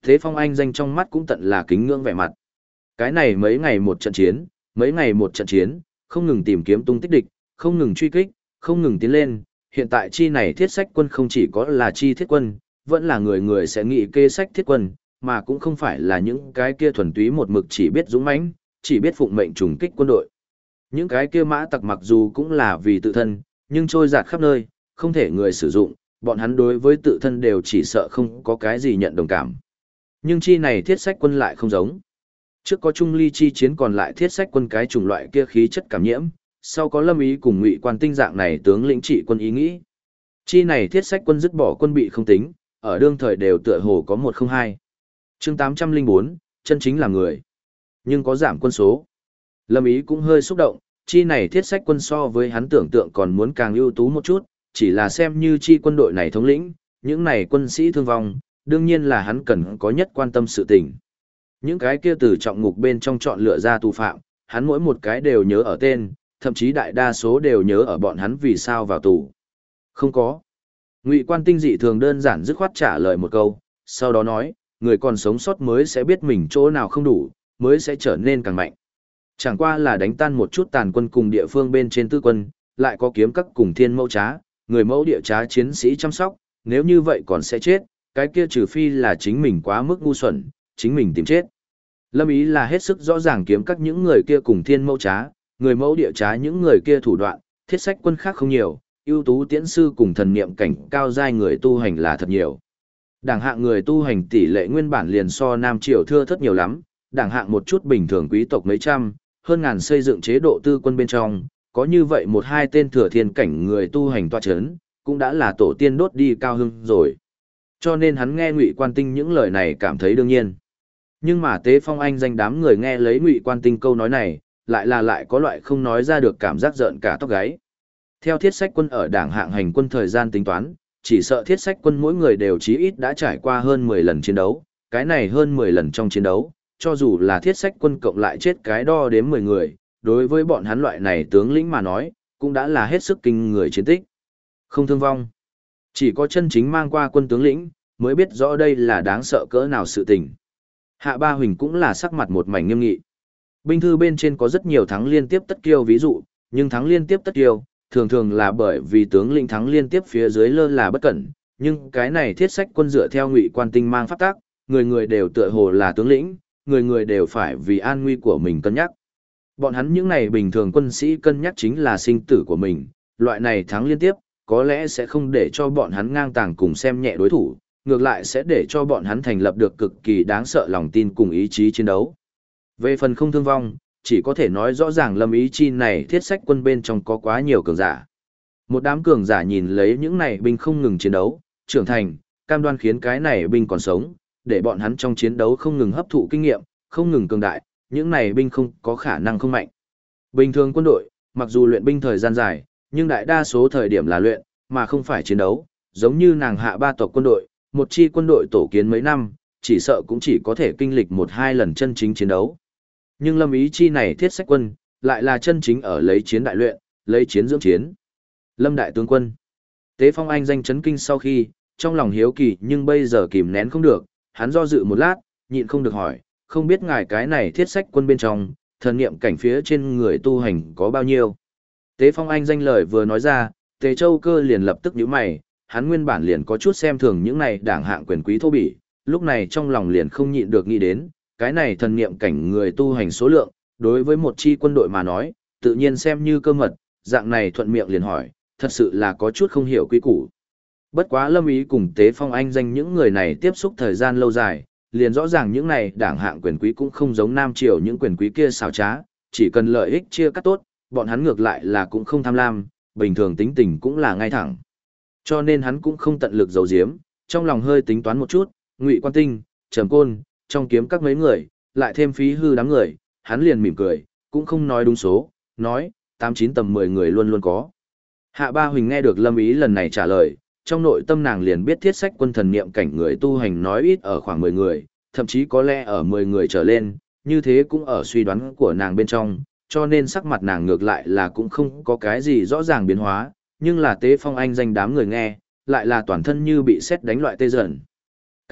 Thế Phong Anh danh trong mắt cũng tận là kính ngưỡng vẻ mặt. Cái này mấy ngày một trận chiến, mấy ngày một trận chiến, không ngừng tìm kiếm tung tích địch, không ngừng truy kích, không ngừng tiến lên. Hiện tại chi này thiết sách quân không chỉ có là chi thiết quân, vẫn là người người sẽ nghĩ kê sách thiết quân, mà cũng không phải là những cái kia thuần túy một mực chỉ biết dũng mãnh, chỉ biết phụng mệnh trùng kích quân đội. Những cái kia mã tặc mặc dù cũng là vì tự thân, nhưng trôi dạt khắp nơi, không thể người sử dụng, bọn hắn đối với tự thân đều chỉ sợ không có cái gì nhận đồng cảm. Nhưng chi này thiết sách quân lại không giống. Trước có Trung Ly chi chiến còn lại thiết sách quân cái chủng loại kia khí chất cảm nhiễm, sau có Lâm Ý cùng Ngụy Quan Tinh dạng này tướng lĩnh trị quân ý nghĩ. Chi này thiết sách quân dứt bỏ quân bị không tính, ở đương thời đều tựa hồ có 102. Chương 804, chân chính là người. Nhưng có giảm quân số. Lâm Ý cũng hơi xúc động, chi này thiết sách quân so với hắn tưởng tượng còn muốn càng ưu tú một chút, chỉ là xem như chi quân đội này thống lĩnh, những này quân sĩ thương vong, đương nhiên là hắn cần có nhất quan tâm sự tình. Những cái kia từ trọng ngục bên trong chọn lựa ra tù phạm, hắn mỗi một cái đều nhớ ở tên, thậm chí đại đa số đều nhớ ở bọn hắn vì sao vào tù. Không có. Ngụy Quan Tinh dị thường đơn giản dứt khoát trả lời một câu, sau đó nói, người còn sống sót mới sẽ biết mình chỗ nào không đủ, mới sẽ trở nên càng mạnh. Chẳng qua là đánh tan một chút tàn quân cùng địa phương bên trên tư quân, lại có kiếm các cùng thiên mẫu trá, người mẫu địa trá chiến sĩ chăm sóc, nếu như vậy còn sẽ chết, cái kia trừ phi là chính mình quá mức ngu xuẩn, chính mình tìm chết. Lâm Ý là hết sức rõ ràng kiếm các những người kia cùng thiên mẫu trá, người mẫu địa trá những người kia thủ đoạn, thiết sách quân khác không nhiều, ưu tú tiễn sư cùng thần niệm cảnh cao giai người tu hành là thật nhiều. Đảng hạng người tu hành tỷ lệ nguyên bản liền so Nam Triều thưa thớt nhiều lắm, đảng hạng một chút bình thường quý tộc mấy trăm, hơn ngàn xây dựng chế độ tư quân bên trong, có như vậy một hai tên thừa thiên cảnh người tu hành tọa chấn, cũng đã là tổ tiên đốt đi cao hưng rồi. Cho nên hắn nghe Ngụy Quan Tinh những lời này cảm thấy đương nhiên. Nhưng mà Tế Phong Anh danh đám người nghe lấy Ngụy Quan Tinh câu nói này, lại có loại không nói ra được cảm giác rợn cả tóc gáy. Theo thiết sách quân ở đảng hạng hành quân thời gian tính toán, chỉ sợ thiết sách quân mỗi người đều chí ít đã trải qua hơn 10 lần chiến đấu, cái này hơn 10 lần trong chiến đấu, cho dù là thiết sách quân cộng lại chết cái đo đếm 10 người, đối với bọn hắn loại này tướng lĩnh mà nói, cũng đã là hết sức kinh người chiến tích. Không thương vong. Chỉ có chân chính mang qua quân tướng lĩnh, mới biết rõ đây là đáng sợ cỡ nào sự tình. Hạ Ba Huỳnh cũng là sắc mặt một mảnh nghiêm nghị. Binh thư bên trên có rất nhiều thắng liên tiếp tất kiêu ví dụ, nhưng thắng liên tiếp tất kiêu, thường thường là bởi vì tướng lĩnh thắng liên tiếp phía dưới lơ là bất cẩn, nhưng cái này thiết sách quân dựa theo Ngụy Quan Tinh mang pháp tác, người người đều tựa hồ là tướng lĩnh, người người đều phải vì an nguy của mình cân nhắc. Bọn hắn những này bình thường quân sĩ cân nhắc chính là sinh tử của mình, loại này thắng liên tiếp, có lẽ sẽ không để cho bọn hắn ngang tàng cùng xem nhẹ đối thủ, ngược lại sẽ để cho bọn hắn thành lập được cực kỳ đáng sợ lòng tin cùng ý chí chiến đấu. Về phần không thương vong, chỉ có thể nói rõ ràng Lâm Ý chi này thiết sách quân bên trong có quá nhiều cường giả. Một đám cường giả nhìn lấy những này binh không ngừng chiến đấu, trưởng thành, cam đoan khiến cái này binh còn sống, để bọn hắn trong chiến đấu không ngừng hấp thụ kinh nghiệm, không ngừng cường đại, những này binh không có khả năng không mạnh. Bình thường quân đội, mặc dù luyện binh thời gian dài, nhưng đại đa số thời điểm là luyện, mà không phải chiến đấu, giống như nàng Hạ Ba tộc quân đội, một chi quân đội tổ kiến mấy năm, chỉ sợ cũng chỉ có thể kinh lịch 1-2 lần chân chính chiến đấu. Nhưng Lâm Ý chi này thiết sách quân, lại là chân chính ở lấy chiến đại luyện, lấy chiến dưỡng chiến. Lâm đại tướng quân. Tế Phong Anh danh chấn kinh sau khi, trong lòng hiếu kỳ nhưng bây giờ kìm nén không được, hắn do dự một lát, nhịn không được hỏi, không biết ngài cái này thiết sách quân bên trong, thần niệm cảnh phía trên người tu hành có bao nhiêu. Tế Phong Anh danh lời vừa nói ra, Tề Châu Cơ liền lập tức nhíu mày, hắn nguyên bản liền có chút xem thường những này đảng hạng quyền quý thô bỉ, lúc này trong lòng liền không nhịn được nghĩ đến, cái này thần niệm cảnh người tu hành số lượng, đối với một chi quân đội mà nói, tự nhiên xem như cơ mật, dạng này thuận miệng liền hỏi, thật sự là có chút không hiểu quy củ. Bất quá Lâm Ý cùng Tế Phong Anh danh những người này tiếp xúc thời gian lâu dài, liền rõ ràng những này đảng hạng quyền quý cũng không giống Nam Triều những quyền quý kia xảo trá, chỉ cần lợi ích chia cắt tốt, bọn hắn ngược lại là cũng không tham lam, bình thường tính tình cũng là ngay thẳng. Cho nên hắn cũng không tận lực giấu giếm, trong lòng hơi tính toán một chút, Ngụy Quan Tinh, Trầm Côn, trong kiếm các mấy người, lại thêm phí hư đám người, hắn liền mỉm cười, cũng không nói đúng số, nói, 8-9 tầm 10 người luôn luôn có. Hạ Ba Huỳnh nghe được Lâm Ý lần này trả lời, trong nội tâm nàng liền biết thiết sách quân thần niệm cảnh người tu hành nói ít ở khoảng 10 người, thậm chí có lẽ ở 10 người trở lên, như thế cũng ở suy đoán của nàng bên trong, cho nên sắc mặt nàng ngược lại là cũng không có cái gì rõ ràng biến hóa, nhưng là Tế Phong Anh danh đám người nghe, lại là toàn thân như bị sét đánh loại tê dần.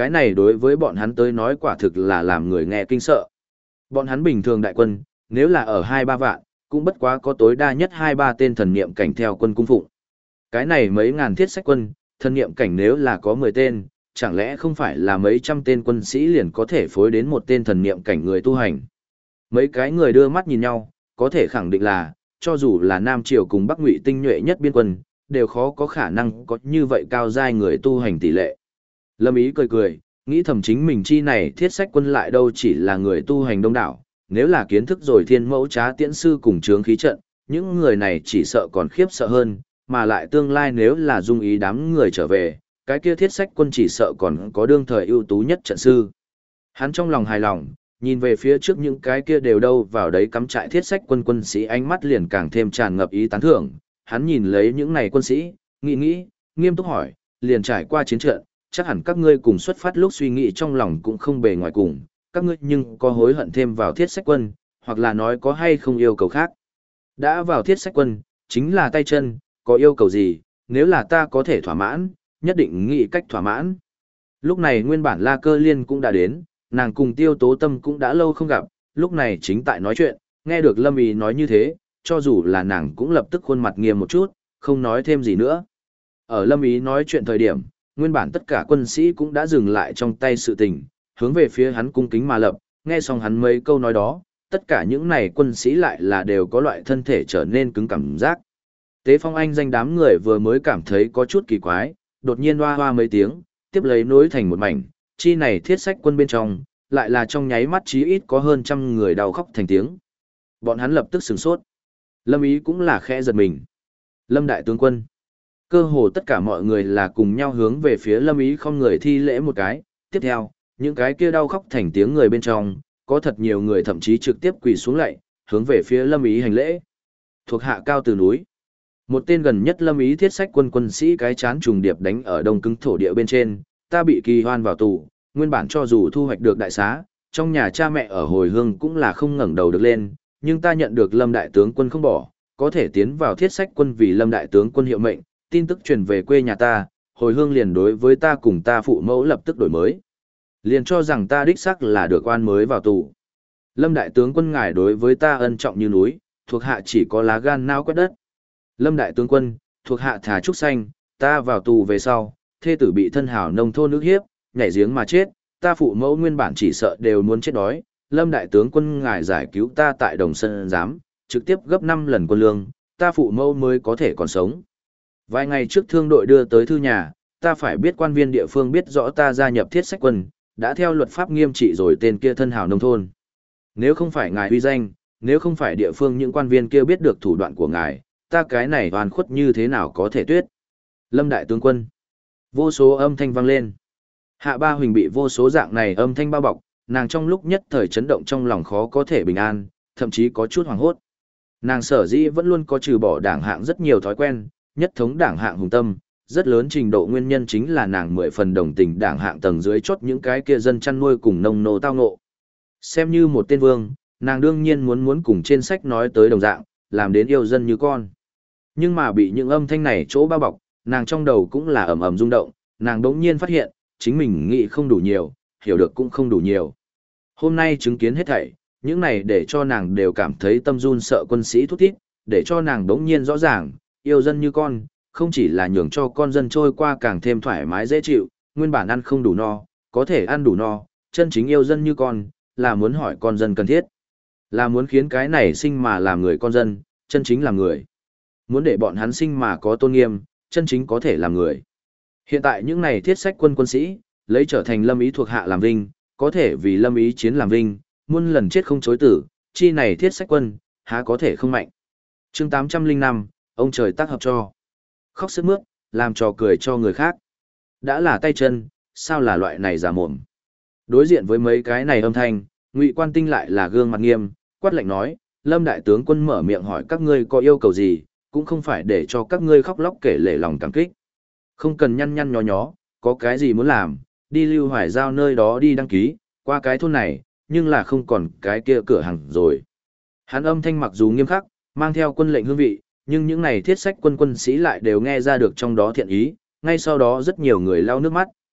Cái này đối với bọn hắn tới nói quả thực là làm người nghe kinh sợ. Bọn hắn bình thường đại quân, nếu là ở 2-3 vạn, cũng bất quá có tối đa nhất 2-3 tên thần niệm cảnh theo quân cung phụng. Cái này mấy ngàn thiết sách quân, thần niệm cảnh nếu là có 10 tên, chẳng lẽ không phải là mấy trăm tên quân sĩ liền có thể phối đến một tên thần niệm cảnh người tu hành. Mấy cái người đưa mắt nhìn nhau, có thể khẳng định là, cho dù là Nam Triều cùng Bắc Ngụy tinh nhuệ nhất biên quân, đều khó có khả năng có như vậy cao giai người tu hành tỷ lệ. Lâm Ý cười cười, nghĩ thầm chính mình chi này thiết sách quân lại đâu chỉ là người tu hành đông đảo, nếu là kiến thức rồi thiên mẫu trá tiễn sư cùng chướng khí trận, những người này chỉ sợ còn khiếp sợ hơn, mà lại tương lai nếu là dung ý đám người trở về, cái kia thiết sách quân chỉ sợ còn có đương thời ưu tú nhất trận sư. Hắn trong lòng hài lòng, nhìn về phía trước những cái kia đều đâu vào đấy cắm trại thiết sách quân quân sĩ, ánh mắt liền càng thêm tràn ngập ý tán thưởng. Hắn nhìn lấy những này quân sĩ, nghĩ, nghiêm túc hỏi, liền trải qua chiến trận, chắc hẳn các ngươi cùng xuất phát lúc suy nghĩ trong lòng cũng không bề ngoài cùng, các ngươi nhưng có hối hận thêm vào thiết sách quân, hoặc là nói có hay không yêu cầu khác. Đã vào thiết sách quân, chính là tay chân, có yêu cầu gì, nếu là ta có thể thỏa mãn, nhất định nghĩ cách thỏa mãn. Lúc này nguyên bản La Cơ Liên cũng đã đến, nàng cùng Tiêu Tố Tâm cũng đã lâu không gặp, lúc này chính tại nói chuyện, nghe được Lâm Ý nói như thế, cho dù là nàng cũng lập tức khuôn mặt nghiêm một chút, không nói thêm gì nữa. Ở Lâm Ý nói chuyện thời điểm, nguyên bản tất cả quân sĩ cũng đã dừng lại trong tay sự tình, hướng về phía hắn cung kính mà lập, nghe xong hắn mấy câu nói đó, tất cả những này quân sĩ lại là đều có loại thân thể trở nên cứng cảm giác. Tế Phong Anh danh đám người vừa mới cảm thấy có chút kỳ quái, đột nhiên hoa hoa mấy tiếng, tiếp lấy nối thành một mảnh, chi này thiết sách quân bên trong, lại là trong nháy mắt chí ít có hơn 100 người đau khóc thành tiếng. Bọn hắn lập tức sửng sốt. Lâm Ý cũng là khẽ giật mình. Lâm đại tướng quân. Cơ hồ tất cả mọi người là cùng nhau hướng về phía Lâm Ý không người thi lễ một cái. Tiếp theo, những cái kia đau khóc thành tiếng người bên trong, có thật nhiều người thậm chí trực tiếp quỳ xuống lạy, hướng về phía Lâm Ý hành lễ. Thuộc hạ cao từ núi. Một tên gần nhất Lâm Ý thiết sách quân quân sĩ cái chán trùng điệp đánh ở đông cứng thổ địa bên trên, ta bị kỳ hoan vào tù, nguyên bản cho dù thu hoạch được đại xá, trong nhà cha mẹ ở hồi hương cũng là không ngẩng đầu được lên, nhưng ta nhận được Lâm đại tướng quân không bỏ, có thể tiến vào thiết sách quân vì Lâm đại tướng quân hiệu mệnh, tin tức truyền về quê nhà ta, hồi hương liền đối với ta cùng ta phụ mẫu lập tức đổi mới. Liền cho rằng ta đích xác là được oan mới vào tù. Lâm đại tướng quân ngài đối với ta ân trọng như núi, thuộc hạ chỉ có lá gan nao quét đất. Lâm đại tướng quân, thuộc hạ thả trúc xanh, ta vào tù về sau, thê tử bị thân hảo nông thôn nước hiếp, nhảy giếng mà chết, ta phụ mẫu nguyên bản chỉ sợ đều muốn chết đói. Lâm đại tướng quân ngài giải cứu ta tại Đồng Sơn giám, trực tiếp gấp 5 lần quân lương, ta phụ mẫu mới có thể còn sống. Vài ngày trước thương đội đưa tới thư nhà, ta phải biết quan viên địa phương biết rõ ta gia nhập thiết sách quân, đã theo luật pháp nghiêm trị rồi tên kia thân hảo nông thôn. Nếu không phải ngài uy danh, nếu không phải địa phương những quan viên kia biết được thủ đoạn của ngài, ta cái này oan khuất như thế nào có thể tuyết. Lâm đại tướng quân. Vô số âm thanh vang lên. Hạ Ba Huỳnh bị vô số dạng này âm thanh bao bọc, nàng trong lúc nhất thời chấn động trong lòng khó có thể bình an, thậm chí có chút hoảng hốt. Nàng sở dĩ vẫn luôn có trừ bỏ đảng hạng rất nhiều thói quen, nhất thống đảng hạng hùng tâm, rất lớn trình độ nguyên nhân chính là nàng 10 phần đồng tình đảng hạng tầng dưới chốt những cái kia dân chăn nuôi cùng nông nô tao ngộ. Xem như một tên vương, nàng đương nhiên muốn cùng trên sách nói tới đồng dạng, làm đến yêu dân như con. Nhưng mà bị những âm thanh này chỗ bao bọc, nàng trong đầu cũng là ầm ầm rung động, nàng đống nhiên phát hiện, chính mình nghĩ không đủ nhiều, hiểu được cũng không đủ nhiều. Hôm nay chứng kiến hết thảy, những này để cho nàng đều cảm thấy tâm run sợ quân sĩ thút thít, để cho nàng đống nhiên rõ ràng, yêu dân như con, không chỉ là nhường cho con dân trôi qua càng thêm thoải mái dễ chịu, nguyên bản ăn không đủ no, có thể ăn đủ no, chân chính yêu dân như con, là muốn hỏi con dân cần thiết. Là muốn khiến cái này sinh mà làm người con dân, chân chính làm người. Muốn để bọn hắn sinh mà có tôn nghiêm, chân chính có thể làm người. Hiện tại những này thiết sách quân sĩ, lấy trở thành Lâm Ý thuộc hạ làm vinh, có thể vì Lâm Ý chiến làm vinh, muôn lần chết không chối tử, chi này thiết sách quân, há có thể không mạnh. Chương 805, ông trời tác hợp cho. Khóc sướt mướt, làm trò cười cho người khác. Đã là tay chân, sao là loại này giả mồm. Đối diện với mấy cái này âm thanh, Ngụy Quan Tinh lại là gương mặt nghiêm, quát lạnh nói, Lâm đại tướng quân mở miệng hỏi các ngươi có yêu cầu gì, cũng không phải để cho các ngươi khóc lóc kể lể lòng cảm kích. Không cần nhăn nhăn nhó nhó, có cái gì muốn làm, đi Lưu Hoài Giao nơi đó đi đăng ký, qua cái thôn này, nhưng là không còn cái kia cửa hàng rồi. Hắn âm thanh mặc dù nghiêm khắc, mang theo quân lệnh hương vị, nhưng những này thiết sách quân sĩ lại đều nghe ra được trong đó thiện ý, ngay sau đó rất nhiều người lau nước mắt,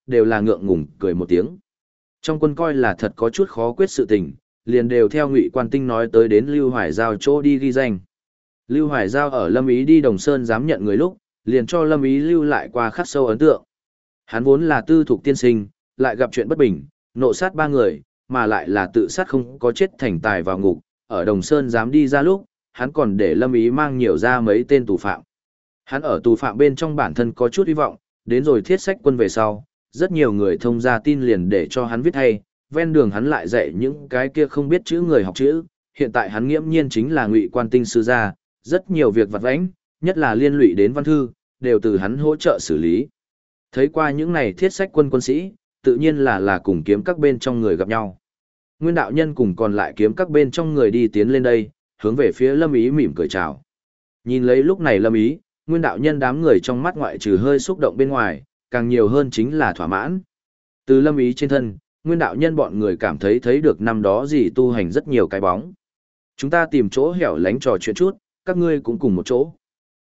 đều là ngượng ngùng cười một tiếng. Trong quân coi là thật có chút khó quyết sự tình, liền đều theo Ngụy Quan Tinh nói tới đến Lưu Hoài Giao chỗ đi ghi danh. Lưu Hoài Giao ở Lâm Ý đi Đồng Sơn dám nhận người lúc, liền cho Lâm Ý lưu lại qua khắc sâu ấn tượng. Hắn vốn là tư thục tiên sinh, lại gặp chuyện bất bình, nộ sát 3 người, mà lại là tự sát không có chết thành tài vào ngục, ở Đồng Sơn dám đi ra lúc, hắn còn để Lâm Ý mang nhiều ra mấy tên tù phạm. Hắn ở tù phạm bên trong bản thân có chút hy vọng, đến rồi thiết sách quân về sau, rất nhiều người thông ra tin liền để cho hắn viết hay, ven đường hắn lại dạy những cái kia không biết chữ người học chữ, hiện tại hắn nghiễm nhiên chính là Ngụy Quan Tinh sư gia, rất nhiều việc vặt vãnh, nhất là liên lụy đến văn thư, đều từ hắn hỗ trợ xử lý. Thấy qua những này thiết sách quân quân sĩ, tự nhiên là cùng kiếm các bên trong người gặp nhau. Nguyên đạo nhân cùng còn lại kiếm các bên trong người đi tiến lên đây, hướng về phía Lâm Ý mỉm cười chào. Nhìn lấy lúc này Lâm Ý, Nguyên đạo nhân đám người trong mắt ngoại trừ hơi xúc động bên ngoài, càng nhiều hơn chính là thỏa mãn. Từ Lâm Ý trên thân, Nguyên đạo nhân bọn người cảm thấy được năm đó gì tu hành rất nhiều cái bóng. Chúng ta tìm chỗ hẻo lánh trò chuyện chút, các ngươi cũng cùng một chỗ.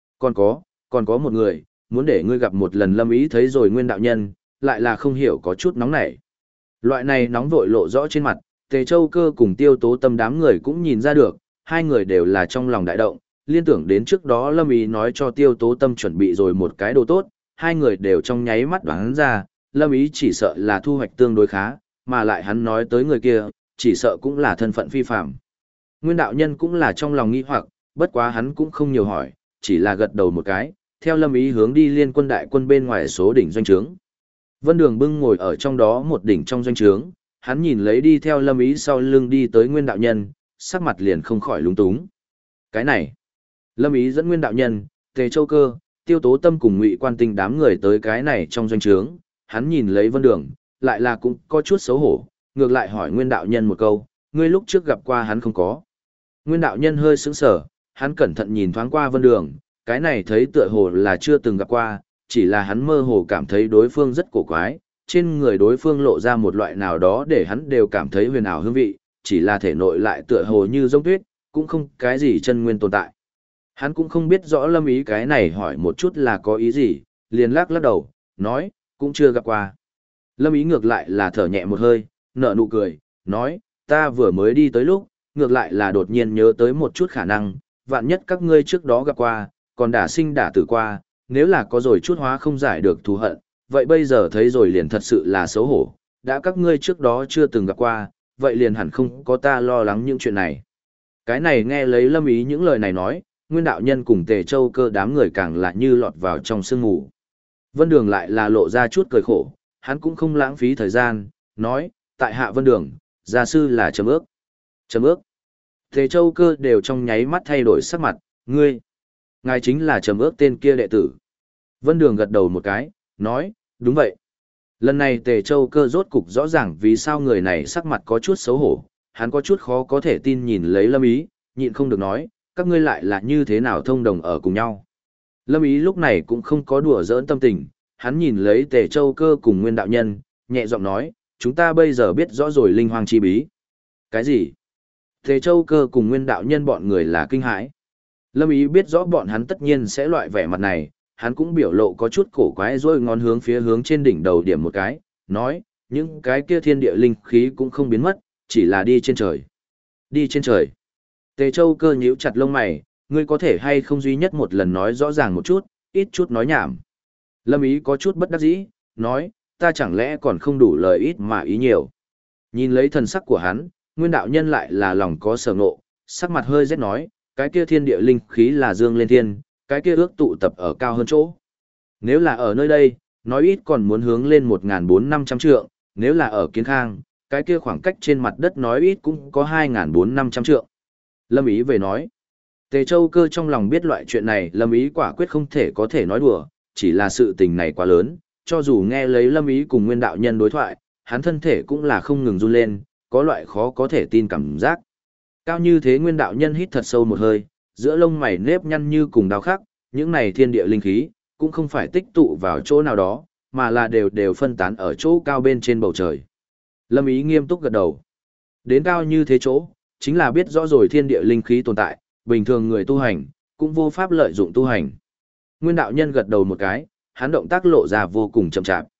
Còn có một người, muốn để ngươi gặp một lần Lâm Ý thấy rồi Nguyên đạo nhân, lại là không hiểu có chút nóng nảy. Loại này nóng vội lộ rõ trên mặt, Tề Châu Cơ cùng Tiêu Tố Tâm đám người cũng nhìn ra được, hai người đều là trong lòng đại động, liên tưởng đến trước đó Lâm Ý nói cho Tiêu Tố Tâm chuẩn bị rồi một cái đồ tốt, hai người đều trong nháy mắt đoán ra, Lâm Ý chỉ sợ là thu hoạch tương đối khá, mà lại hắn nói tới người kia, chỉ sợ cũng là thân phận phi phạm. Nguyên đạo nhân cũng là trong lòng nghi hoặc, bất quá hắn cũng không nhiều hỏi, chỉ là gật đầu một cái, theo Lâm Ý hướng đi liên quân đại quân bên ngoài số đỉnh doanh trướng. Vân Đường Bưng ngồi ở trong đó một đỉnh trong doanh trướng, hắn nhìn lấy đi theo Lâm Ý sau lưng đi tới Nguyên đạo nhân, sắc mặt liền không khỏi lúng túng. Cái này, Lâm Ý dẫn Nguyên đạo nhân, Tề Châu Cơ, Tiêu Tố Tâm cùng Ngụy Quan Tinh đám người tới cái này trong doanh trướng, hắn nhìn lấy Vân Đường, lại là cũng có chút xấu hổ, ngược lại hỏi Nguyên đạo nhân một câu, ngươi lúc trước gặp qua hắn không có. Nguyên đạo nhân hơi sững sờ, hắn cẩn thận nhìn thoáng qua Vân Đường, cái này thấy tựa hồ là chưa từng gặp qua, chỉ là hắn mơ hồ cảm thấy đối phương rất cổ quái, trên người đối phương lộ ra một loại nào đó để hắn đều cảm thấy huyền ảo hương vị, chỉ là thể nội lại tựa hồ như giống tuyết, cũng không cái gì chân nguyên tồn tại. Hắn cũng không biết rõ Lâm Ý cái này hỏi một chút là có ý gì, liền lắc đầu, nói, cũng chưa gặp qua. Lâm Ý ngược lại là thở nhẹ một hơi, nở nụ cười, nói, ta vừa mới đi tới lúc, ngược lại là đột nhiên nhớ tới một chút khả năng, vạn nhất các ngươi trước đó gặp qua, còn đả sinh đả tử qua, nếu là có rồi chút hóa không giải được thù hận, vậy bây giờ thấy rồi liền thật sự là xấu hổ, đã các ngươi trước đó chưa từng gặp qua, vậy liền hẳn không có ta lo lắng những chuyện này. Cái này nghe lấy Lâm Ý những lời này nói, Nguyên đạo nhân cùng Tề Châu Cơ đám người càng lại như lọt vào trong sương mù. Vân Đường lại là lộ ra chút cười khổ, hắn cũng không lãng phí thời gian, nói, tại hạ Vân Đường, gia sư là Trầm Ước. Trầm Ước. Tề Châu Cơ đều trong nháy mắt thay đổi sắc mặt, ngươi, ngài chính là Trầm Ước tên kia đệ tử. Vân Đường gật đầu một cái, nói, đúng vậy. Lần này Tề Châu Cơ rốt cục rõ ràng vì sao người này sắc mặt có chút xấu hổ, hắn có chút khó có thể tin nhìn lấy Lâm Ý, nhịn không được nói, các ngươi lại là như thế nào thông đồng ở cùng nhau. Lâm Ý lúc này cũng không có đùa giỡn tâm tình, hắn nhìn lấy Tề Châu Cơ cùng Nguyên đạo nhân, nhẹ giọng nói, chúng ta bây giờ biết rõ rồi linh hoang chi bí. Cái gì? Tề Châu Cơ cùng Nguyên đạo nhân bọn người là kinh hãi. Lâm Ý biết rõ bọn hắn tất nhiên sẽ loại vẻ mặt này, hắn cũng biểu lộ có chút cổ quái rồi ngón hướng phía hướng trên đỉnh đầu điểm một cái, nói, những cái kia thiên địa linh khí cũng không biến mất, chỉ là đi trên trời. Đi trên trời. Tề Châu Cơ nhíu chặt lông mày, ngươi có thể hay không duy nhất một lần nói rõ ràng một chút, ít chút nói nhảm. Lâm Ý có chút bất đắc dĩ, nói, ta chẳng lẽ còn không đủ lời ít mà ý nhiều. Nhìn lấy thần sắc của hắn, Nguyên đạo nhân lại là lòng có sở ngộ, sắc mặt hơi rét nói, cái kia thiên địa linh khí là dương lên thiên, cái kia ước tụ tập ở cao hơn chỗ. Nếu là ở nơi đây, nói ít còn muốn hướng lên 1.400-500 trượng, nếu là ở Kiến Khang, cái kia khoảng cách trên mặt đất nói ít cũng có 2.400-500 trượng. Lâm Ý về nói, Tề Châu Cơ trong lòng biết loại chuyện này Lâm Ý quả quyết không thể có thể nói đùa, chỉ là sự tình này quá lớn, cho dù nghe lấy Lâm Ý cùng Nguyên đạo nhân đối thoại, hắn thân thể cũng là không ngừng run lên, có loại khó có thể tin cảm giác. Cao như thế Nguyên đạo nhân hít thật sâu một hơi, giữa lông mày nếp nhăn như cùng đao khắc, những này thiên địa linh khí, cũng không phải tích tụ vào chỗ nào đó, mà là đều phân tán ở chỗ cao bên trên bầu trời. Lâm Ý nghiêm túc gật đầu. Đến cao như thế chỗ, chính là biết rõ rồi thiên địa linh khí tồn tại, bình thường người tu hành, cũng vô pháp lợi dụng tu hành. Nguyên đạo nhân gật đầu một cái, hắn động tác lộ ra vô cùng chậm chạp.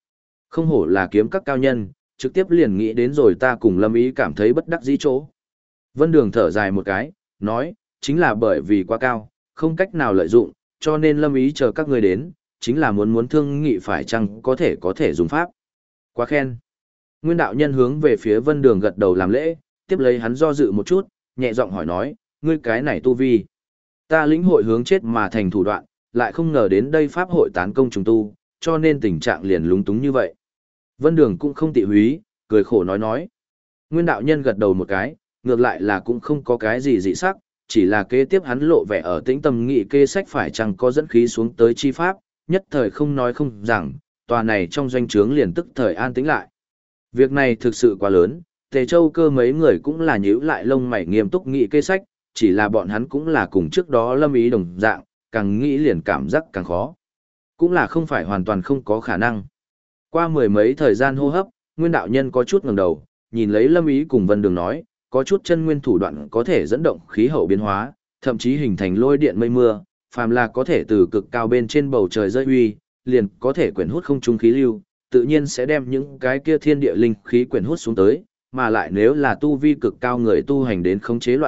Không hổ là kiếm các cao nhân, trực tiếp liền nghĩ đến rồi ta cùng Lâm Ý cảm thấy bất đắc dĩ chỗ. Vân Đường thở dài một cái, nói, chính là bởi vì quá cao, không cách nào lợi dụng, cho nên Lâm Ý chờ các ngươi đến, chính là muốn thương nghị phải chăng có thể dùng pháp. Quá khen. Nguyên đạo nhân hướng về phía Vân Đường gật đầu làm lễ, tiếp lấy hắn do dự một chút, nhẹ giọng hỏi nói, ngươi cái này tu vi. Ta lĩnh hội hướng chết mà thành thủ đoạn, lại không ngờ đến đây pháp hội tán công trùng tu, cho nên tình trạng liền lúng túng như vậy. Vân Đường cũng không tị húy, cười khổ nói. Nguyên đạo nhân gật đầu một cái, ngược lại là cũng không có cái gì dị sắc, chỉ là kế tiếp hắn lộ vẻ ở tĩnh tâm nghị kê sách phải chăng có dẫn khí xuống tới chi pháp, nhất thời không nói không rằng, tòa này trong doanh trướng liền tức thời an tĩnh lại. Việc này thực sự quá lớn, Tề Châu Cơ mấy người cũng là nhíu lại lông mày nghiêm túc nghị kê sách, chỉ là bọn hắn cũng là cùng trước đó Lâm Ý đồng dạng, càng nghĩ liền cảm giác càng khó. Cũng là không phải hoàn toàn không có khả năng. Qua mười mấy thời gian hô hấp, Nguyên đạo nhân có chút ngẩng đầu, nhìn lấy Lâm Ý cùng Vân Đường nói, có chút chân nguyên thủ đoạn có thể dẫn động khí hậu biến hóa, thậm chí hình thành lôi điện mây mưa, phàm là có thể từ cực cao bên trên bầu trời rơi uy, liền có thể quyển hút không trung khí lưu, tự nhiên sẽ đem những cái kia thiên địa linh khí quyển hút xuống tới, mà lại nếu là tu vi cực cao người tu hành đến khống chế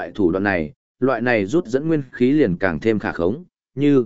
loại này rút dẫn nguyên khí liền càng thêm khả khống, như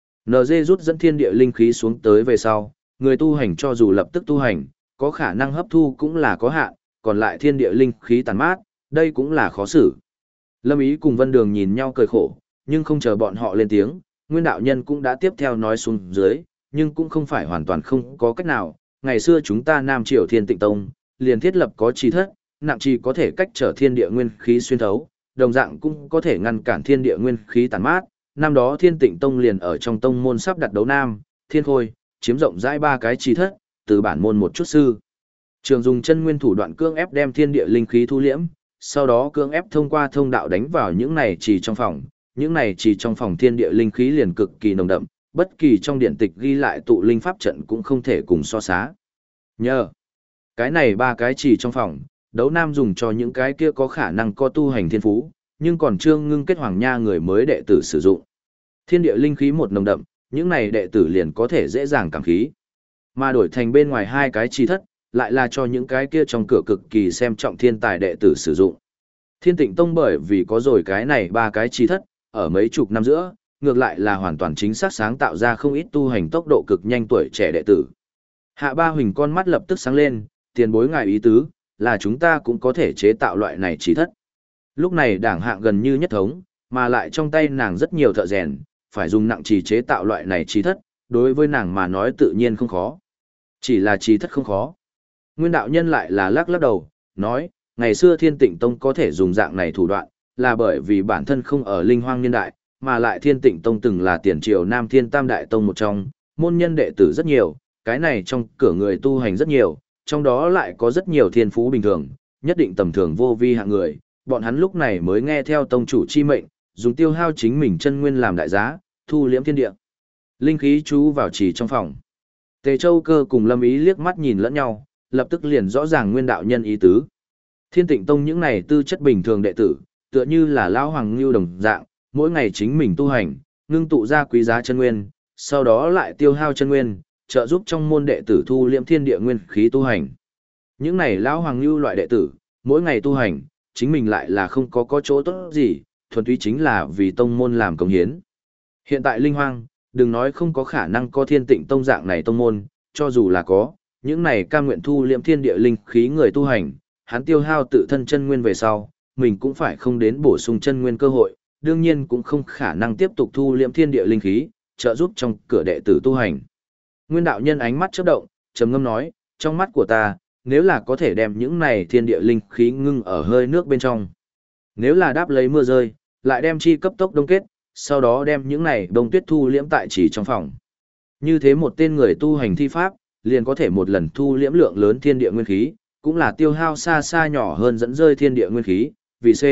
NG rút dẫn thiên địa linh khí xuống tới về sau, người tu hành cho dù lập tức tu hành, có khả năng hấp thu cũng là có hạn, còn lại thiên địa linh khí tàn mát, đây cũng là khó xử. Lâm Ý cùng Vân Đường nhìn nhau cười khổ, nhưng không chờ bọn họ lên tiếng, Nguyên đạo nhân cũng đã tiếp theo nói xuống dưới, nhưng cũng không phải hoàn toàn không có cách nào. Ngày xưa chúng ta Nam Triều Thiên Tịnh Tông, liền thiết lập có trì thất, nặng trì có thể cách trở thiên địa nguyên khí xuyên thấu, đồng dạng cũng có thể ngăn cản thiên địa nguyên khí tàn mát. Năm đó Thiên Tịnh Tông liền ở trong tông môn sắp đặt đấu Nam, Thiên Khôi, chiếm rộng rãi 3 cái trì thất, từ bản môn một chút sư. Trường dùng chân nguyên thủ đoạn cưỡng ép đem thiên địa linh khí thu liễm, sau đó cưỡng ép thông qua thông đạo đánh vào những này trì trong phòng, những này trì trong phòng thiên địa linh khí liền cực kỳ nồng đậm, bất kỳ trong điện tịch ghi lại tụ linh pháp trận cũng không thể cùng so sánh. Nhờ cái này 3 cái trì trong phòng, đấu Nam dùng cho những cái kia có khả năng có tu hành thiên phú, nhưng còn chưa ngưng kết hoàng nha người mới đệ tử sử dụng. Thiên địa linh khí một nồng đậm, những này đệ tử liền có thể dễ dàng cảm khí. Mà đổi thành bên ngoài 2 cái trì thất, lại là cho những cái kia trong cửa cực kỳ xem trọng thiên tài đệ tử sử dụng. Thiên Tịnh Tông bởi vì có rồi cái này 3 cái trì thất, ở mấy chục năm giữa, ngược lại là hoàn toàn chính xác sáng tạo ra không ít tu hành tốc độ cực nhanh tuổi trẻ đệ tử. Hạ Ba Huỳnh con mắt lập tức sáng lên, tiền bối ngài ý tứ, là chúng ta cũng có thể chế tạo loại này trì thất. Lúc này đảng hạng gần như nhất thống, mà lại trong tay nàng rất nhiều thợ rèn, phải dùng nặng trì chế tạo loại này trì thất, đối với nàng mà nói tự nhiên không khó. Chỉ là trì thất không khó. Nguyên đạo nhân lại là lắc lắc đầu, nói, ngày xưa Thiên Tịnh Tông có thể dùng dạng này thủ đoạn, là bởi vì bản thân không ở linh hoang niên đại, mà lại Thiên Tịnh Tông từng là tiền triều Nam Thiên Tam Đại Tông một trong, môn nhân đệ tử rất nhiều, cái này trong cửa người tu hành rất nhiều, trong đó lại có rất nhiều thiên phú bình thường, nhất định tầm thường vô vi hạng người, bọn hắn lúc này mới nghe theo tông chủ chi mệnh, dùng tiêu hao chính mình chân nguyên làm đại giá, thu liễm thiên địa. Linh khí chú vào trì trong phòng. Tề Châu Cơ cùng Lâm Ý liếc mắt nhìn lẫn nhau, lập tức liền rõ ràng nguyên đạo nhân ý tứ. Thiên Tịnh Tông những này tư chất bình thường đệ tử, tựa như là lão hoàng lưu đồng dạng, mỗi ngày chính mình tu hành, ngưng tụ ra quý giá chân nguyên, sau đó lại tiêu hao chân nguyên, trợ giúp trong môn đệ tử thu liễm thiên địa nguyên khí tu hành. Những này lão hoàng lưu loại đệ tử, mỗi ngày tu hành, chính mình lại là không có chỗ tốt gì, thuần túy chính là vì tông môn làm công hiến. Hiện tại linh hoang, đừng nói không có khả năng có Thiên Tịnh Tông dạng này tông môn, cho dù là có, những này cam nguyện thu liễm thiên địa linh khí người tu hành, hắn tiêu hao tự thân chân nguyên về sau, mình cũng phải không đến bổ sung chân nguyên cơ hội, đương nhiên cũng không khả năng tiếp tục thu liễm thiên địa linh khí, trợ giúp trong cửa đệ tử tu hành. Nguyên đạo nhân ánh mắt chớp động, trầm ngâm nói, trong mắt của ta, nếu là có thể đem những này thiên địa linh khí ngưng ở hơi nước bên trong. Nếu là đáp lấy mưa rơi, lại đem chi cấp tốc đông kết, sau đó đem những này đông tuyết thu liễm tại chỉ trong phòng. Như thế một tên người tu hành thi pháp, liền có thể một lần thu liễm lượng lớn thiên địa nguyên khí, cũng là tiêu hao xa xa nhỏ hơn dẫn rơi thiên địa nguyên khí, vì C.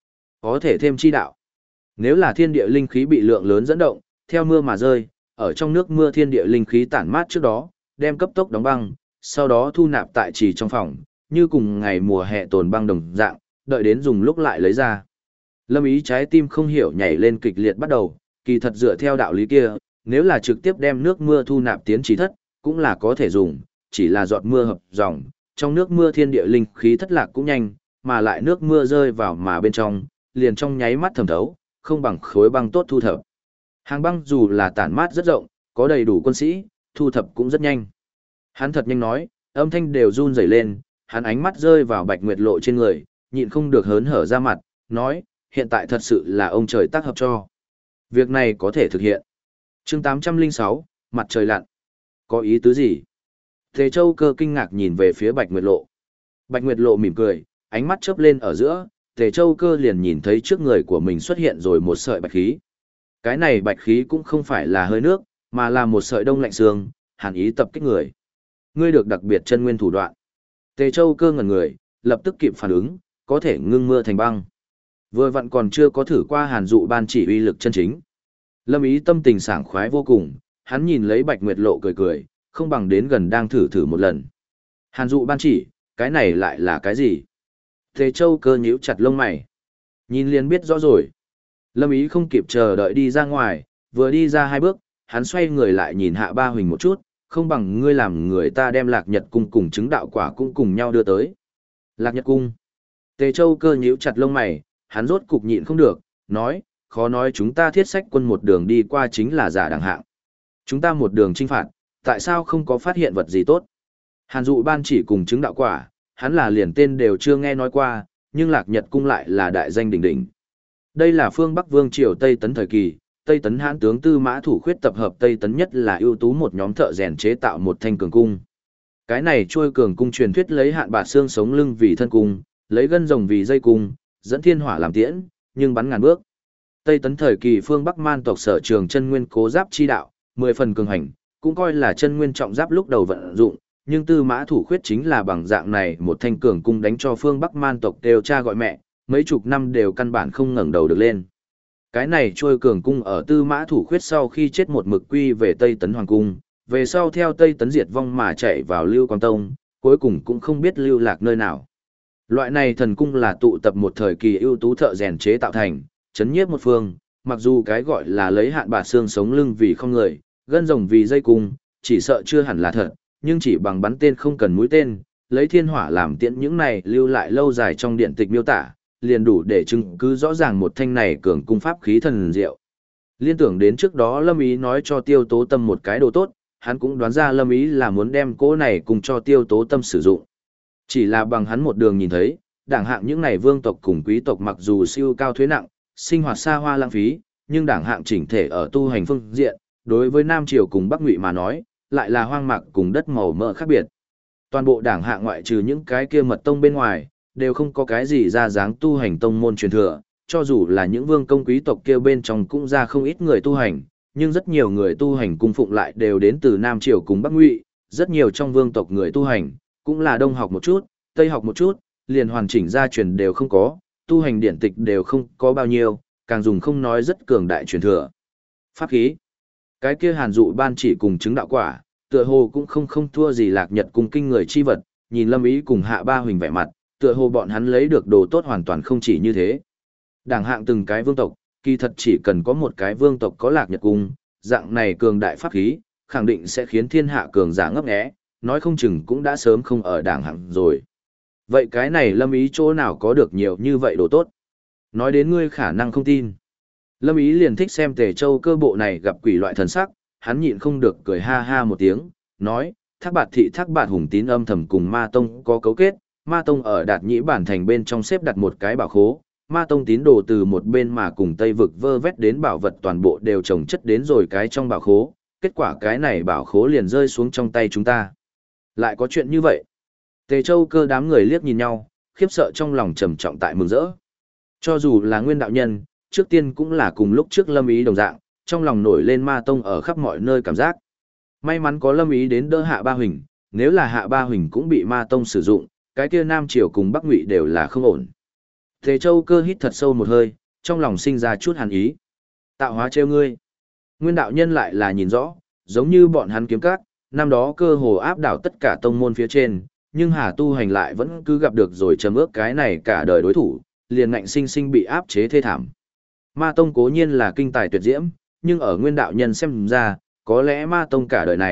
Có thể thêm chi đạo. Nếu là thiên địa linh khí bị lượng lớn dẫn động, theo mưa mà rơi, ở trong nước mưa thiên địa linh khí tản mát trước đó, đem cấp tốc đóng băng, sau đó thu nạp tại trì trong phòng, như cùng ngày mùa hè tồn băng đồng dạng, đợi đến dùng lúc lại lấy ra. Lâm Ý trái tim không hiểu nhảy lên kịch liệt bắt đầu, kỳ thật dựa theo đạo lý kia, nếu là trực tiếp đem nước mưa thu nạp tiến trì thất, cũng là có thể dùng, chỉ là giọt mưa hợp dòng, trong nước mưa thiên địa linh khí thất lạc cũng nhanh, mà lại nước mưa rơi vào mà bên trong, liền trong nháy mắt thẩm thấu, không bằng khối băng tốt thu thập. Hàng băng dù là tản mát rất rộng, có đầy đủ quân sĩ, thu thập cũng rất nhanh. Hắn thật nhanh nói, âm thanh đều run rẩy lên, hắn ánh mắt rơi vào Bạch Nguyệt Lộ trên người, nhịn không được hớn hở ra mặt, nói, hiện tại thật sự là ông trời tác hợp cho. Việc này có thể thực hiện. Chương 806, mặt trời lặn. Có ý tứ gì? Tề Châu Cơ kinh ngạc nhìn về phía Bạch Nguyệt Lộ. Bạch Nguyệt Lộ mỉm cười, ánh mắt chớp lên ở giữa, Tề Châu Cơ liền nhìn thấy trước người của mình xuất hiện rồi một sợi bạch khí. Cái này bạch khí cũng không phải là hơi nước, mà là một sợi đông lạnh xương, hàn ý tập kích người. Ngươi được đặc biệt chân nguyên thủ đoạn. Tề Châu Cơ ngẩn người, lập tức kịp phản ứng, có thể ngưng mưa thành băng. Vừa vặn còn chưa có thử qua hàn dụ ban chỉ uy lực chân chính. Lâm Ý tâm tình sảng khoái vô cùng, hắn nhìn lấy Bạch Nguyệt Lộ cười cười, không bằng đến gần đang thử một lần. Hàn dụ ban chỉ, cái này lại là cái gì? Tề Châu Cơ nhíu chặt lông mày. Nhìn liền biết rõ rồi. Lâm Ý không kịp chờ đợi đi ra ngoài, vừa đi ra 2 bước, hắn xoay người lại nhìn Hạ Ba Huỳnh một chút, không bằng ngươi làm người ta đem Lạc Nhật cung cùng chứng đạo quả cũng cùng nhau đưa tới. Lạc Nhật cung. Tề Châu Cơ nhíu chặt lông mày, hắn rốt cục nhịn không được, nói, khó nói chúng ta thiết sách quân một đường đi qua chính là giả đẳng hạng. Chúng ta một đường chinh phạt, tại sao không có phát hiện vật gì tốt? Hàn dụ ban chỉ cùng chứng đạo quả, hắn là liền tên đều chưa nghe nói qua, nhưng Lạc Nhật cung lại là đại danh đỉnh đỉnh. Đây là phương Bắc Vương triều Tây Tấn thời kỳ, Tây Tấn hãn tướng Tư Mã Thủ Khuyết tập hợp Tây Tấn nhất là ưu tú một nhóm thợ rèn chế tạo một thanh cường cung. Cái này trôi cường cung truyền thuyết lấy hạn bạt xương sống lưng vì thân cung, lấy gân rồng vì dây cung, dẫn thiên hỏa làm tiễn, nhưng bắn ngàn bước. Tây Tấn thời kỳ phương Bắc man tộc sở trường chân nguyên cố giáp chi đạo, 10 phần cường hành, cũng coi là chân nguyên trọng giáp lúc đầu vận dụng, nhưng Tư Mã Thủ Khuyết chính là bằng dạng này một thanh cường cung đánh cho phương Bắc man tộc đều cha gọi mẹ, mấy chục năm đều căn bản không ngẩng đầu được lên. Cái này trôi cường cung ở Tư Mã Thủ Khuyết sau khi chết một mực quy về Tây Tấn Hoàng Cung, về sau theo Tây Tấn diệt vong mà chạy vào Lưu Quang Tông, cuối cùng cũng không biết lưu lạc nơi nào. Loại này thần cung là tụ tập một thời kỳ ưu tú thợ rèn chế tạo thành, chấn nhiếp một phương, mặc dù cái gọi là lấy hạn bạt xương sống lưng vì không người, gân rồng vì dây cung, chỉ sợ chưa hẳn là thật, nhưng chỉ bằng bắn tên không cần mũi tên, lấy thiên hỏa làm tiễn những này lưu lại lâu dài trong điện tịch miêu tả, liền đủ để chứng cứ rõ ràng một thanh này cường cung pháp khí thần diệu. Liên tưởng đến trước đó Lâm Ý nói cho Tiêu Tố Tâm một cái đồ tốt, hắn cũng đoán ra Lâm Ý là muốn đem cỗ này cùng cho Tiêu Tố Tâm sử dụng. Chỉ là bằng hắn một đường nhìn thấy, đảng hạng những này vương tộc cùng quý tộc mặc dù siêu cao thuế nặng, sinh hoạt xa hoa lãng phí, nhưng đảng hạng chỉnh thể ở tu hành phương diện, đối với Nam Triều cùng Bắc Ngụy mà nói, lại là hoang mạc cùng đất màu mỡ khác biệt. Toàn bộ đảng hạng ngoại trừ những cái kia mật tông bên ngoài, đều không có cái gì ra dáng tu hành tông môn truyền thừa, cho dù là những vương công quý tộc kia bên trong cũng ra không ít người tu hành, nhưng rất nhiều người tu hành cung phụng lại đều đến từ Nam Triều cùng Bắc Ngụy, rất nhiều trong vương tộc người tu hành, cũng là đông học một chút, tây học một chút, liền hoàn chỉnh gia truyền đều không có, tu hành điển tịch đều không có bao nhiêu, càng dùng không nói rất cường đại truyền thừa. Pháp khí. Cái kia Hàn dụ ban chỉ cùng chứng đạo quả, tựa hồ cũng không thua gì Lạc Nhật cung kinh người chi vật, nhìn Lâm Ý cùng Hạ Ba Huỳnh vẻ mặt, tựa hồ bọn hắn lấy được đồ tốt hoàn toàn không chỉ như thế. Đảng hạng từng cái vương tộc, kỳ thật chỉ cần có một cái vương tộc có Lạc Nhật cung, dạng này cường đại pháp khí, khẳng định sẽ khiến thiên hạ cường giả ngấp nghé, nói không chừng cũng đã sớm không ở đảng hạng rồi. Vậy cái này Lâm Ý chỗ nào có được nhiều như vậy đồ tốt? Nói đến ngươi khả năng không tin. Lâm Ý liền thích xem Tề Châu Cơ bộ này gặp quỷ loại thần sắc, hắn nhịn không được cười ha ha một tiếng, nói, Thác Bạt thị Thác Bạt Hùng Tín âm thầm cùng Ma Tông có cấu kết, Ma Tông ở Đạt Nhĩ Bản thành bên trong xếp đặt một cái bảo khố, Ma Tông tín đồ từ một bên mà cùng Tây vực vơ vét đến bảo vật toàn bộ đều chồng chất đến rồi cái trong bảo khố, kết quả cái này bảo khố liền rơi xuống trong tay chúng ta. Lại có chuyện như vậy. Tề Châu Cơ đám người liếc nhìn nhau, khiếp sợ trong lòng trầm trọng tại mừng rỡ. Cho dù là nguyên đạo nhân, trước tiên cũng là cùng lúc trước Lâm Ý đồng dạng, trong lòng nổi lên Ma Tông ở khắp mọi nơi cảm giác. May mắn có Lâm Ý đến đỡ Hạ Ba Huỳnh, nếu là Hạ Ba Huỳnh cũng bị Ma Tông sử dụng, cái kia Nam Triều cùng Bắc Ngụy đều là không ổn. Tề Châu Cơ hít thật sâu một hơi, trong lòng sinh ra chút hàn ý. Tạo hóa trêu ngươi. Nguyên đạo nhân lại là nhìn rõ, giống như bọn hắn kiếm các, năm đó cơ hồ áp đảo tất cả tông môn phía trên, nhưng Hà tu hành lại vẫn cứ gặp được rồi chấm ước cái này cả đời đối thủ, liền ngạnh sinh sinh bị áp chế thê thảm. Ma Tông cố nhiên là kinh tài tuyệt diễm, nhưng ở nguyên đạo nhân xem ra, có lẽ Ma Tông cả đời này,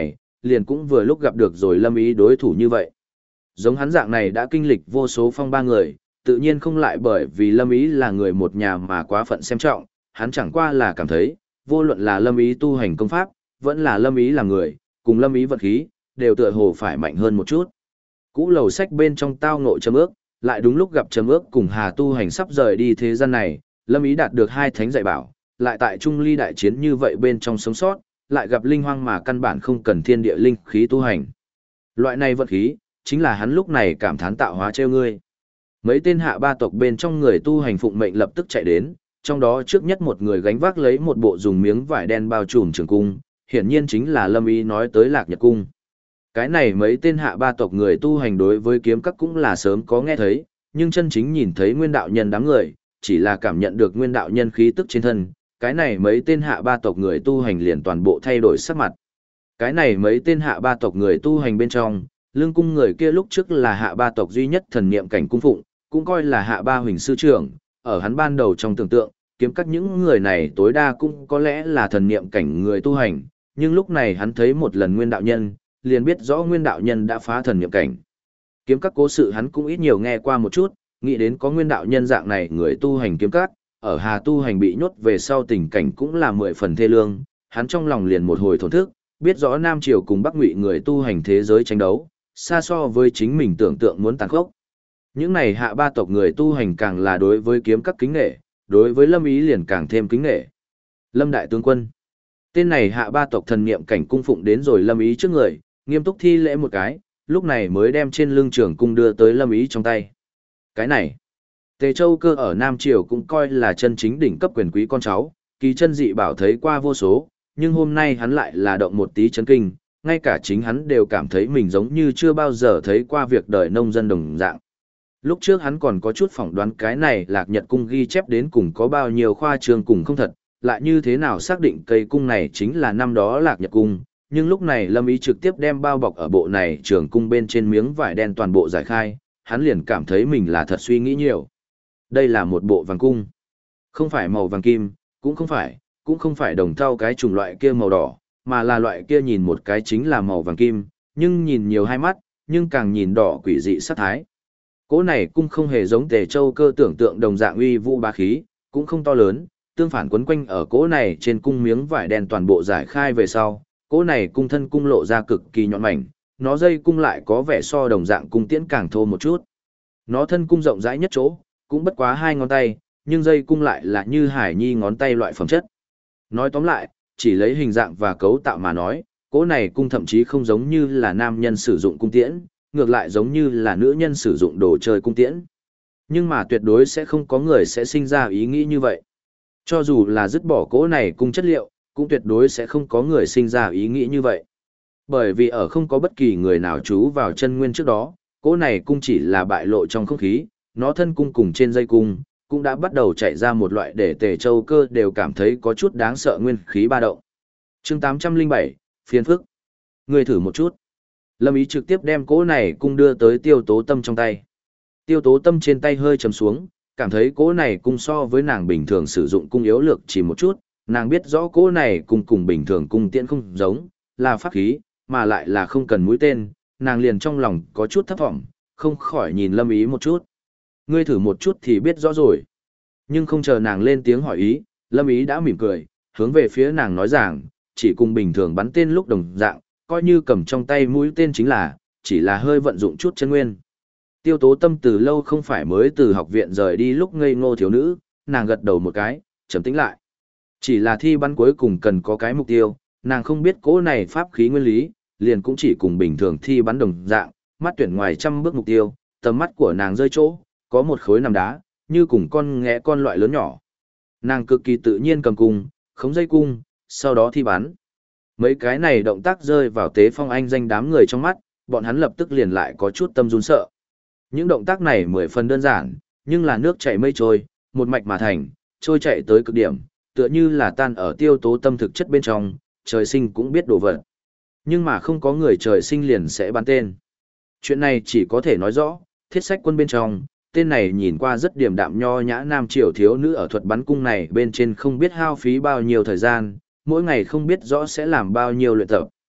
liền cũng vừa lúc gặp được rồi Lâm Ý đối thủ như vậy. Giống hắn dạng này đã kinh lịch vô số phong ba người, tự nhiên không lại bởi vì Lâm Ý là người một nhà mà quá phận xem trọng, hắn chẳng qua là cảm thấy, vô luận là Lâm Ý tu hành công pháp, vẫn là Lâm Ý là người, cùng Lâm Ý vật khí, đều tựa hồ phải mạnh hơn một chút. Cũ lầu sách bên trong tao ngộ Trầm Ước, lại đúng lúc gặp Trầm Ước cùng Hà tu hành sắp rời đi thế gian này, Lâm Ý đạt được hai thánh dạy bảo, lại tại Trung Ly đại chiến như vậy bên trong sống sót, lại gặp linh hoang mà căn bản không cần thiên địa linh khí tu hành. Loại này vật khí, chính là hắn lúc này cảm thán tạo hóa trêu ngươi. Mấy tên hạ ba tộc bên trong người tu hành phụng mệnh lập tức chạy đến, trong đó trước nhất một người gánh vác lấy một bộ dùng miếng vải đen bao trùm trường cung, hiển nhiên chính là Lâm Ý nói tới Lạc Nhật cung. Cái này mấy tên hạ ba tộc người tu hành đối với kiếm các cũng là sớm có nghe thấy, nhưng chân chính nhìn thấy nguyên đạo nhân đám người, chỉ là cảm nhận được nguyên đạo nhân khí tức trên thân, cái này mấy tên hạ ba tộc người tu hành liền toàn bộ thay đổi sắc mặt. Cái này mấy tên hạ ba tộc người tu hành bên trong, lương cung người kia lúc trước là hạ ba tộc duy nhất thần niệm cảnh cung phụng, cũng coi là hạ ba huỳnh sư trưởng, ở hắn ban đầu trong tưởng tượng, kiếm các những người này tối đa cũng có lẽ là thần niệm cảnh người tu hành, nhưng lúc này hắn thấy một lần nguyên đạo nhân, liền biết rõ nguyên đạo nhân đã phá thần niệm cảnh. Kiếm các cố sự hắn cũng ít nhiều nghe qua một chút, nghĩ đến có nguyên đạo nhân dạng này người tu hành kiếm các, ở Hà tu hành bị nhốt về sau tình cảnh cũng là 10 phần thê lương, hắn trong lòng liền một hồi thổn thức, biết rõ Nam Triều cùng Bắc Ngụy người tu hành thế giới tranh đấu, xa so với chính mình tưởng tượng muốn tàn khốc. Những này hạ ba tộc người tu hành càng là đối với kiếm các kính nghệ, đối với Lâm Ý liền càng thêm kính nghệ. Lâm đại tướng quân. Tên này hạ ba tộc thần niệm cảnh cung phụng đến rồi Lâm Ý trước người, nghiêm túc thi lễ một cái, lúc này mới đem trên lưng trưởng cung đưa tới Lâm Ý trong tay. Cái này, Tề Châu Cơ ở Nam Triều cũng coi là chân chính đỉnh cấp quyền quý con cháu, kỳ chân dị bảo thấy qua vô số, nhưng hôm nay hắn lại là động một tí chấn kinh, ngay cả chính hắn đều cảm thấy mình giống như chưa bao giờ thấy qua việc đời nông dân đồng dạng. Lúc trước hắn còn có chút phỏng đoán cái này Lạc Nhật cung ghi chép đến cùng có bao nhiêu khoa trương cùng không thật, lại như thế nào xác định cây cung này chính là năm đó Lạc Nhật cung, nhưng lúc này Lâm Ý trực tiếp đem bao bọc ở bộ này trường cung bên trên miếng vải đen toàn bộ giải khai, hắn liền cảm thấy mình là thật suy nghĩ nhiều. Đây là một bộ vàng cung, không phải màu vàng kim, cũng không phải đồng thau cái chủng loại kia màu đỏ, mà là loại kia nhìn một cái chính là màu vàng kim, nhưng nhìn nhiều hai mắt, nhưng càng nhìn đỏ quỷ dị sát thái. Cỗ này cung không hề giống Tề Châu Cơ tưởng tượng đồng dạng uy vũ bá khí, cũng không to lớn, tương phản quấn quanh ở cỗ này trên cung miếng vải đen toàn bộ giải khai về sau, cỗ này cung thân cung lộ ra cực kỳ nhọn mảnh, nó dây cung lại có vẻ so đồng dạng cung tiễn càng thô một chút. Nó thân cung rộng rãi nhất chỗ, cũng bất quá 2 ngón tay, nhưng dây cung lại là như hải nhi ngón tay loại phẩm chất. Nói tóm lại, chỉ lấy hình dạng và cấu tạo mà nói, cỗ này cung thậm chí không giống như là nam nhân sử dụng cung tiễn, ngược lại giống như là nữ nhân sử dụng đồ chơi cung tiễn. Nhưng mà tuyệt đối sẽ không có người sẽ sinh ra ý nghĩ như vậy. Cho dù là dứt bỏ cỗ này cung chất liệu, cũng tuyệt đối sẽ không có người sinh ra ý nghĩ như vậy. Bởi vì ở không có bất kỳ người nào trú vào chân nguyên trước đó, cỗ này cung chỉ là bại lộ trong không khí, nó thân cung cùng trên dây cung, cũng đã bắt đầu chạy ra một loại để Tề Châu Cơ đều cảm thấy có chút đáng sợ nguyên khí ba động. Chương 807, phiền phức. Người thử một chút. Lâm Ý trực tiếp đem cỗ này cung đưa tới Tiêu Tố Tâm trong tay. Tiêu Tố Tâm trên tay hơi chầm xuống, cảm thấy cỗ này cung so với nàng bình thường sử dụng cung yếu lược chỉ một chút, nàng biết rõ cỗ này cung cùng bình thường cung tiễn không giống, là pháp khí, mà lại là không cần mũi tên, nàng liền trong lòng có chút thấp vọng, không khỏi nhìn Lâm Ý một chút. Ngươi thử một chút thì biết rõ rồi. Nhưng không chờ nàng lên tiếng hỏi ý, Lâm Ý đã mỉm cười, hướng về phía nàng nói rằng, chỉ cùng bình thường bắn tên lúc đồng dạng, coi như cầm trong tay mũi tên chính là, chỉ là hơi vận dụng chút chân nguyên. Tiêu Tố Tâm từ lâu không phải mới từ học viện rời đi lúc ngây ngô thiếu nữ, nàng gật đầu một cái, trầm tĩnh lại. Chỉ là thi bắn cuối cùng cần có cái mục tiêu, nàng không biết cỗ này pháp khí nguyên lý, liền cũng chỉ cùng bình thường thi bắn đồng dạng, mắt tuyển ngoài 100 bước mục tiêu, tầm mắt của nàng rơi chỗ, có một khối nằm đá, như cùng con nghẽ con loại lớn nhỏ. Nàng cực kỳ tự nhiên cầm cung, khống dây cung, sau đó thi bắn. Mấy cái này động tác rơi vào Tế Phong Anh danh đám người trong mắt, bọn hắn lập tức liền lại có chút tâm run sợ. Những động tác này 10 phần đơn giản, nhưng là nước chảy mây trôi, một mạch mà thành, trôi chạy tới cực điểm, tựa như là tan ở Tiêu Tố Tâm thực chất bên trong, trời sinh cũng biết đồ vật. Nhưng mà không có người trời sinh liền sẽ bắn tên. Chuyện này chỉ có thể nói rõ, Thiết Sách Quân bên trong, tên này nhìn qua rất điềm đạm nho nhã nam triều thiếu nữ ở thuật bắn cung này bên trên không biết hao phí bao nhiêu thời gian, mỗi ngày không biết rõ sẽ làm bao nhiêu luyện tập.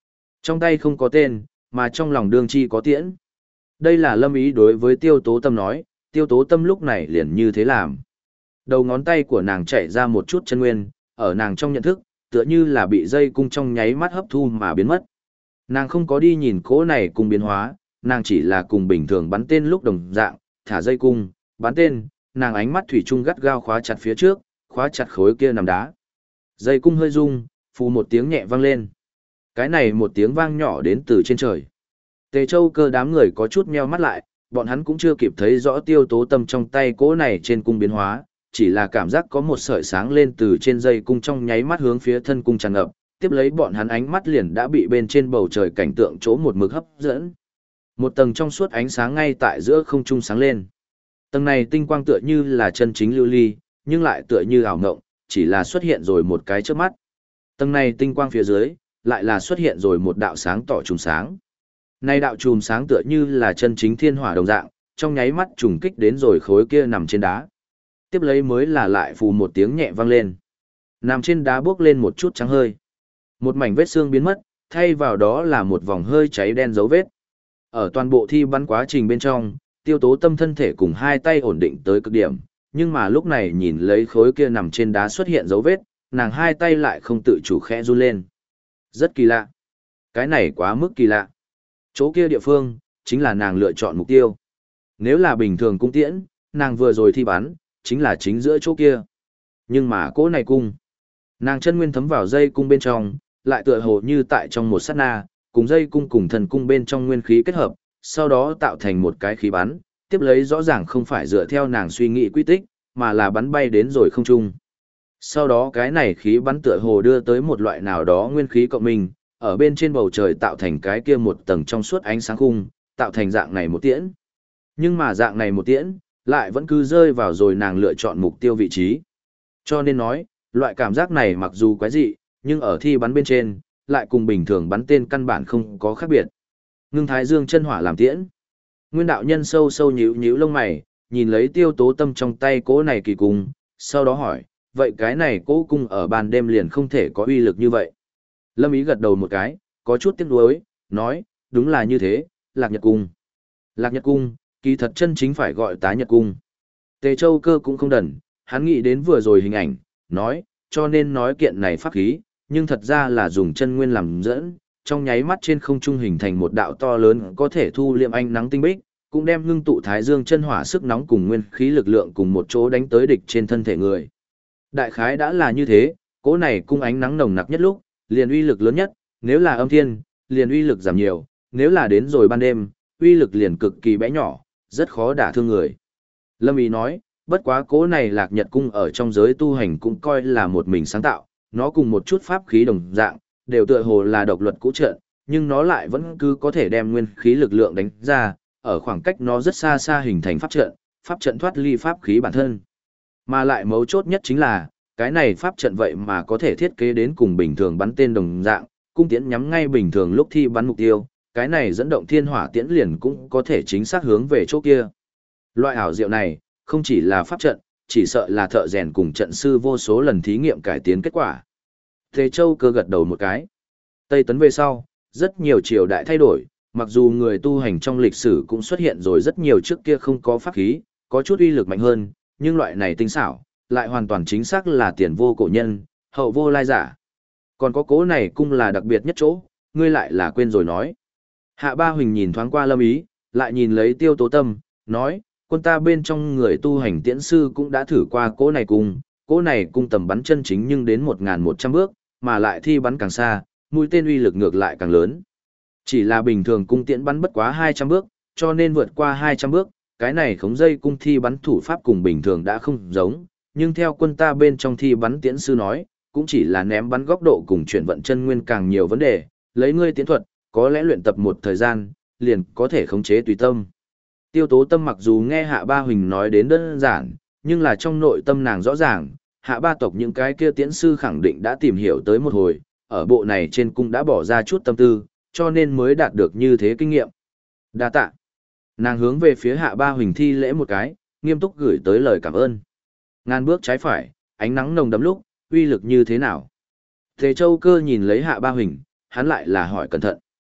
Trong tay không có tên, mà trong lòng đương chi có tiễn. Đây là Lâm Ý đối với Tiêu Tố Tâm nói, Tiêu Tố Tâm lúc này liền như thế làm. Đầu ngón tay của nàng chạy ra một chút chân nguyên, ở nàng trong nhận thức, tựa như là bị dây cung trong nháy mắt hấp thu mà biến mất. Nàng không có đi nhìn cỗ này cùng biến hóa, nàng chỉ là cùng bình thường bắn tên lúc đồng dạng, thả dây cung, bắn tên, nàng ánh mắt thủy chung gắt gao khóa chặt phía trước, khóa chặt khối kia nằm đá. Dây cung hơi rung, phù một tiếng nhẹ vang lên. Cái này một tiếng vang nhỏ đến từ trên trời. Tề Châu Cơ đám người có chút meo mắt lại, bọn hắn cũng chưa kịp thấy rõ Tiêu Tố Tâm trong tay cỗ này trên cung biến hóa, chỉ là cảm giác có một sợi sáng lên từ trên dây cung trong nháy mắt hướng phía thân cung tràn ngập, tiếp lấy bọn hắn ánh mắt liền đã bị bên trên bầu trời cảnh tượng chỗ một mực hấp dẫn. Một tầng trong suốt ánh sáng ngay tại giữa không trung sáng lên. Tầng này tinh quang tựa như là chân chính lưu ly, nhưng lại tựa như ảo ngộng, chỉ là xuất hiện rồi một cái chớp mắt. Tầng này tinh quang phía dưới, lại là xuất hiện rồi một đạo sáng tỏ chùm sáng. Này đạo chùm sáng tựa như là chân chính thiên hỏa đồng dạng, trong nháy mắt trùng kích đến rồi khối kia nằm trên đá. Tiếp lấy mới là lại phù một tiếng nhẹ vang lên. Nằm trên đá bước lên một chút trắng hơi. Một mảnh vết xương biến mất, thay vào đó là một vòng hơi cháy đen dấu vết. Ở toàn bộ thi bắn quá trình bên trong, Tiêu Tố Tâm thân thể cùng hai tay ổn định tới cực điểm, nhưng mà lúc này nhìn lấy khối kia nằm trên đá xuất hiện dấu vết, nàng hai tay lại không tự chủ khẽ run lên. Rất kỳ lạ. Cái này quá mức kỳ lạ. Chỗ kia địa phương, chính là nàng lựa chọn mục tiêu. Nếu là bình thường cung tiễn, nàng vừa rồi thi bắn, chính là chính giữa chỗ kia. Nhưng mà cỗ này cung, nàng chân nguyên thấm vào dây cung bên trong, lại tựa hồ như tại trong một sát na, cùng dây cung cùng thần cung bên trong nguyên khí kết hợp, sau đó tạo thành một cái khí bắn, tiếp lấy rõ ràng không phải dựa theo nàng suy nghĩ quy tích, mà là bắn bay đến rồi không trung. Sau đó cái này khí bắn tựa hồ đưa tới một loại nào đó nguyên khí cộng minh, ở bên trên bầu trời tạo thành cái kia một tầng trong suốt ánh sáng khung, tạo thành dạng này một tiễn. Nhưng mà dạng này một tiễn, lại vẫn cứ rơi vào rồi nàng lựa chọn mục tiêu vị trí. Cho nên nói, loại cảm giác này mặc dù quái dị, nhưng ở thi bắn bên trên, lại cùng bình thường bắn tên căn bản không có khác biệt. Ngưng Thái Dương chân hỏa làm tiễn. Nguyên đạo nhân sâu sâu nhíu nhíu lông mày, nhìn lấy Tiêu Tố Tâm trong tay cỗ này kỳ cung, sau đó hỏi, vậy cái này cỗ cung ở ban đêm liền không thể có uy lực như vậy. Lâm Ý gật đầu một cái, có chút tiếc nuối, nói, đúng là như thế, Lạc Nhật Cung. Lạc Nhật Cung, kỳ thật chân chính phải gọi Tá Nhật Cung. Tề Châu Cơ cũng không đần, hắn nghĩ đến vừa rồi hình ảnh, nói, cho nên nói kiện này pháp khí, nhưng thật ra là dùng chân nguyên làm dẫn, trong nháy mắt trên không trung hình thành một đạo to lớn có thể thu liệm ánh nắng tinh bích, cũng đem ngưng tụ Thái Dương chân hỏa sức nóng cùng nguyên khí lực lượng cùng một chỗ đánh tới địch trên thân thể người. Đại khái đã là như thế, cỗ này cung ánh nắng nồng nặc nhất lúc, liền uy lực lớn nhất, nếu là âm thiên, liền uy lực giảm nhiều, nếu là đến rồi ban đêm, uy lực liền cực kỳ bé nhỏ, rất khó đả thương người. Lâm Ý nói, bất quá cỗ này Lạc Nhật Cung ở trong giới tu hành cũng coi là một mình sáng tạo, nó cùng một chút pháp khí đồng dạng, đều tựa hồ là độc luật cũ trận, nhưng nó lại vẫn cứ có thể đem nguyên khí lực lượng đánh ra, ở khoảng cách nó rất xa xa hình thành pháp trận thoát ly pháp khí bản thân. Mà lại mấu chốt nhất chính là, cái này pháp trận vậy mà có thể thiết kế đến cùng bình thường bắn tên đồng dạng, cung tiễn nhắm ngay bình thường lúc thi bắn mục tiêu, cái này dẫn động thiên hỏa tiễn liền cũng có thể chính xác hướng về chỗ kia. Loại ảo diệu này, không chỉ là pháp trận, chỉ sợ là thợ rèn cùng trận sư vô số lần thí nghiệm cải tiến kết quả. Tề Châu Cơ gật đầu một cái. Tây Tấn về sau, rất nhiều triều đại thay đổi, mặc dù người tu hành trong lịch sử cũng xuất hiện rồi rất nhiều trước kia không có pháp khí, có chút uy lực mạnh hơn, nhưng loại này tinh xảo, lại hoàn toàn chính xác là tiền vô cổ nhân, hậu vô lai giả. Còn có cố này cung là đặc biệt nhất chỗ, ngươi lại là quên rồi nói. Hạ Ba Huỳnh nhìn thoáng qua Lâm Ý, lại nhìn lấy Tiêu Tố Tâm, nói, quân ta bên trong người tu hành tiễn sư cũng đã thử qua cố này cung tầm bắn chân chính nhưng đến 1.100 bước, mà lại thi bắn càng xa, mũi tên uy lực ngược lại càng lớn. Chỉ là bình thường cung tiễn bắn bất quá 200 bước, cho nên vượt qua 200 bước, cái này khống dây cung thi bắn thủ pháp cùng bình thường đã không giống, nhưng theo quân ta bên trong thi bắn tiễn sư nói, cũng chỉ là ném bắn góc độ cùng chuyển vận chân nguyên càng nhiều vấn đề, lấy ngươi tiễn thuật, có lẽ luyện tập một thời gian, liền có thể khống chế tùy tâm. Tiêu Tố Tâm mặc dù nghe Hạ Ba Huỳnh nói đến đơn giản, nhưng là trong nội tâm nàng rõ ràng, Hạ Ba tộc những cái kia tiễn sư khẳng định đã tìm hiểu tới một hồi, ở bộ này trên cung đã bỏ ra chút tâm tư, cho nên mới đạt được như thế kinh nghiệm. Đa tạ. Nàng hướng về phía Hạ Ba Huỳnh thi lễ một cái, nghiêm túc gửi tới lời cảm ơn. Ngàn bước trái phải, ánh nắng nồng đậm lúc, uy lực như thế nào? Tề Châu Cơ nhìn lấy Hạ Ba Huỳnh, hắn lại là hỏi cẩn thận.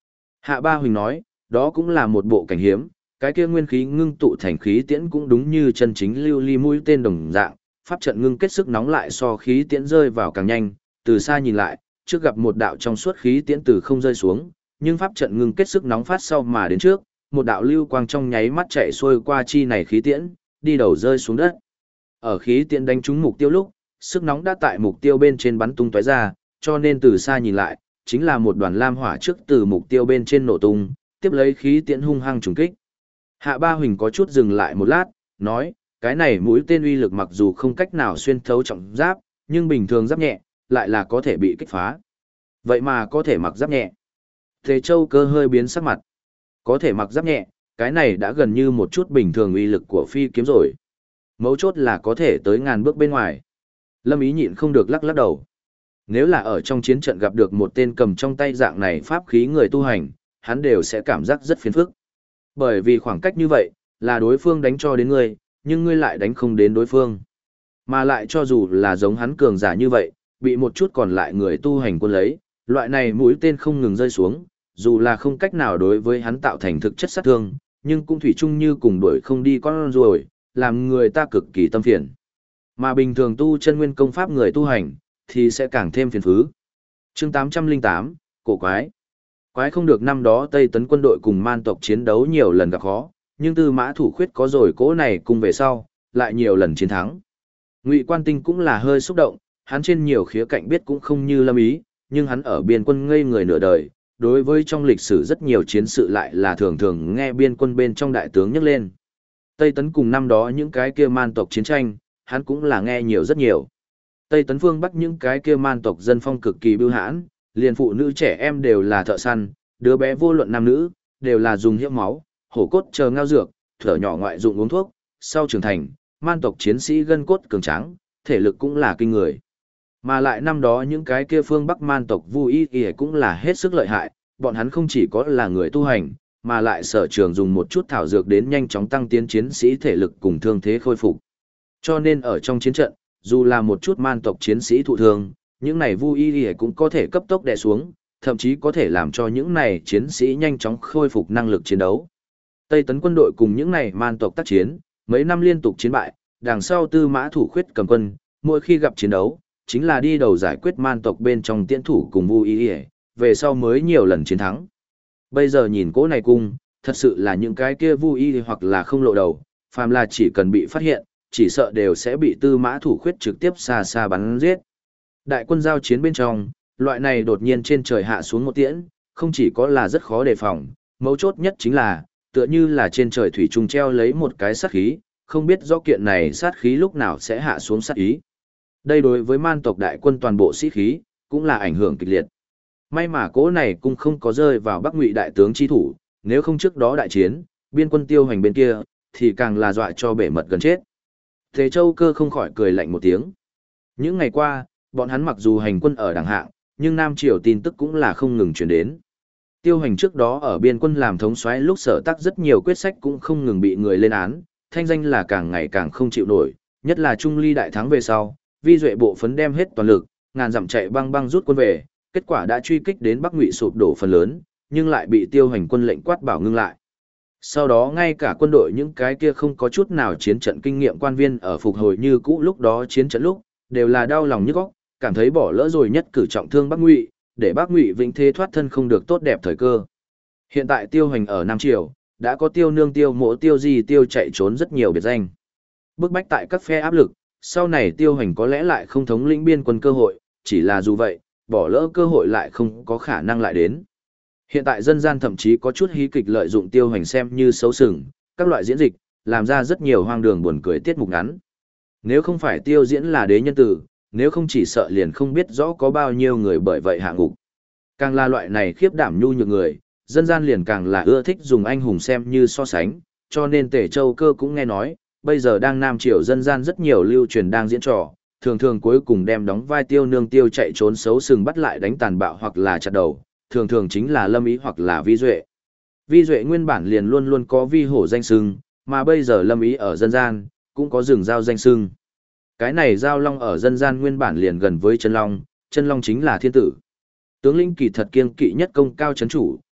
Hạ Ba Huỳnh nói, đó cũng là một bộ cảnh hiếm, cái kia nguyên khí ngưng tụ thành khí tiễn cũng đúng như chân chính lưu ly mũi tên đồng dạng, pháp trận ngưng kết sức nóng lại so khí tiễn rơi vào càng nhanh, từ xa nhìn lại, trước gặp một đạo trong suốt khí tiễn từ không rơi xuống, nhưng pháp trận ngưng kết sức nóng phát sau mà đến trước, một đạo lưu quang trong nháy mắt chạy xuôi qua chi này khí tiễn, đi đầu rơi xuống đất. Ở khí tiễn đánh trúng mục tiêu lúc, sức nóng đã tại mục tiêu bên trên bắn tung tóe ra, cho nên từ xa nhìn lại, chính là một đoàn lam hỏa trước từ mục tiêu bên trên nổ tung, tiếp lấy khí tiễn hung hăng trùng kích. Hạ Ba Huỳnh có chút dừng lại một lát, nói, cái này mũi tên uy lực mặc dù không cách nào xuyên thấu trọng giáp, nhưng bình thường giáp nhẹ, lại là có thể bị kích phá. Vậy mà có thể mặc giáp nhẹ. Tề Châu Cơ hơi biến sắc mặt. Có thể mặc giáp nhẹ, cái này đã gần như một chút bình thường uy lực của phi kiếm rồi. Mấu chốt là có thể tới ngàn bước bên ngoài. Lâm Ý nhịn không được lắc lắc đầu. Nếu là ở trong chiến trận gặp được một tên cầm trong tay dạng này pháp khí người tu hành, hắn đều sẽ cảm giác rất phiền phức. Bởi vì khoảng cách như vậy, là đối phương đánh cho đến ngươi, nhưng ngươi lại đánh không đến đối phương. Mà lại cho dù là giống hắn cường giả như vậy, bị một chút còn lại người tu hành quân lấy, loại này mũi tên không ngừng rơi xuống, dù là không cách nào đối với hắn tạo thành thực chất sát thương, nhưng cũng thủy chung như cùng đuổi không đi con ruồi, làm người ta cực kỳ tâm phiền. Mà bình thường tu chân nguyên công pháp người tu hành, thì sẽ càng thêm phiền phức. Chương 808, cổ quái. Quái không được năm đó Tây Tấn quân đội cùng man tộc chiến đấu nhiều lần gặp khó, nhưng Tư Mã Thủ Khuyết có rồi cỗ này cùng về sau, lại nhiều lần chiến thắng. Ngụy Quan Tinh cũng là hơi xúc động, hắn trên nhiều khía cạnh biết cũng không như Lâm Ý, nhưng hắn ở biên quân ngây người nửa đời, đối với trong lịch sử rất nhiều chiến sự lại là thường thường nghe biên quân bên trong đại tướng nhắc lên. Tây Tấn cùng năm đó những cái kia man tộc chiến tranh, hắn cũng là nghe nhiều rất nhiều. Tây Tấn phương Bắc những cái kia man tộc dân phong cực kỳ bưu hãn, liền phụ nữ trẻ em đều là thợ săn, đứa bé vô luận nam nữ, đều là dùng hiếp máu, hổ cốt chờ ngao dược, thở nhỏ ngoại dụng uống thuốc, sau trưởng thành, man tộc chiến sĩ gân cốt cường tráng, thể lực cũng là kinh người. Mà lại năm đó những cái kia phương Bắc man tộc Vu Y Y cũng là hết sức lợi hại, bọn hắn không chỉ có là người tu hành, mà lại sở trường dùng một chút thảo dược đến nhanh chóng tăng tiến chiến sĩ thể lực cùng thương thế khôi phục. Cho nên ở trong chiến trận, dù là một chút man tộc chiến sĩ thụ thương, những này Vu Y Y cũng có thể cấp tốc đè xuống, thậm chí có thể làm cho những này chiến sĩ nhanh chóng khôi phục năng lực chiến đấu. Tây Tấn quân đội cùng những này man tộc tác chiến, mấy năm liên tục chiến bại, đằng sau Tư Mã Thủ Khuyết cầm quân, mỗi khi gặp chiến đấu, chính là đi đầu giải quyết man tộc bên trong tiễn thủ cùng Vu Y Y, về sau mới nhiều lần chiến thắng. Bây giờ nhìn cỗ này cung, thật sự là những cái kia Vu Y hoặc là không lộ đầu, phàm là chỉ cần bị phát hiện, chỉ sợ đều sẽ bị Tư Mã Thủ Khuyết trực tiếp xa xa bắn giết. Đại quân giao chiến bên trong, loại này đột nhiên trên trời hạ xuống một tiễn, không chỉ có là rất khó đề phòng, mấu chốt nhất chính là, tựa như là trên trời thủy trùng treo lấy một cái sát khí, không biết do kiện này sát khí lúc nào sẽ hạ xuống sát ý. Đây đối với man tộc đại quân toàn bộ sĩ khí, cũng là ảnh hưởng kịch liệt. May mà cỗ này cũng không có rơi vào Bắc Ngụy đại tướng chi thủ, nếu không trước đó đại chiến, biên quân Tiêu Hoành bên kia, thì càng là dọa cho bể mật gần chết. Tề Châu Cơ không khỏi cười lạnh một tiếng. Những ngày qua, bọn hắn mặc dù hành quân ở đẳng hạng, nhưng Nam Triều tin tức cũng là không ngừng truyền đến. Tiêu Hoành trước đó ở biên quân làm thống soái lúc sở tác rất nhiều quyết sách cũng không ngừng bị người lên án, thanh danh là càng ngày càng không chịu nổi, nhất là Trung Ly đại thắng về sau, Vi Duệ bộ phấn đem hết toàn lực, ngàn dặm chạy băng băng rút quân về, kết quả đã truy kích đến Bắc Ngụy sụp đổ phần lớn, nhưng lại bị Tiêu Hoành quân lệnh quát bảo ngưng lại. Sau đó ngay cả quân đội những cái kia không có chút nào chiến trận kinh nghiệm quan viên ở phục hồi như cũ lúc đó chiến trận lúc, đều là đau lòng nhức óc, cảm thấy bỏ lỡ rồi nhất cử trọng thương Bắc Ngụy, để Bắc Ngụy vĩnh thế thoát thân không được tốt đẹp thời cơ. Hiện tại Tiêu Hoành ở Nam Triều, đã có Tiêu Nương Tiêu Mộ Tiêu Di Tiêu chạy trốn rất nhiều biệt danh. Bức bách tại các phe áp lực, sau này Tiêu Hoành có lẽ lại không thống lĩnh biên quân cơ hội, chỉ là dù vậy, bỏ lỡ cơ hội lại không có khả năng lại đến. Hiện tại dân gian thậm chí có chút hí kịch lợi dụng Tiêu Hoành xem như xấu sừng, các loại diễn dịch, làm ra rất nhiều hoang đường buồn cười tiết mục ngắn. Nếu không phải Tiêu diễn là đế nhân tử, nếu không chỉ sợ liền không biết rõ có bao nhiêu người bởi vậy hạ ngục. Càng là loại này khiếp đảm nhu nhược người, dân gian liền càng là ưa thích dùng anh hùng xem như so sánh, cho nên Tề Châu Cơ cũng nghe nói, bây giờ đang Nam Triều dân gian rất nhiều lưu truyền đang diễn trò, thường thường cuối cùng đem đóng vai Tiêu Nương Tiêu chạy trốn xấu sừng bắt lại đánh tàn bạo hoặc là chặt đầu, thường thường chính là Lâm Ý hoặc là Vi Duệ. Vi Duệ nguyên bản liền luôn luôn có vi hổ danh sưng, mà bây giờ Lâm Ý ở dân gian, cũng có rừng giao danh sưng. Cái này giao long ở dân gian nguyên bản liền gần với chân long chính là thiên tử. Tướng lĩnh kỳ thật kiêng kỵ nhất công cao chấn chủ,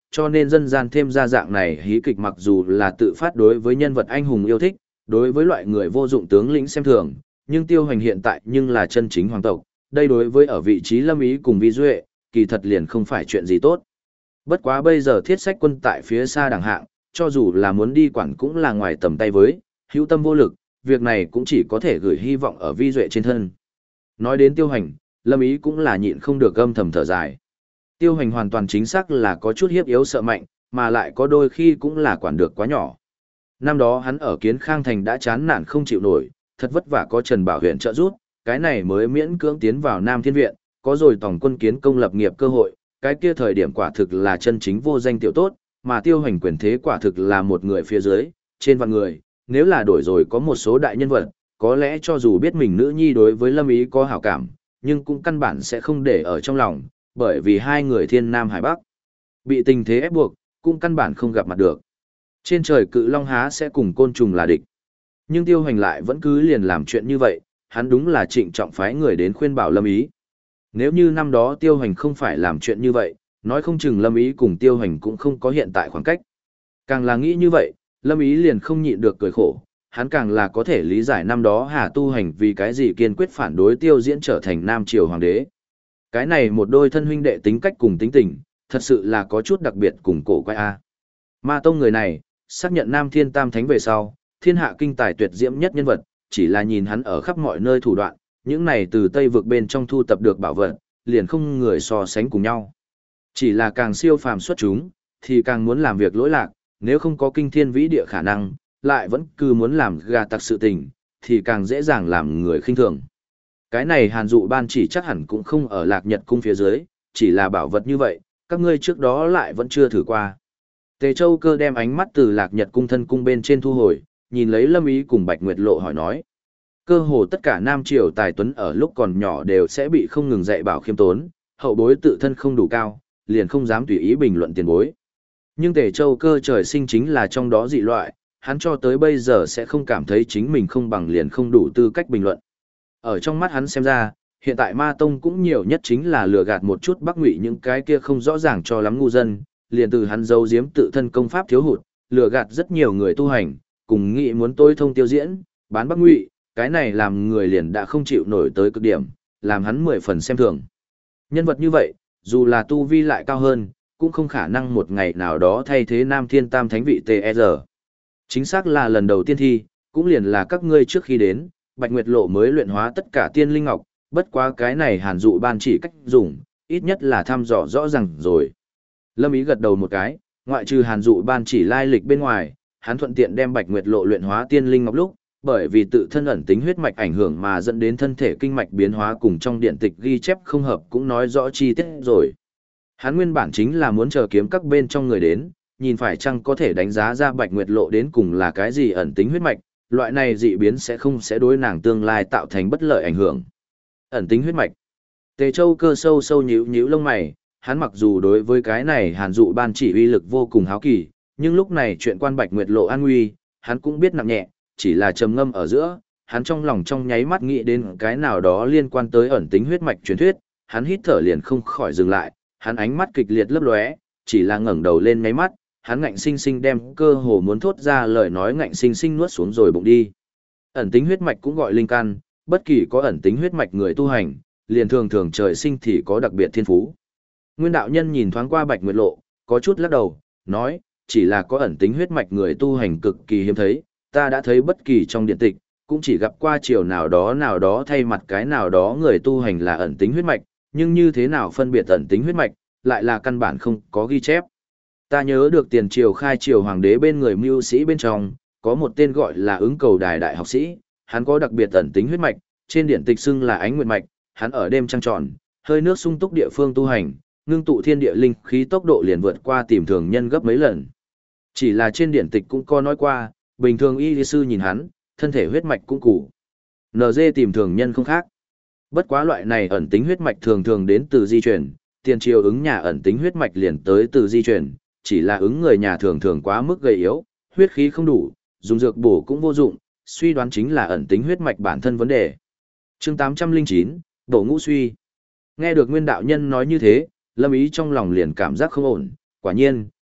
cho nên dân gian thêm ra dạng này hí kịch mặc dù là tự phát đối với nhân vật anh hùng yêu thích, đối với loại người vô dụng tướng lĩnh xem thường, nhưng Tiêu Hoành hiện tại nhưng là chân chính hoàng tộc, đây đối với ở vị trí Lâm Ý cùng Vi Duệ, kỳ thật liền không phải chuyện gì tốt. Bất quá bây giờ Thiết Sách Quân tại phía xa đẳng hạng, cho dù là muốn đi quản cũng là ngoài tầm tay với, hữu tâm vô lực, việc này cũng chỉ có thể gửi hy vọng ở Vi Duệ trên thân. Nói đến Tiêu Hoành, Lâm Ý cũng là nhịn không được âm thầm thở dài. Tiêu Hoành hoàn toàn chính xác là có chút hiếp yếu sợ mạnh, mà lại có đôi khi cũng là quản được quá nhỏ. Năm đó hắn ở Kiến Khang Thành đã chán nản không chịu nổi, thật vất vả có Trần Bảo Huyền trợ giúp, cái này mới miễn cưỡng tiến vào Nam Thiên Viện, có rồi tổng quân kiến công lập nghiệp cơ hội, cái kia thời điểm quả thực là chân chính vô danh tiểu tốt, mà Tiêu Hoành quyền thế quả thực là một người phía dưới, trên vạn người, nếu là đổi rồi có một số đại nhân vật, có lẽ cho dù biết mình nữ nhi đối với Lâm Ý có hảo cảm, nhưng cũng căn bản sẽ không để ở trong lòng, bởi vì hai người thiên nam hải bắc. Bị tình thế ép buộc, cũng căn bản không gặp mặt được. Trên trời cự long há sẽ cùng côn trùng là địch. Nhưng Tiêu Hoành lại vẫn cứ liền làm chuyện như vậy, hắn đúng là trịnh trọng phái người đến khuyên bảo Lâm Ý. Nếu như năm đó Tiêu Hoành không phải làm chuyện như vậy, nói không chừng Lâm Ý cùng Tiêu Hoành cũng không có hiện tại khoảng cách. Càng là nghĩ như vậy, Lâm Ý liền không nhịn được cười khổ, hắn càng là có thể lý giải năm đó Hà Tu Hành vì cái gì kiên quyết phản đối Tiêu Diễn trở thành Nam Triều Hoàng đế. Cái này một đôi thân huynh đệ tính cách cùng tính tình, thật sự là có chút đặc biệt cùng cổ quái a. Ma Tông người này, xác nhận Nam Thiên Tam Thánh về sau, thiên hạ kinh tài tuyệt diễm nhất nhân vật, chỉ là nhìn hắn ở khắp mọi nơi thủ đoạn, những này từ Tây vực bên trong thu tập được bảo vật, liền không người so sánh cùng nhau. Chỉ là càng siêu phàm xuất chúng, thì càng muốn làm việc lỗi lạc, nếu không có kinh thiên vĩ địa khả năng, lại vẫn cứ muốn làm gà tặc sự tình, thì càng dễ dàng làm người khinh thường. Cái này Hàn Dụ Ban chỉ chắc hẳn cũng không ở Lạc Nhật cung phía dưới, chỉ là bảo vật như vậy, các ngươi trước đó lại vẫn chưa thử qua. Tề Châu Cơ đem ánh mắt từ Lạc Nhật cung thân cung bên trên thu hồi, nhìn lấy Lâm Ý cùng Bạch Nguyệt Lộ hỏi nói. Cơ hồ tất cả Nam Triều tài tuấn ở lúc còn nhỏ đều sẽ bị không ngừng dạy bảo khiêm tốn, hậu bối tự thân không đủ cao, liền không dám tùy ý bình luận tiền bối. Nhưng Tề Châu Cơ trời sinh chính là trong đó dị loại, hắn cho tới bây giờ sẽ không cảm thấy chính mình không bằng liền không đủ tư cách bình luận. Ở trong mắt hắn xem ra, hiện tại Ma Tông cũng nhiều nhất chính là lừa gạt một chút Bắc Ngụy những cái kia không rõ ràng cho lắm ngu dân, liền từ hắn giấu giếm tự thân công pháp thiếu hụt, lừa gạt rất nhiều người tu hành, cùng nghĩ muốn tôi thông Tiêu Diễn, bán Bắc Ngụy, cái này làm người liền đã không chịu nổi tới cực điểm, làm hắn 10 phần xem thường. Nhân vật như vậy, dù là tu vi lại cao hơn, cũng không khả năng một ngày nào đó thay thế Nam Thiên Tam Thánh vị TR. Chính xác là lần đầu tiên thi, cũng liền là các ngươi trước khi đến, Bạch Nguyệt Lộ mới luyện hóa tất cả tiên linh ngọc, bất quá cái này Hàn Dụ Ban chỉ cách dùng, ít nhất là thăm dò rõ ràng rồi. Lâm Ý gật đầu một cái, ngoại trừ Hàn Dụ Ban chỉ lai lịch bên ngoài, hắn thuận tiện đem Bạch Nguyệt Lộ luyện hóa tiên linh ngọc lúc, bởi vì tự thân ẩn tính huyết mạch ảnh hưởng mà dẫn đến thân thể kinh mạch biến hóa cùng trong điện tịch ghi chép không hợp cũng nói rõ chi tiết rồi. Hắn nguyên bản chính là muốn chờ kiếm các bên trong người đến, nhìn phải chăng có thể đánh giá ra Bạch Nguyệt Lộ đến cùng là cái gì ẩn tính huyết mạch, loại này dị biến sẽ không sẽ đối nàng tương lai tạo thành bất lợi ảnh hưởng. Ẩn tính huyết mạch. Tề Châu Cơ sâu sâu nhíu nhíu lông mày, hắn mặc dù đối với cái này Hàn Dụ Ban chỉ uy lực vô cùng háo kỳ, nhưng lúc này chuyện quan Bạch Nguyệt Lộ an nguy, hắn cũng biết nặng nhẹ, chỉ là trầm ngâm ở giữa, hắn trong lòng trong nháy mắt nghĩ đến cái nào đó liên quan tới ẩn tính huyết mạch truyền thuyết, hắn hít thở liền không khỏi dừng lại, hắn ánh mắt kịch liệt lấp lóe, chỉ là ngẩng đầu lên nháy mắt, hắn ngạnh sinh sinh đem cơ hồ muốn thốt ra lời nói ngạnh sinh sinh nuốt xuống rồi bụng đi. Ẩn tính huyết mạch cũng gọi linh căn, bất kỳ có ẩn tính huyết mạch người tu hành, liền thường thường trời sinh thì có đặc biệt thiên phú. Nguyên đạo nhân nhìn thoáng qua Bạch Nguyệt Lộ, có chút lắc đầu, nói, chỉ là có ẩn tính huyết mạch người tu hành cực kỳ hiếm thấy, ta đã thấy bất kỳ trong điện tịch, cũng chỉ gặp qua chiều nào đó thay mặt cái nào đó người tu hành là ẩn tính huyết mạch, nhưng như thế nào phân biệt ẩn tính huyết mạch, lại là căn bản không có ghi chép. Ta nhớ được tiền triều khai triều hoàng đế bên người mưu sĩ bên trong, có một tên gọi là ứng cầu đài đại học sĩ, hắn có đặc biệt ẩn tính huyết mạch, trên điện tịch xưng là ánh nguyệt mạch, hắn ở đêm trăng tròn, hơi nước sung túc địa phương tu hành, ngưng tụ thiên địa linh khí tốc độ liền vượt qua tìm thường nhân gấp mấy lần. Chỉ là trên điện tịch cũng có nói qua, bình thường y lý sư nhìn hắn, thân thể huyết mạch cũng cũ. NG tìm thường nhân không khác. Bất quá loại này ẩn tính huyết mạch thường thường đến từ di truyền, tiền triều ứng nhà ẩn tính huyết mạch liền tới từ di truyền, chỉ là ứng người nhà thường thường quá mức gầy yếu, huyết khí không đủ, dùng dược bổ cũng vô dụng, suy đoán chính là ẩn tính huyết mạch bản thân vấn đề. Chương 809, Đổ ngũ suy. Nghe được Nguyên đạo nhân nói như thế, Lâm Ý trong lòng liền cảm giác không ổn, quả nhiên,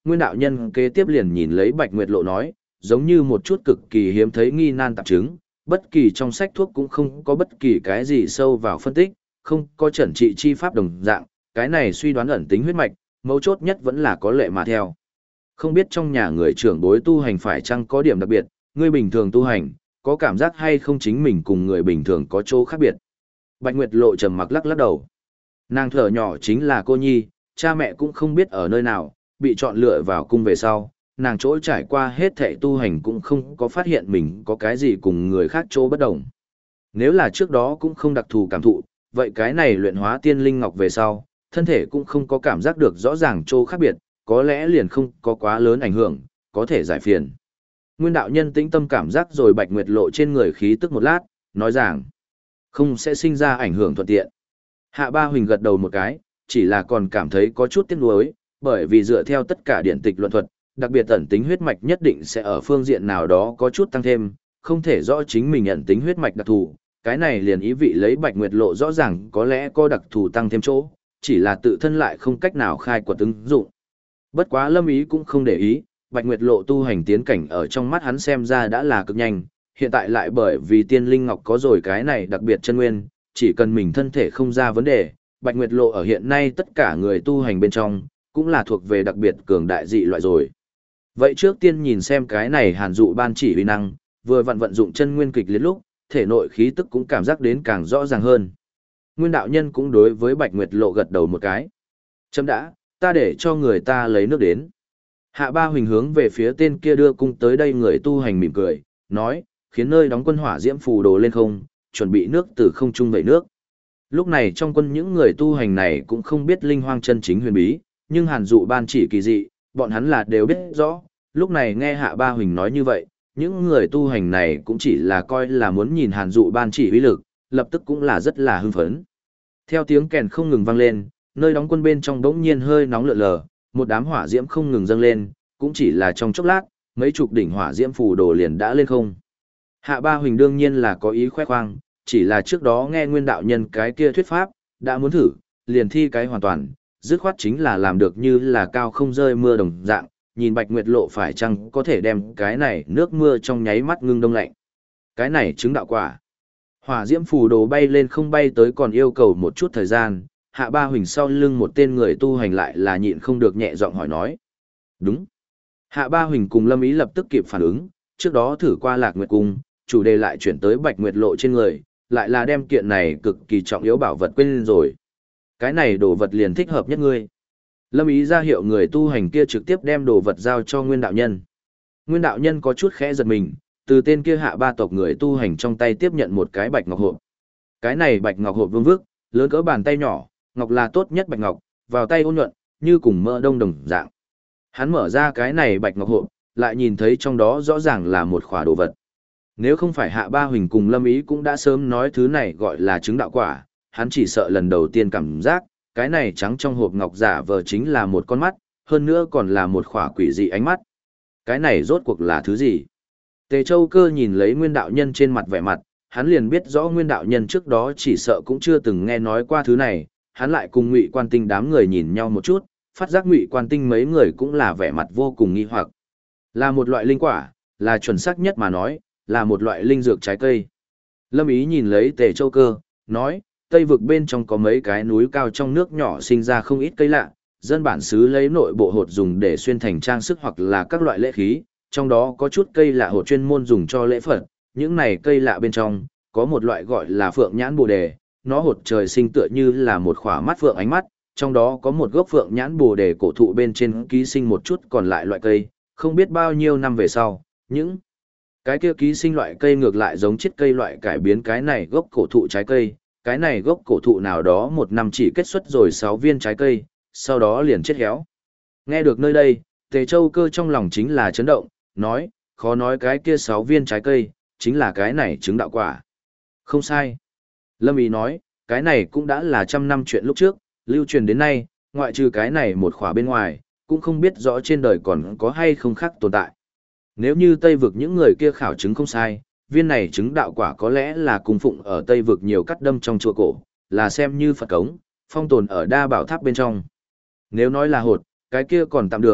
Nguyên đạo nhân kế tiếp liền nhìn lấy Bạch Nguyệt Lộ nói, giống như một chút cực kỳ hiếm thấy nghi nan tạp chứng, bất kỳ trong sách thuốc cũng không có bất kỳ cái gì sâu vào phân tích, không có chẩn trị chi pháp đồng dạng, cái này suy đoán ẩn tính huyết mạch, mấu chốt nhất vẫn là có lệ mà theo. Không biết trong nhà người trưởng bối tu hành phải chăng có điểm đặc biệt, người bình thường tu hành, có cảm giác hay không chính mình cùng người bình thường có chỗ khác biệt. Bạch Nguyệt Lộ trầm mặc lắc lắc đầu. Nàng thở nhỏ chính là cô nhi, cha mẹ cũng không biết ở nơi nào, bị chọn lựa vào cung về sau, nàng chỗ trải qua hết thệ tu hành cũng không có phát hiện mình có cái gì cùng người khác chỗ bất đồng. Nếu là trước đó cũng không đặc thù cảm thụ, vậy cái này luyện hóa tiên linh ngọc về sau, thân thể cũng không có cảm giác được rõ ràng chỗ khác biệt, có lẽ liền không có quá lớn ảnh hưởng, có thể giải phiền. Nguyên đạo nhân tĩnh tâm cảm giác rồi Bạch Nguyệt Lộ trên người khí tức một lát, nói rằng, không sẽ sinh ra ảnh hưởng thuận tiện. Hạ Ba Huỳnh gật đầu một cái, chỉ là còn cảm thấy có chút tiếc nuối, bởi vì dựa theo tất cả điển tịch luận thuật, đặc biệt ẩn tính huyết mạch nhất định sẽ ở phương diện nào đó có chút tăng thêm, không thể rõ chính mình ẩn tính huyết mạch đặc thù, cái này liền ý vị lấy Bạch Nguyệt Lộ rõ ràng có lẽ có đặc thù tăng thêm chỗ, chỉ là tự thân lại không cách nào khai quật ứng dụng. Bất quá Lâm Ý cũng không để ý, Bạch Nguyệt Lộ tu hành tiến cảnh ở trong mắt hắn xem ra đã là cực nhanh, hiện tại lại bởi vì tiên linh ngọc có rồi cái này đặc biệt chân nguyên, chỉ cần mình thân thể không ra vấn đề, Bạch Nguyệt Lộ ở hiện nay tất cả người tu hành bên trong, cũng là thuộc về đặc biệt cường đại dị loại rồi. Vậy trước tiên nhìn xem cái này Hàn Dụ ban chỉ uy năng, vừa vận dụng chân nguyên kịch liệt lúc, thể nội khí tức cũng cảm giác đến càng rõ ràng hơn. Nguyên đạo nhân cũng đối với Bạch Nguyệt Lộ gật đầu một cái. Chấm đã, ta để cho người ta lấy nước đến. Hạ Ba Huỳnh hướng về phía tên kia đưa cung tới đây người tu hành mỉm cười, nói, khiến nơi đóng quân hỏa diễm phù đồ lên không, chuẩn bị nước từ không trung vẩy nước. Lúc này trong quân những người tu hành này cũng không biết linh hoang chân chính huyền bí, nhưng Hàn Dụ ban chỉ kỳ dị, bọn hắn là đều biết rõ, lúc này nghe Hạ Ba Huỳnh nói như vậy, những người tu hành này cũng chỉ là coi là muốn nhìn Hàn Dụ ban chỉ uy lực, lập tức cũng là rất là hưng phấn. Theo tiếng kèn không ngừng vang lên, nơi đóng quân bên trong bỗng nhiên hơi nóng lượn lờ, một đám hỏa diễm không ngừng dâng lên, cũng chỉ là trong chốc lát, mấy chục đỉnh hỏa diễm phù đồ liền đã lên không. Hạ Ba Huỳnh đương nhiên là có ý khoe khoang, chỉ là trước đó nghe Nguyên đạo nhân cái kia thuyết pháp, đã muốn thử, liền thi cái hoàn toàn, dứt khoát chính là làm được như là cao không rơi mưa đồng dạng, nhìn Bạch Nguyệt Lộ phải chăng có thể đem cái này nước mưa trong nháy mắt ngưng đông lạnh. Cái này chứng đạo quả. Hỏa diễm phù đồ bay lên không bay tới còn yêu cầu một chút thời gian, Hạ Ba Huỳnh sau lưng một tên người tu hành lại là nhịn không được nhẹ giọng hỏi nói. Đúng. Hạ Ba Huỳnh cùng Lâm Ý lập tức kịp phản ứng, trước đó thử qua Lạc Nguyệt Cung, chủ đề lại chuyển tới Bạch Nguyệt Lộ trên người, lại là đem kiện này cực kỳ trọng yếu bảo vật quên rồi. Cái này đồ vật liền thích hợp nhất ngươi. Lâm Ý ra hiệu người tu hành kia trực tiếp đem đồ vật giao cho Nguyên đạo nhân. Nguyên đạo nhân có chút khẽ giật mình, từ tên kia Hạ Ba tộc người tu hành trong tay tiếp nhận một cái bạch ngọc hộp. Cái này bạch ngọc hộp vương vức, lớn cỡ bàn tay nhỏ, ngọc là tốt nhất bạch ngọc, vào tay ôn nhuận, như cùng mỡ đông đồng dạng. Hắn mở ra cái này bạch ngọc hộp, lại nhìn thấy trong đó rõ ràng là một khỏa đồ vật. Nếu không phải Hạ Ba Huỳnh cùng Lâm Ý cũng đã sớm nói thứ này gọi là trứng đạo quả, hắn chỉ sợ lần đầu tiên cảm giác, cái này trắng trong hộp ngọc giả vờ chính là một con mắt, hơn nữa còn là một khỏa quỷ dị ánh mắt. Cái này rốt cuộc là thứ gì? Tề Châu Cơ nhìn lấy Nguyên đạo nhân trên mặt vẻ mặt, hắn liền biết rõ Nguyên đạo nhân trước đó chỉ sợ cũng chưa từng nghe nói qua thứ này, hắn lại cùng Ngụy Quan Tinh đám người nhìn nhau một chút, phát giác Ngụy Quan Tinh mấy người cũng là vẻ mặt vô cùng nghi hoặc. Là một loại linh quả, là chuẩn xác nhất mà nói, là một loại linh dược trái cây. Lâm Ý nhìn lấy Tề Châu Cơ, nói, Tây vực bên trong có mấy cái núi cao trong nước nhỏ sinh ra không ít cây lạ, dân bản xứ lấy nội bộ hột dùng để xuyên thành trang sức hoặc là các loại lễ khí, trong đó có chút cây lạ hột chuyên môn dùng cho lễ Phật, những này cây lạ bên trong, có một loại gọi là phượng nhãn bồ đề, nó hột trời sinh tựa như là một khỏa mắt phượng ánh mắt, trong đó có một gốc phượng nhãn bồ đề cổ thụ bên trên ký sinh một chút còn lại loại cây, không biết bao nhiêu năm về sau, những cái kia ký sinh loại cây ngược lại giống chiết cây loại cải biến cái này gốc cổ thụ trái cây, cái này gốc cổ thụ nào đó một năm chỉ kết xuất rồi 6 viên trái cây, sau đó liền chết héo. Nghe được nơi đây, Tề Châu Cơ trong lòng chính là chấn động, nói, khó nói cái kia 6 viên trái cây, chính là cái này trứng đạo quả. Không sai. Lâm Ý nói, cái này cũng đã là 100 năm chuyện lúc trước, lưu truyền đến nay, ngoại trừ cái này một khỏa bên ngoài, cũng không biết rõ trên đời còn có hay không khác tồn tại. Nếu như Tây vực những người kia khảo chứng không sai, viên này trứng đạo quả có lẽ là cung phụng ở Tây vực nhiều cắt đâm trong chùa cổ, là xem như Phật cống, phong tồn ở đa bảo tháp bên trong. Nếu nói là hột, cái kia còn tạm được,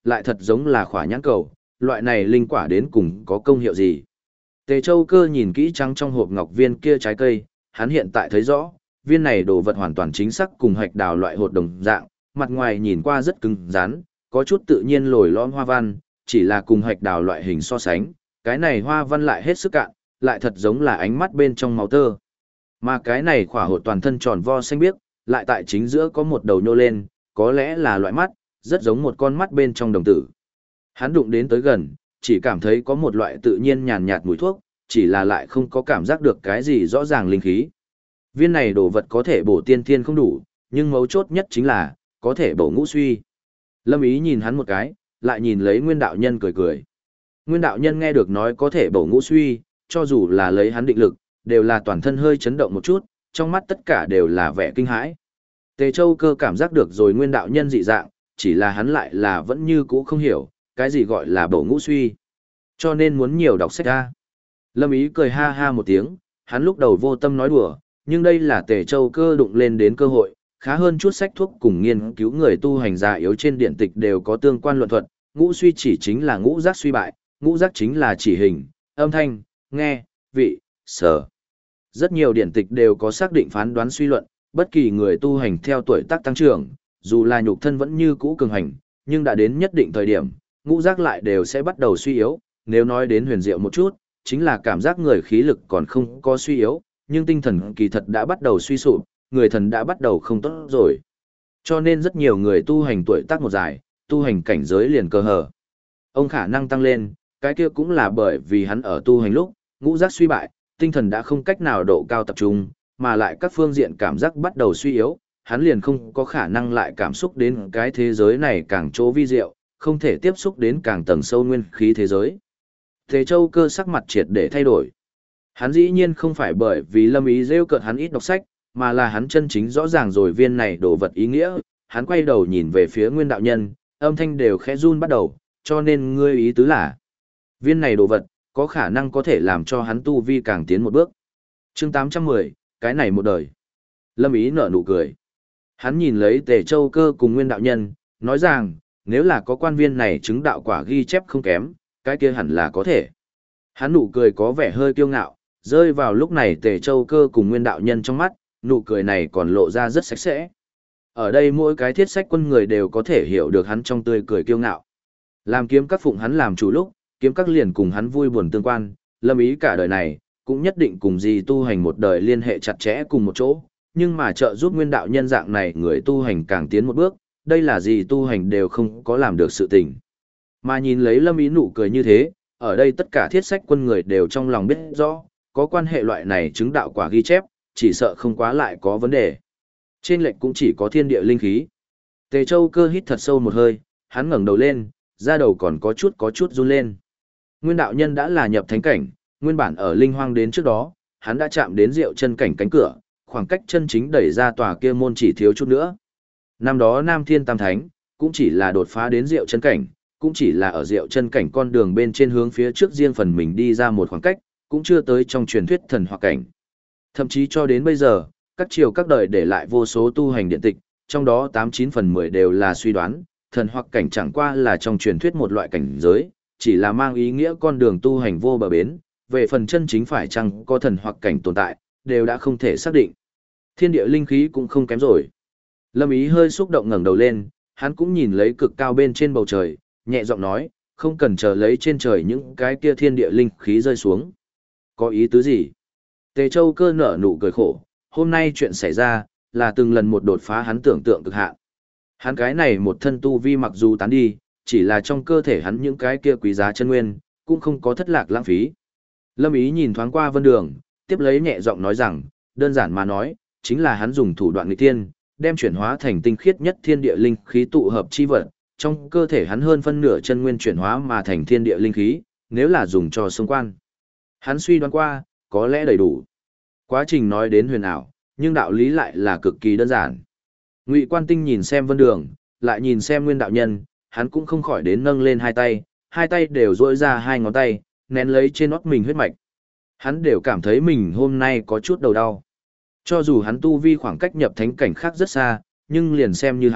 lại thật giống là khỏa nhãn cầu, loại này linh quả đến cùng có công hiệu gì. Tề Châu Cơ nhìn kỹ trắng trong hộp ngọc viên kia trái cây, hắn hiện tại thấy rõ, viên này đồ vật hoàn toàn chính xác cùng hạch đào loại hột đồng dạng, mặt ngoài nhìn qua rất cứng rắn, có chút tự nhiên lồi lõm hoa văn, chỉ là cùng hạch đào loại hình so sánh, cái này hoa văn lại hết sức cạn, lại thật giống là ánh mắt bên trong máu tơ. Mà cái này khỏa hột toàn thân tròn vo xanh biếc, lại tại chính giữa có một đầu nhô lên, có lẽ là loại mắt, rất giống một con mắt bên trong đồng tử. Hắn đụng đến tới gần, chỉ cảm thấy có một loại tự nhiên nhàn nhạt mùi thuốc, chỉ là lại không có cảm giác được cái gì rõ ràng linh khí. Viên này đồ vật có thể bổ tiên thiên không đủ, nhưng mấu chốt nhất chính là, có thể bổ ngũ suy. Lâm Ý nhìn hắn một cái, lại nhìn lấy Nguyên đạo nhân cười cười. Nguyên đạo nhân nghe được nói có thể bổ ngũ suy, cho dù là lấy hắn định lực, đều là toàn thân hơi chấn động một chút, trong mắt tất cả đều là vẻ kinh hãi. Tề Châu Cơ cảm giác được rồi Nguyên đạo nhân dị dạng, chỉ là hắn lại là vẫn như cũ không hiểu, cái gì gọi là bổ ngũ suy. Cho nên muốn nhiều đọc sách ra. Lâm Ý cười ha ha một tiếng, hắn lúc đầu vô tâm nói đùa, nhưng đây là Tề Châu Cơ đụng lên đến cơ hội, khá hơn chút sách thuốc cùng nghiên cứu người tu hành già yếu trên điện tịch đều có tương quan luận thuật, ngũ suy chỉ chính là ngũ giác suy bại, ngũ giác chính là chỉ hình, âm thanh, nghe, vị, sở. Rất nhiều điển tịch đều có xác định phán đoán suy luận, bất kỳ người tu hành theo tuổi tác tăng trưởng, dù là nhục thân vẫn như cũ cường hành, nhưng đã đến nhất định thời điểm, ngũ giác lại đều sẽ bắt đầu suy yếu, nếu nói đến huyền diệu một chút, chính là cảm giác người khí lực còn không có suy yếu, nhưng tinh thần kỳ thật đã bắt đầu suy sụp, người thần đã bắt đầu không tốt rồi. Cho nên rất nhiều người tu hành tuổi tác một dài, tu hành cảnh giới liền cơ hở. Ông khả năng tăng lên, cái kia cũng là bởi vì hắn ở tu hành lúc, ngũ giác suy bại, tinh thần đã không cách nào độ cao tập trung, mà lại các phương diện cảm giác bắt đầu suy yếu, hắn liền không có khả năng lại cảm xúc đến cái thế giới này càng chỗ vi diệu, không thể tiếp xúc đến càng tầng sâu nguyên khí thế giới. Tề Châu Cơ sắc mặt triệt để thay đổi. Hắn dĩ nhiên không phải bởi vì Lâm Ý rêu cợt hắn ít đọc sách, mà là hắn chân chính rõ ràng rồi viên này đồ vật ý nghĩa, hắn quay đầu nhìn về phía Nguyên đạo nhân, âm thanh đều khẽ run bắt đầu, cho nên ngươi ý tứ là, viên này đồ vật, có khả năng có thể làm cho hắn tu vi càng tiến một bước. Chương 810, cái này một đời. Lâm Ý nở nụ cười. Hắn nhìn lấy Tề Châu Cơ cùng Nguyên đạo nhân, nói rằng, nếu là có quan viên này chứng đạo quả ghi chép không kém, cái kia hẳn là có thể. Hắn nụ cười có vẻ hơi kiêu ngạo, rơi vào lúc này Tề Châu Cơ cùng Nguyên đạo nhân trong mắt, nụ cười này còn lộ ra rất sạch sẽ. Ở đây mỗi cái thiết sách quân người đều có thể hiểu được hắn trong tươi cười kiêu ngạo. Làm kiếm các phụng hắn làm chủ lúc, kiếm các liền cùng hắn vui buồn tương quan, Lâm Ý cả đời này, cũng nhất định cùng gì tu hành một đời liên hệ chặt chẽ cùng một chỗ, nhưng mà trợ giúp Nguyên đạo nhân dạng này người tu hành càng tiến một bước, đây là gì tu hành đều không có làm được sự tình. Mà nhìn lấy Lâm Ý nụ cười như thế, ở đây tất cả thiết sách quân người đều trong lòng biết rõ, có quan hệ loại này chứng đạo quả ghi chép, chỉ sợ không quá lại có vấn đề. Trên lệnh cũng chỉ có thiên địa linh khí. Tề Châu Cơ hít thật sâu một hơi, hắn ngẩng đầu lên, da đầu còn có chút run lên. Nguyên đạo nhân đã là nhập thánh cảnh, nguyên bản ở linh hoang đến trước đó, hắn đã chạm đến Diệu Chân cảnh cánh cửa, khoảng cách chân chính đẩy ra tòa kia môn chỉ thiếu chút nữa. Năm đó Nam Thiên Tam Thánh, cũng chỉ là đột phá đến Diệu Chân cảnh, cũng chỉ là ở Diệu Chân cảnh con đường bên trên hướng phía trước riêng phần mình đi ra một khoảng cách, cũng chưa tới trong truyền thuyết thần hoặc cảnh. Thậm chí cho đến bây giờ, các triều các đời để lại vô số tu hành điện tịch, trong đó 89 phần 10 đều là suy đoán, thần hoặc cảnh chẳng qua là trong truyền thuyết một loại cảnh giới, chỉ là mang ý nghĩa con đường tu hành vô bờ bến, về phần chân chính phải chăng có thần hoặc cảnh tồn tại, đều đã không thể xác định. Thiên địa linh khí cũng không kém rồi. Lâm Ý hơi xúc động ngẩng đầu lên, hắn cũng nhìn lấy cực cao bên trên bầu trời, nhẹ giọng nói, không cần chờ lấy trên trời những cái kia thiên địa linh khí rơi xuống. Có ý tứ gì? Tề Châu Cơ nở nụ cười khổ, hôm nay chuyện xảy ra, là từng lần một đột phá hắn tưởng tượng cực hạn. Hắn cái này một thân tu vi mặc dù tán đi, chỉ là trong cơ thể hắn những cái kia quý giá chân nguyên, cũng không có thất lạc lãng phí. Lâm Ý nhìn thoáng qua Vân Đường, tiếp lấy nhẹ giọng nói rằng, đơn giản mà nói, chính là hắn dùng thủ đoạn nghịch tiên, đem chuyển hóa thành tinh khiết nhất thiên địa linh khí tụ hợp chi vật, trong cơ thể hắn hơn phân nửa chân nguyên chuyển hóa mà thành thiên địa linh khí, nếu là dùng cho xung quan. Hắn suy đoán qua, có lẽ đầy đủ. Quá trình nói đến huyền ảo, nhưng đạo lý lại là cực kỳ đơn giản. Ngụy Quan Tinh nhìn xem Vân Đường, lại nhìn xem Nguyên đạo nhân, hắn cũng không khỏi đến nâng lên hai tay đều duỗi ra hai ngón tay, nén lấy trên nót mình huyết mạch. Hắn đều cảm thấy mình hôm nay có chút đầu đau. Cho dù hắn tu vi khoảng cách nhập thánh cảnh khác rất xa, nhưng liền xem như hắn,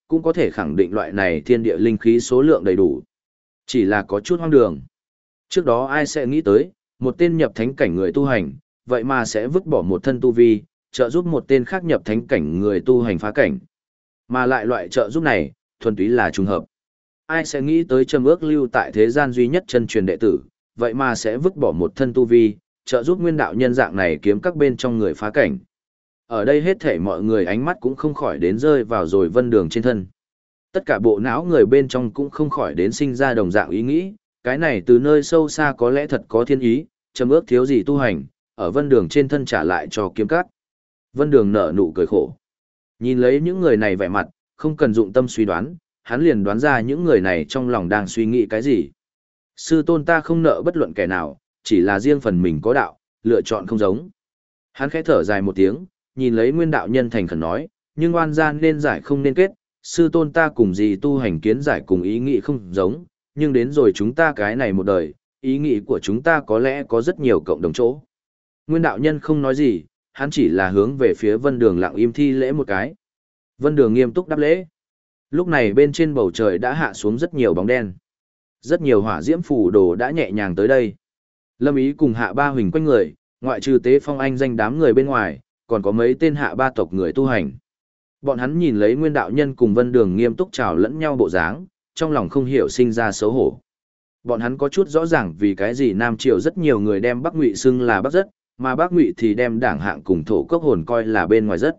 cũng có thể khẳng định loại này thiên địa linh khí số lượng đầy đủ. Chỉ là có chút hoang đường. Trước đó ai sẽ nghĩ tới, một tên nhập thánh cảnh người tu hành, vậy mà sẽ vứt bỏ một thân tu vi, trợ giúp một tên khác nhập thánh cảnh người tu hành phá cảnh. Mà lại loại trợ giúp này, thuần túy là trùng hợp. Ai sẽ nghĩ tới Trầm Ước lưu tại thế gian duy nhất chân truyền đệ tử, vậy mà sẽ vứt bỏ một thân tu vi, trợ giúp nguyên đạo nhân dạng này kiếm các bên trong người phá cảnh. Ở đây hết thảy mọi người ánh mắt cũng không khỏi đến rơi vào rồi Vân Đường trên thân. Tất cả bộ não người bên trong cũng không khỏi đến sinh ra đồng dạng ý nghĩ, cái này từ nơi sâu xa có lẽ thật có thiên ý, Trầm Ước thiếu gì tu hành, ở Vân Đường trên thân trả lại cho kiếm các. Vân Đường nở nụ cười khổ. Nhìn lấy những người này vẻ mặt, không cần dụng tâm suy đoán, hắn liền đoán ra những người này trong lòng đang suy nghĩ cái gì. Sư tôn ta không nợ bất luận kẻ nào, chỉ là riêng phần mình có đạo, lựa chọn không giống. Hắn khẽ thở dài một tiếng, nhìn lấy nguyên đạo nhân thành khẩn nói, nhưng oan gian nên giải không nên kết, sư tôn ta cùng gì tu hành kiến giải cùng ý nghĩ không giống, nhưng đến rồi chúng ta cái này một đời, ý nghĩ của chúng ta có lẽ có rất nhiều cộng đồng chỗ. Nguyên đạo nhân không nói gì, hắn chỉ là hướng về phía Vân Đường lặng im thi lễ một cái. Vân Đường nghiêm túc đáp lễ. Lúc này bên trên bầu trời đã hạ xuống rất nhiều bóng đen. Rất nhiều hỏa diễm phù đồ đã nhẹ nhàng tới đây. Lâm Ý cùng Hạ Ba Huỳnh quanh người, ngoại trừ Tế Phong Anh danh đám người bên ngoài, còn có mấy tên Hạ Ba tộc người tu hành. Bọn hắn nhìn lấy Nguyên đạo nhân cùng Vân Đường nghiêm túc chào lẫn nhau bộ dáng, trong lòng không hiểu sinh ra xấu hổ. Bọn hắn có chút rõ ràng vì cái gì Nam Triều rất nhiều người đem Bắc Ngụy xưng là Bắc Rất, mà Bắc Ngụy thì đem Đảng Hạng cùng Thổ Cốc Hồn coi là bên ngoài Rất.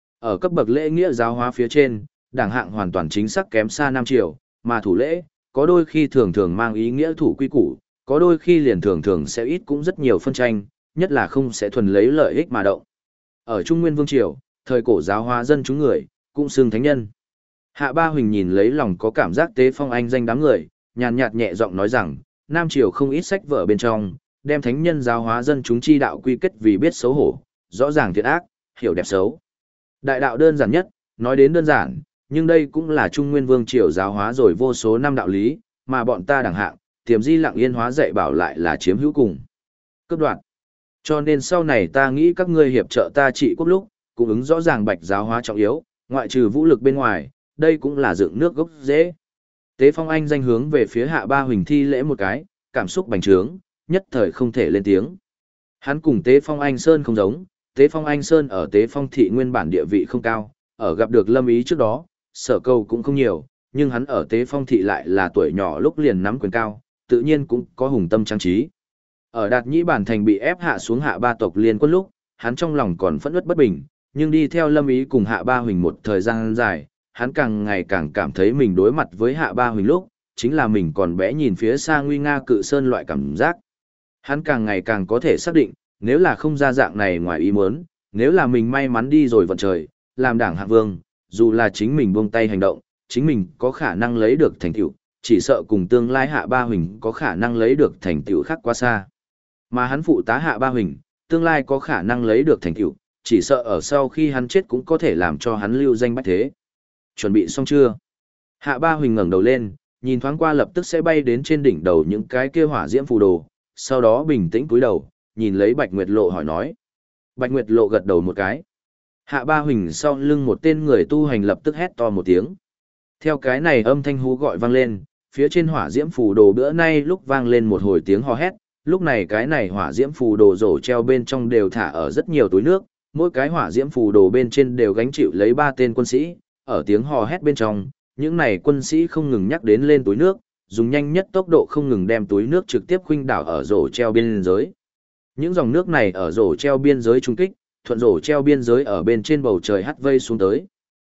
Ở cấp bậc lễ nghĩa giáo hóa phía trên, Đảng Hạng hoàn toàn chính xác kém xa Nam Triều, mà thủ lễ, có đôi khi thường thường mang ý nghĩa thủ quy củ, có đôi khi liền thường thường sẽ ít cũng rất nhiều phân tranh, nhất là không sẽ thuần lấy lợi ích mà động. Ở Trung Nguyên Vương Triều, thời cổ giáo hóa dân chúng người, cũng xưng thánh nhân. Hạ Ba Huỳnh nhìn lấy lòng có cảm giác Tế Phong Anh danh đám người, nhàn nhạt nhẹ giọng nói rằng, Nam Triều không ít sách vở bên trong, đem thánh nhân giáo hóa dân chúng chi đạo quy kết vì biết xấu hổ, rõ ràng thiện ác, hiểu đẹp xấu. Đại đạo đơn giản nhất, nói đến đơn giản, nhưng đây cũng là Trung Nguyên Vương Triều giáo hóa rồi vô số năm đạo lý, mà bọn ta Đảng Hạng, Tiềm Di Lặng Yên hóa dạy bảo lại là chiếm hữu cùng. Cấp đoạn. Cho nên sau này ta nghĩ các ngươi hiệp trợ ta trị quốc lúc, cũng ứng rõ ràng bạch giáo hóa trọng yếu, ngoại trừ vũ lực bên ngoài, đây cũng là dựng nước gốc dễ. Tế Phong Anh danh hướng về phía Hạ Ba Huỳnh thi lễ một cái, cảm xúc bành trướng, nhất thời không thể lên tiếng. Hắn cùng Tế Phong Anh Sơn không giống, Tế Phong Anh Sơn ở Tế Phong thị nguyên bản địa vị không cao, ở gặp được Lâm Ý trước đó, sở cầu cũng không nhiều, nhưng hắn ở Tế Phong thị lại là tuổi nhỏ lúc liền nắm quyền cao, tự nhiên cũng có hùng tâm trang trí. Ở Đạt Nhĩ Bản thành bị ép hạ xuống Hạ Ba tộc liên quân lúc, hắn trong lòng còn phẫn uất bất bình, nhưng đi theo Lâm Ý cùng Hạ Ba Huỳnh một thời gian dài, hắn càng ngày càng cảm thấy mình đối mặt với Hạ Ba Huỳnh lúc, chính là mình còn bé nhìn phía xa nguy nga cự sơn loại cảm giác. Hắn càng ngày càng có thể xác định, nếu là không ra dạng này ngoài ý muốn, nếu là mình may mắn đi rồi vận trời, làm Đảng Hạng Vương, dù là chính mình buông tay hành động, chính mình có khả năng lấy được thành tựu, chỉ sợ cùng tương lai Hạ Ba Huỳnh có khả năng lấy được thành tựu khác quá xa. Mà hắn phụ tá Hạ Ba Huỳnh, tương lai có khả năng lấy được thành tựu, chỉ sợ ở sau khi hắn chết cũng có thể làm cho hắn lưu danh bách thế. Chuẩn bị xong chưa? Hạ Ba Huỳnh ngẩng đầu lên, nhìn thoáng qua lập tức sẽ bay đến trên đỉnh đầu những cái kia hỏa diễm phù đồ, sau đó bình tĩnh cúi đầu, nhìn lấy Bạch Nguyệt Lộ hỏi nói. Bạch Nguyệt Lộ gật đầu một cái. Hạ Ba Huỳnh sau lưng một tên người tu hành lập tức hét to một tiếng. Theo cái này âm thanh hú gọi vang lên, phía trên hỏa diễm phù đồ bữa nay lúc vang lên một hồi tiếng hò hét, lúc này cái này hỏa diễm phù đồ rổ treo bên trong đều thả ở rất nhiều túi nước, mỗi cái hỏa diễm phù đồ bên trên đều gánh chịu lấy 3 tên quân sĩ, ở tiếng hò hét bên trong, những này quân sĩ không ngừng nhắc đến lên túi nước, dùng nhanh nhất tốc độ không ngừng đem túi nước trực tiếp khuynh đảo ở rổ treo biên giới. Những dòng nước này ở rổ treo biên giới trung kích, thuận rổ treo biên giới ở bên trên bầu trời hắt vây xuống tới.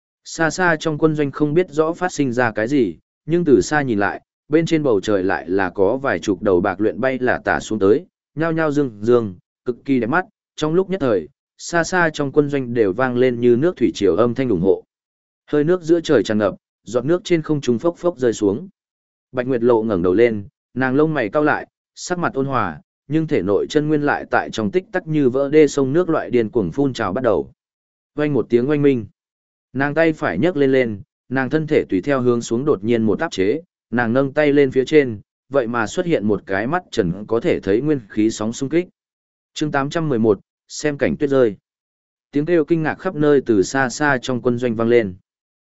Xa xa trong quân doanh không biết rõ phát sinh ra cái gì, nhưng từ xa nhìn lại, bên trên bầu trời lại là có vài chục đầu bạc luyện bay là tả xuống tới, nhao nhao dương dương, cực kỳ đẹp mắt, trong lúc nhất thời, xa xa trong quân doanh đều vang lên như nước thủy triều âm thanh ủng hộ. Hơi nước giữa trời tràn ngập, giọt nước trên không trung phốc phốc rơi xuống. Bạch Nguyệt Lộ ngẩng đầu lên, nàng lông mày cau lại, sắc mặt ôn hòa, nhưng thể nội chân nguyên lại tại trong tích tắc như vỡ đê sông nước loại điên cuồng phun trào bắt đầu. Oanh một tiếng oanh minh. Nàng tay phải nhấc lên lên, nàng thân thể tùy theo hướng xuống đột nhiên một áp chế, nàng nâng tay lên phía trên, vậy mà xuất hiện một cái mắt trần có thể thấy nguyên khí sóng xung kích. Chương 811, xem cảnh tuyết rơi. Tiếng kêu kinh ngạc khắp nơi từ xa xa trong quân doanh vang lên.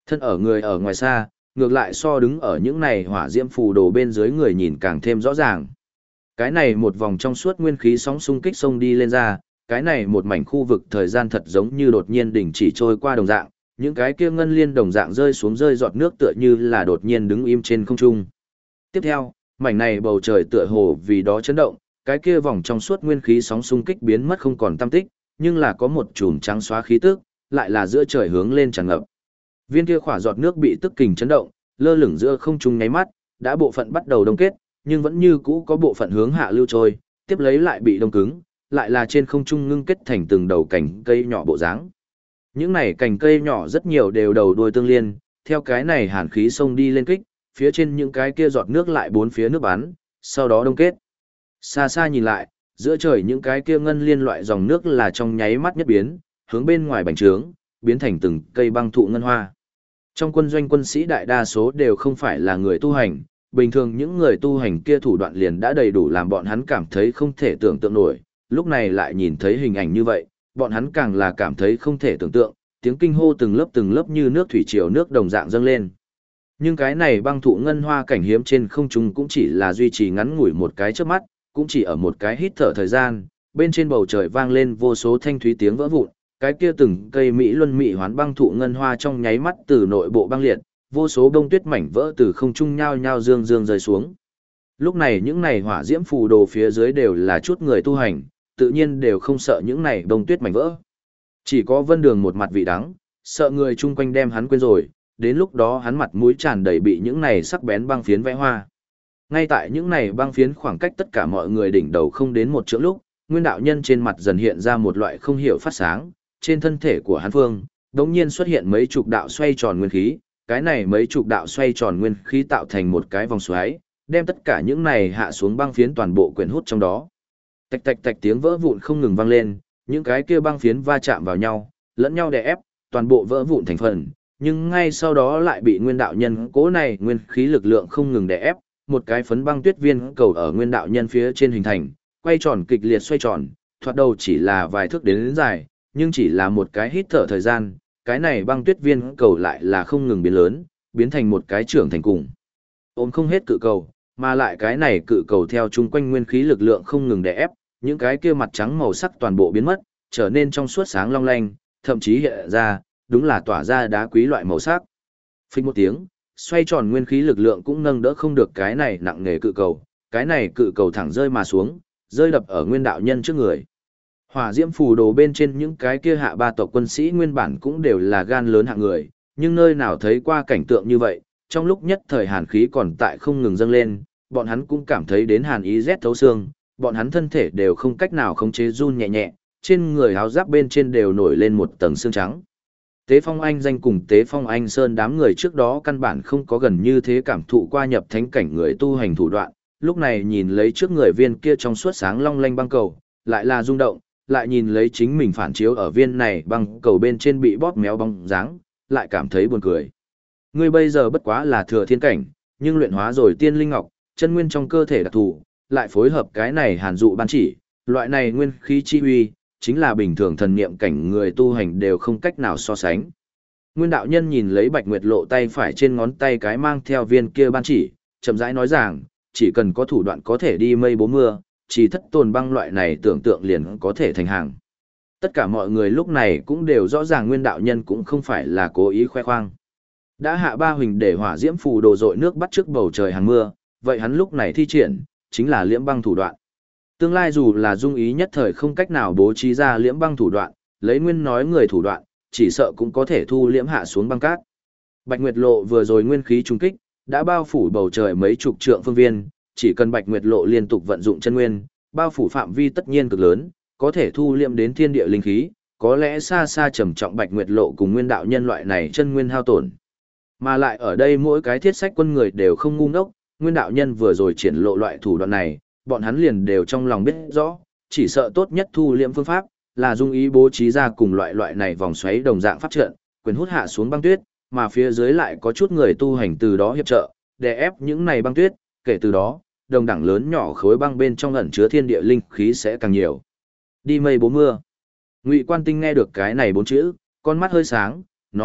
Thân ở người ở ngoài xa, ngược lại so đứng ở những này hỏa diễm phù đồ bên dưới người nhìn càng thêm rõ ràng. Cái này một vòng trong suốt nguyên khí sóng xung kích sông đi lên ra, cái này một mảnh khu vực thời gian thật giống như đột nhiên đình chỉ trôi qua đồng dạng, những cái kia ngân liên đồng dạng rơi xuống rơi giọt nước tựa như là đột nhiên đứng im trên không trung. Tiếp theo, mảnh này bầu trời tựa hồ vì đó chấn động, cái kia vòng trong suốt nguyên khí sóng xung kích biến mất không còn tăm tích, nhưng là có một chùm trắng xóa khí tức, lại là giữa trời hướng lên tràn ngập. Viên kia khỏa giọt nước bị tức kình chấn động, lơ lửng giữa không trung nháy mắt, đã bộ phận bắt đầu đông kết, nhưng vẫn như cũ có bộ phận hướng hạ lưu trôi, tiếp lấy lại bị đông cứng, lại là trên không trung ngưng kết thành từng đầu cành cây nhỏ bộ dáng. Những này cành cây nhỏ rất nhiều đều đầu đuôi tương liên, theo cái này hàn khí xông đi lên kích, phía trên những cái kia giọt nước lại bốn phía nước bắn, sau đó đông kết. Xa xa nhìn lại, giữa trời những cái kia ngân liên loại dòng nước là trong nháy mắt nhất biến, hướng bên ngoài bành trướng, biến thành từng cây băng thụ ngân hoa. Trong quân doanh quân sĩ đại đa số đều không phải là người tu hành, bình thường những người tu hành kia thủ đoạn liền đã đầy đủ làm bọn hắn cảm thấy không thể tưởng tượng nổi, lúc này lại nhìn thấy hình ảnh như vậy, bọn hắn càng là cảm thấy không thể tưởng tượng, tiếng kinh hô từng lớp như nước thủy triều nước đồng dạng dâng lên. Nhưng cái này băng thụ ngân hoa cảnh hiếm trên không trung cũng chỉ là duy trì ngắn ngủi một cái chớp mắt, cũng chỉ ở một cái hít thở thời gian, bên trên bầu trời vang lên vô số thanh thúy tiếng vỡ vụn, cái kia từng cây mỹ luân mỹ hoán băng thụ ngân hoa trong nháy mắt từ nội bộ băng liệt, vô số bông tuyết mảnh vỡ từ không trung nhao nhao dương dương rơi xuống. Lúc này những này hỏa diễm phù đồ phía dưới đều là chút người tu hành, tự nhiên đều không sợ những này bông tuyết mảnh vỡ. Chỉ có Vân Đường một mặt vị đắng, sợ người chung quanh đem hắn quên rồi, đến lúc đó hắn mặt mũi tràn đầy bị những này sắc bén băng phiến vẽ hoa. Ngay tại những này băng phiến khoảng cách tất cả mọi người đỉnh đầu không đến một trượng lúc, Nguyên đạo nhân trên mặt dần hiện ra một loại không hiểu phát sáng, trên thân thể của hắn phương, đột nhiên xuất hiện mấy chục đạo xoay tròn nguyên khí, cái này mấy chục đạo xoay tròn nguyên khí tạo thành một cái vòng xoáy, đem tất cả những này hạ xuống băng phiến toàn bộ quyển hút trong đó. Tạch tạch tạch tiếng vỡ vụn không ngừng vang lên, những cái kia băng phiến va chạm vào nhau, lẫn nhau đè ép, toàn bộ vỡ vụn thành phần, nhưng ngay sau đó lại bị nguyên đạo nhân cố này nguyên khí lực lượng không ngừng đè ép, một cái phấn băng tuyết viên cầu ở nguyên đạo nhân phía trên hình thành, quay tròn kịch liệt xoay tròn, thoạt đầu chỉ là vài thước đến dài, nhưng chỉ là một cái hít thở thời gian, cái này băng tuyết viên cầu lại là không ngừng biến lớn, biến thành một cái trưởng thành cùng. Ôm không hết cự cầu, mà lại cái này cự cầu theo chung quanh nguyên khí lực lượng không ngừng đè ép, những cái kia mặt trắng màu sắc toàn bộ biến mất, trở nên trong suốt sáng long lanh, thậm chí hiện ra, đúng là tỏa ra đá quý loại màu sắc. Phích một tiếng, xoay tròn nguyên khí lực lượng cũng nâng đỡ không được cái này nặng nề cự cầu, cái này cự cầu thẳng rơi mà xuống, rơi đập ở nguyên đạo nhân trước người. Hỏa diễm phù đồ bên trên những cái kia hạ ba tộc quân sĩ nguyên bản cũng đều là gan lớn hạng người, nhưng nơi nào thấy qua cảnh tượng như vậy, trong lúc nhất thời hàn khí còn tại không ngừng dâng lên, bọn hắn cũng cảm thấy đến hàn ý rét thấu xương, bọn hắn thân thể đều không cách nào khống chế run nhẹ nhẹ, trên người áo giáp bên trên đều nổi lên một tầng xương trắng. Tế Phong Anh Danh cùng Tế Phong Anh Sơn đám người trước đó căn bản không có gần như thế cảm thụ qua nhập thánh cảnh người tu hành thủ đoạn, lúc này nhìn lấy trước người viên kia trong suốt sáng long lanh băng cầu, lại là rung động, lại nhìn lấy chính mình phản chiếu ở viên này băng cầu bên trên bị bóp méo bóng dáng, lại cảm thấy buồn cười. Ngươi bây giờ bất quá là thừa thiên cảnh, nhưng luyện hóa rồi tiên linh ngọc, chân nguyên trong cơ thể đặc thù, lại phối hợp cái này hàn dụ ban chỉ, loại này nguyên khí chi uy, chính là bình thường thần niệm cảnh người tu hành đều không cách nào so sánh. Nguyên đạo nhân nhìn lấy Bạch Nguyệt Lộ tay phải trên ngón tay cái mang theo viên kia ban chỉ, chậm rãi nói rằng, chỉ cần có thủ đoạn có thể đi mây bố mưa, chỉ thất tồn băng loại này tưởng tượng liền có thể thành hàng. Tất cả mọi người lúc này cũng đều rõ ràng Nguyên đạo nhân cũng không phải là cố ý khoe khoang. Đã hạ ba huỳnh để hỏa diễm phù đồ dội nước bắt trước bầu trời hàng mưa, vậy hắn lúc này thi triển, chính là liễm băng thủ đoạn. Tương lai dù là dung ý nhất thời không cách nào bố trí ra liễm băng thủ đoạn, lấy nguyên nói người thủ đoạn, chỉ sợ cũng có thể thu liễm hạ xuống băng cát. Bạch Nguyệt Lộ vừa rồi nguyên khí trung kích, đã bao phủ bầu trời mấy chục trượng phương viên, chỉ cần Bạch Nguyệt Lộ liên tục vận dụng chân nguyên, bao phủ phạm vi tất nhiên cực lớn, có thể thu liễm đến thiên địa linh khí, có lẽ xa xa trầm trọng Bạch Nguyệt Lộ cùng nguyên đạo nhân loại này chân nguyên hao tổn. Mà lại ở đây mỗi cái thiết sách quân người đều không ngu ngốc, nguyên đạo nhân vừa rồi triển lộ loại thủ đoạn này, bọn hắn liền đều trong lòng biết rõ, chỉ sợ tốt nhất thu liễm phương pháp, là dung ý bố trí ra cùng loại này vòng xoáy đồng dạng pháp trận, quyền hút hạ xuống băng tuyết, mà phía dưới lại có chút người tu hành từ đó hiệp trợ, để ép những này băng tuyết, kể từ đó, đồng đẳng lớn nhỏ khối băng bên trong ẩn chứa thiên địa linh khí sẽ càng nhiều. Đi mây bố mưa. Ngụy Quan Tinh nghe được cái này bốn chữ, con mắt hơi sáng, nói,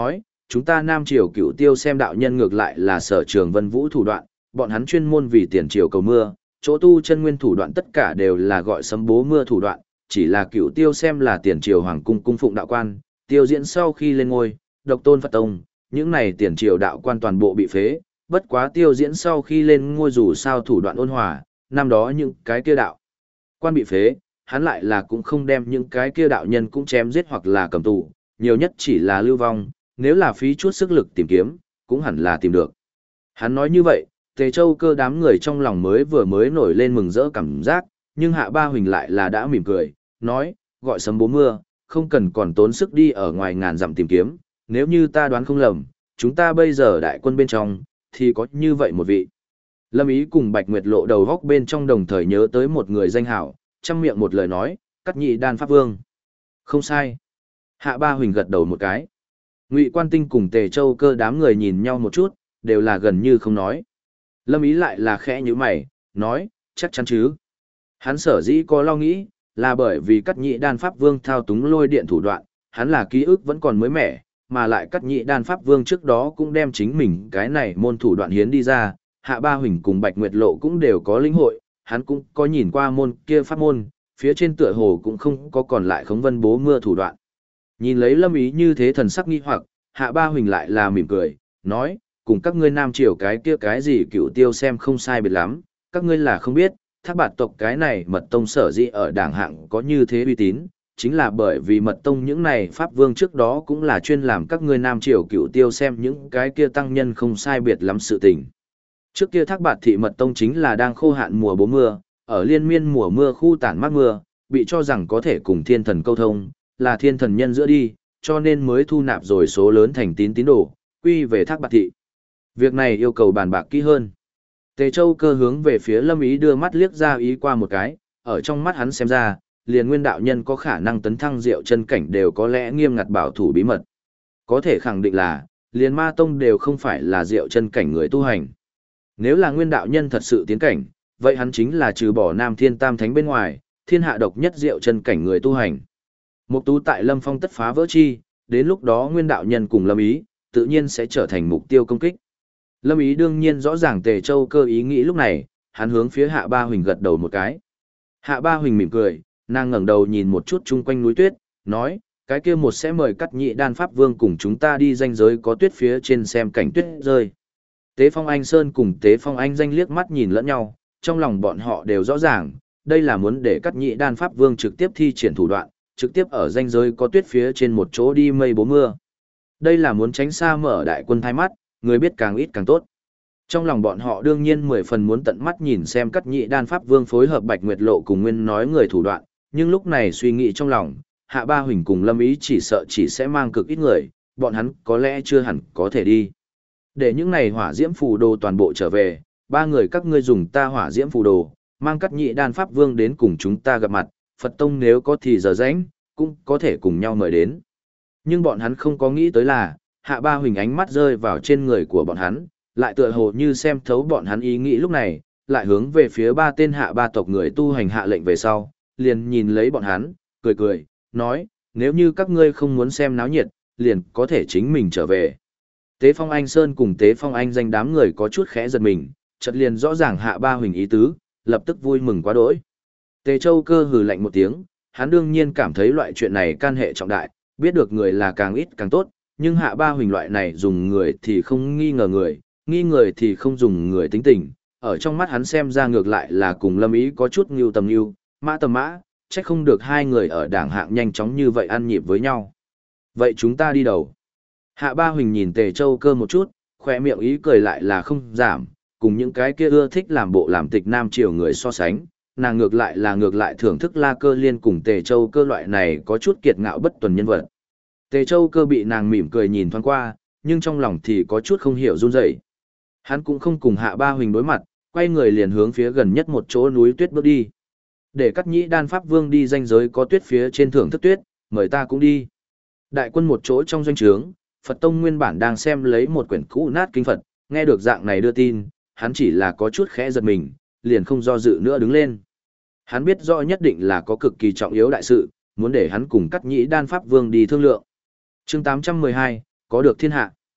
chúng ta Nam Triều Cửu Tiêu xem đạo nhân ngược lại là sở trường Vân Vũ thủ đoạn, bọn hắn chuyên môn vì tiền triều cầu mưa, chỗ tu chân nguyên thủ đoạn tất cả đều là gọi sấm bố mưa thủ đoạn, chỉ là Cửu Tiêu xem là tiền triều hoàng cung cung phụng đạo quan, Tiêu Diễn sau khi lên ngôi, độc tôn Phật tông, những này tiền triều đạo quan toàn bộ bị phế, bất quá Tiêu Diễn sau khi lên ngôi dù sao thủ đoạn ôn hòa, năm đó những cái kia đạo quan bị phế, hắn lại là cũng không đem những cái kia đạo nhân cũng chém giết hoặc là cầm tù, nhiều nhất chỉ là lưu vong, nếu là phí chút sức lực tìm kiếm, cũng hẳn là tìm được. Hắn nói như vậy, Tề Châu Cơ đám người trong lòng mới nổi lên mừng rỡ cảm giác, nhưng Hạ Ba Huỳnh lại là đã mỉm cười, nói, gọi sấm bố mưa, không cần còn tốn sức đi ở ngoài ngàn dặm tìm kiếm, nếu như ta đoán không lầm, chúng ta bây giờ đại quân bên trong, thì có như vậy một vị. Lâm Ý cùng Bạch Nguyệt Lộ đầu góc bên trong đồng thời nhớ tới một người danh hảo, trăm miệng một lời nói, Cắt Nhị Đan Pháp Vương. Không sai. Hạ Ba Huỳnh gật đầu một cái. Ngụy Quan Tinh cùng Tề Châu Cơ đám người nhìn nhau một chút, đều là gần như không nói. Lâm Ý lại là khẽ như mày, nói, chắc chắn chứ. Hắn sở dĩ có lo nghĩ, là bởi vì Cắt Nhị Đan Pháp Vương thao túng lôi điện thủ đoạn, hắn là ký ức vẫn còn mới mẻ, mà lại Cắt Nhị Đan Pháp Vương trước đó cũng đem chính mình cái này môn thủ đoạn hiến đi ra, Hạ Ba Huỳnh cùng Bạch Nguyệt Lộ cũng đều có lĩnh hội, hắn cũng có nhìn qua môn kia pháp môn, phía trên tựa hồ cũng không có còn lại khống vân bố mưa thủ đoạn. Nhìn lấy Lâm Ý như thế thần sắc nghi hoặc, Hạ Ba Huỳnh lại là mỉm cười, nói, cùng các ngươi Nam Triều cái kia cái gì Cửu Tiêu xem không sai biệt lắm, các ngươi là không biết, Thác Bạt tộc cái này mật tông sở dĩ ở đảng hạng có như thế uy tín, chính là bởi vì mật tông những này pháp vương trước đó cũng là chuyên làm các ngươi Nam Triều Cửu Tiêu xem những cái kia tăng nhân không sai biệt lắm sự tình. Trước kia Thác Bạt thị mật tông chính là đang khô hạn mùa bố mưa, ở liên miên mùa mưa khu tản mát mưa, bị cho rằng có thể cùng thiên thần câu thông, là thiên thần nhân giữa đi, cho nên mới thu nạp rồi số lớn thành tín đồ, quy về Thác Bạt thị. Việc này yêu cầu bàn bạc kỹ hơn. Tề Châu Cơ hướng về phía Lâm Ý đưa mắt liếc ra ý qua một cái, ở trong mắt hắn xem ra, liền nguyên đạo nhân có khả năng tấn thăng diệu chân cảnh đều có lẽ nghiêm ngặt bảo thủ bí mật. Có thể khẳng định là, liền ma tông đều không phải là diệu chân cảnh người tu hành. Nếu là nguyên đạo nhân thật sự tiến cảnh, vậy hắn chính là trừ bỏ Nam Thiên Tam Thánh bên ngoài, thiên hạ độc nhất diệu chân cảnh người tu hành. Mục tú tại Lâm Phong tất phá vỡ chi, đến lúc đó nguyên đạo nhân cùng Lâm Ý, tự nhiên sẽ trở thành mục tiêu công kích. Lâm Ý đương nhiên rõ ràng Tề Châu Cơ ý nghĩ lúc này, hắn hướng phía Hạ Ba Huỳnh gật đầu một cái. Hạ Ba Huỳnh mỉm cười, nàng ngẩng đầu nhìn một chút chung quanh núi tuyết, nói, cái kia một sẽ mời Cắt Nhị Đan Pháp Vương cùng chúng ta đi ranh giới có tuyết phía trên xem cảnh tuyết rơi. Tế Phong Anh Sơn cùng Tế Phong Anh Danh liếc mắt nhìn lẫn nhau, trong lòng bọn họ đều rõ ràng, đây là muốn để Cắt Nhị Đan Pháp Vương trực tiếp thi triển thủ đoạn, trực tiếp ở ranh giới có tuyết phía trên một chỗ đi mây bố mưa. Đây là muốn tránh xa mở đại quân thay mắt, người biết càng ít càng tốt. Trong lòng bọn họ đương nhiên 10 phần muốn tận mắt nhìn xem Cắt Nhị Đan Pháp Vương phối hợp Bạch Nguyệt Lộ cùng Nguyên nói người thủ đoạn, nhưng lúc này suy nghĩ trong lòng, Hạ Ba Huỳnh cùng Lâm Ý chỉ sợ chỉ sẽ mang cực ít người, bọn hắn có lẽ chưa hẳn có thể đi. Để những này hỏa diễm phù đồ toàn bộ trở về, ba người các ngươi dùng ta hỏa diễm phù đồ, mang Cắt Nhị Đan Pháp Vương đến cùng chúng ta gặp mặt, Phật Tông nếu có thì giờ rảnh, cũng có thể cùng nhau mời đến. Nhưng bọn hắn không có nghĩ tới là, Hạ Ba Huỳnh ánh mắt rơi vào trên người của bọn hắn, lại tựa hồ như xem thấu bọn hắn ý nghĩ lúc này, lại hướng về phía ba tên Hạ Ba tộc người tu hành hạ lệnh về sau, liền nhìn lấy bọn hắn, cười cười, nói, nếu như các ngươi không muốn xem náo nhiệt, liền có thể chính mình trở về. Tế Phong Anh Sơn cùng Tế Phong Anh Danh đám người có chút khẽ giật mình, chợt liền rõ ràng Hạ Ba Huỳnh ý tứ, lập tức vui mừng quá đỗi. Tề Châu Cơ hừ lạnh một tiếng, hắn đương nhiên cảm thấy loại chuyện này can hệ trọng đại, biết được người là càng ít càng tốt, nhưng Hạ Ba Huỳnh loại này dùng người thì không nghi người thì không dùng người tính tình, ở trong mắt hắn xem ra ngược lại là cùng Lâm Ý có chút ngưu tầm ngưu, mã tầm mã, trách không được hai người ở đảng hạng nhanh chóng như vậy ăn nhịp với nhau. Vậy chúng ta đi đầu. Hạ Ba Huỳnh nhìn Tề Châu Cơ một chút, khoe miệng ý cười lại là không giảm, cùng những cái kia ưa thích làm bộ làm tịch Nam Triều người so sánh, nàng ngược lại thưởng thức La Cơ Liên cùng Tề Châu Cơ loại này có chút kiệt ngạo bất tuần nhân vật. Tề Châu Cơ bị nàng mỉm cười nhìn thoáng qua, nhưng trong lòng thì có chút không hiểu run rẩy. Hắn cũng không cùng Hạ Ba Huỳnh đối mặt, quay người liền hướng phía gần nhất một chỗ núi tuyết bước đi. Để Cắt Nhị Đan Pháp Vương đi ranh giới có tuyết phía trên thưởng thức tuyết, mời ta cũng đi. Đại quân một chỗ trong doanh trướng, Phật Tông nguyên bản đang xem lấy một quyển cũ nát kinh Phật, nghe được dạng này đưa tin, hắn chỉ là có chút khẽ giật mình, liền không do dự nữa đứng lên. Hắn biết rõ nhất định là có cực kỳ trọng yếu đại sự, muốn để hắn cùng Cắt Nhị Đan Pháp Vương đi thương lượng. Chương 812, có được thiên hạ.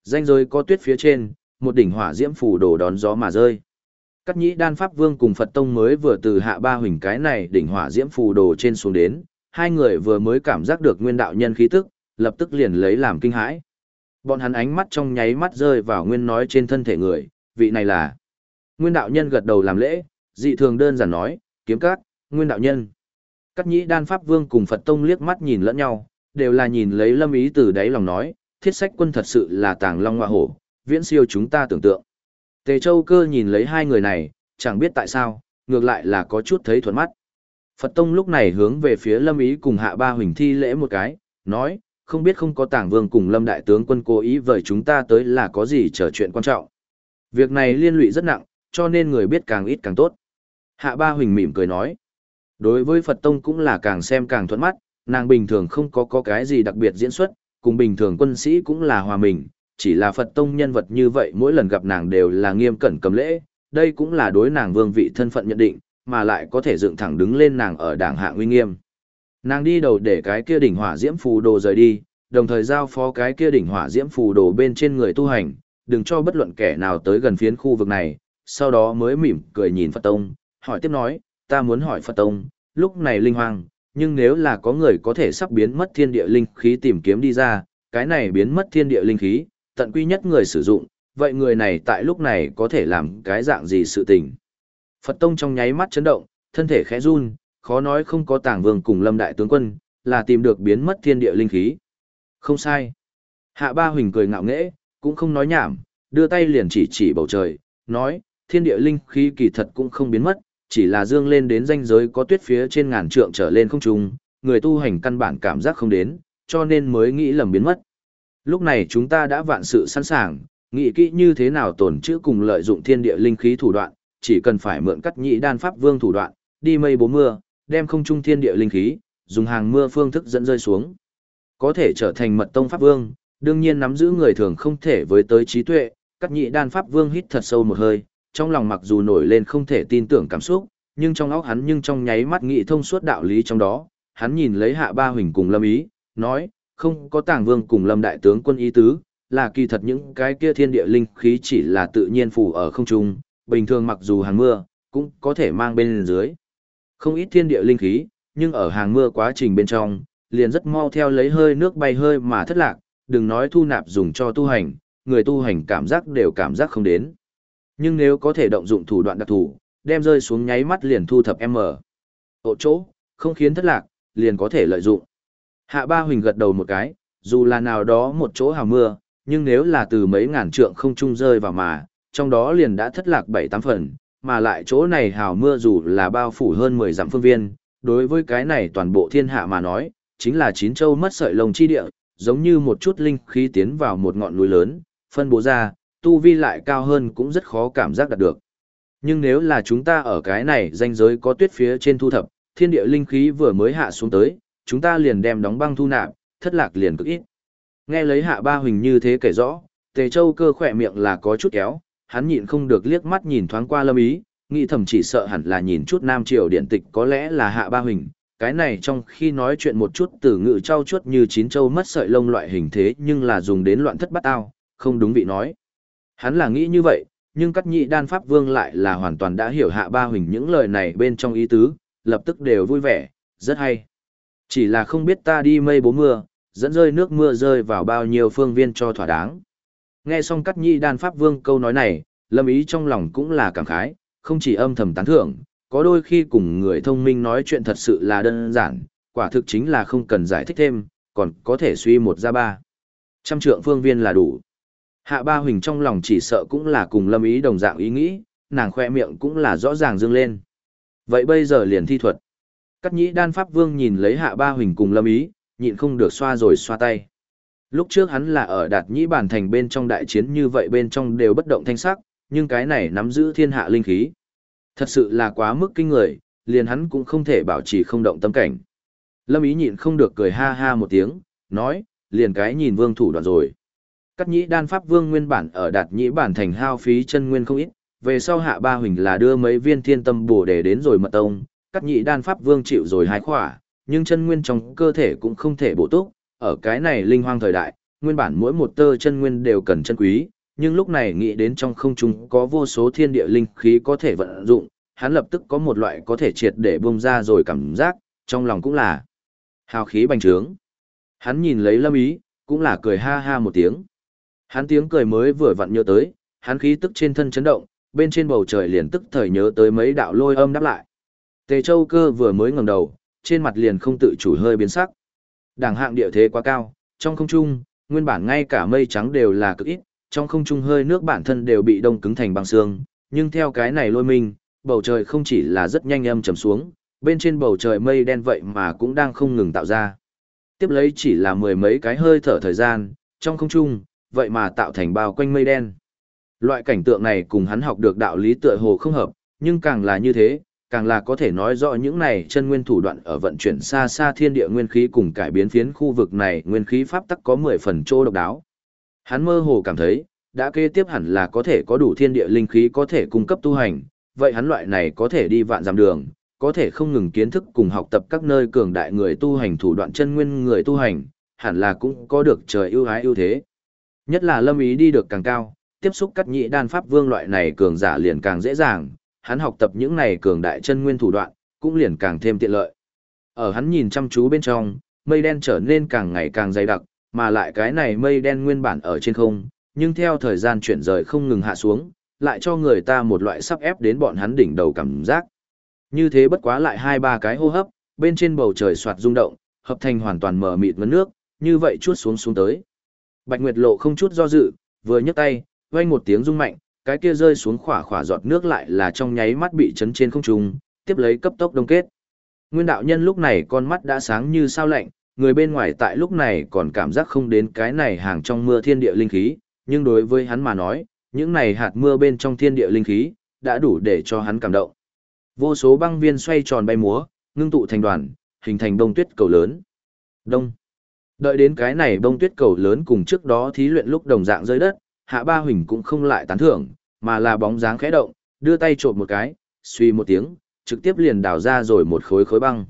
Ranh giới có tuyết phía trên, một đỉnh hỏa diễm phù đồ đón gió mà rơi. Cắt Nhĩ Đan Pháp Vương cùng Phật Tông mới vừa từ Hạ Ba Huỳnh cái này đỉnh hỏa diễm phù đồ trên xuống đến, hai người vừa mới cảm giác được nguyên đạo nhân khí tức, lập tức liền lấy làm kinh hãi. Bọn hắn ánh mắt trong nháy mắt rơi vào nguyên nói trên thân thể người, vị này là. Nguyên đạo nhân gật đầu làm lễ, dị thường đơn giản nói, kiếm các, nguyên đạo nhân. Cắt Nhĩ Đan Pháp Vương cùng Phật Tông liếc mắt nhìn lẫn nhau, đều là nhìn lấy Lâm Ý từ đáy lòng nói, Thiết Sách Quân thật sự là tàng long hoa hổ, viễn siêu chúng ta tưởng tượng. Tề Châu Cơ nhìn lấy hai người này, chẳng biết tại sao, ngược lại là có chút thấy thuận mắt. Phật Tông lúc này hướng về phía Lâm Ý cùng Hạ Ba Huỳnh thi lễ một cái, nói, không biết không có Tàng Vương cùng Lâm Đại Tướng Quân cố ý vời chúng ta tới là có gì trở chuyện quan trọng. Việc này liên lụy rất nặng, cho nên người biết càng ít càng tốt. Hạ Ba Huỳnh mỉm cười nói, đối với Phật Tông cũng là càng xem càng thuận mắt, nàng bình thường không có cái gì đặc biệt diễn xuất, cùng bình thường quân sĩ cũng là hòa mình, chỉ là Phật Tông nhân vật như vậy mỗi lần gặp nàng đều là nghiêm cẩn cầm lễ, đây cũng là đối nàng vương vị thân phận nhận định, mà lại có thể dựng thẳng đứng lên nàng ở đảng hạng uy nghiêm. Nàng đi đầu để cái kia đỉnh hỏa diễm phù đồ rời đi, đồng thời giao phó cái kia đỉnh hỏa diễm phù đồ bên trên người tu hành, đừng cho bất luận kẻ nào tới gần phiến khu vực này, sau đó mới mỉm cười nhìn Phật Tông, hỏi tiếp nói, ta muốn hỏi Phật Tông, lúc này linh hoang, nhưng nếu là có người có thể sắp biến mất thiên địa linh khí tìm kiếm đi ra, cái này biến mất thiên địa linh khí, tận quy nhất người sử dụng, vậy người này tại lúc này có thể làm cái dạng gì sự tình. Phật Tông trong nháy mắt chấn động, thân thể khẽ run, khó nói không có Tàng Vương cùng Lâm Đại Tướng Quân, là tìm được biến mất thiên địa linh khí. Không sai. Hạ Ba Huỳnh cười ngạo nghễ, cũng không nói nhảm, đưa tay liền chỉ bầu trời, nói, thiên địa linh khí kỳ thật cũng không biến mất, chỉ là dương lên đến ranh giới có tuyết phía trên ngàn trượng trở lên không trung, người tu hành căn bản cảm giác không đến, cho nên mới nghĩ lầm biến mất. Lúc này chúng ta đã vạn sự sẵn sàng, nghĩ kỹ như thế nào tổn chữa cùng lợi dụng thiên địa linh khí thủ đoạn, chỉ cần phải mượn Cắt Nhĩ Đan Pháp Vương thủ đoạn, đi mây bố mưa, đem không trung thiên địa linh khí, dùng hàng mưa phương thức dẫn rơi xuống. Có thể trở thành mật tông Pháp Vương, đương nhiên nắm giữ người thường không thể với tới trí tuệ, Cắt Nhĩ Đan Pháp Vương hít thật sâu một hơi, trong lòng mặc dù nổi lên không thể tin tưởng cảm xúc, nhưng trong óc hắn nhưng trong nháy mắt nghĩ thông suốt đạo lý trong đó, hắn nhìn lấy Hạ Ba Huỳnh cùng Lâm Ý, nói, không có Tàng Vương cùng Lâm Đại Tướng Quân ý tứ, là kỳ thật những cái kia thiên địa linh khí chỉ là tự nhiên phủ ở không trung, bình thường mặc dù hàng mưa, cũng có thể mang bên dưới. Không ít thiên địa linh khí, nhưng ở hàng mưa quá trình bên trong, liền rất mau theo lấy hơi nước bay hơi mà thất lạc, đừng nói thu nạp dùng cho tu hành, người tu hành cảm giác đều cảm giác không đến. Nhưng nếu có thể động dụng thủ đoạn đặc thù, đem rơi xuống nháy mắt liền thu thập M. Ổ chỗ, không khiến thất lạc, liền có thể lợi dụng. Hạ Ba Huỳnh gật đầu một cái, dù là nào đó một chỗ hào mưa, nhưng nếu là từ mấy ngàn trượng không trung rơi vào mà, trong đó liền đã thất lạc 7-8 phần, mà lại chỗ này hào mưa dù là bao phủ hơn 10 dặm phương viên, đối với cái này toàn bộ thiên hạ mà nói, chính là chín châu mất sợi lông chi địa, giống như một chút linh khí tiến vào một ngọn núi lớn, phân bố ra, tu vi lại cao hơn cũng rất khó cảm giác đạt được. Nhưng nếu là chúng ta ở cái này ranh giới có tuyết phía trên thu thập, thiên địa linh khí vừa mới hạ xuống tới, chúng ta liền đem đóng băng thu nạp, thất lạc liền cực ít. Nghe lấy Hạ Ba Huỳnh như thế kể rõ, Tề Châu Cơ khỏe miệng là có chút kéo, hắn nhịn không được liếc mắt nhìn thoáng qua Lâm Ý, nghĩ thầm chỉ sợ hẳn là nhìn chút Nam Triều điện tịch có lẽ là Hạ Ba Huỳnh, cái này trong khi nói chuyện một chút từ ngữ trau chuốt như chín châu mất sợi lông loại hình thế nhưng là dùng đến loạn thất bát ao, không đúng vị nói. Hắn là nghĩ như vậy, nhưng Cắt Nhĩ Đan Pháp Vương lại là hoàn toàn đã hiểu Hạ Ba Huỳnh những lời này bên trong ý tứ, lập tức đều vui vẻ, rất hay. Chỉ là không biết ta đi mây bố mưa, dẫn rơi nước mưa rơi vào bao nhiêu phương viên cho thỏa đáng. Nghe xong Cắt Nhĩ Đan Pháp Vương câu nói này, Lâm Ý trong lòng cũng là cảm khái, không chỉ âm thầm tán thưởng, có đôi khi cùng người thông minh nói chuyện thật sự là đơn giản, quả thực chính là không cần giải thích thêm, còn có thể suy một ra ba. 100 trượng phương viên là đủ. Hạ Ba Huỳnh trong lòng chỉ sợ cũng là cùng Lâm Ý đồng dạng ý nghĩ, nàng khoe miệng cũng là rõ ràng dương lên. Vậy bây giờ liền thi thuật. Cắt Nhĩ Đan Pháp Vương nhìn lấy Hạ Ba Huỳnh cùng Lâm Ý, nhịn không được xoa rồi xoa tay. Lúc trước hắn là ở Đạt Nhĩ Bản thành bên trong đại chiến như vậy bên trong đều bất động thanh sắc, nhưng cái này nắm giữ thiên hạ linh khí. Thật sự là quá mức kinh người, liền hắn cũng không thể bảo trì không động tâm cảnh. Lâm Ý nhịn không được cười ha ha một tiếng, nói, liền cái nhìn vương thủ đoạn rồi. Cắt Nhĩ Đan Pháp Vương nguyên bản ở Đạt Nhĩ Bản thành hao phí chân nguyên không ít, về sau Hạ Ba Huỳnh là đưa mấy viên thiên tâm bổ để đến rồi mật tông, Cắt Nhĩ Đan Pháp Vương chịu rồi 2 khỏa, nhưng chân nguyên trong cơ thể cũng không thể bổ túc, ở cái này linh hoang thời đại, nguyên bản mỗi một tơ chân nguyên đều cần chân quý, nhưng lúc này nghĩ đến trong không trung có vô số thiên địa linh khí có thể vận dụng, hắn lập tức có một loại có thể triệt để bung ra rồi cảm giác, trong lòng cũng là hào khí bành trướng. Hắn nhìn lấy Lâm Ý, cũng là cười ha ha một tiếng. Hắn tiếng cười mới vừa vặn nhớ tới, hắn khí tức trên thân chấn động, bên trên bầu trời liền tức thời nhớ tới mấy đạo lôi âm đáp lại. Tề Châu Cơ vừa mới ngẩng đầu, trên mặt liền không tự chủ hơi biến sắc. Đẳng hạng địa thế quá cao, trong không trung, nguyên bản ngay cả mây trắng đều là cực ít, trong không trung hơi nước bản thân đều bị đông cứng thành băng xương, nhưng theo cái này lôi minh, bầu trời không chỉ là rất nhanh âm trầm xuống, bên trên bầu trời mây đen vậy mà cũng đang không ngừng tạo ra. Tiếp lấy chỉ là mười mấy cái hơi thở thời gian, trong không trung, vậy mà tạo thành bao quanh mây đen. Loại cảnh tượng này cùng hắn học được đạo lý tựa hồ không hợp, nhưng càng là như thế, càng là có thể nói rõ những này chân nguyên thủ đoạn ở vận chuyển xa xa thiên địa nguyên khí cùng cải biến phiến khu vực này nguyên khí pháp tắc có 10 phần chỗ độc đáo. Hắn mơ hồ cảm thấy, đã kế tiếp hẳn là có thể có đủ thiên địa linh khí có thể cung cấp tu hành, vậy hắn loại này có thể đi vạn dặm đường, có thể không ngừng kiến thức cùng học tập các nơi cường đại người tu hành thủ đoạn chân nguyên người tu hành, hẳn là cũng có được trời ưu ái ưu thế. Nhất là Lâm Ý đi được càng cao, tiếp xúc cắt nhị đan pháp vương loại này cường giả liền càng dễ dàng, hắn học tập những này cường đại chân nguyên thủ đoạn, cũng liền càng thêm tiện lợi. Ở hắn nhìn chăm chú bên trong, mây đen trở nên càng ngày càng dày đặc, mà lại cái này mây đen nguyên bản ở trên không, nhưng theo thời gian chuyển rời không ngừng hạ xuống, lại cho người ta một loại sắp ép đến bọn hắn đỉnh đầu cảm giác. Như thế bất quá lại 2-3 cái hô hấp, bên trên bầu trời soạt rung động, hợp thành hoàn toàn mờ mịt vấn nước, như vậy chuốt xuống tới. Bạch Nguyệt Lộ không chút do dự, vừa nhấc tay, vang một tiếng rung mạnh, cái kia rơi xuống khỏa khỏa giọt nước lại là trong nháy mắt bị chấn trên không trung, tiếp lấy cấp tốc đông kết. Nguyên đạo nhân lúc này con mắt đã sáng như sao lạnh, người bên ngoài tại lúc này còn cảm giác không đến cái này hàng trong mưa thiên địa linh khí, nhưng đối với hắn mà nói, những này hạt mưa bên trong thiên địa linh khí, đã đủ để cho hắn cảm động. Vô số băng viên xoay tròn bay múa, ngưng tụ thành đoàn, hình thành bông tuyết cầu lớn. Đông. Đợi đến cái này bông tuyết cầu lớn cùng trước đó thí luyện lúc đồng dạng rơi đất, Hạ Ba Huỳnh cũng không lại tán thưởng, mà là bóng dáng khẽ động, đưa tay trộm một cái, suy một tiếng, trực tiếp liền đào ra rồi một khối khối băng.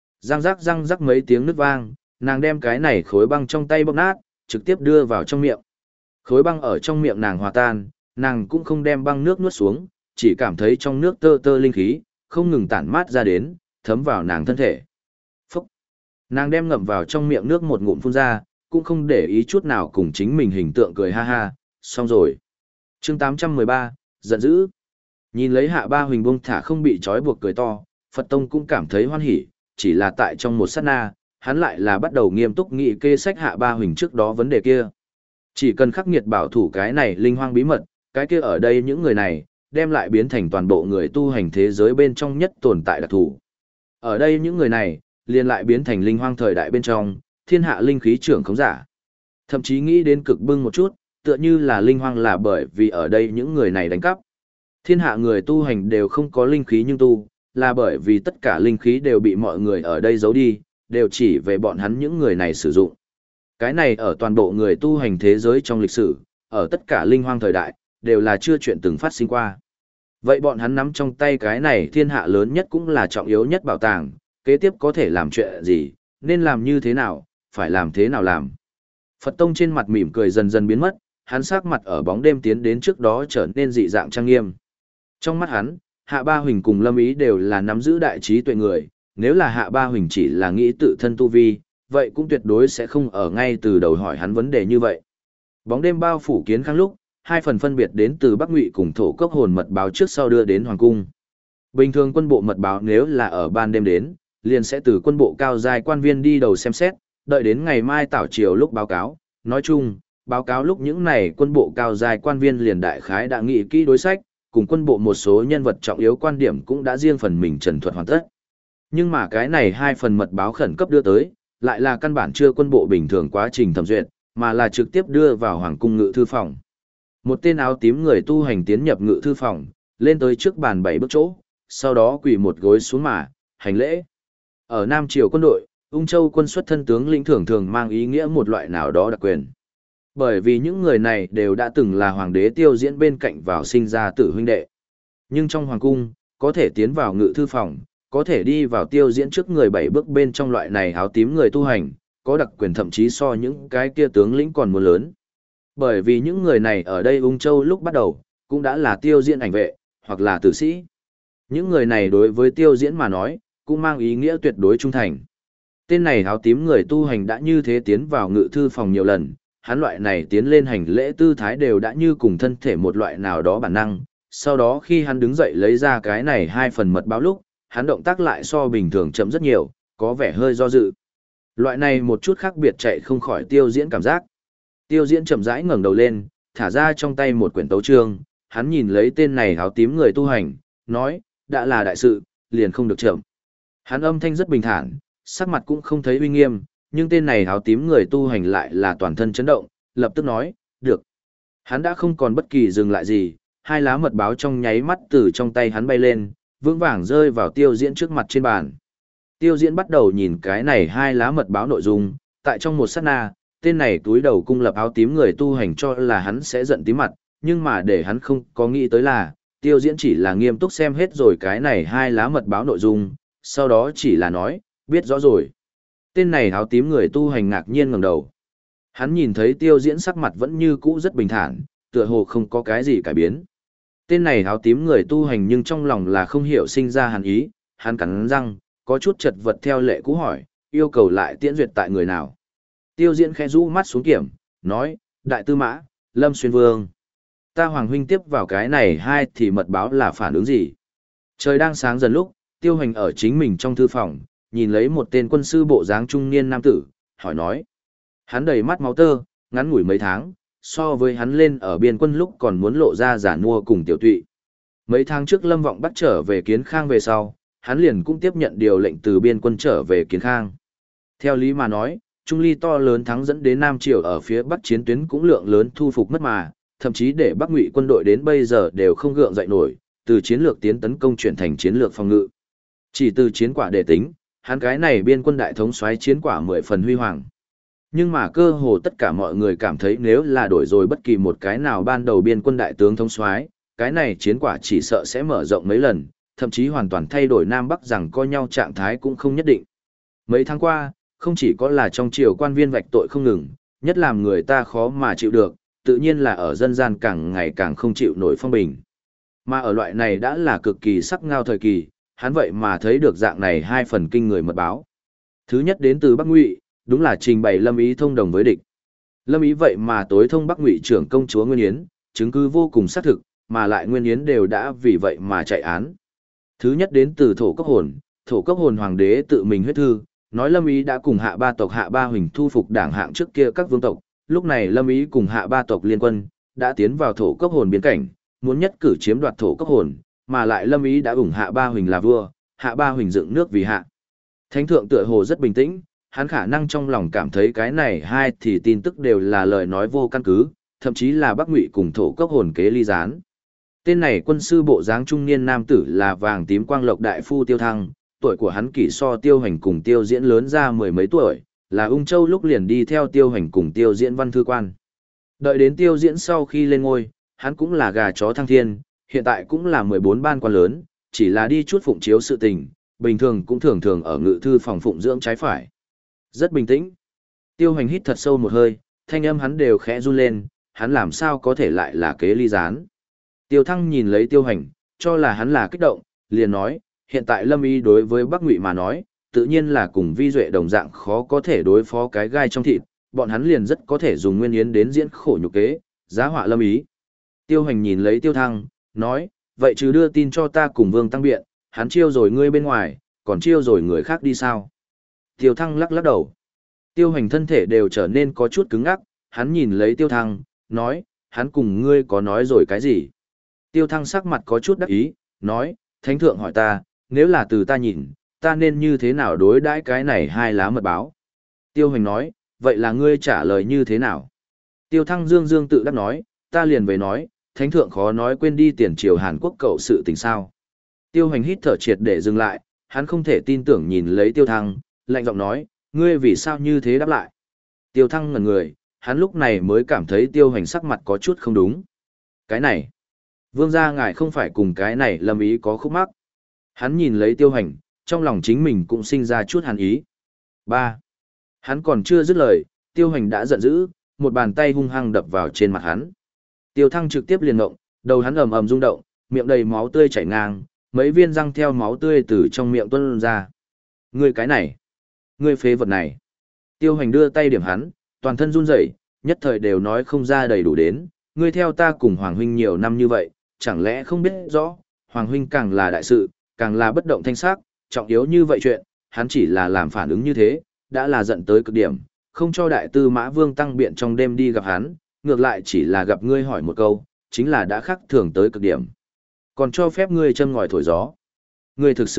Răng rắc mấy tiếng nứt vang, nàng đem cái này khối băng trong tay bóp nát, trực tiếp đưa vào trong miệng. Khối băng ở trong miệng nàng hòa tan, nàng cũng không đem băng nước nuốt xuống, chỉ cảm thấy trong nước tơ tơ linh khí, không ngừng tản mát ra đến, thấm vào nàng thân thể. Phúc! Nàng đem ngậm vào trong miệng nước một ngụm phun ra, cũng không để ý chút nào cùng chính mình hình tượng cười ha ha, xong rồi. Chương 813, giận dữ. Nhìn lấy Hạ Ba Huỳnh bông thả không bị trói buộc cười to, Phật Tông cũng cảm thấy hoan hỉ, chỉ là tại trong một sát na, hắn lại là bắt đầu nghiêm túc nghị kê sách Hạ Ba Huỳnh trước đó vấn đề kia. Chỉ cần khắc nghiệt bảo thủ cái này linh hoang bí mật, cái kia ở đây những người này, đem lại biến thành toàn bộ người tu hành thế giới bên trong nhất tồn tại đặc thù. Ở đây những người này, liền lại biến thành linh hoang thời đại bên trong, thiên hạ linh khí trưởng khống giả. Thậm chí nghĩ đến cực bưng một chút, tựa như là linh hoang là bởi vì ở đây những người này đánh cắp. Thiên hạ người tu hành đều không có linh khí nhưng tu, là bởi vì tất cả linh khí đều bị mọi người ở đây giấu đi, đều chỉ về bọn hắn những người này sử dụng. Cái này ở toàn bộ người tu hành thế giới trong lịch sử, ở tất cả linh hoang thời đại, đều là chưa chuyện từng phát sinh qua. Vậy bọn hắn nắm trong tay cái này thiên hạ lớn nhất cũng là trọng yếu nhất bảo tàng, kế tiếp có thể làm chuyện gì, nên làm như thế nào, phải làm thế nào làm. Phật Tông trên mặt mỉm cười dần dần biến mất, hắn sắc mặt ở bóng đêm tiến đến trước đó trở nên dị dạng trang nghiêm. Trong mắt hắn, Hạ Ba Huỳnh cùng Lâm Ý đều là nắm giữ đại trí tuệ người, nếu là Hạ Ba Huỳnh chỉ là nghĩ tự thân tu vi, vậy cũng tuyệt đối sẽ không ở ngay từ đầu hỏi hắn vấn đề như vậy. Bóng đêm bao phủ Kiến Khang lúc, hai phần phân biệt đến từ Bắc Ngụy cùng Thổ Cốc hồn mật báo trước sau đưa đến hoàng cung. Bình thường quân bộ mật báo nếu là ở ban đêm đến, liền sẽ từ quân bộ cao giai quan viên đi đầu xem xét, đợi đến ngày mai tảo chiều lúc báo cáo. Nói chung, báo cáo lúc những này quân bộ cao giai quan viên liền đại khái đã nghị kỹ đối sách, cùng quân bộ một số nhân vật trọng yếu quan điểm cũng đã riêng phần mình trần thuật hoàn tất. Nhưng mà cái này hai phần mật báo khẩn cấp đưa tới, lại là căn bản chưa quân bộ bình thường quá trình thẩm duyệt, mà là trực tiếp đưa vào hoàng cung ngự thư phòng. Một tên áo tím người tu hành tiến nhập ngự thư phòng, lên tới trước bàn 7 bước chỗ, sau đó quỳ một gối xuống mà, hành lễ. Ở Nam Triều quân đội, Ung Châu quân xuất thân tướng lĩnh thường mang ý nghĩa một loại nào đó đặc quyền. Bởi vì những người này đều đã từng là hoàng đế Tiêu Diễn bên cạnh vào sinh ra tử huynh đệ. Nhưng trong hoàng cung, có thể tiến vào ngự thư phòng, có thể đi vào Tiêu Diễn trước người 7 bước bên trong loại này áo tím người tu hành, có đặc quyền thậm chí so những cái kia tướng lĩnh còn muốn lớn. Bởi vì những người này ở đây Ung Châu lúc bắt đầu, cũng đã là Tiêu Diễn ảnh vệ, hoặc là tử sĩ. Những người này đối với Tiêu Diễn mà nói, cũng mang ý nghĩa tuyệt đối trung thành. Tên này áo tím người tu hành đã như thế tiến vào ngự thư phòng nhiều lần, hắn loại này tiến lên hành lễ tư thái đều đã như cùng thân thể một loại nào đó bản năng. Sau đó khi hắn đứng dậy lấy ra cái này 2 phần mật báo lúc, hắn động tác lại so bình thường chậm rất nhiều, có vẻ hơi do dự. Loại này một chút khác biệt chạy không khỏi Tiêu Diễn cảm giác. Tiêu Diễn chậm rãi ngẩng đầu lên, thả ra trong tay một quyển tấu chương, hắn nhìn lấy tên này áo tím người tu hành, nói, đã là đại sự, liền không được chậm. Hắn âm thanh rất bình thản, sắc mặt cũng không thấy uy nghiêm, nhưng tên này áo tím người tu hành lại là toàn thân chấn động, lập tức nói, được. Hắn đã không còn bất kỳ dừng lại gì, 2 lá mật báo trong nháy mắt từ trong tay hắn bay lên, vững vàng rơi vào Tiêu Diễn trước mặt trên bàn. Tiêu Diễn bắt đầu nhìn cái này 2 lá mật báo nội dung, tại trong một sát na, tên này túi đầu cung lập áo tím người tu hành cho là hắn sẽ giận tím mặt, nhưng mà để hắn không có nghĩ tới là, Tiêu Diễn chỉ là nghiêm túc xem hết rồi cái này 2 lá mật báo nội dung, sau đó chỉ là nói, biết rõ rồi. Tên này áo tím người tu hành ngạc nhiên ngẩng đầu. Hắn nhìn thấy Tiêu Diễn sắc mặt vẫn như cũ rất bình thản, tựa hồ không có cái gì cải biến. Tên này áo tím người tu hành nhưng trong lòng là không hiểu sinh ra hàn ý, hắn cắn răng, có chút chật vật theo lệ cũ hỏi, yêu cầu lại tiễn duyệt tại người nào. Tiêu Diễn khẽ rũ mắt xuống kiểm, nói, đại tư mã, Lâm Xuyên Vương. Ta Hoàng huynh tiếp vào cái này hai thì mật báo là phản ứng gì? Trời đang sáng dần lúc, Tiêu Hành ở chính mình trong thư phòng, nhìn lấy một tên quân sư bộ dáng trung niên nam tử, hỏi nói. Hắn đầy mắt máu tơ, ngắn ngủi mấy tháng, so với hắn lên ở biên quân lúc còn muốn lộ ra giả mua cùng tiểu tụy. Mấy tháng trước Lâm Vọng bắt trở về Kiến Khang về sau, hắn liền cũng tiếp nhận điều lệnh từ biên quân trở về Kiến Khang. Theo lý mà nói, Trung Ly to lớn thắng dẫn đến Nam Triều ở phía Bắc chiến tuyến cũng lượng lớn thu phục mất mà, thậm chí để Bắc Ngụy quân đội đến bây giờ đều không gượng dậy nổi, từ chiến lược tiến tấn công chuyển thành chiến lược phòng ngự. Chỉ từ chiến quả để tính, hắn cái này biên quân đại thống soái chiến quả 10 phần huy hoàng. Nhưng mà cơ hồ tất cả mọi người cảm thấy nếu là đổi rồi bất kỳ một cái nào ban đầu biên quân đại tướng thống soái, cái này chiến quả chỉ sợ sẽ mở rộng mấy lần, thậm chí hoàn toàn thay đổi Nam Bắc rằng coi nhau trạng thái cũng không nhất định. Mấy tháng qua, không chỉ có là trong triều quan viên vạch tội không ngừng, nhất làm người ta khó mà chịu được, tự nhiên là ở dân gian càng ngày càng không chịu nổi phong bình. Mà ở loại này đã là cực kỳ sắc ngao thời kỳ, hắn vậy mà thấy được dạng này hai phần kinh người mật báo. Thứ nhất đến từ Bắc Ngụy, đúng là trình bày Lâm Ý thông đồng với địch. Lâm Ý vậy mà tối thông Bắc Ngụy trưởng công chúa Nguyên Yến, chứng cứ vô cùng xác thực, mà lại Nguyên Yến đều đã vì vậy mà chạy án. Thứ nhất đến từ Thổ Cốc Hồn hoàng đế tự mình huyết thư, nói Lâm Ý đã cùng Hạ Ba tộc Hạ Ba Huỳnh thu phục đảng hạng trước kia các vương tộc, lúc này Lâm Ý cùng Hạ Ba tộc liên quân, đã tiến vào Thổ Cốc Hồn biên cảnh, muốn nhất cử chiếm đoạt Thổ Cốc Hồn, mà lại Lâm Ý đã ủng Hạ Ba Huỳnh là vua, Hạ Ba Huỳnh dựng nước vì hạ. Thánh thượng tựa hồ rất bình tĩnh, hắn khả năng trong lòng cảm thấy cái này hai thì tin tức đều là lời nói vô căn cứ, thậm chí là Bắc Ngụy cùng Thổ Cốc Hồn kế ly gián. Tên này quân sư bộ dáng trung niên nam tử là vàng tím quang lộc đại phu Tiêu Thăng, tuổi của hắn kỷ so Tiêu Hành cùng Tiêu Diễn lớn ra 10 mấy tuổi, là Ung Châu lúc liền đi theo Tiêu Hành cùng Tiêu Diễn văn thư quan. Đợi đến Tiêu Diễn sau khi lên ngôi, hắn cũng là gà chó thăng thiên, hiện tại cũng là 14 ban quan lớn, chỉ là đi chút phụng chiếu sự tình, bình thường cũng thường thường ở ngự thư phòng phụng dưỡng trái phải. Rất bình tĩnh. Tiêu Hành hít thật sâu một hơi, thanh âm hắn đều khẽ run lên, hắn làm sao có thể lại là kế ly gián. Tiêu Thăng nhìn lấy Tiêu Hành, cho là hắn là kích động, liền nói, hiện tại Lâm Ý đối với Bắc Ngụy mà nói, tự nhiên là cùng Vi Duệ đồng dạng khó có thể đối phó cái gai trong thịt, bọn hắn liền rất có thể dùng Nguyên Yến đến diễn khổ nhục kế, giá họa Lâm Ý. Tiêu Hành nhìn lấy Tiêu Thăng, nói, vậy chứ đưa tin cho ta cùng Vương Tăng biện, hắn chiêu rồi ngươi bên ngoài, còn chiêu rồi người khác đi sao? Tiêu Thăng lắc lắc đầu. Tiêu Hành thân thể đều trở nên có chút cứng ngắc, hắn nhìn lấy Tiêu Thăng, nói, hắn cùng ngươi có nói rồi cái gì? Tiêu Thăng sắc mặt có chút đắc ý, nói, Thánh thượng hỏi ta, nếu là từ ta nhìn, ta nên như thế nào đối đãi cái này hai lá mật báo? Tiêu Hành nói, vậy là ngươi trả lời như thế nào? Tiêu Thăng dương dương tự đắc nói, ta liền về nói, Thánh thượng khó nói quên đi tiền triều Hàn Quốc cậu sự tình sao? Tiêu Hành hít thở triệt để dừng lại, hắn không thể tin tưởng nhìn lấy Tiêu Thăng, lạnh giọng nói, ngươi vì sao như thế đáp lại? Tiêu Thăng ngẩn người, hắn lúc này mới cảm thấy Tiêu Hành sắc mặt có chút không đúng. Cái này, vương gia ngài không phải cùng cái này Lâm Ý có khúc mắc. Hắn nhìn lấy Tiêu Hành, trong lòng chính mình cũng sinh ra chút hàn ý. 3. Hắn còn chưa dứt lời, Tiêu Hoành đã giận dữ, một bàn tay hung hăng đập vào trên mặt hắn. Tiêu Thăng trực tiếp liền ngộng, đầu hắn ầm ầm rung động, miệng đầy máu tươi chảy ngang, mấy viên răng theo máu tươi từ trong miệng tuôn ra. Ngươi cái này, ngươi phế vật này. Tiêu Hoành đưa tay điểm hắn, toàn thân run rẩy, nhất thời đều nói không ra đầy đủ đến, ngươi theo ta cùng Hoàng huynh nhiều năm như vậy, chẳng lẽ không biết rõ, Hoàng huynh càng là đại sự, càng là bất động thanh sắc, trọng yếu như vậy chuyện, hắn chỉ là làm phản ứng như thế, đã là giận tới cực điểm, không cho đại tư mã vương tăng biện trong đêm đi gặp hắn, ngược lại chỉ là gặp ngươi hỏi một câu, chính là đã khắc thường tới cực điểm. Còn cho phép ngươi châm ngòi thổi gió. Ngươi thực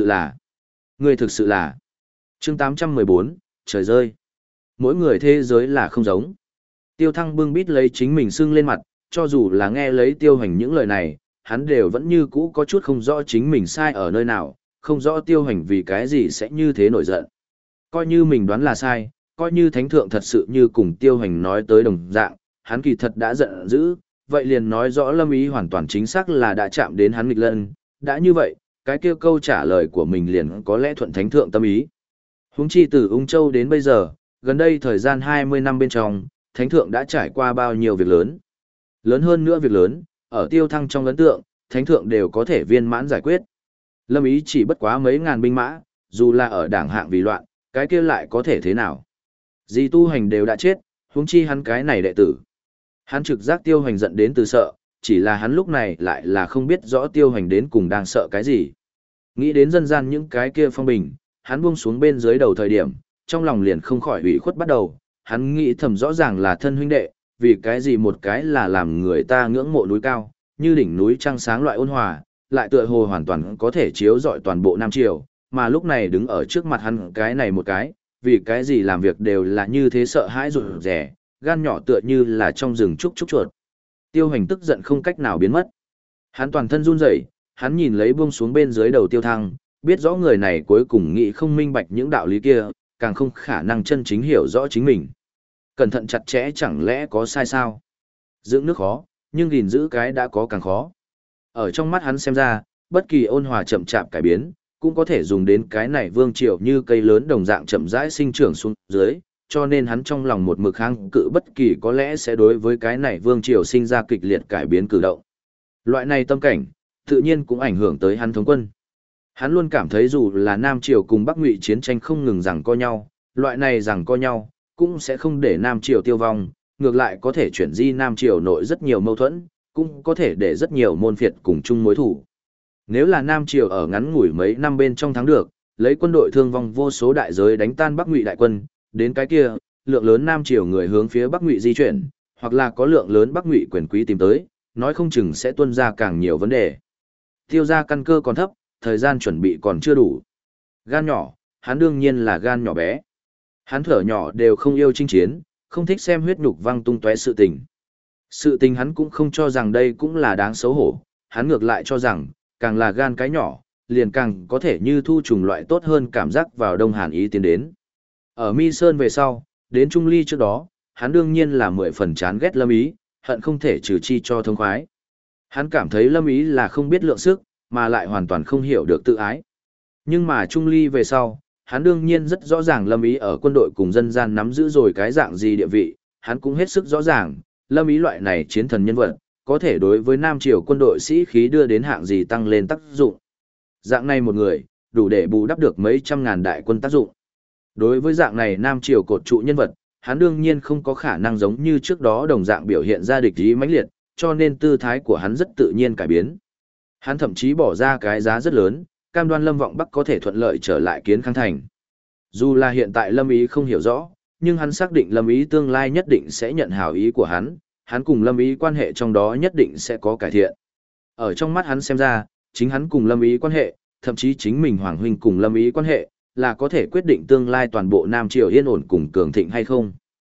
sự là. Chương 814, trời rơi. Mỗi người thế giới là không giống. Tiêu Thăng bưng bít lấy chính mình sưng lên mặt, cho dù là nghe lấy Tiêu Hoành những lời này, hắn đều vẫn như cũ có chút không rõ chính mình sai ở nơi nào, không rõ Tiêu Hoành vì cái gì sẽ như thế nổi giận. Coi như mình đoán là sai, coi như thánh thượng thật sự như cùng Tiêu Hoành nói tới đồng dạng, hắn kỳ thật đã giận dữ, vậy liền nói rõ Lâm Ý hoàn toàn chính xác là đã chạm đến hắn nghịch lân, đã như vậy, cái kia câu trả lời của mình liền có lẽ thuận thánh thượng tâm ý. Huống chi từ Ung Châu đến bây giờ, gần đây thời gian 20 năm bên trong, thánh thượng đã trải qua bao nhiêu việc lớn. Lớn hơn nữa việc lớn, ở Tiêu Thăng trong ấn tượng, thánh thượng đều có thể viên mãn giải quyết. Lâm Ý chỉ bất quá mấy ngàn binh mã, dù là ở đảng hạng vì loạn, cái kia lại có thể thế nào? Di Tu Hành đều đã chết, huống chi hắn cái này đệ tử. Hắn trực giác Tiêu Hoành giận đến từ sợ, chỉ là hắn lúc này lại là không biết rõ Tiêu Hoành đến cùng đang sợ cái gì. Nghĩ đến dân gian những cái kia phong bình, hắn buông xuống bên dưới đầu thời điểm, trong lòng liền không khỏi ủy khuất bắt đầu, hắn nghĩ thầm rõ ràng là thân huynh đệ, vì cái gì một cái là làm người ta ngưỡng mộ núi cao, như đỉnh núi trăng sáng loại ôn hòa, lại tựa hồ hoàn toàn có thể chiếu rọi toàn bộ Nam Triều, mà lúc này đứng ở trước mặt hắn cái này một cái, vì cái gì làm việc đều là như thế sợ hãi rụt rè, gan nhỏ tựa như là trong rừng trúc chuột. Tiêu Hoành tức giận không cách nào biến mất. Hắn toàn thân run rẩy, hắn nhìn lấy buông xuống bên dưới đầu Tiêu Thăng, biết rõ người này cuối cùng nghĩ không minh bạch những đạo lý kia, càng không khả năng chân chính hiểu rõ chính mình. Cẩn thận chặt chẽ chẳng lẽ có sai sao? Dưỡng nước khó, nhưng gìn giữ cái đã có càng khó. Ở trong mắt hắn xem ra, bất kỳ ôn hòa chậm chạp cải biến, cũng có thể dùng đến cái này vương triều như cây lớn đồng dạng chậm rãi sinh trưởng xuống dưới, cho nên hắn trong lòng một mực kháng cự bất kỳ có lẽ sẽ đối với cái này vương triều sinh ra kịch liệt cải biến cử động. Loại này tâm cảnh, tự nhiên cũng ảnh hưởng tới hắn thống quân. Hắn luôn cảm thấy dù là Nam Triều cùng Bắc Ngụy chiến tranh không ngừng giằng co nhau, loại này giằng co nhau, cũng sẽ không để Nam Triều tiêu vong, ngược lại có thể chuyển di Nam Triều nội rất nhiều mâu thuẫn, cũng có thể để rất nhiều môn phiệt cùng chung mối thủ. Nếu là Nam Triều ở ngắn ngủi mấy năm bên trong thắng được, lấy quân đội thương vong vô số đại giới đánh tan Bắc Ngụy đại quân, đến cái kia, lượng lớn Nam Triều người hướng phía Bắc Ngụy di chuyển, hoặc là có lượng lớn Bắc Ngụy quyền quý tìm tới, nói không chừng sẽ tuôn ra càng nhiều vấn đề. Tiêu gia căn cơ còn thấp, thời gian chuẩn bị còn chưa đủ. Gan nhỏ, hắn đương nhiên là gan nhỏ bé. Hắn thở nhỏ đều không yêu chinh chiến, không thích xem huyết nhục văng tung tóe sự tình. Sự tình hắn cũng không cho rằng đây cũng là đáng xấu hổ, hắn ngược lại cho rằng, càng là gan cái nhỏ, liền càng có thể như thu trùng loại tốt hơn cảm giác vào Đông Hàn ý tiến đến. Ở Mi Sơn về sau, đến Trung Ly trước đó, hắn đương nhiên là 10 phần chán ghét Lâm Ý, hận không thể trừ chi cho thông khoái. Hắn cảm thấy Lâm Ý là không biết lượng sức, mà lại hoàn toàn không hiểu được tự ái. Nhưng mà Trung Ly về sau, hắn đương nhiên rất rõ ràng Lâm Ý ở quân đội cùng dân gian nắm giữ rồi cái dạng gì địa vị, hắn cũng hết sức rõ ràng, Lâm Ý loại này chiến thần nhân vật, có thể đối với Nam Triều quân đội sĩ khí đưa đến hạng gì tăng lên tác dụng. Dạng này một người, đủ để bù đắp được mấy trăm ngàn đại quân tác dụng. Đối với dạng này Nam Triều cột trụ nhân vật, hắn đương nhiên không có khả năng giống như trước đó đồng dạng biểu hiện ra địch ý mãnh liệt, cho nên tư thái của hắn rất tự nhiên cải biến. Hắn thậm chí bỏ ra cái giá rất lớn, cam đoan Lâm Vọng Bắc có thể thuận lợi trở lại Kiến Khang Thành. Dù là hiện tại Lâm Ý không hiểu rõ, nhưng hắn xác định Lâm Ý tương lai nhất định sẽ nhận hảo ý của hắn cùng Lâm Ý quan hệ trong đó nhất định sẽ có cải thiện. Ở trong mắt hắn xem ra, chính hắn cùng Lâm Ý quan hệ, thậm chí chính mình Hoàng huynh cùng Lâm Ý quan hệ, là có thể quyết định tương lai toàn bộ Nam Triều yên ổn cùng cường thịnh hay không.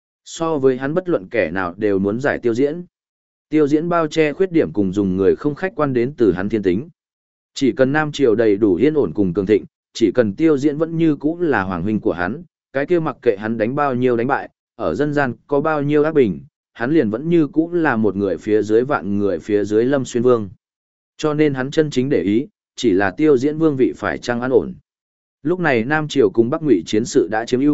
So với hắn bất luận kẻ nào đều muốn giải Tiêu Diễn. Tiêu Diễn bao che khuyết điểm cùng dùng người không khách quan đến từ hắn thiên tính. Chỉ cần Nam Triều đầy đủ yên ổn cùng cường thịnh, chỉ cần Tiêu Diễn vẫn như cũ là hoàng huynh của hắn, cái kia mặc kệ hắn đánh bao nhiêu đánh bại, ở dân gian có bao nhiêu ác bình, hắn liền vẫn như cũ là một người phía dưới vạn người phía dưới Lâm Xuyên Vương. Cho nên hắn chân chính để ý, chỉ là Tiêu Diễn vương vị phải chăng an ổn. Lúc này Nam Triều cùng Bắc Ngụy chiến sự đã chiếm ưu,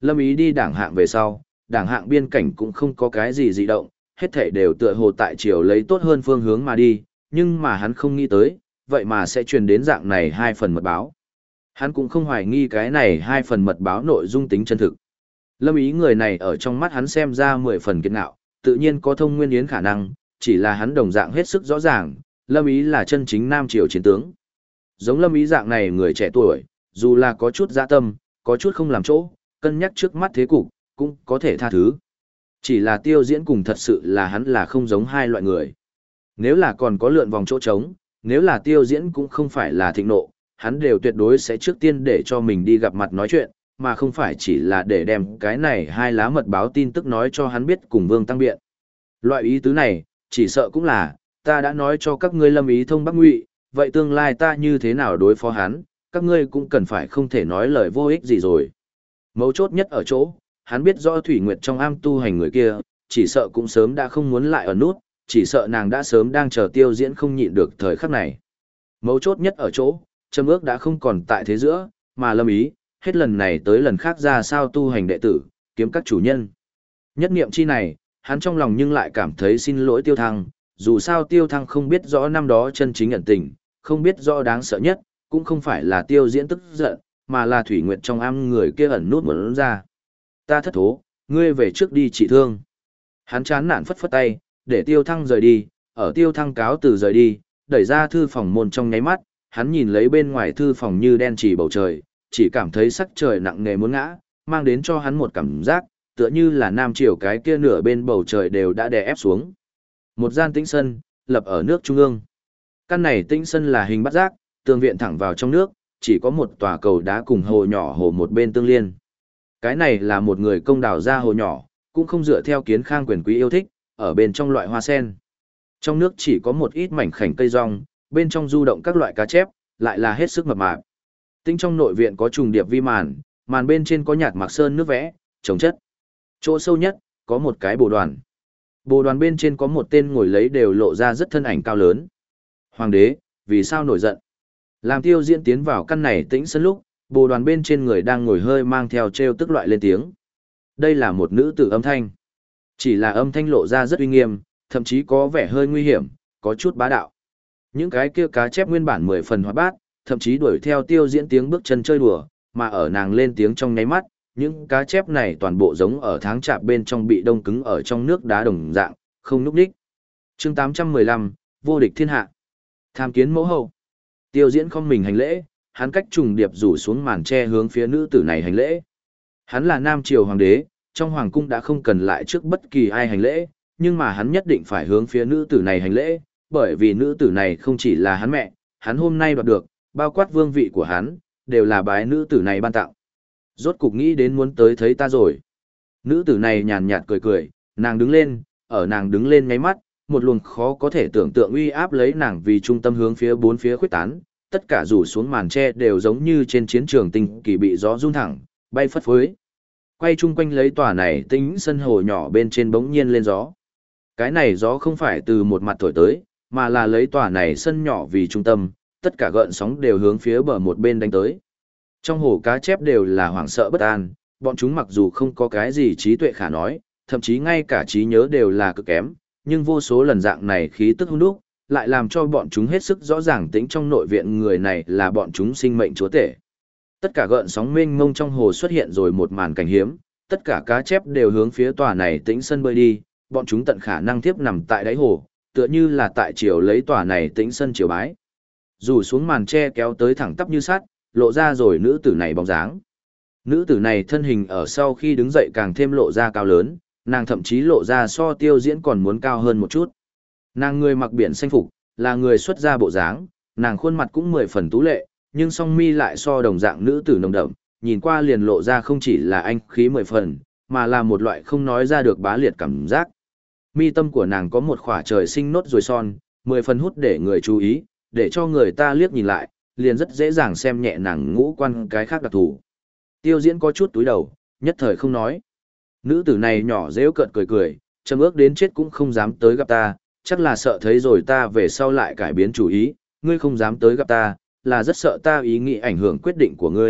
Lâm Ý đi đảng hạng về sau, đảng hạng biên cảnh cũng không có cái gì dị động, hết thảy đều tựa hồ tại chiều lấy tốt hơn phương hướng mà đi, nhưng mà hắn không nghĩ tới, vậy mà sẽ truyền đến dạng này 2 phần mật báo. Hắn cũng không hoài nghi cái này 2 phần mật báo nội dung tính chân thực. Lâm Ý người này ở trong mắt hắn xem ra 10 phần kiệt ngạo, tự nhiên có thông nguyên yến khả năng, chỉ là hắn đồng dạng hết sức rõ ràng, Lâm Ý là chân chính Nam Triều chiến tướng. Giống Lâm Ý dạng này người trẻ tuổi, dù là có chút dã tâm, có chút không làm chỗ, cân nhắc trước mắt thế cục, cũng có thể tha thứ. Chỉ là Tiêu Diễn cùng thật sự là hắn là không giống hai loại người. Nếu là còn có lượn vòng chỗ trống, nếu là Tiêu Diễn cũng không phải là thịnh nộ, hắn đều tuyệt đối sẽ trước tiên để cho mình đi gặp mặt nói chuyện, mà không phải chỉ là để đem cái này 2 lá mật báo tin tức nói cho hắn biết cùng Vương Tăng biện. Loại ý tứ này, chỉ sợ cũng là, ta đã nói cho các ngươi Lâm Ý thông Bắc Ngụy, vậy tương lai ta như thế nào đối phó hắn, các ngươi cũng cần phải không thể nói lời vô ích gì rồi. Mấu chốt nhất ở chỗ, hắn biết rõ Thủy Nguyệt trong am tu hành người kia, chỉ sợ cũng sớm đã không muốn lại ở nút, chỉ sợ nàng đã sớm đang chờ Tiêu Diễn không nhịn được thời khắc này. Mấu chốt nhất ở chỗ, Trầm Ước đã không còn tại thế giữa, mà Lâm Ý, hết lần này tới lần khác ra sao tu hành đệ tử, kiếm các chủ nhân. Nhất niệm chi này, hắn trong lòng nhưng lại cảm thấy xin lỗi Tiêu Thăng, dù sao Tiêu Thăng không biết rõ năm đó chân chính ẩn tình, không biết rõ đáng sợ nhất, cũng không phải là Tiêu Diễn tức giận, mà là Thủy Nguyệt trong am người kia ẩn nút muốn ra. Ta thất thố, ngươi về trước đi trị thương. Hắn chán nản phất phất tay, để Tiêu Thăng rời đi, ở Tiêu Thăng cáo từ rời đi, đẩy ra thư phòng môn trong nháy mắt, hắn nhìn lấy bên ngoài thư phòng như đen chỉ bầu trời, chỉ cảm thấy sắc trời nặng nề muốn ngã, mang đến cho hắn một cảm giác, tựa như là Nam Triều cái kia nửa bên bầu trời đều đã đè ép xuống. Một gian tĩnh sân, lập ở nước trung ương. Căn này tĩnh sân là hình bát giác, tường viện thẳng vào trong nước, chỉ có một tòa cầu đá cùng hồ nhỏ hồ một bên tương liên. Cái này là một người công đào ra hồ nhỏ, cũng không dựa theo kiến khang quyền quý yêu thích, ở bên trong loại hoa sen. Trong nước chỉ có một ít mảnh khảnh cây rong, bên trong du động các loại cá chép, lại là hết sức mập mạp. Tinh trong nội viện có trùng điệp vi màn, màn bên trên có nhạt mạc sơn nước vẽ, trồng chất. Chỗ sâu nhất, có một cái bồ đoàn. Bồ đoàn bên trên có một tên ngồi lấy đều lộ ra rất thân ảnh cao lớn. Hoàng đế, vì sao nổi giận? Làm Tiêu Diễn tiến vào căn này tĩnh sân lúc, bồ đoàn bên trên người đang ngồi hơi mang theo treo tức loại lên tiếng. Đây là một nữ tử âm thanh. Chỉ là âm thanh lộ ra rất uy nghiêm, thậm chí có vẻ hơi nguy hiểm, có chút bá đạo. Những cái kia cá chép nguyên bản 10 phần hoạt bát, thậm chí đuổi theo Tiêu Diễn tiếng bước chân chơi đùa, mà ở nàng lên tiếng trong nháy mắt, những cá chép này toàn bộ giống ở tháng chạp bên trong bị đông cứng ở trong nước đá đồng dạng, không núp đích. Chương 815, vô địch thiên hạ. Tham kiến mẫu hậu. Tiêu Diễn không mình hành lễ, hắn cách trùng điệp rủ xuống màn che hướng phía nữ tử này hành lễ. Hắn là Nam Triều hoàng đế, trong hoàng cung đã không cần lại trước bất kỳ ai hành lễ, nhưng mà hắn nhất định phải hướng phía nữ tử này hành lễ, bởi vì nữ tử này không chỉ là hắn mẹ, hắn hôm nay đoạt được, bao quát vương vị của hắn, đều là bái nữ tử này ban tặng. Rốt cục nghĩ đến muốn tới thấy ta rồi. Nữ tử này nhàn nhạt cười cười, nàng đứng lên, ở nàng đứng lên nháy mắt, một luồng khó có thể tưởng tượng uy áp lấy nàng vì trung tâm hướng phía bốn phía khuếch tán, tất cả rủ xuống màn tre đều giống như trên chiến trường tinh kỳ bị gió rung thẳng, bay phất phới. Quay chung quanh lấy tòa này tĩnh sân hồ nhỏ bên trên bỗng nhiên lên gió. Cái này gió không phải từ một mặt thổi tới, mà là lấy tòa này sân nhỏ vì trung tâm, tất cả gợn sóng đều hướng phía bờ một bên đánh tới. Trong hồ cá chép đều là hoảng sợ bất an, bọn chúng mặc dù không có cái gì trí tuệ khả nói, thậm chí ngay cả trí nhớ đều là cực kém, nhưng vô số lần dạng này khí tức hung đúc, lại làm cho bọn chúng hết sức rõ ràng tính trong nội viện người này là bọn chúng sinh mệnh chúa tể. Tất cả gợn sóng mênh mông trong hồ xuất hiện rồi một màn cảnh hiếm, tất cả cá chép đều hướng phía tòa này tĩnh sân bơi đi, bọn chúng tận khả năng tiếp nằm tại đáy hồ, tựa như là tại chiều lấy tòa này tĩnh sân chiều bái. Dù xuống màn tre kéo tới thẳng tắp như sắt, lộ ra rồi nữ tử này bóng dáng. Nữ tử này thân hình ở sau khi đứng dậy càng thêm lộ ra cao lớn, nàng thậm chí lộ ra so Tiêu Diễn còn muốn cao hơn một chút. Nàng người mặc biển xanh phục, là người xuất gia bộ dáng, nàng khuôn mặt cũng 10 phần tú lệ, nhưng song mi lại so đồng dạng nữ tử nồng đậm, nhìn qua liền lộ ra không chỉ là anh khí 10 phần, mà là một loại không nói ra được bá liệt cảm giác. Mi tâm của nàng có một khỏa trời sinh nốt ruồi son, 10 phần hút để người chú ý, để cho người ta liếc nhìn lại, liền rất dễ dàng xem nhẹ nàng ngũ quan cái khác đặc thù. Tiêu Diễn có chút túi đầu, nhất thời không nói. Nữ tử này nhỏ dễu cợt cười cười, châm ước đến chết cũng không dám tới gặp ta, chắc là sợ thấy rồi ta về sau lại cải biến chủ ý, ngươi không dám tới gặp ta, là rất sợ ta ý nghĩ ảnh hưởng quyết định của ngươi,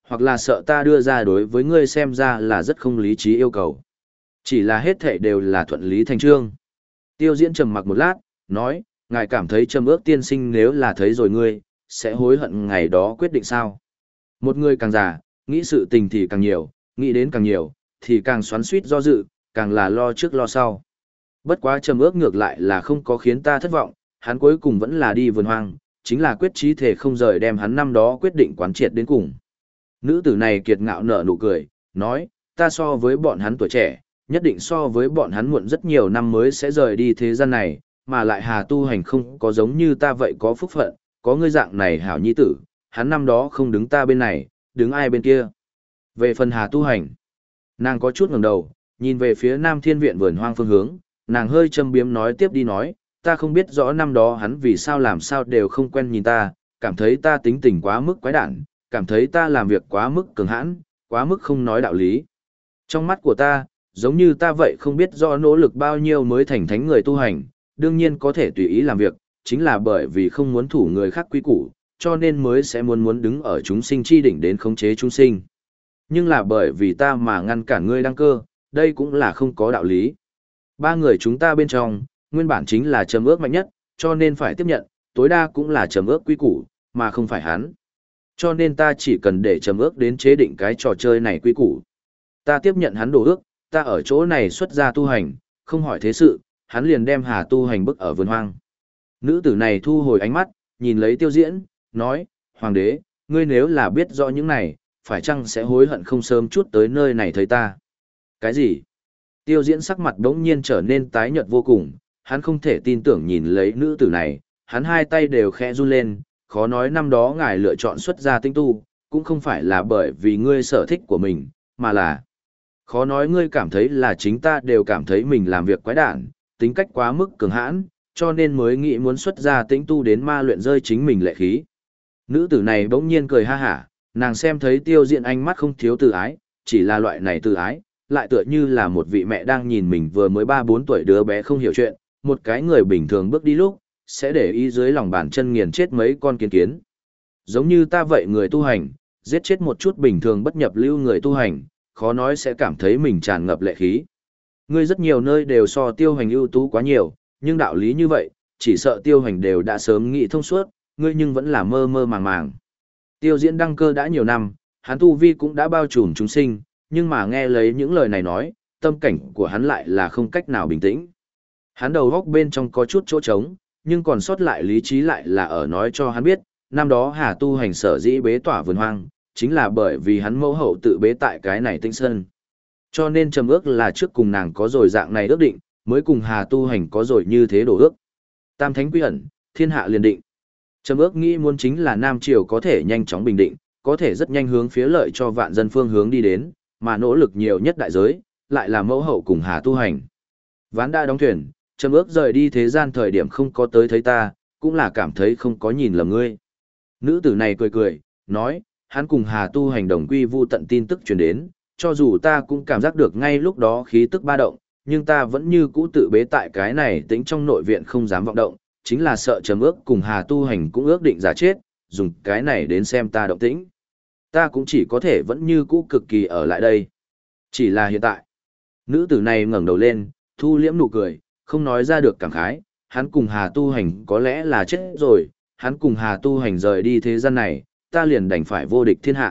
hoặc là sợ ta đưa ra đối với ngươi xem ra là rất không lý trí yêu cầu. Chỉ là hết thảy đều là thuận lý thành trương. Tiêu Diễn trầm mặc một lát, nói, ngài cảm thấy Trầm Ước tiên sinh nếu là thấy rồi ngươi, sẽ hối hận ngày đó quyết định sao? Một người càng già, nghĩ sự tình thì càng nhiều, nghĩ đến càng nhiều, thì càng xoắn xuýt do dự, càng là lo trước lo sau. Bất quá Trầm Ước ngược lại là không có khiến ta thất vọng, hắn cuối cùng vẫn là đi vườn hoang, chính là quyết chí thể không rời đem hắn năm đó quyết định quán triệt đến cùng. Nữ tử này kiệt ngạo nở nụ cười, nói, ta so với bọn hắn tuổi trẻ, nhất định so với bọn hắn muộn rất nhiều năm mới sẽ rời đi thế gian này, mà lại Hà Tu Hành không có giống như ta vậy có phúc phận, có ngươi dạng này hảo nhi tử, hắn năm đó không đứng ta bên này, đứng ai bên kia. Về phần Hà Tu Hành, nàng có chút ngẩng đầu, nhìn về phía Nam Thiên Viện vườn hoang phương hướng, nàng hơi châm biếm nói tiếp đi nói, ta không biết rõ năm đó hắn vì sao làm sao đều không quen nhìn ta, cảm thấy ta tính tình quá mức quái đản, cảm thấy ta làm việc quá mức cường hãn, quá mức không nói đạo lý. Trong mắt của ta, giống như ta vậy không biết do nỗ lực bao nhiêu mới thành thánh người tu hành, đương nhiên có thể tùy ý làm việc, chính là bởi vì không muốn thủ người khác quý củ, cho nên mới sẽ muốn đứng ở chúng sinh chi đỉnh đến khống chế chúng sinh. Nhưng là bởi vì ta mà ngăn cản ngươi đăng cơ, đây cũng là không có đạo lý. Ba người chúng ta bên trong, nguyên bản chính là Trầm Ước mạnh nhất, cho nên phải tiếp nhận, tối đa cũng là Trầm Ước quý củ, mà không phải hắn. Cho nên ta chỉ cần để Trầm Ước đến chế định cái trò chơi này quý củ. Ta tiếp nhận hắn đồ ước, ta ở chỗ này xuất ra tu hành, không hỏi thế sự, hắn liền đem Hà Tu Hành bức ở vườn hoang. Nữ tử này thu hồi ánh mắt, nhìn lấy Tiêu Diễn, nói, Hoàng đế, ngươi nếu là biết rõ những này, phải chăng sẽ hối hận không sớm chút tới nơi này thấy ta? Cái gì? Tiêu Diễn sắc mặt đống nhiên trở nên tái nhợt vô cùng, hắn không thể tin tưởng nhìn lấy nữ tử này, hắn hai tay đều khẽ run lên, khó nói năm đó ngài lựa chọn xuất gia tinh tu, cũng không phải là bởi vì ngươi sở thích của mình, mà là khó nói ngươi cảm thấy là chính ta đều cảm thấy mình làm việc quái đản, tính cách quá mức cường hãn, cho nên mới nghĩ muốn xuất gia tĩnh tu đến ma luyện rơi chính mình lệ khí. Nữ tử này bỗng nhiên cười ha hả, nàng xem thấy Tiêu Diễn ánh mắt không thiếu từ ái, chỉ là loại này từ ái, lại tựa như là một vị mẹ đang nhìn mình vừa mới 3-4 tuổi đứa bé không hiểu chuyện, một cái người bình thường bước đi lúc, sẽ để ý dưới lòng bàn chân nghiền chết mấy con kiến kiến. Giống như ta vậy người tu hành, giết chết một chút bình thường bất nhập lưu người tu hành, khó nói sẽ cảm thấy mình tràn ngập lệ khí. Ngươi rất nhiều nơi đều so Tiêu Hành ưu tú quá nhiều, nhưng đạo lý như vậy, chỉ sợ Tiêu Hành đều đã sớm nghĩ thông suốt, ngươi nhưng vẫn là mơ mơ màng màng. Tiêu Diễn đăng cơ đã nhiều năm, hắn tu vi cũng đã bao trùm chúng sinh, nhưng mà nghe lấy những lời này nói, tâm cảnh của hắn lại là không cách nào bình tĩnh. Hắn đầu góc bên trong có chút chỗ trống, nhưng còn sót lại lý trí lại là ở nói cho hắn biết, năm đó Hà Tu Hành sở dĩ bế tỏa vườn hoang, chính là bởi vì hắn mẫu hậu tự bế tại cái này tinh sơn. Cho nên Trầm Ước là trước cùng nàng có rồi dạng này ước định, mới cùng Hà Tu Hành có rồi như thế đổ ước. Tam thánh quy ẩn, thiên hạ liền định. Trầm Ước nghĩ muốn chính là Nam Triều có thể nhanh chóng bình định, có thể rất nhanh hướng phía lợi cho vạn dân phương hướng đi đến, mà nỗ lực nhiều nhất đại giới, lại là mẫu hậu cùng Hà Tu Hành. Ván đã đóng thuyền, Trầm Ước rời đi thế gian thời điểm không có tới thấy ta, cũng là cảm thấy không có nhìn lầm ngươi. Nữ tử này cười cười, nói, hắn cùng Hà Tu Hành đồng quy vu tận tin tức truyền đến, cho dù ta cũng cảm giác được ngay lúc đó khí tức ba động, nhưng ta vẫn như cũ tự bế tại cái này tính trong nội viện không dám vọng động, chính là sợ Trầm Ước cùng Hà Tu Hành cũng ước định giả chết, dùng cái này đến xem ta động tĩnh. Ta cũng chỉ có thể vẫn như cũ cực kỳ ở lại đây. Chỉ là hiện tại. Nữ tử này ngẩng đầu lên, thu liễm nụ cười, không nói ra được cảm khái, hắn cùng Hà Tu Hành có lẽ là chết rồi, hắn cùng Hà Tu Hành rời đi thế gian này, ta liền đành phải vô địch thiên hạ.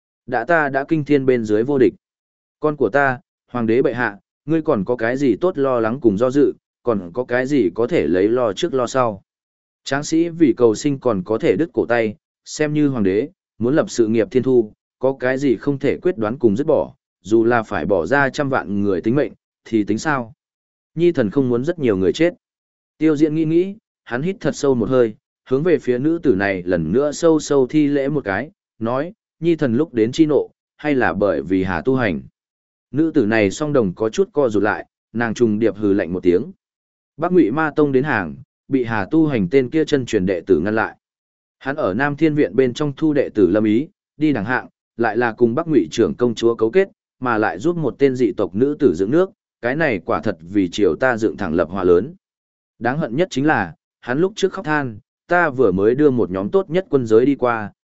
Ta đã kinh thiên bên dưới vô địch. Con của ta, Hoàng đế bệ hạ, ngươi còn có cái gì tốt lo lắng cùng do dự, còn có cái gì có thể lấy lo trước lo sau. Tráng sĩ vì cầu sinh còn có thể đứt cổ tay, xem như Hoàng đế, muốn lập sự nghiệp thiên thu, có cái gì không thể quyết đoán cùng dứt bỏ, dù là phải bỏ ra trăm vạn người tính mệnh, thì tính sao? Nhi thần không muốn rất nhiều người chết. Tiêu Diễn nghĩ, hắn hít thật sâu một hơi, hướng về phía nữ tử này lần nữa sâu sâu thi lễ một cái, nói, Nhi thần lúc đến chi nộ, hay là bởi vì Hà Tu Hành. Nữ tử này song đồng có chút co rụt lại, nàng trùng điệp hừ lạnh một tiếng. Bắc Ngụy Ma Tông đến hàng, bị Hà Tu Hành tên kia chân truyền đệ tử ngăn lại. Hắn ở Nam Thiên Viện bên trong thu đệ tử Lâm Ý, đi đẳng hạng, lại là cùng Bắc Ngụy trưởng công chúa cấu kết, mà lại giúp một tên dị tộc nữ tử dựng nước, cái này quả thật vì triều ta dựng thẳng lập hòa lớn. Đáng hận nhất chính là, hắn lúc trước khóc than, ta vừa mới đưa một nhóm tốt nhất quân giới đi qua,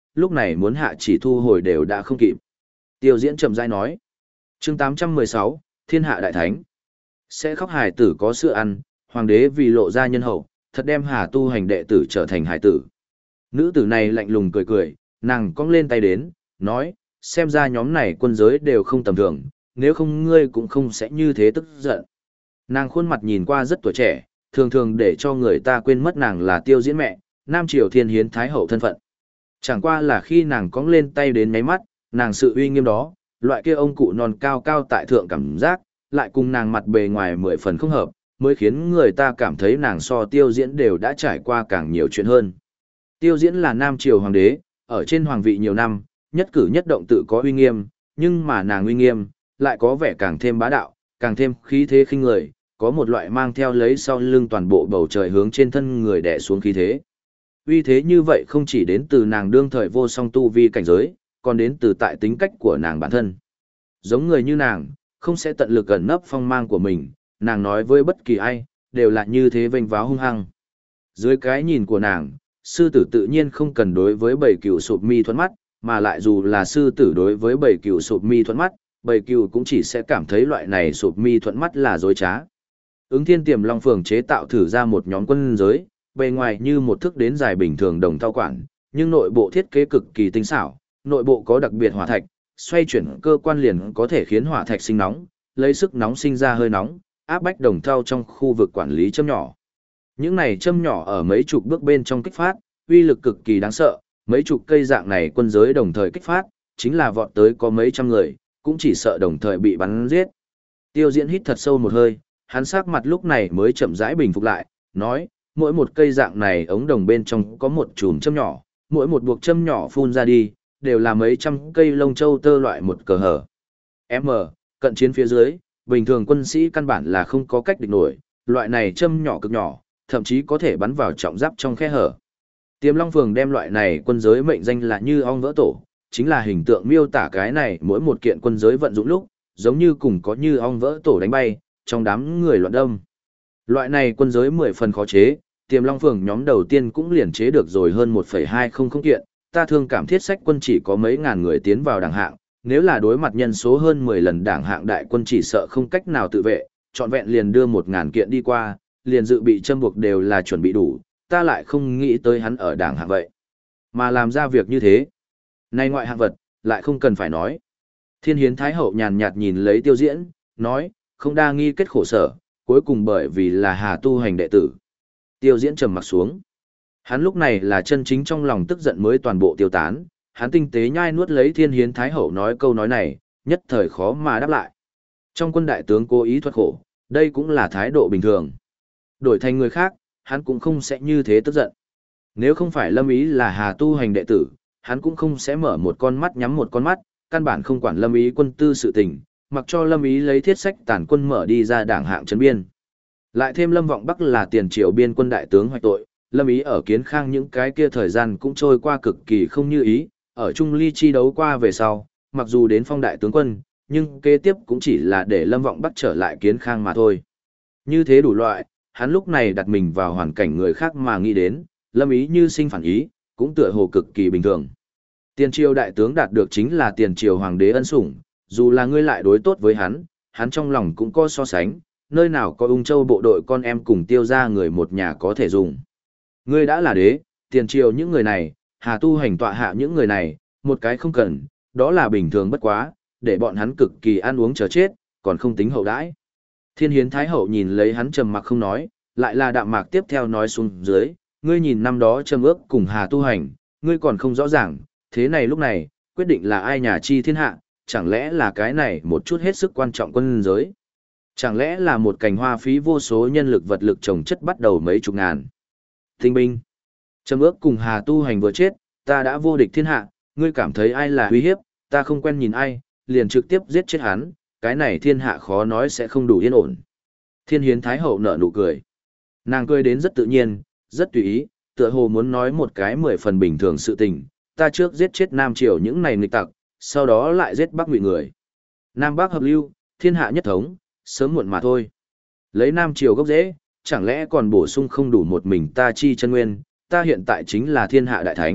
lúc này muốn hạ chỉ thu hồi đều đã không kịp. Tiêu Diễn chậm rãi nói. Chương 816, Thiên hạ đại thánh. Sẽ khóc hài tử có sữa ăn, hoàng đế vì lộ ra nhân hậu, thật đem Hà tu hành đệ tử trở thành hài tử. Nữ tử này lạnh lùng cười cười, nàng cong lên tay đến, nói, xem ra nhóm này quân giới đều không tầm thường, nếu không ngươi cũng không sẽ như thế tức giận. Nàng khuôn mặt nhìn qua rất tuổi trẻ, thường thường để cho người ta quên mất nàng là Tiêu Diễn mẹ, Nam Triều Thiên Hiến Thái Hậu thân phận. Chẳng qua là khi nàng cong lên tay đến nháy mắt, nàng sự uy nghiêm đó, loại kia ông cụ non cao cao tại thượng cảm giác, lại cùng nàng mặt bề ngoài 10 phần không hợp, mới khiến người ta cảm thấy nàng so Tiêu Diễn đều đã trải qua càng nhiều chuyện hơn. Tiêu Diễn là Nam Triều Hoàng đế, ở trên hoàng vị nhiều năm, nhất cử nhất động tự có uy nghiêm, nhưng mà nàng uy nghiêm, lại có vẻ càng thêm bá đạo, càng thêm khí thế khinh người, có một loại mang theo lấy sau lưng toàn bộ bầu trời hướng trên thân người đè xuống khí thế. Uy thế như vậy không chỉ đến từ nàng đương thời vô song tu vi cảnh giới, còn đến từ tại tính cách của nàng bản thân. Giống người như nàng, không sẽ tận lực ẩn nấp phong mang của mình, nàng nói với bất kỳ ai, đều là như thế vênh váo hung hăng. Dưới cái nhìn của nàng, sư tử tự nhiên không cần đối với bầy cừu sụp mi thuẫn mắt, mà lại dù là sư tử đối với bầy cừu sụp mi thuẫn mắt, bầy cừu cũng chỉ sẽ cảm thấy loại này sụp mi thuẫn mắt là dối trá. Ứng Thiên Tiềm Long Phường chế tạo thử ra một nhóm quân giới, bề ngoài như một thước đến dài bình thường đồng thau quản, nhưng nội bộ thiết kế cực kỳ tinh xảo, nội bộ có đặc biệt hỏa thạch, xoay chuyển cơ quan liền có thể khiến hỏa thạch sinh nóng, lấy sức nóng sinh ra hơi nóng, áp bách đồng thau trong khu vực quản lý châm nhỏ. Những này châm nhỏ ở mấy chục bước bên trong kích phát, uy lực cực kỳ đáng sợ, mấy chục cây dạng này quân giới đồng thời kích phát, chính là vọt tới có mấy trăm người, cũng chỉ sợ đồng thời bị bắn giết. Tiêu Diễn hít thật sâu một hơi, hắn sắc mặt lúc này mới chậm rãi bình phục lại, nói, mỗi một cây dạng này ống đồng bên trong có một chùm châm nhỏ, mỗi một buộc châm nhỏ phun ra đi, đều là mấy trăm cây lông châu tơ loại một cờ hở. M, cận chiến phía dưới, bình thường quân sĩ căn bản là không có cách địch nổi, loại này châm nhỏ cực nhỏ, thậm chí có thể bắn vào trọng giáp trong khe hở. Tiềm Long Phường đem loại này quân giới mệnh danh là như ong vỡ tổ, chính là hình tượng miêu tả cái này mỗi một kiện quân giới vận dụng lúc, giống như cùng có như ong vỡ tổ đánh bay, trong đám người loạn đâm. Loại này quân giới 10 phần khó chế, Tiềm Long Phường nhóm đầu tiên cũng liền chế được rồi hơn 1,200 kiện, ta thương cảm thiết sách quân chỉ có mấy ngàn người tiến vào đảng hạng, nếu là đối mặt nhân số hơn 10 lần đảng hạng đại quân chỉ sợ không cách nào tự vệ, trọn vẹn liền đưa 1000 kiện đi qua, liền dự bị châm buộc đều là chuẩn bị đủ, ta lại không nghĩ tới hắn ở đảng hạng vậy. Mà làm ra việc như thế, nay ngoại hạng vật, lại không cần phải nói. Thiên Hiến Thái Hậu nhàn nhạt nhìn lấy Tiêu Diễn, nói, không đa nghi kết khổ sở, cuối cùng bởi vì là Hà tu hành đệ tử. Tiêu Diễn trầm mặt xuống. Hắn lúc này là chân chính trong lòng tức giận mới toàn bộ tiêu tán, hắn tinh tế nhai nuốt lấy Thiên Hiến Thái Hậu nói câu nói này, nhất thời khó mà đáp lại. Trong quân đại tướng cố ý thoát khổ, đây cũng là thái độ bình thường. Đổi thành người khác, hắn cũng không sẽ như thế tức giận. Nếu không phải Lâm Ý là Hà tu hành đệ tử, hắn cũng không sẽ mở một con mắt nhắm một con mắt, căn bản không quản Lâm Ý quân tư sự tình, mặc cho Lâm Ý lấy thiết sách tản quân mở đi ra đảng hạng trấn biên. Lại thêm Lâm Vọng Bắc là tiền triều biên quân đại tướng hoạch tội, Lâm Ý ở Kiến Khang những cái kia thời gian cũng trôi qua cực kỳ không như ý, ở Trung Ly chi đấu qua về sau, mặc dù đến phong đại tướng quân, nhưng kế tiếp cũng chỉ là để Lâm Vọng Bắc trở lại Kiến Khang mà thôi. Như thế đủ loại, hắn lúc này đặt mình vào hoàn cảnh người khác mà nghĩ đến, Lâm Ý như sinh phản ý, cũng tựa hồ cực kỳ bình thường. Tiền triều đại tướng đạt được chính là tiền triều hoàng đế ân sủng, dù là ngươi lại đối tốt với hắn trong lòng cũng có so sánh, nơi nào có Ung Châu bộ đội con em cùng Tiêu ra người một nhà có thể dùng. Ngươi đã là đế, tiền triều những người này, Hà tu hành tọa hạ những người này, một cái không cần, đó là bình thường bất quá, để bọn hắn cực kỳ ăn uống chờ chết, còn không tính hậu đãi. Thiên Hiến Thái Hậu nhìn lấy hắn trầm mặc không nói, lại là đạm mạc tiếp theo nói xuống dưới, ngươi nhìn năm đó trầm ước cùng Hà tu hành, ngươi còn không rõ ràng, thế này lúc này, quyết định là ai nhà chi thiên hạ, chẳng lẽ là cái này một chút hết sức quan trọng quân giới. Chẳng lẽ là một cành hoa phí vô số nhân lực vật lực trồng chất bắt đầu mấy chục ngàn. Tinh binh. Trầm ước cùng Hà tu hành vừa chết, ta đã vô địch thiên hạ, ngươi cảm thấy ai là uy hiếp, ta không quen nhìn ai, liền trực tiếp giết chết hắn, cái này thiên hạ khó nói sẽ không đủ yên ổn. Thiên Hiến Thái Hậu nở nụ cười. Nàng cười đến rất tự nhiên, rất tùy ý, tựa hồ muốn nói một cái 10 phần bình thường sự tình, ta trước giết chết Nam Triều những này nghịch tặc, sau đó lại giết Bắc Ngụy người. Nam Bắc hợp lưu, thiên hạ nhất thống, sớm muộn mà thôi. Lấy Nam Triều gốc rễ, chẳng lẽ còn bổ sung không đủ một mình ta chi chân nguyên, ta hiện tại chính là thiên hạ đại thánh,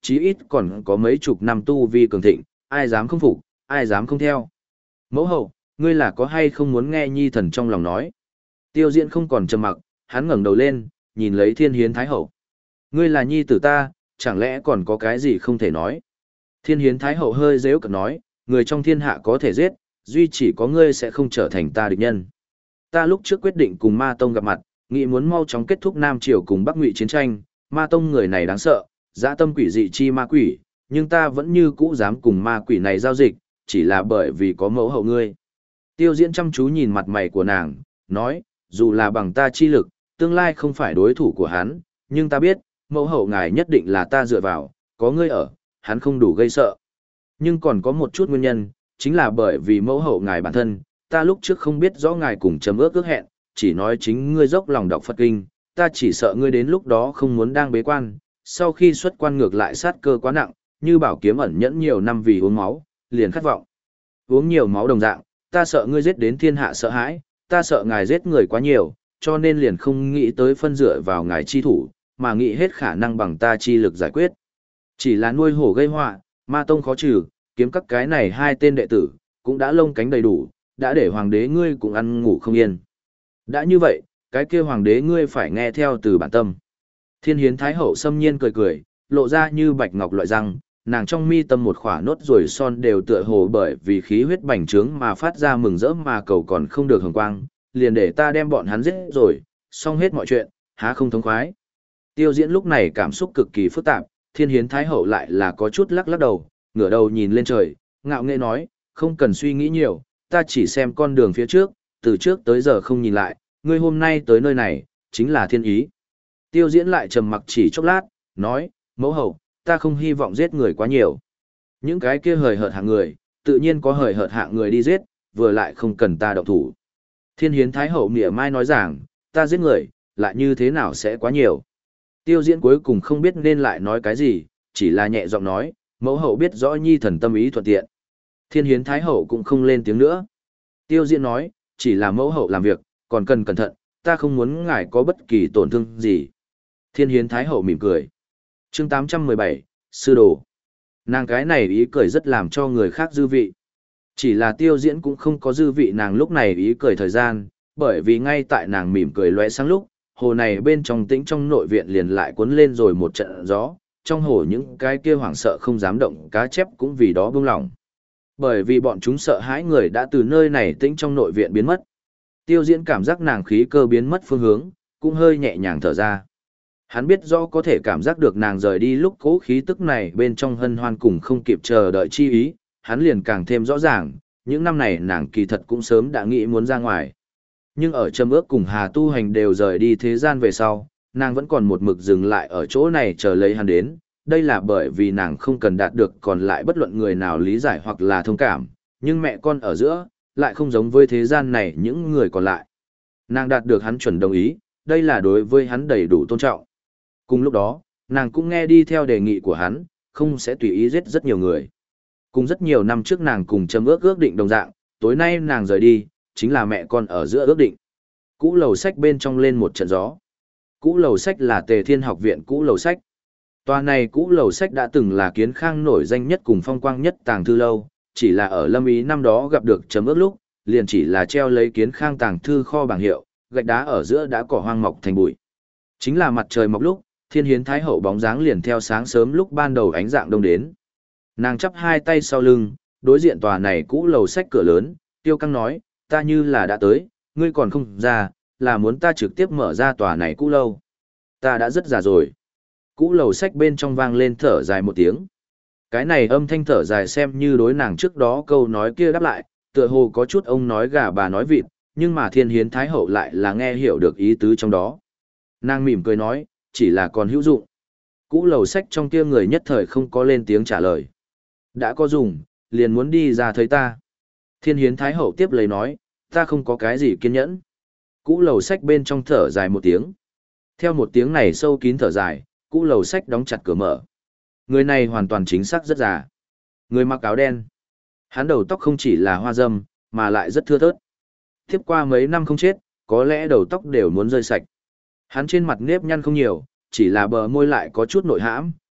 chí ít còn có mấy chục năm tu vi cường thịnh, ai dám không phục, ai dám không theo. Mẫu hậu, ngươi là có hay không muốn nghe nhi thần trong lòng nói? Tiêu Diễn không còn trầm mặc, hắn ngẩng đầu lên, nhìn lấy Thiên Hiến Thái Hậu. Ngươi là nhi tử ta, chẳng lẽ còn có cái gì không thể nói? Thiên Hiến Thái Hậu hơi giễu cợt nói, người trong thiên hạ có thể giết, duy chỉ có ngươi sẽ không trở thành ta địch nhân. Ta lúc trước quyết định cùng Ma Tông gặp mặt, nghĩ muốn mau chóng kết thúc Nam Triều cùng Bắc Ngụy chiến tranh, Ma Tông người này đáng sợ, dã tâm quỷ dị chi ma quỷ, nhưng ta vẫn như cũ dám cùng ma quỷ này giao dịch, chỉ là bởi vì có mẫu hậu ngươi. Tiêu Diễn chăm chú nhìn mặt mày của nàng, nói, dù là bằng ta chi lực, tương lai không phải đối thủ của hắn, nhưng ta biết, mẫu hậu ngài nhất định là ta dựa vào, có ngươi ở, hắn không đủ gây sợ. Nhưng còn có một chút nguyên nhân, chính là bởi vì mẫu hậu ngài bản thân, ta lúc trước không biết rõ ngài cùng chấm ước hẹn, chỉ nói chính ngươi dốc lòng đọc Phật kinh, ta chỉ sợ ngươi đến lúc đó không muốn đang bế quan, sau khi xuất quan ngược lại sát cơ quá nặng, như bảo kiếm ẩn nhẫn nhiều năm vì uống máu, liền khát vọng. Uống nhiều máu đồng dạng, ta sợ ngươi giết đến thiên hạ sợ hãi, ta sợ ngài giết người quá nhiều, cho nên liền không nghĩ tới phân dựa vào ngài chi thủ, mà nghĩ hết khả năng bằng ta chi lực giải quyết. Chỉ là nuôi hổ gây họa, Ma Tông khó trừ, kiếm các cái này hai tên đệ tử, cũng đã lông cánh đầy đủ, đã để hoàng đế ngươi cũng ăn ngủ không yên. Đã như vậy, cái kia hoàng đế ngươi phải nghe theo từ bản tâm. Thiên Hiến Thái Hậu xâm nhiên cười cười, lộ ra như bạch ngọc loại răng, nàng trong mi tâm một khỏa nốt ruồi son đều tựa hồ bởi vì khí huyết bành trướng mà phát ra mừng rỡ mà cầu còn không được hồng quang, liền để ta đem bọn hắn giết rồi, xong hết mọi chuyện, há không thống khoái. Tiêu Diễn lúc này cảm xúc cực kỳ phức tạp, Thiên Hiến Thái Hậu lại là có chút lắc lắc đầu, ngửa đầu nhìn lên trời, ngạo nghễ nói, không cần suy nghĩ nhiều, ta chỉ xem con đường phía trước, từ trước tới giờ không nhìn lại, ngươi hôm nay tới nơi này, chính là thiên ý. Tiêu Diễn lại trầm mặc chỉ chốc lát, nói, mẫu hậu, ta không hy vọng giết người quá nhiều. Những cái kia hời hợt hạng người, tự nhiên có hời hợt hạng người đi giết, vừa lại không cần ta động thủ. Thiên Hiến Thái Hậu mỉa mai nói rằng, ta giết người, lại như thế nào sẽ quá nhiều. Tiêu Diễn cuối cùng không biết nên lại nói cái gì, chỉ là nhẹ giọng nói, mẫu hậu biết rõ nhi thần tâm ý thuận tiện. Thiên Hiến Thái Hậu cũng không lên tiếng nữa. Tiêu Diễn nói, chỉ là mẫu hậu làm việc, còn cần cẩn thận, ta không muốn ngài có bất kỳ tổn thương gì. Thiên Hiến Thái Hậu mỉm cười. Chương 817, Sư Đồ. Nàng cái này ý cười rất làm cho người khác dư vị. Chỉ là Tiêu Diễn cũng không có dư vị nàng lúc này ý cười thời gian, bởi vì ngay tại nàng mỉm cười lóe sáng lúc, hồ này bên trong tĩnh trong nội viện liền lại cuốn lên rồi một trận gió, trong hồ những cái kia hoảng sợ không dám động cá chép cũng vì đó buông lỏng. Bởi vì bọn chúng sợ hãi người đã từ nơi này tĩnh trong nội viện biến mất. Tiêu Diễn cảm giác nàng khí cơ biến mất phương hướng, cũng hơi nhẹ nhàng thở ra. Hắn biết rõ có thể cảm giác được nàng rời đi lúc cố khí tức này bên trong hân hoan cùng không kịp chờ đợi chi ý, hắn liền càng thêm rõ ràng, những năm này nàng kỳ thật cũng sớm đã nghĩ muốn ra ngoài. Nhưng ở Trầm Ước cùng Hà Tu Hành đều rời đi thế gian về sau, nàng vẫn còn một mực dừng lại ở chỗ này chờ lấy hắn đến, đây là bởi vì nàng không cần đạt được còn lại bất luận người nào lý giải hoặc là thông cảm, nhưng mẹ con ở giữa, lại không giống với thế gian này những người còn lại. Nàng đạt được hắn chuẩn đồng ý, đây là đối với hắn đầy đủ tôn trọng. Cùng lúc đó, nàng cũng nghe đi theo đề nghị của hắn, không sẽ tùy ý giết rất nhiều người. Cùng rất nhiều năm trước nàng cùng Trầm Ước ước định đồng dạng, tối nay nàng rời đi, chính là mẹ con ở giữa ước định. Cũ lầu sách bên trong lên một trận gió. Cũ lầu sách là Tề Thiên Học viện cũ lầu sách. Tòa này cũ lầu sách đã từng là Kiến Khang nổi danh nhất cùng phong quang nhất tàng thư lâu, chỉ là ở Lâm Ý năm đó gặp được Trầm Ước lúc, liền chỉ là treo lấy Kiến Khang tàng thư kho bảng hiệu, gạch đá ở giữa đã cỏ hoang mọc thành bụi. Chính là mặt trời mọc lúc, Thiên Hiến Thái Hậu bóng dáng liền theo sáng sớm lúc ban đầu ánh dạng đông đến. Nàng chắp hai tay sau lưng, đối diện tòa này cũ lầu sách cửa lớn, Tiêu Căng nói, ta như là đã tới, ngươi còn không ra, là muốn ta trực tiếp mở ra tòa này cũ lâu. Ta đã rất già rồi. Cũ lầu sách bên trong vang lên thở dài một tiếng. Cái này âm thanh thở dài xem như đối nàng trước đó câu nói kia đáp lại, tựa hồ có chút ông nói gà bà nói vịt, nhưng mà Thiên Hiến Thái Hậu lại là nghe hiểu được ý tứ trong đó. Nàng mỉm cười nói, chỉ là còn hữu dụng. Cũ lầu sách trong kia người nhất thời không có lên tiếng trả lời. Đã có dùng, liền muốn đi ra thấy ta. Thiên Hiến Thái Hậu tiếp lấy nói, ta không có cái gì kiên nhẫn. Cũ lầu sách bên trong thở dài một tiếng. Theo một tiếng này sâu kín thở dài, cũ lầu sách đóng chặt cửa mở. Người này hoàn toàn chính xác rất già. Người mặc áo đen. Hắn đầu tóc không chỉ là hoa râm, mà lại rất thưa thớt. Tiếp qua mấy năm không chết, có lẽ đầu tóc đều muốn rơi sạch. Hắn trên mặt nếp nhăn không nhiều, chỉ là bờ môi lại có chút nội hãm,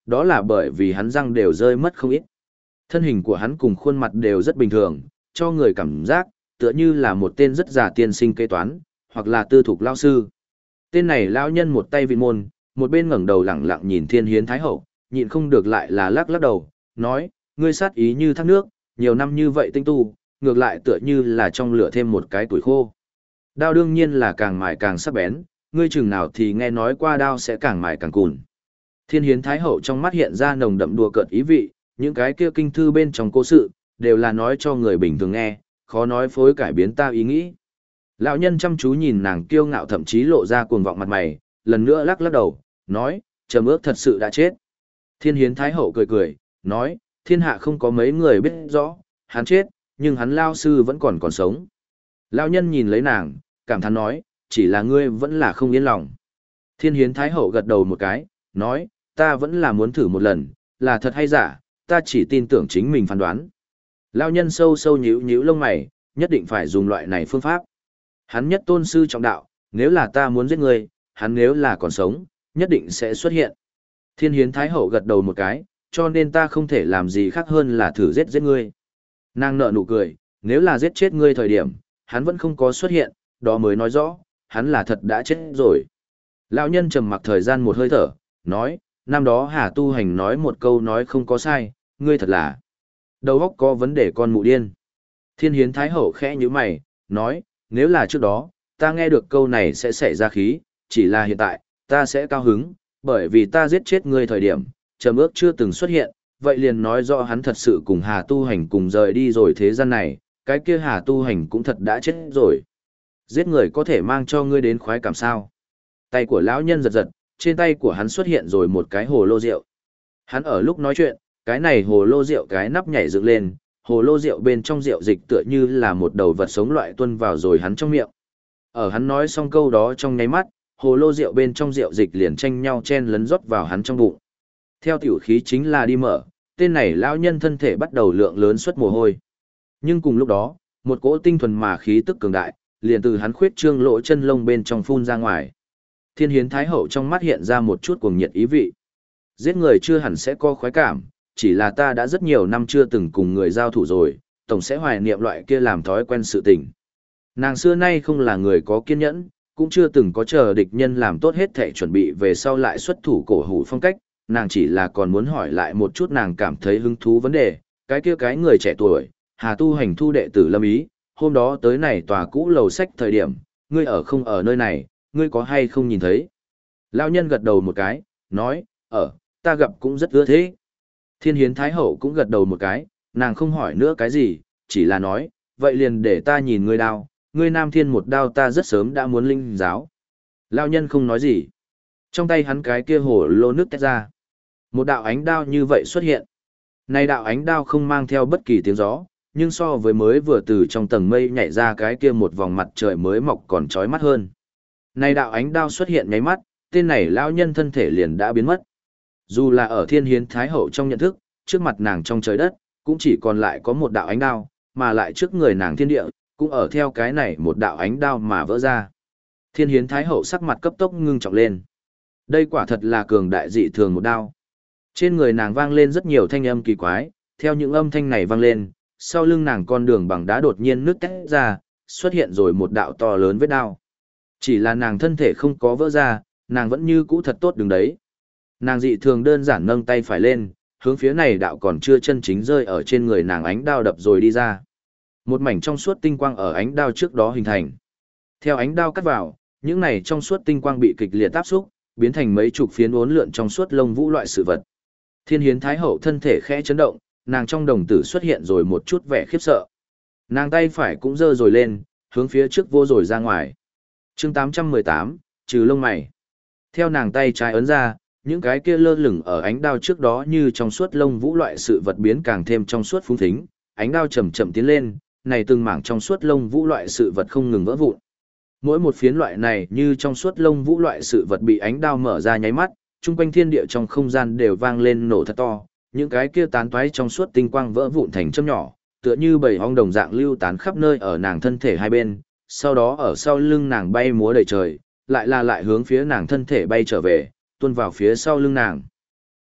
đó là bởi vì hắn răng đều rơi mất không ít. Thân hình của hắn cùng khuôn mặt đều rất bình thường, cho người cảm giác, tựa như là một tên rất già tiên sinh kế toán, hoặc là tư thục lao sư. Tên này lao nhân một tay vịn môn, một bên ngẩng đầu lẳng lặng nhìn Thiên Hiến Thái Hậu, nhịn không được lại là lắc lắc đầu, nói, ngươi sát ý như thác nước, nhiều năm như vậy tinh tu, ngược lại tựa như là trong lửa thêm một cái tuổi khô. Đao đương nhiên là càng mài càng sắc bén, ngươi chừng nào thì nghe nói qua đao sẽ càng mài càng cùn. Thiên Hiến Thái Hậu trong mắt hiện ra nồng đậm đùa cợt ý vị, những cái kia kinh thư bên trong cố sự, đều là nói cho người bình thường nghe, khó nói phối cải biến ta ý nghĩ. Lão nhân chăm chú nhìn nàng kiêu ngạo thậm chí lộ ra cuồng vọng mặt mày, lần nữa lắc lắc đầu, nói, trầm ước thật sự đã chết. Thiên Hiến Thái Hậu cười cười, nói, thiên hạ không có mấy người biết rõ, hắn chết, nhưng hắn lao sư vẫn còn sống. Lão nhân nhìn lấy nàng, cảm thán nói, chỉ là ngươi vẫn là không yên lòng. Thiên Hiến Thái Hậu gật đầu một cái, nói, ta vẫn là muốn thử một lần, là thật hay giả, ta chỉ tin tưởng chính mình phán đoán. Lão nhân sâu sâu nhíu nhíu lông mày, nhất định phải dùng loại này phương pháp. Hắn nhất tôn sư trọng đạo, nếu là ta muốn giết ngươi, hắn nếu là còn sống, nhất định sẽ xuất hiện. Thiên Hiến Thái Hậu gật đầu một cái, cho nên ta không thể làm gì khác hơn là thử giết ngươi. Nàng nở nụ cười, nếu là giết chết ngươi thời điểm, hắn vẫn không có xuất hiện, đó mới nói rõ, hắn là thật đã chết rồi. Lão nhân trầm mặc thời gian một hơi thở, nói, năm đó Hà Tu Hành nói một câu nói không có sai, ngươi thật là đầu óc có vấn đề con mụ điên. Thiên Hiến Thái Hậu khẽ nhíu mày, nói, nếu là trước đó, ta nghe được câu này sẽ xảy ra khí, chỉ là hiện tại, ta sẽ cao hứng, bởi vì ta giết chết ngươi thời điểm, trầm ước chưa từng xuất hiện, vậy liền nói rõ hắn thật sự cùng Hà Tu Hành cùng rời đi rồi thế gian này, cái kia Hà Tu Hành cũng thật đã chết rồi. Giết người có thể mang cho ngươi đến khoái cảm sao? Tay của lão nhân giật giật, trên tay của hắn xuất hiện rồi một cái hồ lô rượu. Hắn ở lúc nói chuyện, cái này hồ lô rượu cái nắp nhảy dựng lên, hồ lô rượu bên trong rượu dịch tựa như là một đầu vật sống loại tuôn vào rồi hắn trong miệng. Ở hắn nói xong câu đó trong nháy mắt, hồ lô rượu bên trong rượu dịch liền tranh nhau chen lấn rót vào hắn trong bụng. Theo tiểu khí chính là đi mở, tên này lão nhân thân thể bắt đầu lượng lớn xuất mồ hôi. Nhưng cùng lúc đó, một cỗ tinh thuần mà khí tức cường đại, liền từ hắn khuyết trương lỗ chân lông bên trong phun ra ngoài. Thiên Hiến Thái Hậu trong mắt hiện ra một chút cuồng nhiệt ý vị. Giết người chưa hẳn sẽ có khoái cảm, chỉ là ta đã rất nhiều năm chưa từng cùng người giao thủ rồi, tổng sẽ hoài niệm loại kia làm thói quen sự tình. Nàng xưa nay không là người có kiên nhẫn, cũng chưa từng có chờ địch nhân làm tốt hết thể chuẩn bị về sau lại xuất thủ cổ hủ phong cách, nàng chỉ là còn muốn hỏi lại một chút nàng cảm thấy hứng thú vấn đề, cái kia cái người trẻ tuổi, Hà Tu Hành thu đệ tử Lâm Ý, hôm đó tới này tòa cũ lầu sách thời điểm, ngươi ở không ở nơi này, ngươi có hay không nhìn thấy? Lão nhân gật đầu một cái, nói, ta gặp cũng rất ưa thế. Thiên Hiến Thái Hậu cũng gật đầu một cái, nàng không hỏi nữa cái gì, chỉ là nói, vậy liền để ta nhìn ngươi đao, ngươi Nam Thiên một đao ta rất sớm đã muốn linh giáo. Lão nhân không nói gì. Trong tay hắn cái kia hồ lô nước tách ra. Một đạo ánh đao như vậy xuất hiện. Này đạo ánh đao không mang theo bất kỳ tiếng gió, nhưng so với mới vừa từ trong tầng mây nhảy ra cái kia một vòng mặt trời mới mọc còn chói mắt hơn. Này đạo ánh đao xuất hiện nháy mắt, tên này lão nhân thân thể liền đã biến mất. Dù là ở Thiên Hiến Thái Hậu trong nhận thức, trước mặt nàng trong trời đất, cũng chỉ còn lại có một đạo ánh đao, mà lại trước người nàng thiên địa, cũng ở theo cái này một đạo ánh đao mà vỡ ra. Thiên Hiến Thái Hậu sắc mặt cấp tốc ngưng trọng lên. Đây quả thật là cường đại dị thường một đao. Trên người nàng vang lên rất nhiều thanh âm kỳ quái, theo những âm thanh này vang lên, sau lưng nàng con đường bằng đá đột nhiên nứt tách ra, xuất hiện rồi một đạo to lớn vết đao. Chỉ là nàng thân thể không có vỡ ra, nàng vẫn như cũ thật tốt đứng đấy. Nàng dị thường đơn giản nâng tay phải lên, hướng phía này đạo còn chưa chân chính rơi ở trên người nàng ánh đao đập rồi đi ra. Một mảnh trong suốt tinh quang ở ánh đao trước đó hình thành. Theo ánh đao cắt vào, những này trong suốt tinh quang bị kịch liệt áp xúc, biến thành mấy chục phiến uốn lượn trong suốt lông vũ loại sự vật. Thiên Hiến Thái Hậu thân thể khẽ chấn động, nàng trong đồng tử xuất hiện rồi một chút vẻ khiếp sợ. Nàng tay phải cũng giơ rồi lên, hướng phía trước vô rồi ra ngoài. Chương 818, trừ lông mày. Theo nàng tay trái ấn ra, những cái kia lơ lửng ở ánh đao trước đó như trong suốt lông vũ loại sự vật biến càng thêm trong suốt phúng thính, ánh đao chậm chậm tiến lên, này từng mảng trong suốt lông vũ loại sự vật không ngừng vỡ vụn. Mỗi một phiến loại này như trong suốt lông vũ loại sự vật bị ánh đao mở ra nháy mắt, chung quanh thiên địa trong không gian đều vang lên nổ thật to, những cái kia tán toái trong suốt tinh quang vỡ vụn thành châm nhỏ, tựa như bầy ong đồng dạng lưu tán khắp nơi ở nàng thân thể hai bên, sau đó ở sau lưng nàng bay múa đầy trời, lại hướng phía nàng thân thể bay trở về, tuôn vào phía sau lưng nàng.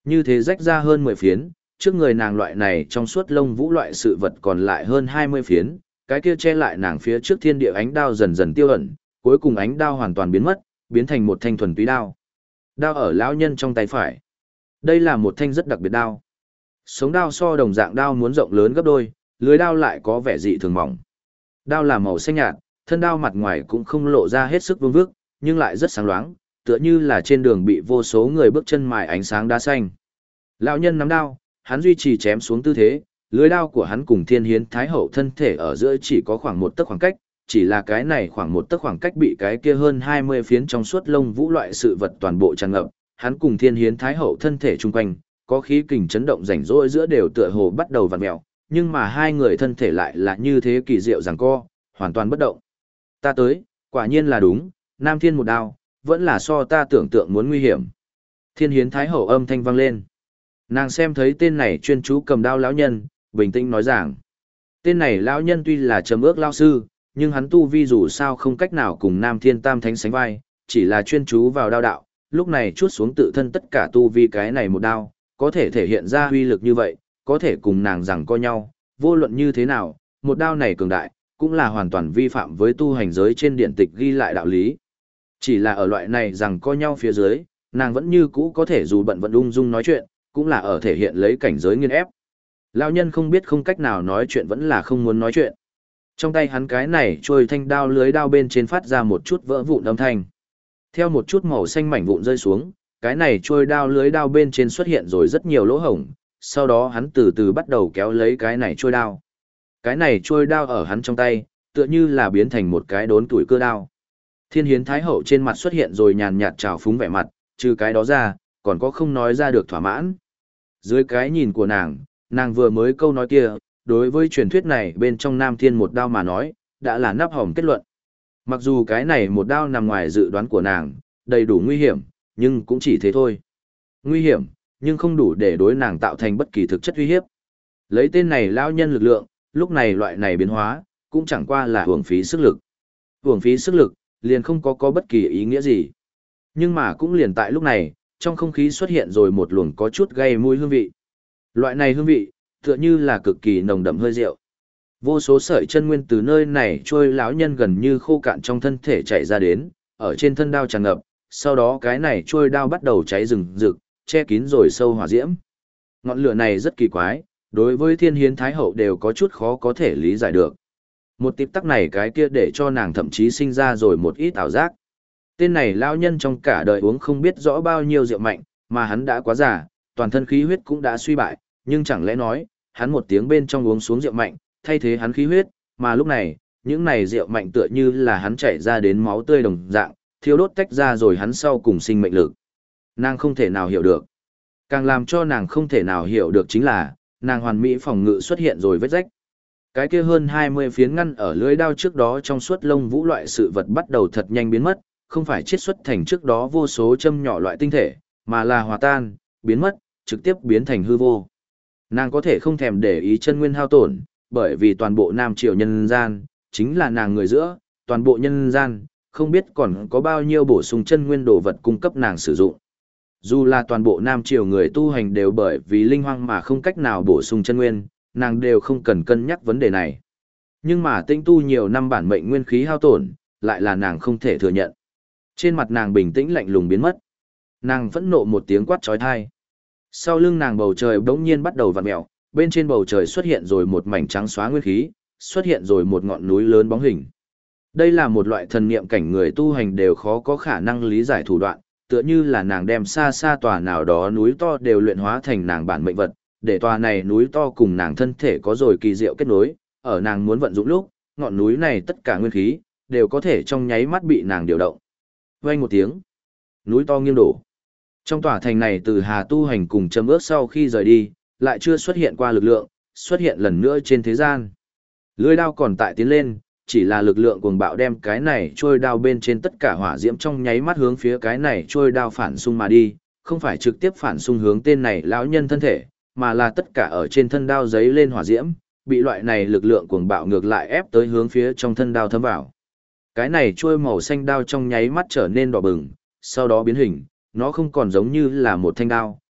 Như thế rách ra hơn 10 phiến, trước người nàng loại này trong suốt lông vũ loại sự vật còn lại hơn 20 phiến, cái kia che lại nàng phía trước thiên địa ánh đao dần dần tiêu ẩn, cuối cùng ánh đao hoàn toàn biến mất, biến thành một thanh thuần túy đao. Đao ở lão nhân trong tay phải. Đây là một thanh rất đặc biệt đao. Sống đao so đồng dạng đao muốn rộng lớn gấp đôi, lưới đao lại có vẻ dị thường mỏng. Đao là màu xanh nhạt, thân đao mặt ngoài cũng không lộ ra hết sức vương vước, nhưng lại rất sáng loáng, tựa như là trên đường bị vô số người bước chân mài ánh sáng đá xanh. Lão nhân nắm đao, hắn duy trì chém xuống tư thế, lưới đao của hắn cùng Thiên Hiến Thái Hậu thân thể ở giữa chỉ có khoảng một tấc khoảng cách, chỉ là cái này khoảng một tấc khoảng cách bị cái kia hơn 20 phiến trong suốt lông vũ loại sự vật toàn bộ tràn ngập, hắn cùng Thiên Hiến Thái Hậu thân thể chung quanh, có khí kình chấn động rảnh rỗi giữa đều tựa hồ bắt đầu vặn mèo, nhưng mà hai người thân thể lại là như thế kỳ diệu giằng co, hoàn toàn bất động. Ta tới, quả nhiên là đúng, Nam Thiên một đao, vẫn là so ta tưởng tượng muốn nguy hiểm. Thiên Hiến Thái Hậu âm thanh vang lên. Nàng xem thấy tên này chuyên chú cầm đao lão nhân, bình tĩnh nói rằng, tên này lão nhân tuy là trầm ước lão sư, nhưng hắn tu vi dù sao không cách nào cùng Nam Thiên Tam Thánh sánh vai, chỉ là chuyên chú vào đao đạo, lúc này chuốt xuống tự thân tất cả tu vi cái này một đao, có thể thể hiện ra uy lực như vậy, có thể cùng nàng rằng co nhau, vô luận như thế nào, một đao này cường đại, cũng là hoàn toàn vi phạm với tu hành giới trên điện tịch ghi lại đạo lý. Chỉ là ở loại này rằng co nhau phía dưới, nàng vẫn như cũ có thể dù bận vận ung dung nói chuyện, cũng là ở thể hiện lấy cảnh giới nghiên ép. Lão nhân không biết không cách nào nói chuyện vẫn là không muốn nói chuyện. Trong tay hắn cái này trôi thanh đao lưới đao bên trên phát ra một chút vỡ vụn âm thanh. Theo một chút màu xanh mảnh vụn rơi xuống, cái này trôi đao lưới đao bên trên xuất hiện rồi rất nhiều lỗ hổng, sau đó hắn từ từ bắt đầu kéo lấy cái này trôi đao. Cái này trôi đao ở hắn trong tay, tựa như là biến thành một cái đốn tuổi cơ đao. Thiên Hiến Thái Hậu trên mặt xuất hiện rồi nhàn nhạt trào phúng vẻ mặt, trừ cái đó ra, còn có không nói ra được thỏa mãn. Dưới cái nhìn của nàng vừa mới câu nói kia, đối với truyền thuyết này bên trong Nam Thiên một đao mà nói, đã là nắp hỏng kết luận. Mặc dù cái này một đao nằm ngoài dự đoán của nàng, đầy đủ nguy hiểm, nhưng cũng chỉ thế thôi. Nguy hiểm, nhưng không đủ để đối nàng tạo thành bất kỳ thực chất uy hiếp. Lấy tên này lão nhân lực lượng, lúc này loại này biến hóa, cũng chẳng qua là hưởng phí sức lực. Hưởng phí sức lực, liền không có bất kỳ ý nghĩa gì. Nhưng mà cũng liền tại lúc này, trong không khí xuất hiện rồi một luồng có chút gây mùi hương vị. Loại này hương vị, tựa như là cực kỳ nồng đậm hơi rượu. Vô số sợi chân nguyên từ nơi này trôi lão nhân gần như khô cạn trong thân thể chạy ra đến, ở trên thân đao tràn ngập, sau đó cái này trôi đao bắt đầu cháy rừng rực, che kín rồi sâu hỏa diễm. Ngọn lửa này rất kỳ quái, đối với Thiên Hiến Thái Hậu đều có chút khó có thể lý giải được. Một tiếp tắc này cái kia để cho nàng thậm chí sinh ra rồi một ít ảo giác. Tên này lão nhân trong cả đời uống không biết rõ bao nhiêu rượu mạnh, mà hắn đã quá già, toàn thân khí huyết cũng đã suy bại, nhưng chẳng lẽ nói, hắn một tiếng bên trong uống xuống rượu mạnh, thay thế hắn khí huyết, mà lúc này, những này rượu mạnh tựa như là hắn chảy ra đến máu tươi đồng dạng, thiêu đốt tách ra rồi hắn sau cùng sinh mệnh lực. Nàng không thể nào hiểu được. Càng làm cho nàng không thể nào hiểu được chính là, nàng hoàn mỹ phòng ngự xuất hiện rồi vết rách. Cái kia hơn 20 phiến ngăn ở lưới đao trước đó trong suốt lông vũ loại sự vật bắt đầu thật nhanh biến mất, không phải chiết xuất thành trước đó vô số châm nhỏ loại tinh thể, mà là hòa tan, biến mất, trực tiếp biến thành hư vô. Nàng có thể không thèm để ý chân nguyên hao tổn, bởi vì toàn bộ Nam Triều nhân gian, chính là nàng người giữa, toàn bộ nhân gian, không biết còn có bao nhiêu bổ sung chân nguyên đồ vật cung cấp nàng sử dụng. Dù là toàn bộ Nam Triều người tu hành đều bởi vì linh hoang mà không cách nào bổ sung chân nguyên, nàng đều không cần cân nhắc vấn đề này. Nhưng mà tinh tu nhiều năm bản mệnh nguyên khí hao tổn, lại là nàng không thể thừa nhận. Trên mặt nàng bình tĩnh lạnh lùng biến mất. Nàng phẫn nộ một tiếng quát chói tai. Sau lưng nàng bầu trời bỗng nhiên bắt đầu vặn mèo, bên trên bầu trời xuất hiện rồi một mảnh trắng xóa nguyên khí, xuất hiện rồi một ngọn núi lớn bóng hình. Đây là một loại thần niệm cảnh người tu hành đều khó có khả năng lý giải thủ đoạn, tựa như là nàng đem xa xa tòa nào đó núi to đều luyện hóa thành nàng bản mệnh vật, để tòa này núi to cùng nàng thân thể có rồi kỳ diệu kết nối, ở nàng muốn vận dụng lúc, ngọn núi này tất cả nguyên khí đều có thể trong nháy mắt bị nàng điều động. Vang một tiếng, núi to nghiêng đổ. Trong tòa thành này từ Hà tu hành cùng Trầm Ước sau khi rời đi, lại chưa xuất hiện qua lực lượng, xuất hiện lần nữa trên thế gian. Lưỡi đao còn tại tiến lên, chỉ là lực lượng cuồng bạo đem cái này trôi đao bên trên tất cả hỏa diễm trong nháy mắt hướng phía cái này trôi đao phản xung mà đi, không phải trực tiếp phản xung hướng tên này lão nhân thân thể, mà là tất cả ở trên thân đao giấy lên hỏa diễm, bị loại này lực lượng cuồng bạo ngược lại ép tới hướng phía trong thân đao thấm vào. Cái này trôi màu xanh đao trong nháy mắt trở nên đỏ bừng, sau đó biến hình, nó không còn giống như là một thanh đao,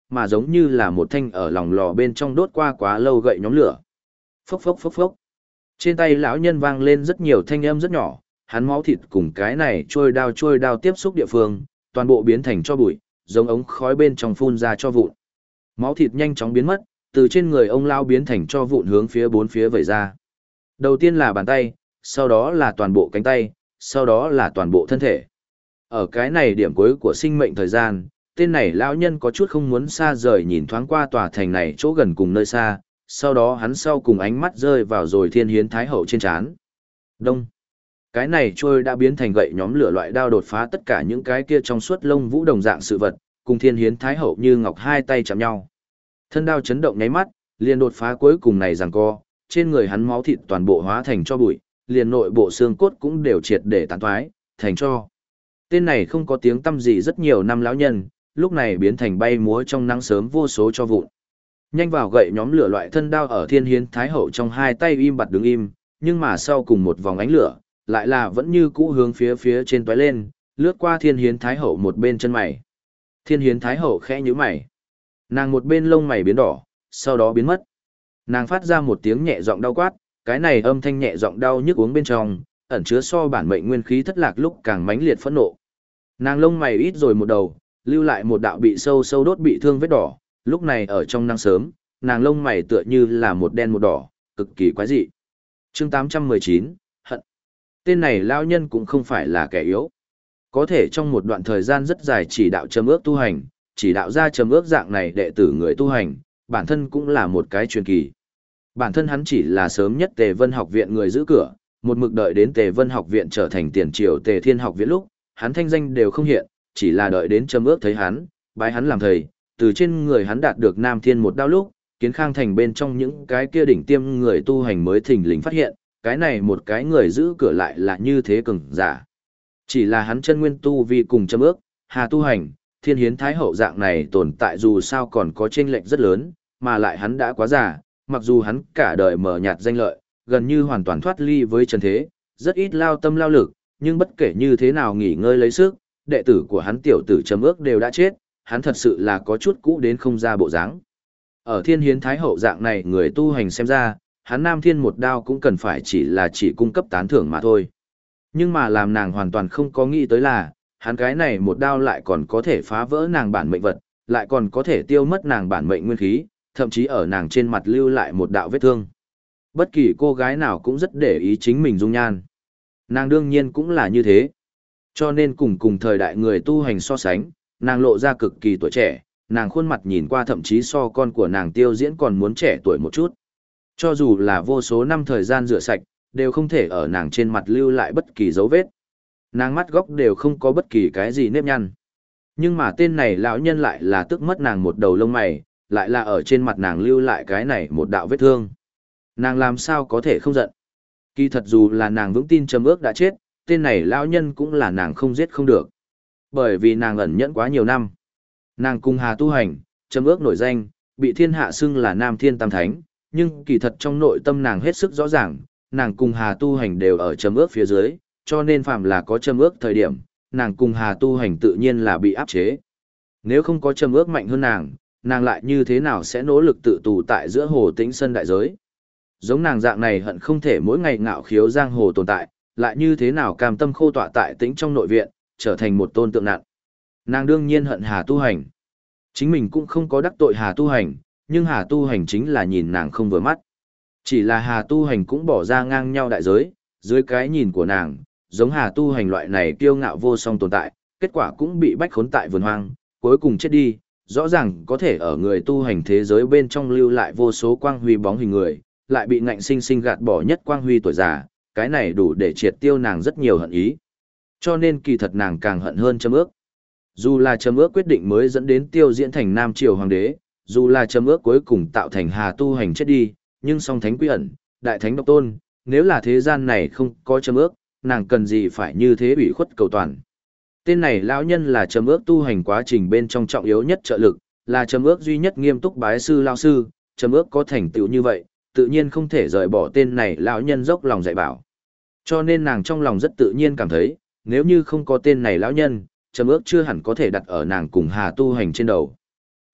mà giống như là một thanh ở lòng lò bên trong đốt qua quá lâu gậy nhóm lửa. Phốc phốc phốc phốc. Trên tay lão nhân vang lên rất nhiều thanh âm rất nhỏ, hắn máu thịt cùng cái này trôi đao tiếp xúc địa phương, toàn bộ biến thành cho bụi, giống ống khói bên trong phun ra cho vụn. Máu thịt nhanh chóng biến mất, từ trên người ông lao biến thành cho vụn hướng phía bốn phía vẩy ra. Đầu tiên là bàn tay, sau đó là toàn bộ cánh tay, sau đó là toàn bộ thân thể. Ở cái này điểm cuối của sinh mệnh thời gian, tên này lão nhân có chút không muốn xa rời nhìn thoáng qua tòa thành này chỗ gần cùng nơi xa, sau đó hắn sau cùng ánh mắt rơi vào rồi Thiên Hiến Thái Hậu trên trán. Đông. Cái này trôi đã biến thành gậy nhóm lửa loại đao đột phá tất cả những cái kia trong suốt lông vũ đồng dạng sự vật, cùng Thiên Hiến Thái Hậu như ngọc hai tay chạm nhau. Thân đao chấn động nháy mắt, liền đột phá cuối cùng này giằng co, trên người hắn máu thịt toàn bộ hóa thành cho bụi, liền nội bộ xương cốt cũng đều triệt để tàn toái, thành cho. Tên này không có tiếng tăm gì rất nhiều năm lão nhân, lúc này biến thành bay múa trong nắng sớm vô số cho vụn. Nhanh vào gậy nhóm lửa loại thân đao ở Thiên Hiến Thái Hậu trong hai tay im bặt đứng im, nhưng mà sau cùng một vòng ánh lửa, lại là vẫn như cũ hướng phía trên tóe lên, lướt qua Thiên Hiến Thái Hậu một bên chân mày. Thiên Hiến Thái Hậu khẽ nhíu mày. Nàng một bên lông mày biến đỏ, sau đó biến mất. Nàng phát ra một tiếng nhẹ giọng đau quát, cái này âm thanh nhẹ giọng đau nhức uống bên trong, ẩn chứa so bản mệnh nguyên khí thất lạc lúc càng mãnh liệt phẫn nộ. Nàng lông mày ít rồi một đầu, lưu lại một đạo bị sâu sâu đốt bị thương vết đỏ, lúc này ở trong nắng sớm, nàng lông mày tựa như là một đen một đỏ, cực kỳ quái dị. Chương 819, hận. Tên này lão nhân cũng không phải là kẻ yếu. Có thể trong một đoạn thời gian rất dài chỉ đạo châm ước tu hành, chỉ đạo ra châm ước dạng này đệ tử người tu hành, bản thân cũng là một cái truyền kỳ. Bản thân hắn chỉ là sớm nhất Tề Vân Học viện người giữ cửa, một mực đợi đến Tề Vân Học viện trở thành tiền triều Tề Thiên Học viện lúc, hắn thanh danh đều không hiện, chỉ là đợi đến châm ước thấy hắn, bái hắn làm thầy, từ trên người hắn đạt được Nam Thiên một đao lúc, Kiến Khang thành bên trong những cái kia đỉnh tiêm người tu hành mới thình lình phát hiện, cái này một cái người giữ cửa lại là như thế cường giả. Chỉ là hắn chân nguyên tu vi cùng châm ước, hà tu hành, Thiên Hiến Thái Hậu dạng này tồn tại dù sao còn có chênh lệch rất lớn, mà lại hắn đã quá già, mặc dù hắn cả đời mờ nhạt danh lợi, gần như hoàn toàn thoát ly với trần thế, rất ít lao tâm lao lực, nhưng bất kể như thế nào nghỉ ngơi lấy sức, đệ tử của hắn tiểu tử châm ước đều đã chết, hắn thật sự là có chút cũ đến không ra bộ dáng. Ở Thiên Hiến Thái Hậu dạng này người tu hành xem ra, hắn Nam Thiên một đao cũng cần phải chỉ cung cấp tán thưởng mà thôi. Nhưng mà làm nàng hoàn toàn không có nghĩ tới là, hắn cái này một đao lại còn có thể phá vỡ nàng bản mệnh vật, lại còn có thể tiêu mất nàng bản mệnh nguyên khí, thậm chí ở nàng trên mặt lưu lại một đạo vết thương. Bất kỳ cô gái nào cũng rất để ý chính mình dung nhan. Nàng đương nhiên cũng là như thế. Cho nên cùng thời đại người tu hành so sánh, nàng lộ ra cực kỳ tuổi trẻ, nàng khuôn mặt nhìn qua thậm chí so con của nàng Tiêu Diễn còn muốn trẻ tuổi một chút. Cho dù là vô số năm thời gian rửa sạch, đều không thể ở nàng trên mặt lưu lại bất kỳ dấu vết. Nàng mắt góc đều không có bất kỳ cái gì nếp nhăn. Nhưng mà tên này lão nhân lại là tức mất nàng một đầu lông mày, lại là ở trên mặt nàng lưu lại cái này một đạo vết thương. Nàng làm sao có thể không giận? Kỳ thật dù là nàng vững tin châm ước đã chết, tên này lão nhân cũng là nàng không giết không được. Bởi vì nàng ẩn nhẫn quá nhiều năm. Nàng cùng Hà tu hành, châm ước nổi danh, bị thiên hạ xưng là Nam Thiên Tam Thánh, nhưng kỳ thật trong nội tâm nàng hết sức rõ ràng, nàng cùng Hà tu hành đều ở châm ước phía dưới, cho nên phàm là có châm ước thời điểm, nàng cùng Hà tu hành tự nhiên là bị áp chế. Nếu không có châm ước mạnh hơn nàng lại như thế nào sẽ nỗ lực tự tù tại giữa hồ tĩnh sân đại giới. Giống nàng dạng này hận không thể mỗi ngày ngạo khiếu giang hồ tồn tại, lại như thế nào cam tâm khô tọa tại tĩnh trong nội viện, trở thành một tôn tượng nặng. Nàng đương nhiên hận Hà tu hành. Chính mình cũng không có đắc tội Hà tu hành, nhưng Hà tu hành chính là nhìn nàng không vừa mắt. Chỉ là Hà tu hành cũng bỏ ra ngang nhau đại giới, dưới cái nhìn của nàng, giống Hà tu hành loại này kiêu ngạo vô song tồn tại, kết quả cũng bị bách khốn tại vườn hoang, cuối cùng chết đi, rõ ràng có thể ở người tu hành thế giới bên trong lưu lại vô số quang huy bóng hình người, lại bị ngạnh sinh sinh gạt bỏ nhất quang huy tuổi già, cái này đủ để triệt tiêu nàng rất nhiều hận ý. Cho nên kỳ thật nàng càng hận hơn châm ước. Dù là châm ước quyết định mới dẫn đến Tiêu Diễn thành Nam Triều Hoàng đế, dù là châm ước cuối cùng tạo thành Hà tu hành chết đi, nhưng song thánh quy ẩn, đại thánh độc tôn, nếu là thế gian này không có châm ước, nàng cần gì phải như thế ủy khuất cầu toàn. Tên này lão nhân là châm ước tu hành quá trình bên trong trọng yếu nhất trợ lực, là châm ước duy nhất nghiêm túc bái sư lão sư, châm ước có thành tựu như vậy, tự nhiên không thể rời bỏ tên này lão nhân dốc lòng dạy bảo. Cho nên nàng trong lòng rất tự nhiên cảm thấy, nếu như không có tên này lão nhân, châm ước chưa hẳn có thể đặt ở nàng cùng Hà tu hành trên đầu.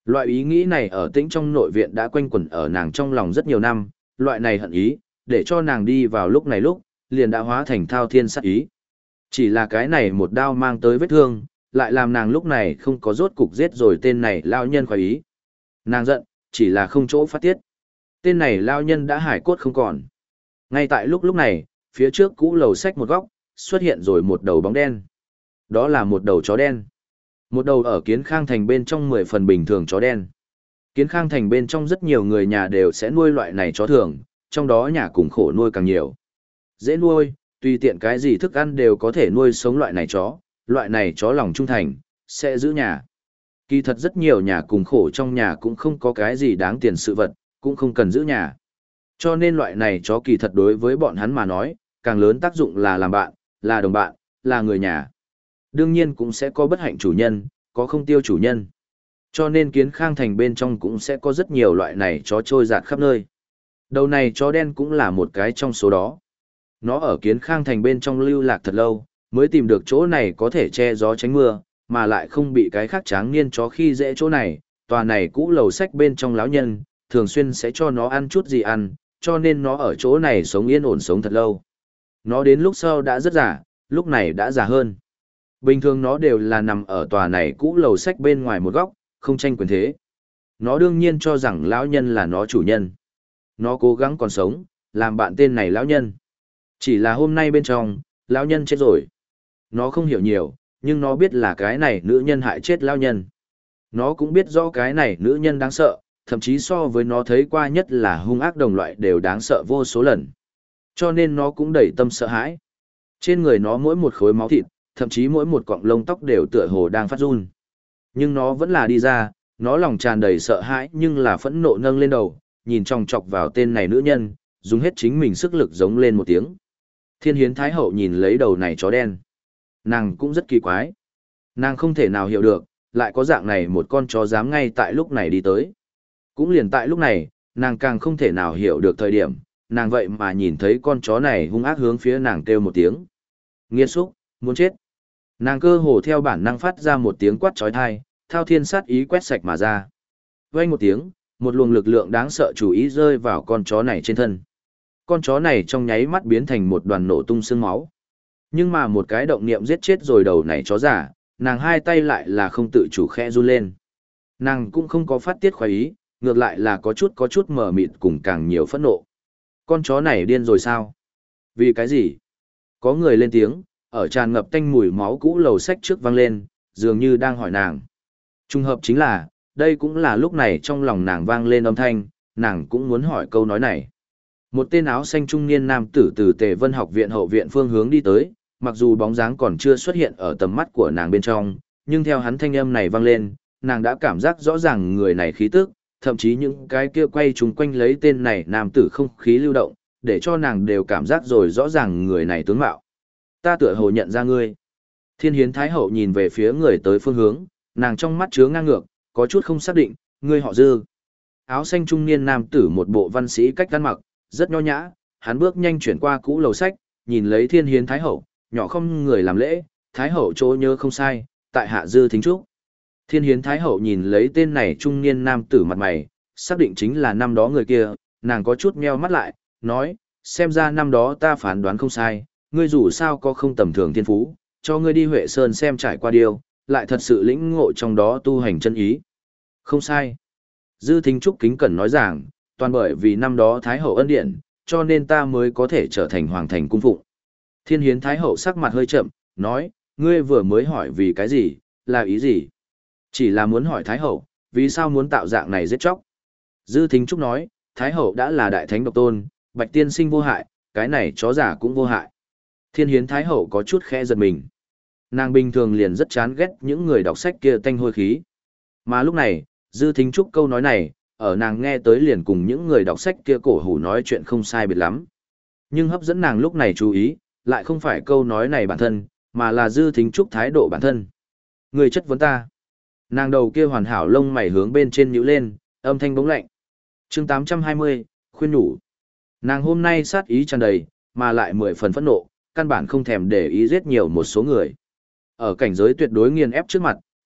Loại ý nghĩ này ở tĩnh trong nội viện đã quanh quẩn ở nàng trong lòng rất nhiều năm, loại này hận ý, để cho nàng đi vào lúc này lúc, liền đã hóa thành thao thiên sát ý. Chỉ là cái này một đao mang tới vết thương, lại làm nàng lúc này không có rốt cục giết rồi tên này lao nhân khỏi ý. Nàng giận, chỉ là không chỗ phát tiết. Tên này lao nhân đã hải cốt không còn. Ngay tại lúc này, phía trước cũ lầu sách một góc, xuất hiện rồi một đầu bóng đen. Đó là một đầu chó đen. Một đầu ở Kiến Khang Thành bên trong 10 phần bình thường chó đen. Kiến Khang Thành bên trong rất nhiều người nhà đều sẽ nuôi loại này chó thường, trong đó nhà cùng khổ nuôi càng nhiều. Dễ nuôi, tùy tiện cái gì thức ăn đều có thể nuôi sống loại này chó lòng trung thành, sẽ giữ nhà. Kỳ thật rất nhiều nhà cùng khổ trong nhà cũng không có cái gì đáng tiền sự vật, cũng không cần giữ nhà. Cho nên loại này chó kỳ thật đối với bọn hắn mà nói, càng lớn tác dụng là làm bạn, là đồng bạn, là người nhà. Đương nhiên cũng sẽ có bất hạnh chủ nhân, có không tiêu chủ nhân. Cho nên Kiến Khang Thành bên trong cũng sẽ có rất nhiều loại này chó trôi dạt khắp nơi. Đầu này chó đen cũng là một cái trong số đó. Nó ở Kiến Khang Thành bên trong lưu lạc thật lâu, mới tìm được chỗ này có thể che gió tránh mưa, mà lại không bị cái khác tráng niên chó khi dễ chỗ này. Tòa này cũ lầu sách bên trong lão nhân, thường xuyên sẽ cho nó ăn chút gì ăn, cho nên nó ở chỗ này sống yên ổn sống thật lâu. Nó đến lúc sau đã rất già, lúc này đã già hơn. Bình thường nó đều là nằm ở tòa này cũ lầu sách bên ngoài một góc, không tranh quyền thế. Nó đương nhiên cho rằng lão nhân là nó chủ nhân. Nó cố gắng còn sống, làm bạn tên này lão nhân. Chỉ là hôm nay bên trong, lão nhân chết rồi. Nó không hiểu nhiều, nhưng nó biết là cái này nữ nhân hại chết lão nhân. Nó cũng biết rõ cái này nữ nhân đáng sợ, thậm chí so với nó thấy qua nhất là hung ác đồng loại đều đáng sợ vô số lần. Cho nên nó cũng đầy tâm sợ hãi. Trên người nó mỗi một khối máu thịt, thậm chí mỗi một cọng lông tóc đều tựa hồ đang phát run. Nhưng nó vẫn là đi ra, nó lòng tràn đầy sợ hãi nhưng là phẫn nộ nâng lên đầu, nhìn chòng chọc vào tên này nữ nhân, dùng hết chính mình sức lực giống lên một tiếng. Thiên Hiến Thái Hậu nhìn lấy đầu này chó đen. Nàng cũng rất kỳ quái. Nàng không thể nào hiểu được, lại có dạng này một con chó dám ngay tại lúc này đi tới. Cũng liền tại lúc này, nàng càng không thể nào hiểu được thời điểm, nàng vậy mà nhìn thấy con chó này hung ác hướng phía nàng kêu một tiếng. Nghiệt xúc, muốn chết. Nàng cơ hồ theo bản năng phát ra một tiếng quát chói tai, thao thiên sát ý quét sạch mà ra. Vang một tiếng, một luồng lực lượng đáng sợ chủ ý rơi vào con chó này trên thân. Con chó này trong nháy mắt biến thành một đoàn nổ tung xương máu. Nhưng mà một cái động niệm giết chết rồi đầu này chó giả, nàng hai tay lại là không tự chủ khẽ run lên. Nàng cũng không có phát tiết khoái ý, ngược lại là có chút mờ mịt cùng càng nhiều phẫn nộ. Con chó này điên rồi sao? Vì cái gì? Có người lên tiếng, ở tràn ngập tanh mùi máu cũ lầu sách trước vang lên, dường như đang hỏi nàng. Trùng hợp chính là, đây cũng là lúc này trong lòng nàng vang lên âm thanh, nàng cũng muốn hỏi câu nói này. Một tên áo xanh trung niên nam tử từ Tề Vân Học viện hậu viện phương hướng đi tới, mặc dù bóng dáng còn chưa xuất hiện ở tầm mắt của nàng bên trong, nhưng theo hắn thanh âm này vang lên, nàng đã cảm giác rõ ràng người này khí tức, thậm chí những cái kia quay chung quanh lấy tên này nam tử không khí lưu động, để cho nàng đều cảm giác rồi rõ ràng người này tướng mạo. Ta tựa hồ nhận ra ngươi. Thiên Hiến Thái Hậu nhìn về phía người tới phương hướng, nàng trong mắt chứa ngang ngược, có chút không xác định, ngươi họ Dư. Áo xanh trung niên nam tử một bộ văn sĩ cách ăn mặc, rất nho nhã, hắn bước nhanh chuyển qua cũ lầu sách, nhìn lấy Thiên Hiến Thái Hậu, nhỏ không người làm lễ, Thái Hậu chỗ nhớ không sai, tại hạ Dư thính trúc. Thiên Hiến Thái Hậu nhìn lấy tên này trung niên nam tử mặt mày, xác định chính là năm đó người kia, nàng có chút meo mắt lại, nói, xem ra năm đó ta phán đoán không sai, ngươi dù sao có không tầm thường thiên phú, cho ngươi đi Huệ Sơn xem trải qua điều, lại thật sự lĩnh ngộ trong đó tu hành chân ý. Không sai. Dư Thính Trúc kính cẩn nói rằng, toàn bởi vì năm đó Thái Hậu ân điển, cho nên ta mới có thể trở thành hoàng thành cung phụng. Thiên Hiến Thái Hậu sắc mặt hơi chậm, nói, ngươi vừa mới hỏi vì cái gì, là ý gì? Chỉ là muốn hỏi Thái Hậu, vì sao muốn tạo dạng này giết chóc? Dư Thính Trúc nói, Thái Hậu đã là đại thánh độc tôn, Bạch Tiên Sinh vô hại, cái này chó giả cũng vô hại. Thiên Hiến Thái Hậu có chút khẽ giật mình. Nàng bình thường liền rất chán ghét những người đọc sách kia tanh hôi khí. Mà lúc này, Dư Thính Trúc câu nói này, ở nàng nghe tới liền cùng những người đọc sách kia cổ hủ nói chuyện không sai biệt lắm. Nhưng hấp dẫn nàng lúc này chú ý, lại không phải câu nói này bản thân, mà là Dư Thính Trúc thái độ bản thân. Người chất vấn ta. Nàng đầu kia hoàn hảo lông mày hướng bên trên nhíu lên, âm thanh bỗng lạnh. Chương 820, khuyên nhủ. Nàng hôm nay sát ý tràn đầy, mà lại 10 phần phẫn nộ, căn bản không thèm để ý giết nhiều một số người. Ở cảnh giới tuyệt đối nghiền ép trước mặt,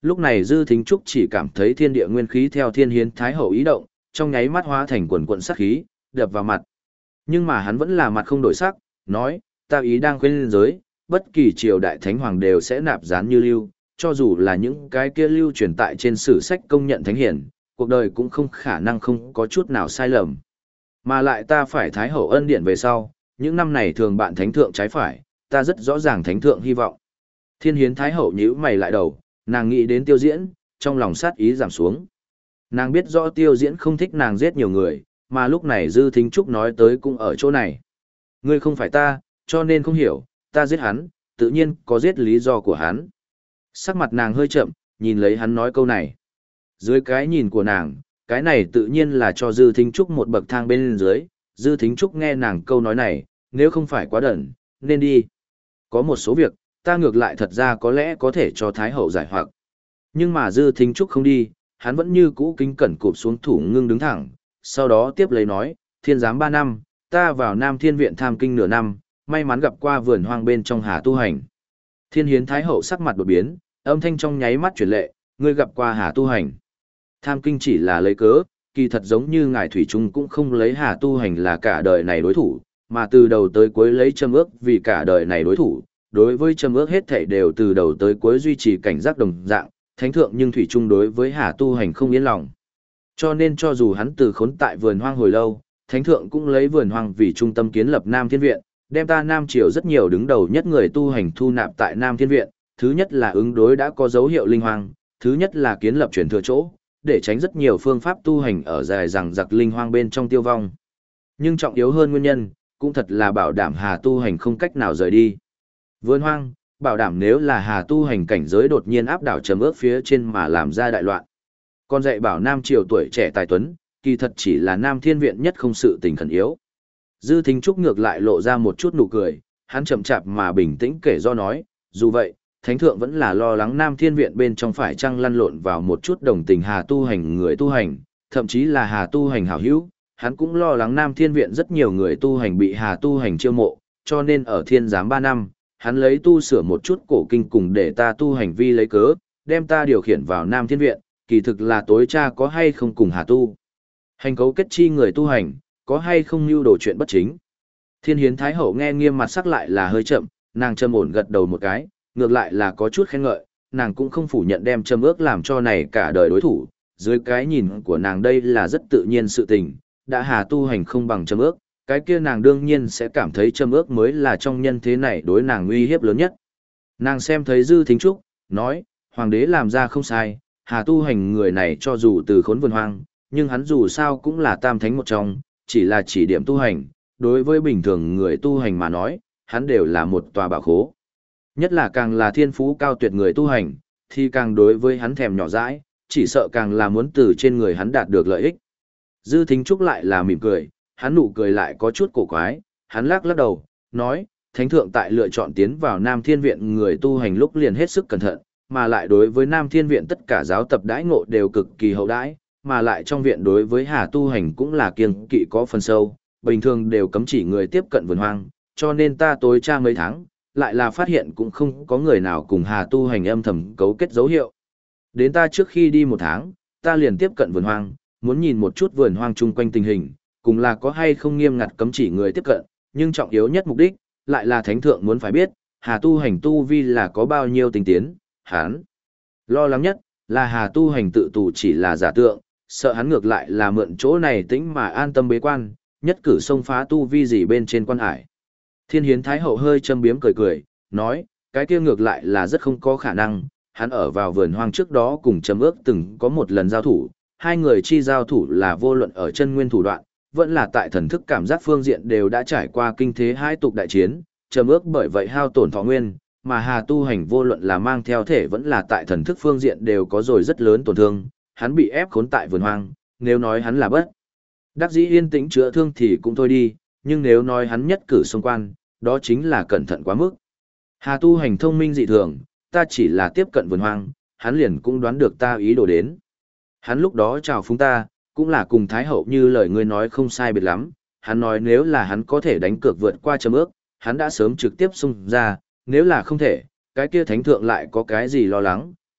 Lúc này Dư Thính Trúc chỉ cảm thấy thiên địa nguyên khí theo Thiên Hiến Thái Hậu ý động, trong nháy mắt hóa thành quần quần sát khí, đập vào mặt. Nhưng mà hắn vẫn là mặt không đổi sắc, nói, ta ý đang khuyên lên giới, bất kỳ triều đại thánh hoàng đều sẽ nạp gián như lưu, cho dù là những cái kia lưu truyền tại trên sử sách công nhận thánh hiển, cuộc đời cũng không khả năng không có chút nào sai lầm. Mà lại ta phải Thái Hậu ân điển về sau, những năm này thường bạn thánh thượng trái phải, ta rất rõ ràng thánh thượng hy vọng. Thiên Hiến Thái Hậu nhíu mày lại đầu, nàng nghĩ đến Tiêu Diễn, trong lòng sát ý giảm xuống. Nàng biết rõ Tiêu Diễn không thích nàng giết nhiều người, mà lúc này Dư Thính Trúc nói tới cũng ở chỗ này. Ngươi không phải ta, cho nên không hiểu, ta giết hắn, tự nhiên có giết lý do của hắn. Sắc mặt nàng hơi chậm, nhìn lấy hắn nói câu này. Dưới cái nhìn của nàng, cái này tự nhiên là cho Dư Thính Trúc một bậc thang bên dưới. Dư Thính Trúc nghe nàng câu nói này, nếu không phải quá đẩn, nên đi. Có một số việc, ta ngược lại thật ra có lẽ có thể cho Thái Hậu giải hoặc. Nhưng mà Dư Thính Trúc không đi, hắn vẫn như cũ kính cẩn cụp xuống thủ ngưng đứng thẳng. Sau đó tiếp lấy nói, thiên giám 3 năm, ta vào Nam Thiên Viện tham kinh nửa năm, may mắn gặp qua vườn hoang bên trong Hà Tu Hành. Thiên Hiến Thái Hậu sắc mặt đột biến, âm thanh trong nháy mắt chuyển lệ, ngươi gặp qua Hà Tu Hành. Tham kinh chỉ là lấy cớ, kỳ thật giống như ngài Thủy Trung cũng không lấy Hà Tu Hành là cả đời này đối thủ, mà từ đầu tới cuối lấy Trâm Ước vì cả đời này đối thủ. Đối với Trâm Ước hết thảy đều từ đầu tới cuối duy trì cảnh giác đồng dạng, thánh thượng nhưng Thủy Trung đối với Hà Tu Hành không yên lòng. Cho nên cho dù hắn từ khốn tại vườn hoang hồi lâu, thánh thượng cũng lấy vườn hoang vì trung tâm kiến lập Nam Thiên Viện, đem ta Nam Triều rất nhiều đứng đầu nhất người tu hành thu nạp tại Nam Thiên Viện, thứ nhất là ứng đối đã có dấu hiệu linh hoang, thứ nhất là kiến lập truyền thừa chỗ, để tránh rất nhiều phương pháp tu hành ở dài rằng giặc linh hoang bên trong tiêu vong. Nhưng trọng yếu hơn nguyên nhân, cũng thật là bảo đảm Hà tu hành không cách nào rời đi. Vườn hoang, bảo đảm nếu là Hà tu hành cảnh giới đột nhiên áp đảo Trầm Ước phía trên mà làm ra đại loạn. Còn dạy bảo Nam Triều tuổi trẻ tài tuấn, kỳ thật chỉ là Nam Thiên Viện nhất không sự tình khẩn yếu. Dư Thính Trúc ngược lại lộ ra một chút nụ cười, hắn chậm chạp mà bình tĩnh kể do nói, dù vậy, Thánh Thượng vẫn là lo lắng Nam Thiên Viện bên trong phải chăng lăn lộn vào một chút đồng tình Hà tu hành người tu hành, thậm chí là Hà tu hành hảo hữu, hắn cũng lo lắng Nam Thiên Viện rất nhiều người tu hành bị Hà tu hành chiêu mộ, cho nên ở thiên giám 3 năm, hắn lấy tu sửa một chút cổ kinh cùng để ta tu hành vi lấy cớ, đem ta điều khiển vào Nam Thiên Viện, kỳ thực là tối cha có hay không cùng Hà tu hành cấu kết chi người tu hành, có hay không mưu đồ chuyện bất chính. Thiên Hiến Thái Hậu nghe nghiêm mặt sắc lại là hơi chậm, nàng trầm ổn gật đầu một cái, ngược lại là có chút khen ngợi, nàng cũng không phủ nhận đem Trâm Ước làm cho này cả đời đối thủ, dưới cái nhìn của nàng đây là rất tự nhiên sự tình, đã Hà tu hành không bằng Trâm Ước, cái kia nàng đương nhiên sẽ cảm thấy Trâm Ước mới là trong nhân thế này đối nàng uy hiếp lớn nhất. Nàng xem thấy Dư Thính Trúc, nói, hoàng đế làm ra không sai, Hà tu hành người này cho dù từ khốn vườn hoang, nhưng hắn dù sao cũng là tam thánh một trong, chỉ là chỉ điểm tu hành, đối với bình thường người tu hành mà nói, hắn đều là một tòa bảo khố. Nhất là càng là thiên phú cao tuyệt người tu hành, thì càng đối với hắn thèm nhỏ dãi, chỉ sợ càng là muốn từ trên người hắn đạt được lợi ích. Dư Thính Trúc lại là mỉm cười, hắn nụ cười lại có chút cổ quái, hắn lắc lắc đầu, nói, Thánh Thượng tại lựa chọn tiến vào Nam Thiên Viện người tu hành lúc liền hết sức cẩn thận, mà lại đối với Nam Thiên Viện tất cả giáo tập đãi ngộ đều cực kỳ hậu đãi, mà lại trong viện đối với Hà tu hành cũng là kiêng kỵ có phần sâu, bình thường đều cấm chỉ người tiếp cận vườn hoang, cho nên ta tối tra mấy tháng, lại là phát hiện cũng không có người nào cùng Hà tu hành âm thầm cấu kết dấu hiệu. Đến ta trước khi đi 1 tháng, ta liền tiếp cận vườn hoang, muốn nhìn một chút vườn hoang chung quanh tình hình, cùng là có hay không nghiêm ngặt cấm chỉ người tiếp cận, nhưng trọng yếu nhất mục đích, lại là Thánh Thượng muốn phải biết, Hà tu hành tu vi là có bao nhiêu tinh tiến, hắn lo lắng nhất là Hà tu hành tự tù chỉ là giả tượng, sợ hắn ngược lại là mượn chỗ này tĩnh mà an tâm bế quan, nhất cử xông phá tu vi gì bên trên quan hải. Thiên Hiến Thái Hậu hơi châm biếm cười cười, nói, cái kia ngược lại là rất không có khả năng, hắn ở vào vườn hoang trước đó cùng Trâm Ước từng có một lần giao thủ, hai người chi giao thủ là vô luận ở chân nguyên thủ đoạn, vẫn là tại thần thức cảm giác phương diện đều đã trải qua kinh thế hai tục đại chiến, Trâm Ước bởi vậy hao tổn thọ nguyên, mà Hà tu hành vô luận là mang theo thể vẫn là tại thần thức phương diện đều có rồi rất lớn tổn thương, hắn bị ép khốn tại vườn hoang, nếu nói hắn là bất đắc dĩ yên tĩnh chữa thương thì cũng thôi đi, nhưng nếu nói hắn nhất cử xông quan, đó chính là cẩn thận quá mức. Hà tu hành thông minh dị thường, ta chỉ là tiếp cận vườn hoang, hắn liền cũng đoán được ta ý đồ đến. Hắn lúc đó chào phúng ta, cũng là cùng Thái Hậu như lời ngươi nói không sai biệt lắm, hắn nói nếu là hắn có thể đánh cược vượt qua Trâm Ước, hắn đã sớm trực tiếp xung ra, nếu là không thể, cái kia Thánh Thượng lại có cái gì lo lắng,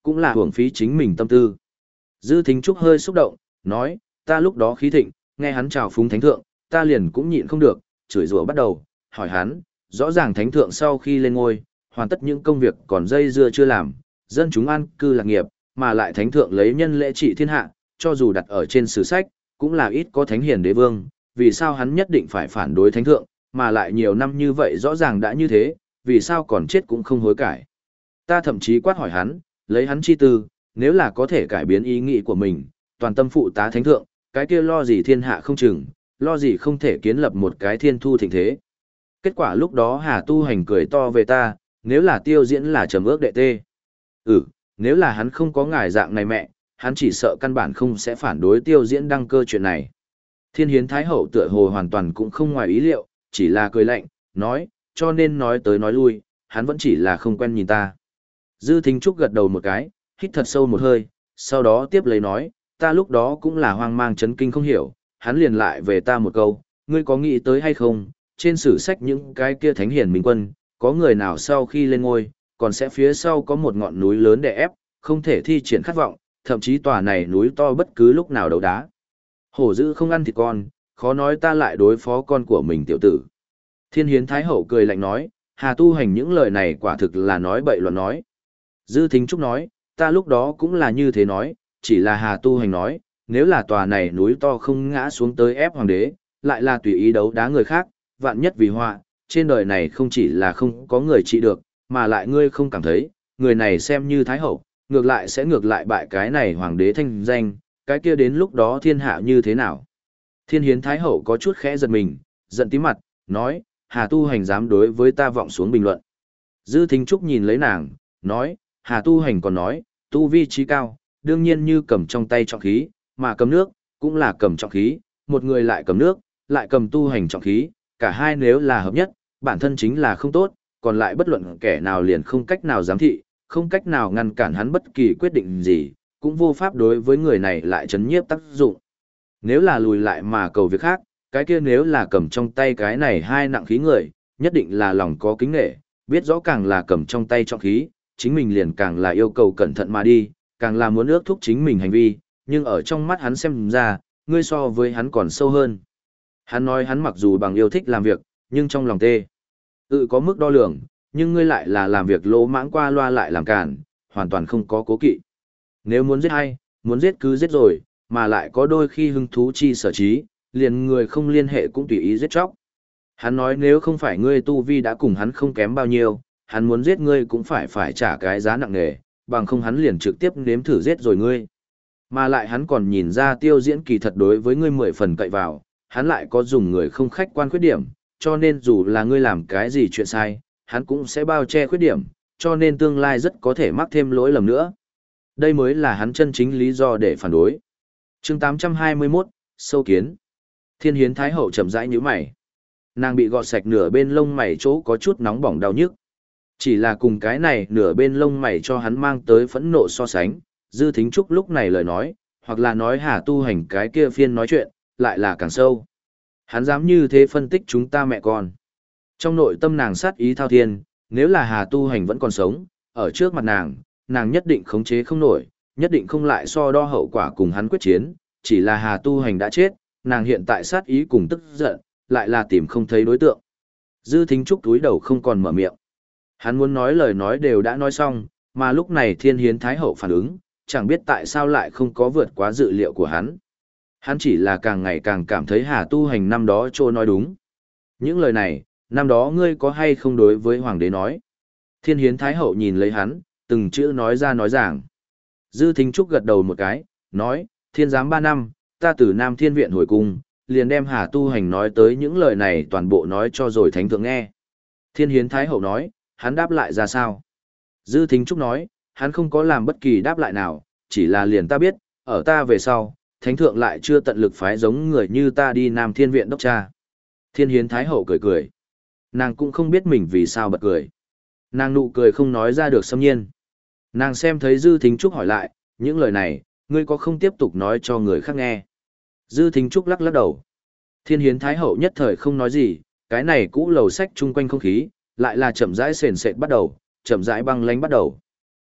cũng là hưởng phí chính mình tâm tư. Dư Thính Trúc hơi xúc động, nói, ta lúc đó khí thịnh, nghe hắn chào phúng thánh thượng, ta liền cũng nhịn không được, chửi rủa bắt đầu, hỏi hắn, rõ ràng thánh thượng sau khi lên ngôi, hoàn tất những công việc còn dây dưa chưa làm, dân chúng an cư lạc nghiệp, mà lại thánh thượng lấy nhân lễ trị thiên hạ, cho dù đặt ở trên sử sách, cũng là ít có thánh hiền đế vương, vì sao hắn nhất định phải phản đối thánh thượng, mà lại nhiều năm như vậy rõ ràng đã như thế, vì sao còn chết cũng không hối cải. Ta thậm chí quát hỏi hắn, lấy hắn chi tư, nếu là có thể cải biến ý nghĩ của mình, toàn tâm phụ tá thánh thượng, cái kia lo gì thiên hạ không chừng, lo gì không thể kiến lập một cái thiên thu thịnh thế. Kết quả lúc đó Hà Tu Hành cười to về ta, nếu là Tiêu Diễn là trầm ước đệ tê. Nếu là hắn không có ngài dạng này mẹ, hắn chỉ sợ căn bản không sẽ phản đối Tiêu Diễn đăng cơ chuyện này. Thiên Hiến Thái Hậu tựa hồ hoàn toàn cũng không ngoài ý liệu, chỉ là cười lạnh, nói, cho nên nói tới nói lui, hắn vẫn chỉ là không quen nhìn ta. Dư Thính Trúc gật đầu một cái, hít thật sâu một hơi, sau đó tiếp lấy nói, ta lúc đó cũng là hoang mang chấn kinh không hiểu, hắn liền lại về ta một câu, ngươi có nghĩ tới hay không, trên sử sách những cái kia thánh hiền minh quân, có người nào sau khi lên ngôi, còn sẽ phía sau có một ngọn núi lớn đè ép, không thể thi triển khát vọng, thậm chí tòa này núi to bất cứ lúc nào đấu đá. Hổ dữ không ăn thịt con, khó nói ta lại đối phó con của mình tiểu tử. Thiên Hiến Thái Hậu cười lạnh nói, Hà Tu Hành những lời này quả thực là nói bậy loạn nói. Dư Thính Trúc nói, ta lúc đó cũng là như thế nói, chỉ là Hà Tu Hành nói, nếu là tòa này núi to không ngã xuống tới ép hoàng đế, lại là tùy ý đấu đá người khác, vạn nhất vì họa, trên đời này không chỉ là không có người trị được, mà lại ngươi không cảm thấy, người này xem như Thái Hậu, ngược lại sẽ ngược lại bại cái này hoàng đế thanh danh, cái kia đến lúc đó thiên hạ như thế nào. Thiên Hiến Thái Hậu có chút khẽ giật mình, giận tí mặt, nói, Hà Tu Hành dám đối với ta vọng xuống bình luận. Dư Thính Trúc nhìn lấy nàng, nói, Hà Tu Hành còn nói, tu vi trí cao, đương nhiên như cầm trong tay trọng khí, mà cầm nước, cũng là cầm trọng khí, một người lại cầm nước, lại cầm tu hành trọng khí, cả hai nếu là hợp nhất, bản thân chính là không tốt, còn lại bất luận kẻ nào liền không cách nào giám thị, không cách nào ngăn cản hắn bất kỳ quyết định gì, cũng vô pháp đối với người này lại chấn nhiếp tác dụng. Nếu là lùi lại mà cầu việc khác, cái kia nếu là cầm trong tay cái này hai nặng khí người, nhất định là lòng có kính nghệ, biết rõ càng là cầm trong tay trọng khí, chính mình liền càng là yêu cầu cẩn thận mà đi, càng là muốn ước thúc chính mình hành vi, nhưng ở trong mắt hắn xem ra, ngươi so với hắn còn sâu hơn. Hắn nói hắn mặc dù bằng yêu thích làm việc, nhưng trong lòng tê. Có mức đo lường, nhưng ngươi lại là làm việc lỗ mãng qua loa lại làm cản, hoàn toàn không có cố kỵ. Nếu muốn giết hay, muốn giết cứ giết rồi, mà lại có đôi khi hứng thú chi sở trí, liền người không liên hệ cũng tùy ý giết chóc. Hắn nói nếu không phải ngươi tu vi đã cùng hắn không kém bao nhiêu, hắn muốn giết ngươi cũng phải trả cái giá nặng nề, bằng không hắn liền trực tiếp nếm thử giết rồi ngươi. Mà lại hắn còn nhìn ra Tiêu Diễn kỳ thật đối với ngươi 10 phần cậy vào, hắn lại có dùng người không khách quan khuyết điểm, cho nên dù là ngươi làm cái gì chuyện sai, hắn cũng sẽ bao che khuyết điểm, cho nên tương lai rất có thể mắc thêm lỗi lầm nữa. Đây mới là hắn chân chính lý do để phản đối. Chương 821, sâu kiến. Thiên Hiến Thái Hậu chậm rãi nhíu mày. Nàng bị gọt sạch nửa bên lông mày chỗ có chút nóng bỏng đau nhức. Chỉ là cùng cái này nửa bên lông mày cho hắn mang tới phẫn nộ so sánh, Dư Thính Trúc lúc này lời nói, hoặc là nói Hà Tu Hành cái kia phiên nói chuyện, lại là càng sâu. Hắn dám như thế phân tích chúng ta mẹ con. Trong nội tâm nàng sát ý thao thiên, nếu là Hà Tu Hành vẫn còn sống, ở trước mặt nàng nhất định khống chế không nổi, nhất định không lại so đo hậu quả cùng hắn quyết chiến, chỉ là Hà Tu Hành đã chết, nàng hiện tại sát ý cùng tức giận, lại là tìm không thấy đối tượng. Dư Thính Trúc túi đầu không còn mở miệng. Hắn muốn nói lời nói đều đã nói xong, mà lúc này Thiên Hiến Thái Hậu phản ứng, chẳng biết tại sao lại không có vượt quá dự liệu của hắn. Hắn chỉ là càng ngày càng cảm thấy Hà Tu Hành năm đó trô nói đúng. Những lời này, năm đó ngươi có hay không đối với Hoàng đế nói. Thiên Hiến Thái Hậu nhìn lấy hắn, từng chữ nói ra nói giảng. Dư Thính Trúc gật đầu một cái, nói, thiên giám 3 năm, ta từ Nam Thiên Viện hồi cung, liền đem Hà Tu Hành nói tới những lời này toàn bộ nói cho rồi Thánh Thượng nghe. Thiên Hiến Thái Hậu nói, hắn đáp lại ra sao? Dư Thính Trúc nói, hắn không có làm bất kỳ đáp lại nào, chỉ là liền ta biết, ở ta về sau, Thánh Thượng lại chưa tận lực phái giống người như ta đi Nam Thiên Viện đốc tra. Thiên Hiến Thái Hậu cười cười. Nàng cũng không biết mình vì sao bật cười. Nàng nụ cười không nói ra được xâm nhiên. Nàng xem thấy Dư Thính Trúc hỏi lại, những lời này, ngươi có không tiếp tục nói cho người khác nghe? Dư Thính Trúc lắc lắc đầu. Thiên Hiến Thái Hậu nhất thời không nói gì, cái này cũ lầu sách chung quanh không khí, lại là chậm rãi sền sệt bắt đầu, chậm rãi băng lánh bắt đầu.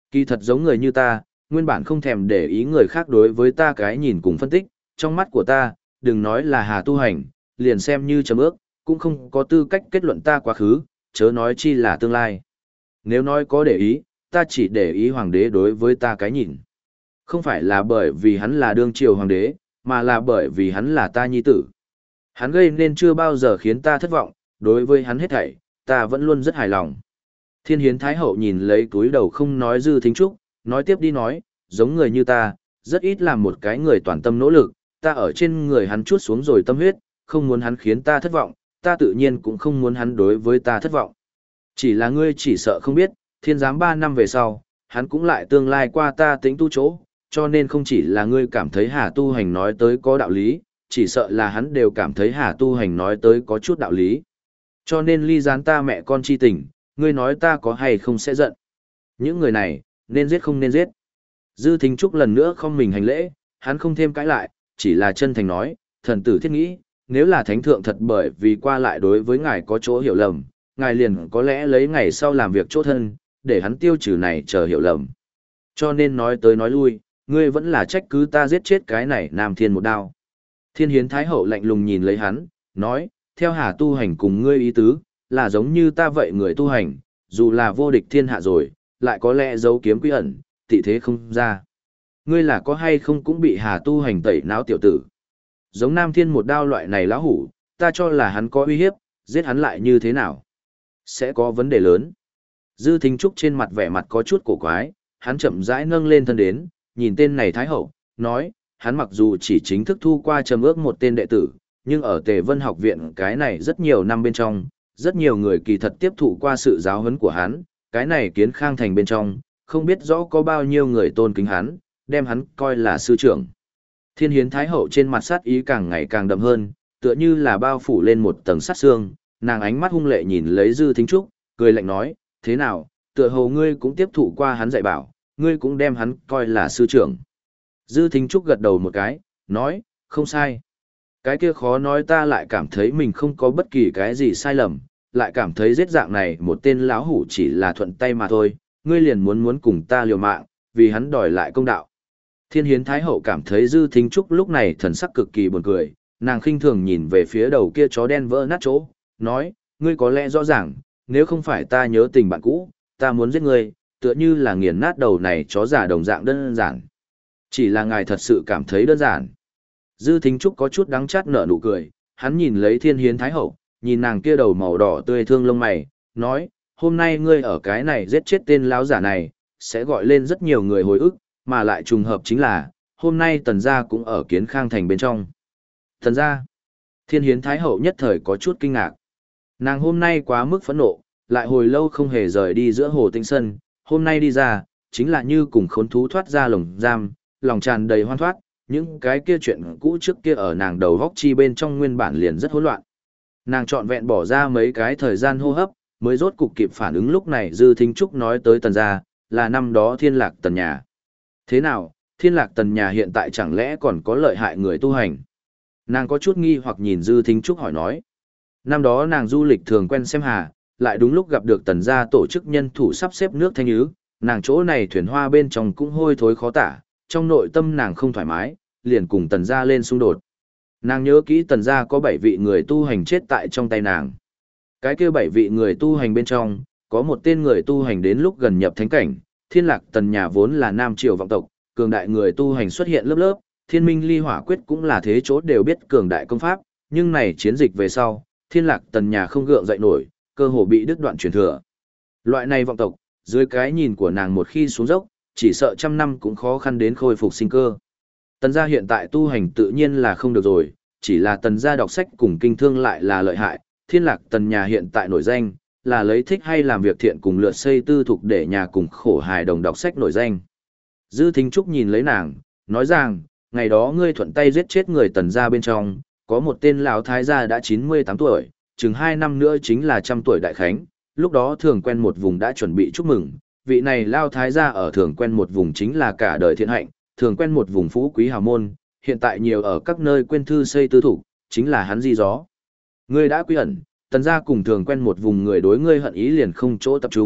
Kỳ thật giống người như ta, nguyên bản không thèm để ý người khác đối với ta cái nhìn cùng phân tích, trong mắt của ta, đừng nói là Hà tu hành, liền xem như chấm ước, cũng không có tư cách kết luận ta quá khứ, chớ nói chi là tương lai. Nếu nói có để ý, ta chỉ để ý hoàng đế đối với ta cái nhìn. Không phải là bởi vì hắn là đương triều hoàng đế, mà là bởi vì hắn là ta nhi tử. Hắn gây nên chưa bao giờ khiến ta thất vọng, đối với hắn hết thảy, ta vẫn luôn rất hài lòng. Thiên Hiến Thái Hậu nhìn lấy túi đầu không nói Dư Thính Trúc, nói tiếp đi nói, giống người như ta, rất ít làm một cái người toàn tâm nỗ lực, ta ở trên người hắn chuốt xuống rồi tâm huyết, không muốn hắn khiến ta thất vọng, ta tự nhiên cũng không muốn hắn đối với ta thất vọng. Chỉ là ngươi chỉ sợ không biết, thiên giám 3 năm về sau, hắn cũng lại tương lai qua ta tính tu chỗ, cho nên không chỉ là ngươi cảm thấy Hà tu hành nói tới có đạo lý, chỉ sợ là hắn đều cảm thấy Hà tu hành nói tới có chút đạo lý. Cho nên ly gián ta mẹ con chi tình, ngươi nói ta có hay không sẽ giận. Những người này, nên giết không nên giết. Dư Thính Trúc lần nữa không mình hành lễ, hắn không thêm cãi lại, chỉ là chân thành nói, thần tử thiết nghĩ, nếu là thánh thượng thật bởi vì qua lại đối với ngài có chỗ hiểu lầm, ngài liền có lẽ lấy ngày sau làm việc chỗ thân, để hắn tiêu trừ này chờ hiểu lầm. Cho nên nói tới nói lui, ngươi vẫn là trách cứ ta giết chết cái này Nam Thiên một đao. Thiên Hiến Thái Hậu lạnh lùng nhìn lấy hắn, nói, theo Hà tu hành cùng ngươi ý tứ, là giống như ta vậy người tu hành, dù là vô địch thiên hạ rồi, lại có lẽ giấu kiếm quy ẩn, tị thế không ra. Ngươi là có hay không cũng bị Hà tu hành tẩy não tiểu tử. Giống Nam Thiên một đao loại này lão hủ, ta cho là hắn có uy hiếp, giết hắn lại như thế nào? Sẽ có vấn đề lớn. Dư Thính Trúc trên mặt vẻ mặt có chút cổ quái, hắn chậm rãi nâng lên thân đến, nhìn tên này Thái Hậu, nói, hắn mặc dù chỉ chính thức thu qua trầm ước một tên đệ tử, nhưng ở Tề Vân học viện cái này rất nhiều năm bên trong, rất nhiều người kỳ thật tiếp thụ qua sự giáo huấn của hắn, cái này Kiến Khang thành bên trong, không biết rõ có bao nhiêu người tôn kính hắn, đem hắn coi là sư trưởng. Thiên Hiến Thái Hậu trên mặt sát ý càng ngày càng đậm hơn, tựa như là bao phủ lên một tầng sát xương, nàng ánh mắt hung lệ nhìn lấy Dư Thính Trúc, cười lạnh nói, thế nào, tựa hồ ngươi cũng tiếp thụ qua hắn dạy bảo, ngươi cũng đem hắn coi là sư trưởng. Dư Thính Trúc gật đầu một cái, nói, không sai. Cái kia khó nói ta lại cảm thấy mình không có bất kỳ cái gì sai lầm, lại cảm thấy giết dạng này một tên lão hủ chỉ là thuận tay mà thôi, ngươi liền muốn cùng ta liều mạng, vì hắn đòi lại công đạo. Thiên Hiến Thái Hậu cảm thấy Dư Thính Trúc lúc này thần sắc cực kỳ buồn cười, nàng khinh thường nhìn về phía đầu kia chó đen vỡ nát chỗ, nói, ngươi có lẽ rõ ràng, nếu không phải ta nhớ tình bạn cũ, ta muốn giết ngươi, tựa như là nghiền nát đầu này chó giả đồng dạng đơn giản. Chỉ là ngài thật sự cảm thấy đơn giản. Dư Thính Trúc có chút đắng chát nở nụ cười, hắn nhìn lấy Thiên Hiến Thái Hậu, nhìn nàng kia đầu màu đỏ tươi thương lông mày, nói, hôm nay ngươi ở cái này giết chết tên lão giả này, sẽ gọi lên rất nhiều người hồi ức, mà lại trùng hợp chính là, hôm nay Tần gia cũng ở Kiến Khang thành bên trong. Tần gia, Thiên Hiến Thái Hậu nhất thời có chút kinh ngạc. Nàng hôm nay quá mức phẫn nộ, lại hồi lâu không hề rời đi giữa hồ Tĩnh Sân, hôm nay đi ra, chính là như cùng khốn thú thoát ra lồng giam, lòng tràn đầy hoan thoát, những cái kia chuyện cũ trước kia ở nàng đầu góc chi bên trong nguyên bản liền rất hỗn loạn. Nàng trọn vẹn bỏ ra mấy cái thời gian hô hấp, mới rốt cục kịp phản ứng lúc này Dư Thính Trúc nói tới Tần gia, là năm đó Thiên Lạc Tần nhà. Thế nào, Thiên Lạc Tần nhà hiện tại chẳng lẽ còn có lợi hại người tu hành? Nàng có chút nghi hoặc nhìn Dư Thính Trúc hỏi nói. Năm đó nàng du lịch thường quen xem hà, lại đúng lúc gặp được Tần gia tổ chức nhân thủ sắp xếp nước thanh ứ, nàng chỗ này thuyền hoa bên trong cũng hôi thối khó tả, trong nội tâm nàng không thoải mái, liền cùng Tần gia lên xung đột. Nàng nhớ kỹ Tần gia có 7 vị người tu hành chết tại trong tay nàng. Cái kia 7 vị người tu hành bên trong, có một tên người tu hành đến lúc gần nhập thánh cảnh, Thiên Lạc Tần nhà vốn là nam triều vọng tộc, cường đại người tu hành xuất hiện lớp lớp, Thiên Minh Ly Hỏa Quyết cũng là thế chỗ đều biết cường đại công pháp, nhưng này chiến dịch về sau, Thiên Lạc Tần nhà không gượng dậy nổi, cơ hồ bị đứt đoạn truyền thừa. Loại này vọng tộc, dưới cái nhìn của nàng một khi xuống dốc, chỉ sợ trăm năm cũng khó khăn đến khôi phục sinh cơ. Tần gia hiện tại tu hành tự nhiên là không được rồi, chỉ là Tần gia đọc sách cùng kinh thương lại là lợi hại, Thiên Lạc Tần nhà hiện tại nổi danh, là lấy thích hay làm việc thiện cùng lượt xây tư thục để nhà cùng khổ hài đồng đọc sách nổi danh. Dư Thính Trúc nhìn lấy nàng, nói rằng, ngày đó ngươi thuận tay giết chết người Tần gia bên trong, có một tên lão thái gia đã 98 tuổi, chừng 2 năm nữa chính là 100 tuổi đại khánh, lúc đó thường quen một vùng đã chuẩn bị chúc mừng, vị này lão thái gia ở thường quen một vùng chính là cả đời thiện hạnh, thường quen một vùng phú quý hào môn, hiện tại nhiều ở các nơi quên thư xây tư thủ, chính là hắn di gió. Ngươi đã quy ẩn, Tần gia cùng thường quen một vùng người đối ngươi hận ý liền không chỗ tập trung,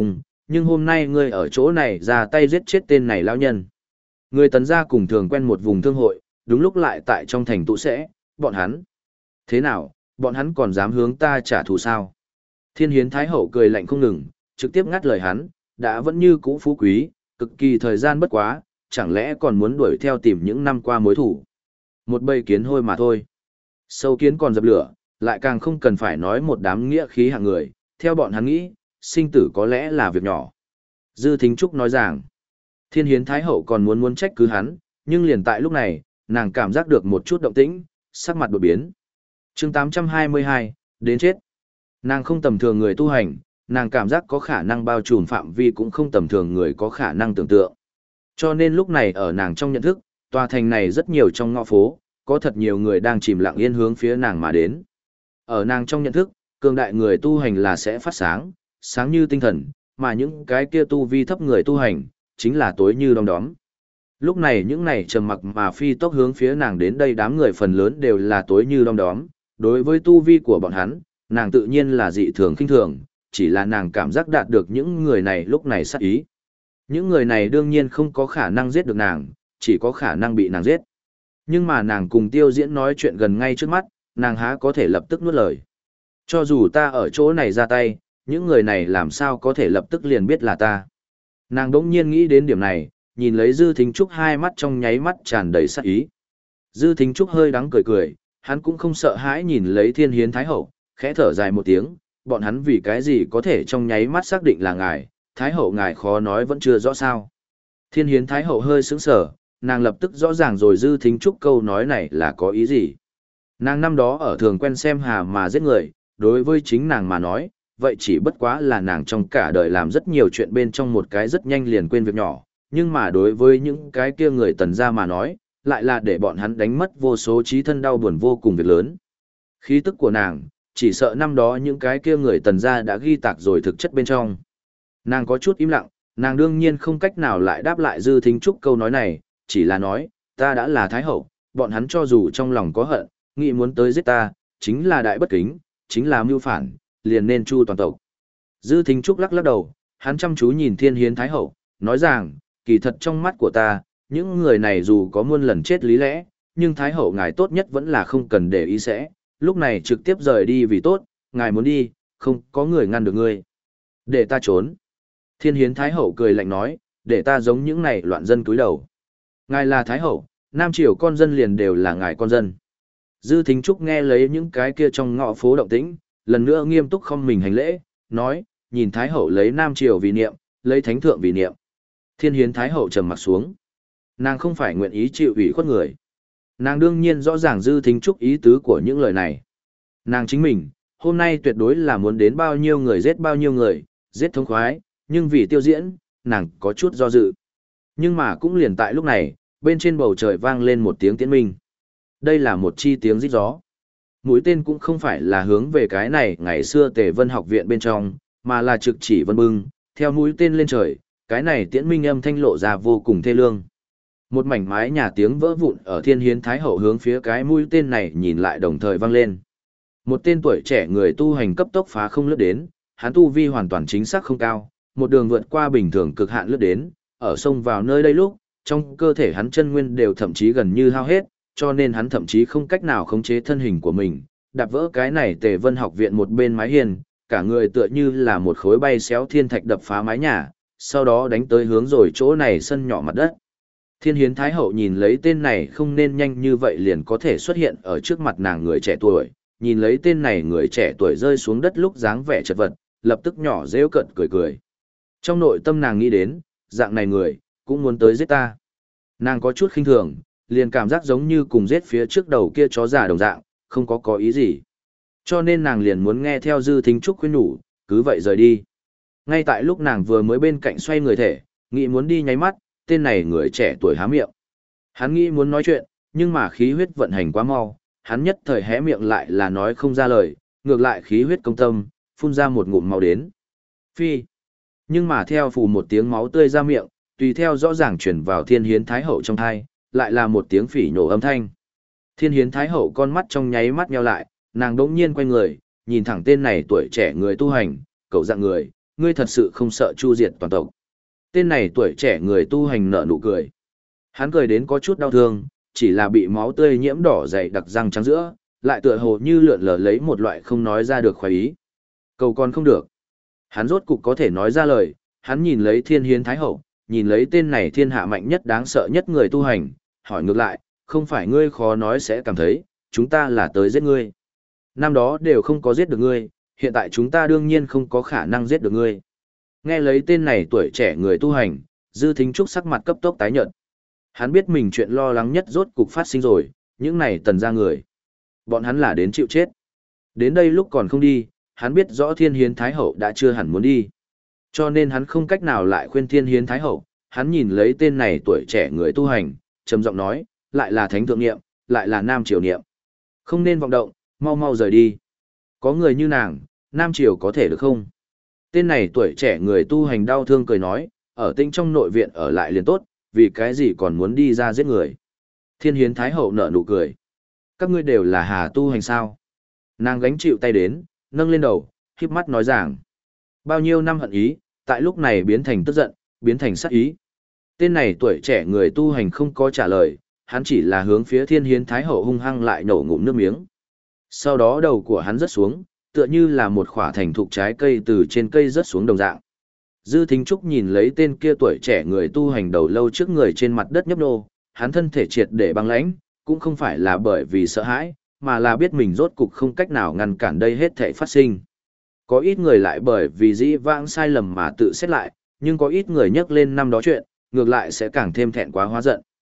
nhưng hôm nay ngươi ở chỗ này ra tay giết chết tên này lão nhân. Người Tần gia cùng thường quen một vùng thương hội, đúng lúc lại tại trong thành tụ sẽ, bọn hắn. Thế nào, bọn hắn còn dám hướng ta trả thù sao? Thiên Hiến Thái Hậu cười lạnh không ngừng, trực tiếp ngắt lời hắn, đã vẫn như cũ phú quý, cực kỳ thời gian bất quá, chẳng lẽ còn muốn đuổi theo tìm những năm qua mối thủ. Một bầy kiến hôi mà thôi. Sâu kiến còn dập lửa, lại càng không cần phải nói một đám nghĩa khí hạng người, theo bọn hắn nghĩ, sinh tử có lẽ là việc nhỏ. Dư Thính Trúc nói rằng, Thiên Hiến Thái Hậu còn muốn trách cứ hắn, nhưng liền tại lúc này, nàng cảm giác được một chút động tĩnh, sắc mặt đột biến. Chương 822, đến chết. Nàng không tầm thường người tu hành, nàng cảm giác có khả năng bao trùm phạm vi cũng không tầm thường người có khả năng tưởng tượng. Cho nên lúc này ở nàng trong nhận thức, tòa thành này rất nhiều trong ngõ phố, có thật nhiều người đang chìm lặng yên hướng phía nàng mà đến. Ở nàng trong nhận thức, cường đại người tu hành là sẽ phát sáng, sáng như tinh thần, mà những cái kia tu vi thấp người tu hành, chính là tối như đom đóm. Lúc này những này trầm mặc mà phi tốc hướng phía nàng đến đây đám người phần lớn đều là tối như đom đóm, đối với tu vi của bọn hắn, nàng tự nhiên là dị thường khinh thường, chỉ là nàng cảm giác đạt được những người này lúc này sát ý. Những người này đương nhiên không có khả năng giết được nàng, chỉ có khả năng bị nàng giết. Nhưng mà nàng cùng Tiêu Diễn nói chuyện gần ngay trước mắt, nàng há có thể lập tức nuốt lời. Cho dù ta ở chỗ này ra tay, những người này làm sao có thể lập tức liền biết là ta. Nàng đỗng nhiên nghĩ đến điểm này, nhìn lấy Dư Thính Trúc hai mắt trong nháy mắt tràn đầy sát ý. Dư Thính Trúc hơi đắng cười cười, hắn cũng không sợ hãi nhìn lấy Thiên Hiến Thái Hậu, khẽ thở dài một tiếng, bọn hắn vì cái gì có thể trong nháy mắt xác định là ngài, Thái Hậu ngài khó nói vẫn chưa rõ sao. Thiên Hiến Thái Hậu hơi sững sờ, nàng lập tức rõ ràng rồi Dư Thính Trúc câu nói này là có ý gì. Nàng năm đó ở thường quen xem hà mà giết người, đối với chính nàng mà nói, vậy chỉ bất quá là nàng trong cả đời làm rất nhiều chuyện bên trong một cái rất nhanh liền quên việc nhỏ, nhưng mà đối với những cái kia người Tần gia mà nói, lại là để bọn hắn đánh mất vô số trí thân đau buồn vô cùng việc lớn. Khí tức của nàng, chỉ sợ năm đó những cái kia người Tần gia đã ghi tạc rồi thực chất bên trong. Nàng có chút im lặng, nàng đương nhiên không cách nào lại đáp lại Dư Thính Trúc câu nói này, chỉ là nói, ta đã là Thái Hậu, bọn hắn cho dù trong lòng có hận, nghĩ muốn tới giết ta, chính là đại bất kính, chính là mưu phản, liền nên chu toàn tộc. Dư Thính Trúc lắc lắc đầu, hắn chăm chú nhìn Thiên Hiến Thái Hậu, nói rằng, kỳ thật trong mắt của ta, những người này dù có muôn lần chết lý lẽ, nhưng Thái Hậu ngài tốt nhất vẫn là không cần để ý sẽ, lúc này trực tiếp rời đi vì tốt, ngài muốn đi, không có người ngăn được ngươi. Để ta trốn. Thiên Hiến Thái Hậu cười lạnh nói, để ta giống những này loạn dân cúi đầu. Ngài là Thái Hậu, Nam Triều con dân liền đều là ngài con dân. Dư Thính Trúc nghe lấy những cái kia trong ngõ phố động tĩnh, lần nữa nghiêm túc không mình hành lễ, nói, nhìn Thái Hậu lấy Nam Triều vì niệm, lấy Thánh Thượng vì niệm. Thiên Hiến Thái Hậu trầm mặt xuống. Nàng không phải nguyện ý chịu ủy khuất người. Nàng đương nhiên rõ ràng Dư Thính Trúc ý tứ của những lời này. Nàng chính mình, hôm nay tuyệt đối là muốn đến bao nhiêu người giết bao nhiêu người, giết thống khoái, nhưng vì Tiêu Diễn, nàng có chút do dự. Nhưng mà cũng liền tại lúc này, bên trên bầu trời vang lên một tiếng tiễn minh. Đây là một chi tiếng rít gió. Mũi tên cũng không phải là hướng về cái này ngày xưa Tề Vân học viện bên trong, mà là trực chỉ Vân Bưng, theo mũi tên lên trời, cái này tiễn minh âm thanh lộ ra vô cùng thê lương. Một mảnh mái nhà tiếng vỡ vụn ở Thiên Hiến Thái Hậu hướng phía cái mũi tên này nhìn lại đồng thời vang lên. Một tên tuổi trẻ người tu hành cấp tốc phá không lướt đến, hắn tu vi hoàn toàn chính xác không cao, một đường vượt qua bình thường cực hạn lướt đến, ở sông vào nơi đây lúc, trong cơ thể hắn chân nguyên đều thậm chí gần như hao hết, cho nên hắn thậm chí không cách nào khống chế thân hình của mình, đạp vỡ cái này Tề Vân học viện một bên mái hiên, cả người tựa như là một khối bay xéo thiên thạch đập phá mái nhà, sau đó đánh tới hướng rồi chỗ này sân nhỏ mặt đất. Thiên Hiến Thái Hậu nhìn lấy tên này không nên nhanh như vậy liền có thể xuất hiện ở trước mặt nàng người trẻ tuổi, nhìn lấy tên này người trẻ tuổi rơi xuống đất lúc dáng vẻ chật vật, lập tức nhỏ rêu cận cười cười. Trong nội tâm nàng nghĩ đến, dạng này người, cũng muốn tới giết ta. Nàng có chút khinh thường, liền cảm giác giống như cùng giết phía trước đầu kia chó già đồng dạng, không có ý gì. Cho nên nàng liền muốn nghe theo Dư Thính Trúc khuyên nhủ, cứ vậy rời đi. Ngay tại lúc nàng vừa mới bên cạnh xoay người thể, nghĩ muốn đi nháy mắt, tên này người trẻ tuổi há miệng. Hắn nghĩ muốn nói chuyện, nhưng mà khí huyết vận hành quá mau, hắn nhất thời hé miệng lại là nói không ra lời, ngược lại khí huyết công tâm, phun ra một ngụm máu đến. Phi. Nhưng mà theo phù một tiếng máu tươi ra miệng, tùy theo rõ ràng chuyển vào Thiên Hiến Thái Hậu trong thai, lại là một tiếng phỉ nhổ âm thanh. Thiên Hiến Thái Hậu con mắt trong nháy mắt nheo lại, nàng đỗng nhiên quay người, nhìn thẳng tên này tuổi trẻ người tu hành, cậu dạng người, ngươi thật sự không sợ chu diệt toàn tộc. Tên này tuổi trẻ người tu hành nở nụ cười. Hắn cười đến có chút đau thương, chỉ là bị máu tươi nhiễm đỏ dày đặc răng trắng giữa, lại tựa hồ như lượn lờ lấy một loại không nói ra được khoái ý. Cầu còn không được. Hắn rốt cục có thể nói ra lời, hắn nhìn lấy Thiên Hiến Thái Hậu, nhìn lấy tên này thiên hạ mạnh nhất đáng sợ nhất người tu hành, hỏi ngược lại, không phải ngươi khó nói sẽ cảm thấy, chúng ta là tới giết ngươi. Năm đó đều không có giết được ngươi, hiện tại chúng ta đương nhiên không có khả năng giết được ngươi. Nghe lấy tên này tuổi trẻ người tu hành, Dư Thính Trúc sắc mặt cấp tốc tái nhợt. Hắn biết mình chuyện lo lắng nhất rốt cục phát sinh rồi, những này tần ra người. Bọn hắn là đến chịu chết. Đến đây lúc còn không đi, hắn biết rõ Thiên Hiến Thái Hậu đã chưa hẳn muốn đi. Cho nên hắn không cách nào lại khuyên Thiên Hiến Thái Hậu, hắn nhìn lấy tên này tuổi trẻ người tu hành, trầm giọng nói, lại là thánh thượng niệm, lại là nam triều niệm. Không nên vọng động, mau mau rời đi. Có người như nàng, nam triều có thể được không? Tên này tuổi trẻ người tu hành đau thương cười nói, ở tinh trong nội viện ở lại liền tốt, vì cái gì còn muốn đi ra giết người. Thiên Hiến Thái Hậu nở nụ cười. Các ngươi đều là hà tu hành sao? Nàng gánh chịu tay đến, nâng lên đầu, khép mắt nói rằng. Bao nhiêu năm hận ý, tại lúc này biến thành tức giận, biến thành sát ý. Tên này tuổi trẻ người tu hành không có trả lời, hắn chỉ là hướng phía Thiên Hiến Thái Hậu hung hăng lại nổ ngụm nước miếng. Sau đó đầu của hắn rớt xuống, tựa như là một khỏa thành thục trái cây từ trên cây rớt xuống đồng dạng. Dư Thính Trúc nhìn lấy tên kia tuổi trẻ người tu hành đầu lâu trước người trên mặt đất nhấp nô, hắn thân thể triệt để băng lãnh, cũng không phải là bởi vì sợ hãi, mà là biết mình rốt cục không cách nào ngăn cản đây hết thảy phát sinh. Có ít người lại bởi vì dĩ vãng sai lầm mà tự xét lại, nhưng có ít người nhắc lên năm đó chuyện, ngược lại sẽ càng thêm thẹn quá hóa giận.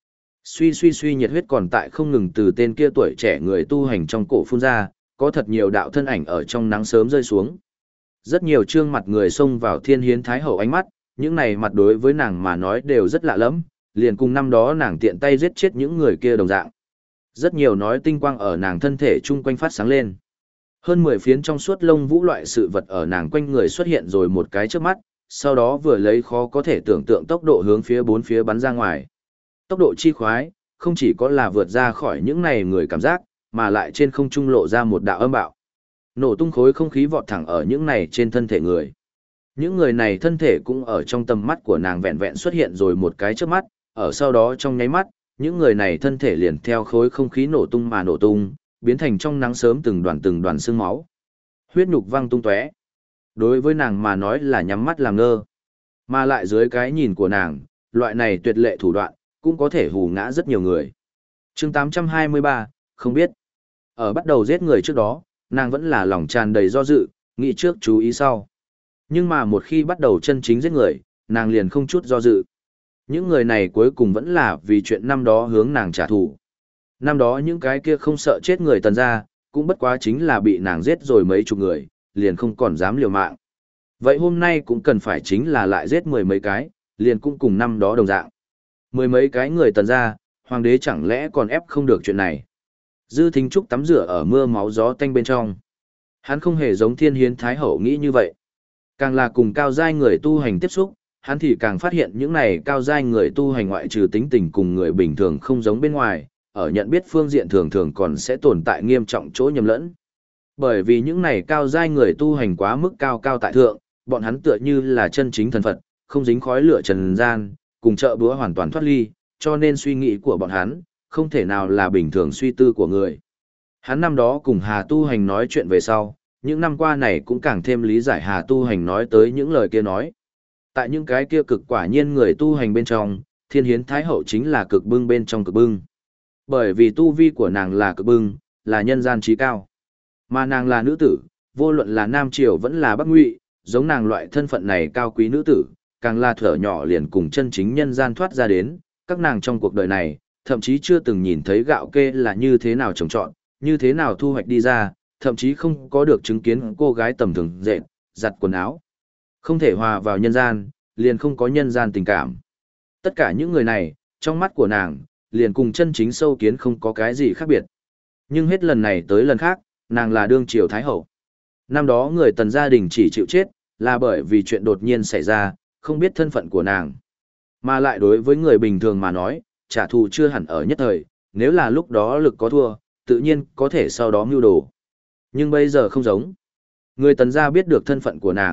Suy nhiệt huyết còn tại không ngừng từ tên kia tuổi trẻ người tu hành trong cổ phun ra, có thật nhiều đạo thân ảnh ở trong nắng sớm rơi xuống. Rất nhiều trương mặt người xông vào Thiên Hiến Thái Hậu ánh mắt, những này mặt đối với nàng mà nói đều rất lạ lẫm, liền cùng năm đó nàng tiện tay giết chết những người kia đồng dạng. Rất nhiều nói tinh quang ở nàng thân thể chung quanh phát sáng lên. Hơn 10 phiến trong suốt lông vũ loại sự vật ở nàng quanh người xuất hiện rồi một cái trước mắt, sau đó vừa lấy khó có thể tưởng tượng tốc độ hướng phía bốn phía bắn ra ngoài. Tốc độ chi khoái, không chỉ có là vượt ra khỏi những này người cảm giác, mà lại trên không trung lộ ra một đạo âm bạo. Nổ tung khối không khí vọt thẳng ở những này trên thân thể người. Những người này thân thể cũng ở trong tầm mắt của nàng vẹn vẹn xuất hiện rồi một cái trước mắt, ở sau đó trong nháy mắt, những người này thân thể liền theo khối không khí nổ tung mà nổ tung, biến thành trong nắng sớm từng đoàn xương máu. Huyết nhục văng tung tóe. Đối với nàng mà nói là nhắm mắt làm ngơ. Mà lại dưới cái nhìn của nàng, loại này tuyệt lệ thủ đoạn, cũng có thể hù ngã rất nhiều người. Chương 823, không biết. Ở bắt đầu giết người trước đó, nàng vẫn là lòng tràn đầy do dự, nghĩ trước chú ý sau. Nhưng mà một khi bắt đầu chân chính giết người, nàng liền không chút do dự. Những người này cuối cùng vẫn là vì chuyện năm đó hướng nàng trả thù. Năm đó những cái kia không sợ chết người tần ra, cũng bất quá chính là bị nàng giết rồi mấy chục người, liền không còn dám liều mạng. Vậy hôm nay cũng cần phải chính là lại giết mười mấy cái, liền cũng cùng năm đó đồng dạng. Mười mấy cái người tần ra, hoàng đế chẳng lẽ còn ép không được chuyện này. Dư Thính Trúc tắm rửa ở mưa máu gió tanh bên trong. Hắn không hề giống Thiên Hiến Thái Hậu nghĩ như vậy. Càng là cùng cao giai người tu hành tiếp xúc, hắn thì càng phát hiện những này cao giai người tu hành ngoại trừ tính tình cùng người bình thường không giống bên ngoài, ở nhận biết phương diện thường thường còn sẽ tồn tại nghiêm trọng chỗ nhầm lẫn. Bởi vì những này cao giai người tu hành quá mức cao cao tại thượng, bọn hắn tựa như là chân chính thần Phật, không dính khói lửa trần gian, cùng chợ búa hoàn toàn thoát ly, cho nên suy nghĩ của bọn hắn không thể nào là bình thường suy tư của người. Hắn năm đó cùng Hà Tu Hành nói chuyện về sau, những năm qua này cũng càng thêm lý giải Hà Tu Hành nói tới những lời kia nói. Tại những cái kia cực quả nhiên người tu hành bên trong, Thiên Hiến Thái Hậu chính là cực bưng bên trong cực bưng. Bởi vì tu vi của nàng là cực bưng, là nhân gian trí cao. Mà nàng là nữ tử, vô luận là Nam Triều vẫn là Bắc Ngụy, giống nàng loại thân phận này cao quý nữ tử, càng là thở nhỏ liền cùng chân chính nhân gian thoát ra đến, các nàng trong cuộc đời này, thậm chí chưa từng nhìn thấy gạo kê là như thế nào trồng trọt, như thế nào thu hoạch đi ra, thậm chí không có được chứng kiến cô gái tầm thường dệt, giặt quần áo. Không thể hòa vào nhân gian, liền không có nhân gian tình cảm. Tất cả những người này, trong mắt của nàng, liền cùng chân chính sâu kiến không có cái gì khác biệt. Nhưng hết lần này tới lần khác, nàng là đương triều thái hậu. Năm đó người tần gia đình chỉ chịu chết, là bởi vì chuyện đột nhiên xảy ra, không biết thân phận của nàng. Mà lại đối với người bình thường mà nói, trả thù chưa hẳn ở nhất thời, nếu là lúc đó lực có thua, tự nhiên có thể sau đó mưu đồ. Nhưng bây giờ không giống. Người tần gia biết được thân phận của nàng,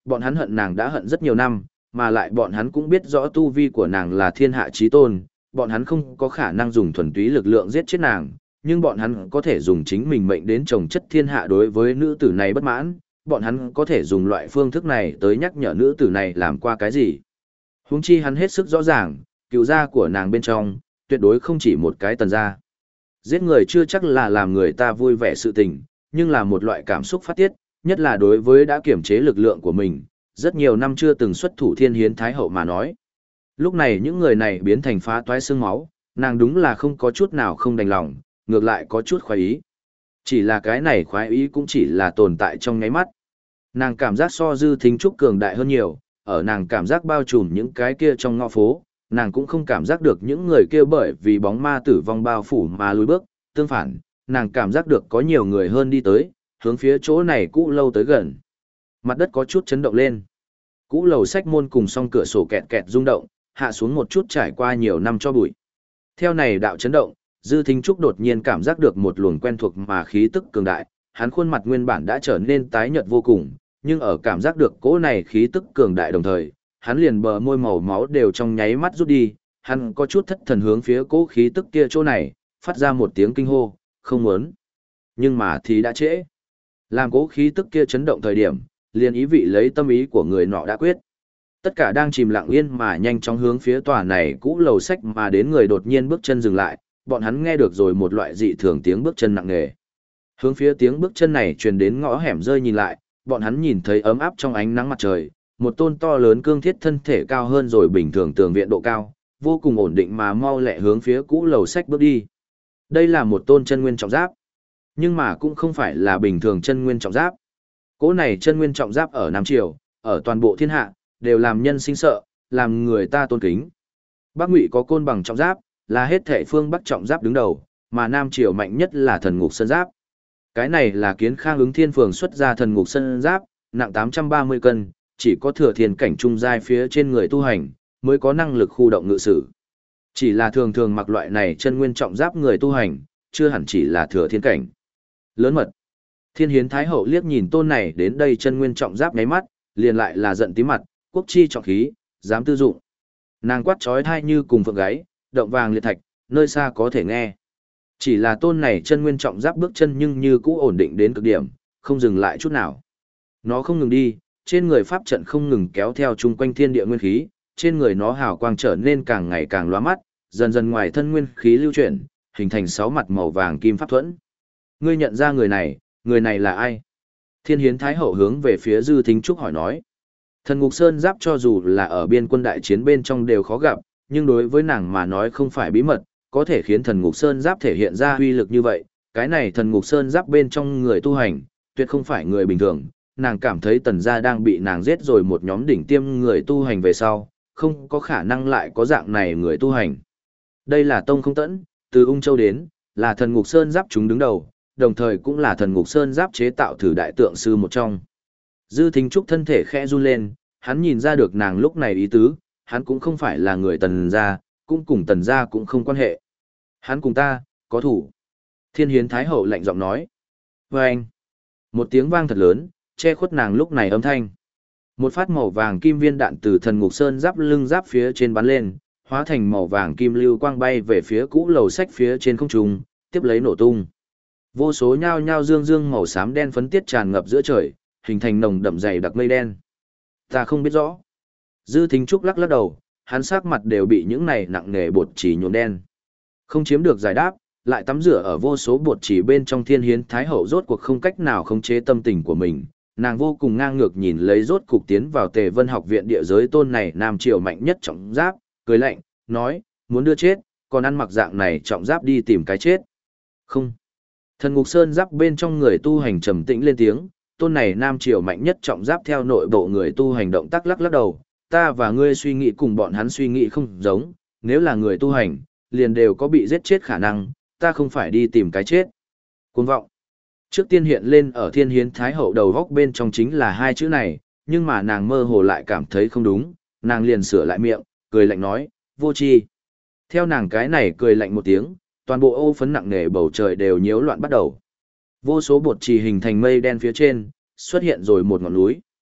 Bọn hắn hận nàng đã hận rất nhiều năm, mà lại bọn hắn cũng biết rõ tu vi của nàng là thiên hạ chí tôn, bọn hắn không có khả năng dùng thuần túy lực lượng giết chết nàng, nhưng bọn hắn có thể dùng chính mình mệnh đến trồng chất thiên hạ đối với nữ tử này bất mãn, bọn hắn có thể dùng loại phương thức này tới nhắc nhở nữ tử này làm qua cái gì. Huống chi hắn hết sức rõ ràng, cựu gia của nàng bên trong, tuyệt đối không chỉ một cái Tần gia. Giết người chưa chắc là làm người ta vui vẻ sự tình, nhưng là một loại cảm xúc phát tiết, nhất là đối với đã kiểm chế lực lượng của mình, rất nhiều năm chưa từng xuất thủ Thiên Hiến Thái Hậu mà nói. Lúc này những người này biến thành phá toái xương máu, nàng đúng là không có chút nào không đành lòng, ngược lại có chút khoái ý. Chỉ là cái này khoái ý cũng chỉ là tồn tại trong nháy mắt. Nàng cảm giác so Dư Thính Trúc cường đại hơn nhiều, ở nàng cảm giác bao trùm những cái kia trong ngõ phố, nàng cũng không cảm giác được những người kia bởi vì bóng ma tử vong bao phủ mà lùi bước, tương phản, nàng cảm giác được có nhiều người hơn đi tới, hướng phía chỗ này cũ lâu tới gần. Mặt đất có chút chấn động lên. Cũ lầu sách môn cùng song cửa sổ kẹt kẹt rung động, hạ xuống một chút trải qua nhiều năm cho bụi. Theo này đạo chấn động, Dư Thính Trúc đột nhiên cảm giác được một luồng quen thuộc mà khí tức cường đại, hắn khuôn mặt nguyên bản đã trở nên tái nhợt vô cùng, nhưng ở cảm giác được cỗ này khí tức cường đại đồng thời, hắn liền bờ môi màu máu đều trong nháy mắt rút đi, hắn có chút thất thần hướng phía cỗ khí tức kia chỗ này, phát ra một tiếng kinh hô, không muốn. Nhưng mà thì đã trễ. Làm cỗ khí tức kia chấn động thời điểm, liền ý vị lấy tâm ý của người nọ đã quyết. Tất cả đang chìm lặng yên mà nhanh chóng hướng phía tòa này cũ lầu sách mà đến người đột nhiên bước chân dừng lại, bọn hắn nghe được rồi một loại dị thường tiếng bước chân nặng nề. Hướng phía tiếng bước chân này truyền đến ngõ hẻm rơi nhìn lại, bọn hắn nhìn thấy ấm áp trong ánh nắng mặt trời, một tôn to lớn cương thiết thân thể cao hơn rồi bình thường tường viện độ cao, vô cùng ổn định mà mau lẹ hướng phía cũ lầu sách bước đi. Đây là một tôn chân nguyên trọng giáp, nhưng mà cũng không phải là bình thường chân nguyên trọng giáp. Cỗ này chân nguyên trọng giáp ở Nam Triều, ở toàn bộ thiên hạ, đều làm nhân sinh sợ, làm người ta tôn kính. Bắc Ngụy có côn bằng trọng giáp, là hết thệ phương Bắc trọng giáp đứng đầu, mà Nam Triều mạnh nhất là thần ngục sơn giáp. Cái này là Kiến Khang ứng thiên phường xuất ra thần ngục sơn giáp, nặng 830 cân, chỉ có thừa thiên cảnh trung giai phía trên người tu hành, mới có năng lực khu động ngự sử. Chỉ là thường thường mặc loại này chân nguyên trọng giáp người tu hành, chưa hẳn chỉ là thừa thiên cảnh. Lớn mật. Thiên Hiến Thái Hậu liếc nhìn tôn này đến đây chân nguyên trọng giáp nháy mắt, liền lại là giận tím mặt, quốc chi trọng khí, dám tư dụng. Nàng quát trói thai như cùng phượng gáy, động vàng liệt thạch, nơi xa có thể nghe. Chỉ là tôn này chân nguyên trọng giáp bước chân nhưng như cũ ổn định đến cực điểm, không dừng lại chút nào. Nó không ngừng đi, trên người pháp trận không ngừng kéo theo chung quanh thiên địa nguyên khí, trên người nó hào quang trở nên càng ngày càng lóa mắt, dần dần ngoài thân nguyên khí lưu chuyển, hình thành 6 mặt màu vàng kim pháp thuẫn. Ngươi nhận ra người này là ai? Thiên Hiến Thái Hậu hướng về phía Dư Thính Trúc hỏi nói. Thần ngục sơn giáp cho dù là ở biên quân đại chiến bên trong đều khó gặp, nhưng đối với nàng mà nói không phải bí mật, có thể khiến thần ngục sơn giáp thể hiện ra uy lực như vậy. Cái này thần ngục sơn giáp bên trong người tu hành, tuyệt không phải người bình thường. Nàng cảm thấy Tần gia đang bị nàng giết rồi một nhóm đỉnh tiêm người tu hành về sau, không có khả năng lại có dạng này người tu hành. Đây là Tông Không Tẫn, từ Ung Châu đến, là thần ngục sơn giáp chúng đứng đầu, đồng thời cũng là thần ngục sơn giáp chế tạo thử đại tượng sư một trong. Dư Thính Trúc thân thể khẽ run lên, hắn nhìn ra được nàng lúc này ý tứ, hắn cũng không phải là người Tần gia, cũng cùng Tần gia cũng không quan hệ. Hắn cùng ta, có thủ. Thiên Hiến Thái Hậu lạnh giọng nói. Và anh, một tiếng vang thật lớn, che khuất nàng lúc này âm thanh. Một phát màu vàng kim viên đạn từ thần ngục sơn giáp lưng giáp phía trên bắn lên, hóa thành màu vàng kim lưu quang bay về phía cũ lầu sách phía trên không trung, tiếp lấy nổ tung. Vô số nhao nhao dương dương màu xám đen phấn tiết tràn ngập giữa trời, hình thành nồng đậm dày đặc mây đen. Ta không biết rõ. Dư Thính Trúc lắc lắc đầu, hắn sắc mặt đều bị những này nặng nề bột chỉ nhuộm đen. Không chiếm được giải đáp, lại tắm rửa ở vô số bột chỉ bên trong Thiên Hiến Thái Hậu rốt cuộc không cách nào khống chế tâm tình của mình. Nàng vô cùng ngang ngược nhìn lấy rốt cục tiến vào Tề Vân Học viện địa giới tôn này Nam Triều mạnh nhất trọng giáp, cười lạnh, nói, muốn đưa chết, còn ăn mặc dạng này trọng giáp đi tìm cái chết. Không. Thần ngục sơn giáp bên trong người tu hành trầm tĩnh lên tiếng, tôn này Nam Triều mạnh nhất trọng giáp theo nội bộ người tu hành động tác lắc lắc đầu, ta và ngươi suy nghĩ cùng bọn hắn suy nghĩ không giống, nếu là người tu hành, liền đều có bị giết chết khả năng, ta không phải đi tìm cái chết. Cuồng vọng. Trước tiên hiện lên ở Thiên Hiến Thái Hậu đầu góc bên trong chính là hai chữ này, nhưng mà nàng mơ hồ lại cảm thấy không đúng, nàng liền sửa lại miệng, cười lạnh nói, vô tri. Theo nàng cái này cười lạnh một tiếng, toàn bộ ô phấn nặng nề bầu trời đều nhiễu loạn bắt đầu. Vô số bột trì hình thành mây đen phía trên, xuất hiện rồi một ngọn núi.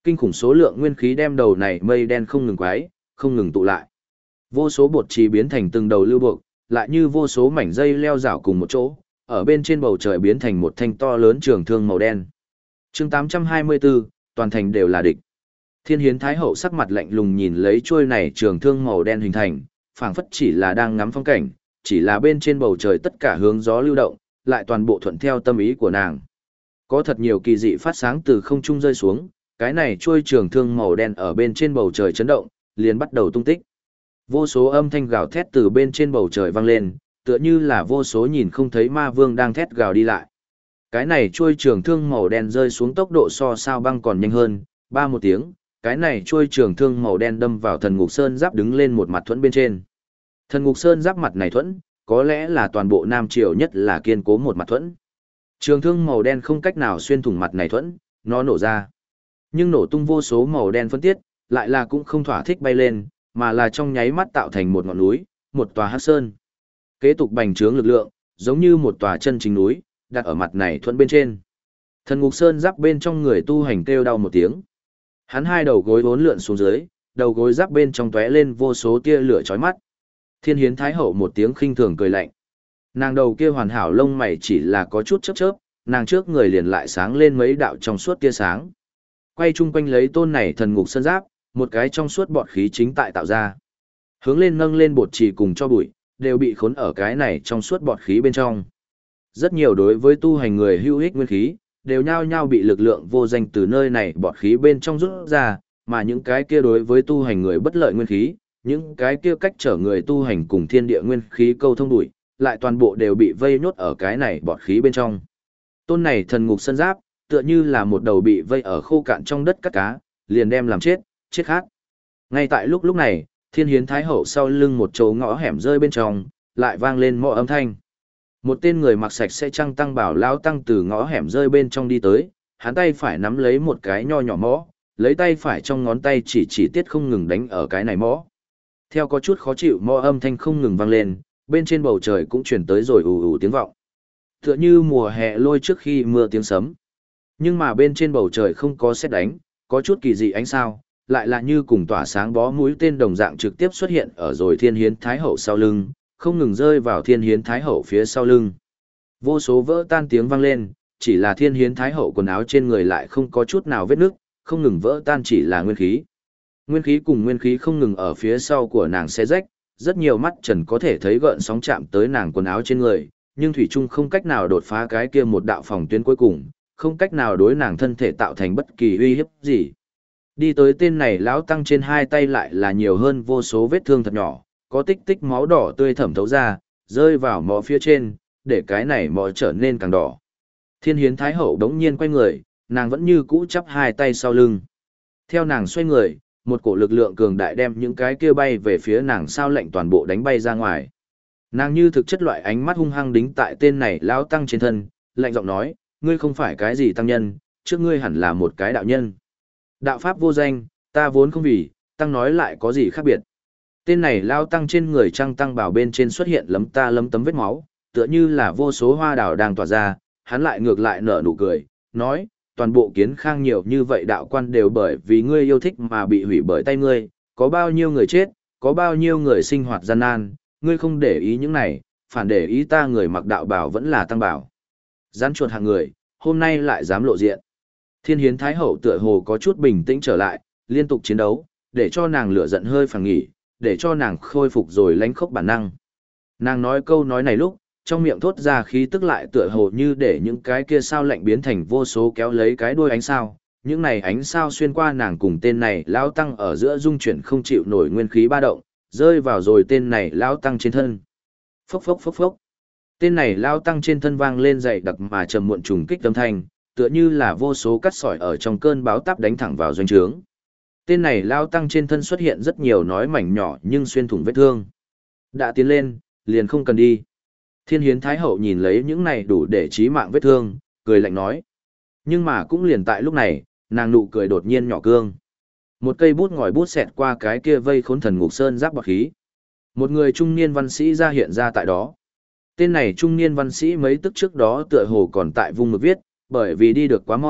Kinh khủng số lượng nguyên khí đem đầu này mây đen không ngừng quái, không ngừng tụ lại. Vô số bột trì biến thành từng đầu lưu buộc, lại như vô số mảnh dây leo rảo cùng một chỗ, ở bên trên bầu trời biến thành một thanh to lớn trường thương màu đen. Chương 824, toàn thành đều là địch. Thiên Hiến Thái Hậu sắc mặt lạnh lùng nhìn lấy chuôi này trường thương màu đen hình thành, phảng phất chỉ là đang ngắm phong cảnh, chỉ là bên trên bầu trời tất cả hướng gió lưu động, lại toàn bộ thuận theo tâm ý của nàng. Có thật nhiều kỳ dị phát sáng từ không trung rơi xuống, cái này chuôi trường thương màu đen ở bên trên bầu trời chấn động, liền bắt đầu tung tích. Vô số âm thanh gào thét từ bên trên bầu trời vang lên, tựa như là vô số nhìn không thấy ma vương đang thét gào đi lại. Cái này chuôi trường thương màu đen rơi xuống tốc độ so sao băng còn nhanh hơn, ba một tiếng, cái này chuôi trường thương màu đen đâm vào thần ngục sơn giáp đứng lên một mặt thuẫn bên trên. Thần ngục sơn giáp mặt này thuẫn, có lẽ là toàn bộ Nam Triều nhất là kiên cố một mặt thuẫn. Trường thương màu đen không cách nào xuyên thủng mặt này thuẫn, nó nổ ra. Nhưng nổ tung vô số màu đen phân tiết, lại là cũng không thỏa thích bay lên, mà là trong nháy mắt tạo thành một ngọn núi, một tòa hắc sơn. Kế tục bành trướng lực lượng, giống như một tòa chân chính núi, đặt ở mặt này thuẫn bên trên. Thần ngục sơn giáp bên trong người tu hành kêu đau một tiếng. Hắn hai đầu gối vốn lượn xuống dưới, đầu gối giáp bên trong tóe lên vô số tia lửa chói mắt. Thiên Hiến Thái Hậu một tiếng khinh thường cười lạnh. Nàng đầu kia hoàn hảo lông mày chỉ là có chút chớp chớp, nàng trước người liền lại sáng lên mấy đạo trong suốt tia sáng. Quay chung quanh lấy tôn này thần ngục sơn giáp, một cái trong suốt bọt khí chính tại tạo ra. Hướng lên nâng lên bột trì cùng cho bụi, đều bị khốn ở cái này trong suốt bọt khí bên trong. Rất nhiều đối với tu hành người hữu ích nguyên khí, đều nhao nhao bị lực lượng vô danh từ nơi này bọt khí bên trong rút ra, mà những cái kia đối với tu hành người bất lợi nguyên khí, những cái kia cách trở người tu hành cùng thiên địa nguyên khí câu thông đuổi, lại toàn bộ đều bị vây nhốt ở cái này bọt khí bên trong. Tôn này thần ngục sơn giáp, tựa như là một đầu bị vây ở khô cạn trong đất cắt cá, liền đem làm chết, chết khác. Ngay tại lúc này, Thiên Hiến Thái Hậu sau lưng một chỗ ngõ hẻm rơi bên trong, lại vang lên mõ âm thanh. Một tên người mặc sạch sẽ trăng tăng bảo lao tăng từ ngõ hẻm rơi bên trong đi tới, hắn tay phải nắm lấy một cái nho nhỏ mõ, lấy tay phải trong ngón tay chỉ tiết không ngừng đánh ở cái này mõ. Theo có chút khó chịu mõ âm thanh không ngừng vang lên, bên trên bầu trời cũng chuyển tới rồi ù ù tiếng vọng. Tựa như mùa hè lôi trước khi mưa tiếng sấm. Nhưng mà bên trên bầu trời không có sét đánh, có chút kỳ dị ánh sao, lại là như cùng tỏa sáng bó mũi tên đồng dạng trực tiếp xuất hiện ở rồi Thiên Hiến Thái Hậu sau lưng, không ngừng rơi vào Thiên Hiến Thái Hậu phía sau lưng. Vô số vỡ tan tiếng vang lên, chỉ là Thiên Hiến Thái Hậu quần áo trên người lại không có chút nào vết nứt, không ngừng vỡ tan chỉ là nguyên khí. Nguyên khí cùng nguyên khí không ngừng ở phía sau của nàng xé rách, rất nhiều mắt trần có thể thấy gợn sóng chạm tới nàng quần áo trên người, nhưng thủy chung không cách nào đột phá cái kia một đạo phòng tuyến cuối cùng, không cách nào đối nàng thân thể tạo thành bất kỳ uy hiếp gì. Đi tới tên này lão tăng trên hai tay lại là nhiều hơn vô số vết thương thật nhỏ, có tích tích máu đỏ tươi thẩm thấu ra, rơi vào mõ phía trên, để cái này mõ trở nên càng đỏ. Thiên Hiến Thái Hậu đống nhiên quay người, nàng vẫn như cũ chắp hai tay sau lưng. Theo nàng xoay người, một cổ lực lượng cường đại đem những cái kia bay về phía nàng sao lệnh toàn bộ đánh bay ra ngoài. Nàng như thực chất loại ánh mắt hung hăng đính tại tên này lão tăng trên thân, lạnh giọng nói, ngươi không phải cái gì tăng nhân, trước ngươi hẳn là một cái đạo nhân. Đạo pháp vô danh, ta vốn không vì, tăng nói lại có gì khác biệt. Tên này lao tăng trên người trăng tăng bảo bên trên xuất hiện lấm tấm vết máu, tựa như là vô số hoa đào đang tỏa ra, hắn lại ngược lại nở nụ cười, nói, toàn bộ kiến khang nhiều như vậy đạo quan đều bởi vì ngươi yêu thích mà bị hủy bởi tay ngươi, có bao nhiêu người chết, có bao nhiêu người sinh hoạt gian nan, ngươi không để ý những này, phản để ý ta người mặc đạo bảo vẫn là tăng bảo. Rắn chuột hạng người, hôm nay lại dám lộ diện. Thiên Hiến Thái Hậu tựa hồ có chút bình tĩnh trở lại, liên tục chiến đấu, để cho nàng lửa giận hơi phẳng nghỉ, để cho nàng khôi phục rồi lánh khốc bản năng. Nàng nói câu nói này lúc, trong miệng thốt ra khí tức lại tựa hồ như để những cái kia sao lạnh biến thành vô số kéo lấy cái đuôi ánh sao. Những này ánh sao xuyên qua nàng cùng tên này lao tăng ở giữa dung chuyển không chịu nổi nguyên khí ba động, rơi vào rồi tên này lao tăng trên thân. Phốc phốc phốc phốc. Tên này lao tăng trên thân vang lên dày đặc mà trầm muộn trùng kích âm thanh, tựa như là vô số cắt sỏi ở trong cơn báo táp đánh thẳng vào doanh trướng. Tên này lao tăng trên thân xuất hiện rất nhiều nói mảnh nhỏ nhưng xuyên thủng vết thương. Đã tiến lên, liền không cần đi. Thiên Hiến Thái Hậu nhìn lấy những này đủ để chí mạng vết thương, cười lạnh nói. Nhưng mà cũng liền tại lúc này, nàng nụ cười đột nhiên nhỏ cương. Một cây bút ngòi bút xẹt qua cái kia vây khốn thần ngục sơn giáp bọt khí. Một người trung niên văn sĩ ra hiện ra tại đó. Tên này trung niên văn sĩ mấy tức trước đó tựa hồ còn tại vùng mực viết, bởi vì đi được quá mau,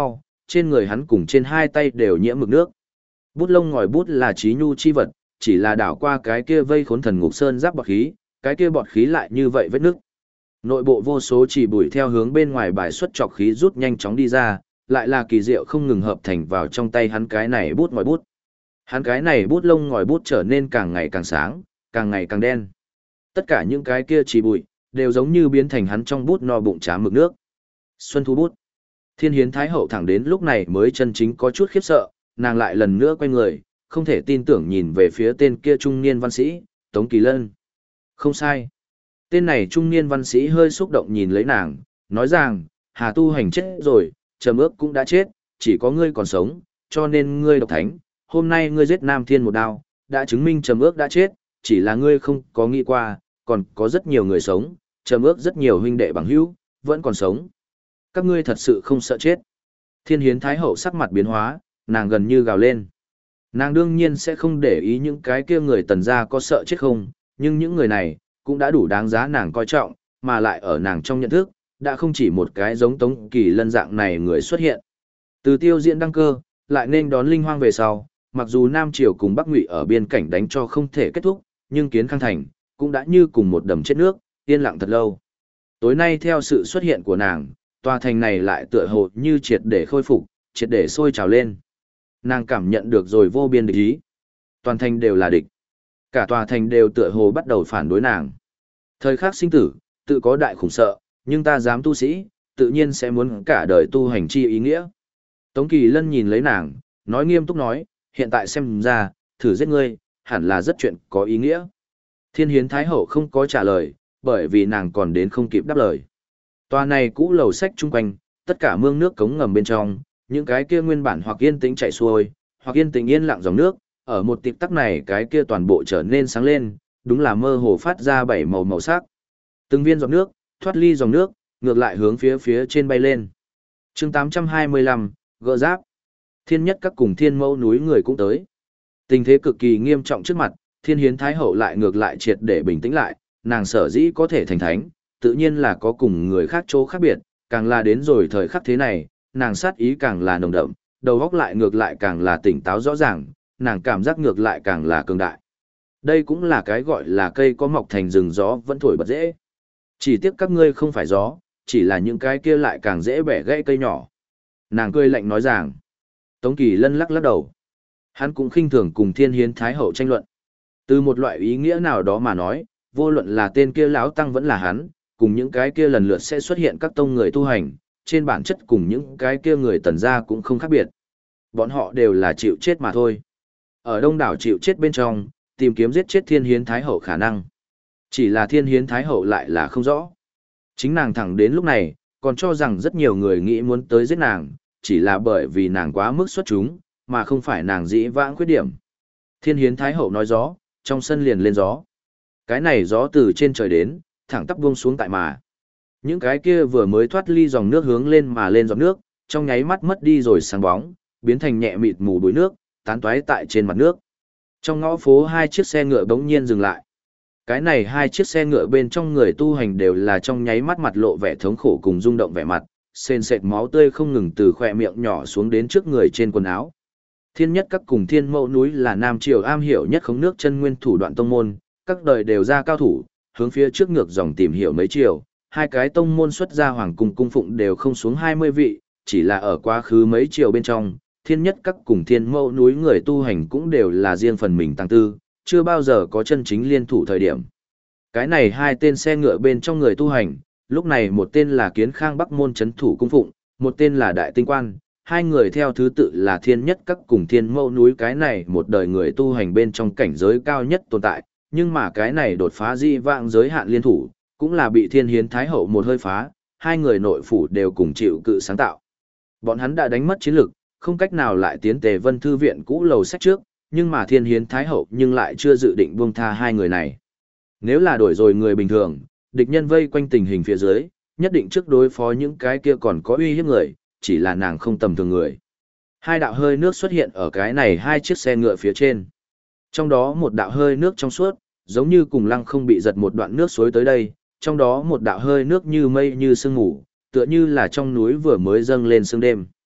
trên người hắn cùng trên hai tay đều nhiễm mực nước. Bút lông ngòi bút là trí nhu chi vật, chỉ là đảo qua cái kia vây khốn thần ngục sơn giáp bọt khí, cái kia bọt khí lại như vậy vết nước. Nội bộ vô số chỉ bụi theo hướng bên ngoài bài xuất trọc khí rút nhanh chóng đi ra, lại là kỳ diệu không ngừng hợp thành vào trong tay hắn cái này bút ngòi bút. Hắn cái này bút lông ngòi bút trở nên càng ngày càng sáng, càng ngày càng đen. Tất cả những cái kia chỉ bụi đều giống như biến thành hắn trong bút no bụng trá mực nước. Xuân thu bút. Thiên Hiến Thái Hậu thẳng đến lúc này mới chân chính có chút khiếp sợ, nàng lại lần nữa quay người, không thể tin tưởng nhìn về phía tên kia trung niên văn sĩ, Tống Kỳ Lân. Không sai. Tên này trung niên văn sĩ hơi xúc động nhìn lấy nàng, nói rằng, Hà Tu Hành chết rồi, Trầm Ước cũng đã chết, chỉ có ngươi còn sống, cho nên ngươi độc thánh, hôm nay ngươi giết Nam Thiên một đao, đã chứng minh Trầm Ước đã chết, chỉ là ngươi không có nghĩ qua, còn có rất nhiều người sống, Trầm Ước rất nhiều huynh đệ bằng hữu, vẫn còn sống. Các ngươi thật sự không sợ chết. Thiên Hiến Thái Hậu sắc mặt biến hóa, nàng gần như gào lên. Nàng đương nhiên sẽ không để ý những cái kia người Tần gia có sợ chết không, nhưng những người này cũng đã đủ đáng giá nàng coi trọng, mà lại ở nàng trong nhận thức, đã không chỉ một cái giống Tống Kỳ Lân dạng này người xuất hiện. Từ Tiêu Diễn đăng cơ, lại nên đón Linh Hoang về sau, mặc dù Nam Triều cùng Bắc Ngụy ở biên cảnh đánh cho không thể kết thúc, nhưng Kiến Khang Thành cũng đã như cùng một đầm chết nước, yên lặng thật lâu. Tối nay theo sự xuất hiện của nàng, tòa thành này lại tựa hồ như triệt để khôi phục, triệt để sôi trào lên. Nàng cảm nhận được rồi vô biên địch ý. Toàn thành đều là địch. Cả tòa thành đều tựa hồ bắt đầu phản đối nàng. Thời khắc sinh tử, tự có đại khủng sợ, nhưng ta dám tu sĩ, tự nhiên sẽ muốn cả đời tu hành chi ý nghĩa. Tống Kỳ Lân nhìn lấy nàng, nói nghiêm túc nói, hiện tại xem ra, thử giết ngươi, hẳn là rất chuyện có ý nghĩa. Thiên Hiến Thái Hậu không có trả lời, bởi vì nàng còn đến không kịp đáp lời. Tòa này cũ lầu sách chung quanh, tất cả mương nước cống ngầm bên trong, những cái kia nguyên bản hoặc yên tĩnh chảy xuôi, hoặc yên tĩnh yên lặng dòng nước, ở một tịp tắc này cái kia toàn bộ trở nên sáng lên, đúng là mơ hồ phát ra bảy màu màu sắc. Từng viên giọt nước, thoát ly dòng nước, ngược lại hướng phía trên bay lên. Chương 825, gỡ giáp. Thiên Nhất Các cùng Thiên Mẫu núi người cũng tới. Tình thế cực kỳ nghiêm trọng trước mặt, Thiên Hiến Thái Hậu lại ngược lại triệt để bình tĩnh lại, nàng sở dĩ có thể thành thánh, tự nhiên là có cùng người khác chỗ khác biệt, càng là đến rồi thời khắc thế này, nàng sát ý càng là nồng đậm, đầu óc lại ngược lại càng là tỉnh táo rõ ràng, nàng cảm giác ngược lại càng là cường đại. Đây cũng là cái gọi là cây có mọc thành rừng gió vẫn thổi bật dễ. Chỉ tiếc các ngươi không phải gió, chỉ là những cái kia lại càng dễ bẻ gãy cây nhỏ. Nàng cười lạnh nói rằng. Tống Kỳ Lân lắc lắc đầu. Hắn cũng khinh thường cùng Thiên Hiến Thái Hậu tranh luận. Từ một loại ý nghĩa nào đó mà nói, vô luận là tên kia lão tăng vẫn là hắn, cùng những cái kia lần lượt sẽ xuất hiện các tông người tu hành, trên bản chất cùng những cái kia người Tần gia cũng không khác biệt. Bọn họ đều là chịu chết mà thôi. Ở đông đảo chịu chết bên trong, tìm kiếm giết chết Thiên Hiến Thái Hậu khả năng. Chỉ là Thiên Hiến Thái Hậu lại là không rõ. Chính nàng thẳng đến lúc này, còn cho rằng rất nhiều người nghĩ muốn tới giết nàng, chỉ là bởi vì nàng quá mức xuất chúng, mà không phải nàng dĩ vãng khuyết điểm. Thiên Hiến Thái Hậu nói gió, trong sân liền lên gió. Cái này gió từ trên trời đến, thẳng tắp buông xuống tại mà. Những cái kia vừa mới thoát ly dòng nước hướng lên mà lên giọt nước, trong nháy mắt mất đi rồi sáng bóng, biến thành nhẹ mịt mù bụi nước, tán toái tại trên mặt nước. Trong ngõ phố hai chiếc xe ngựa bỗng nhiên dừng lại. Cái này hai chiếc xe ngựa bên trong người tu hành đều là trong nháy mắt mặt lộ vẻ thống khổ cùng rung động vẻ mặt, sền sệt máu tươi không ngừng từ khỏe miệng nhỏ xuống đến trước người trên quần áo. Thiên Nhất Các cùng Thiên Mẫu núi là Nam Triều am hiểu nhất khống nước chân nguyên thủ đoạn tông môn, các đời đều ra cao thủ, hướng phía trước ngược dòng tìm hiểu mấy triều, hai cái tông môn xuất ra hoàng cung cung phụng đều không xuống 20 vị, chỉ là ở quá khứ mấy triều bên trong, Thiên Nhất Các cùng Thiên Mẫu núi người tu hành cũng đều là riêng phần mình tăng tư, chưa bao giờ có chân chính liên thủ thời điểm. Cái này hai tên xe ngựa bên trong người tu hành, lúc này một tên là Kiến Khang Bắc môn chấn thủ cung phụng, một tên là Đại Tinh Quan, hai người theo thứ tự là Thiên Nhất Các cùng Thiên Mẫu núi, cái này một đời người tu hành bên trong cảnh giới cao nhất tồn tại, nhưng mà cái này đột phá di vãng giới hạn liên thủ, cũng là bị Thiên Hiến Thái Hậu một hơi phá, hai người nội phủ đều cùng chịu cự sáng tạo. Bọn hắn đã đánh mất chiến lực, không cách nào lại tiến Tề Vân thư viện cũ lầu sách trước, nhưng mà Thiên Hiến Thái Hậu nhưng lại chưa dự định buông tha hai người này. Nếu là đổi rồi người bình thường, địch nhân vây quanh tình hình phía dưới, nhất định trước đối phó những cái kia còn có uy hiếp người, chỉ là nàng không tầm thường người. Hai đạo hơi nước xuất hiện ở cái này hai chiếc xe ngựa phía trên. Trong đó một đạo hơi nước trong suốt, giống như cùng lăng không bị giật một đoạn nước suối tới đây, trong đó một đạo hơi nước như mây như sương mù, tựa như là trong núi vừa mới dâng lên sương đêm.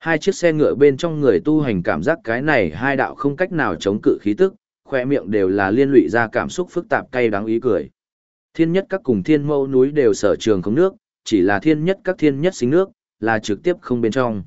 Hai chiếc xe ngựa bên trong người tu hành cảm giác cái này hai đạo không cách nào chống cự khí tức, khoe miệng đều là liên lụy ra cảm xúc phức tạp cay đắng ý cười. Thiên nhất các cùng thiên mâu núi đều sở trường không nước, chỉ là thiên nhất các thiên nhất sinh nước, là trực tiếp không bên trong.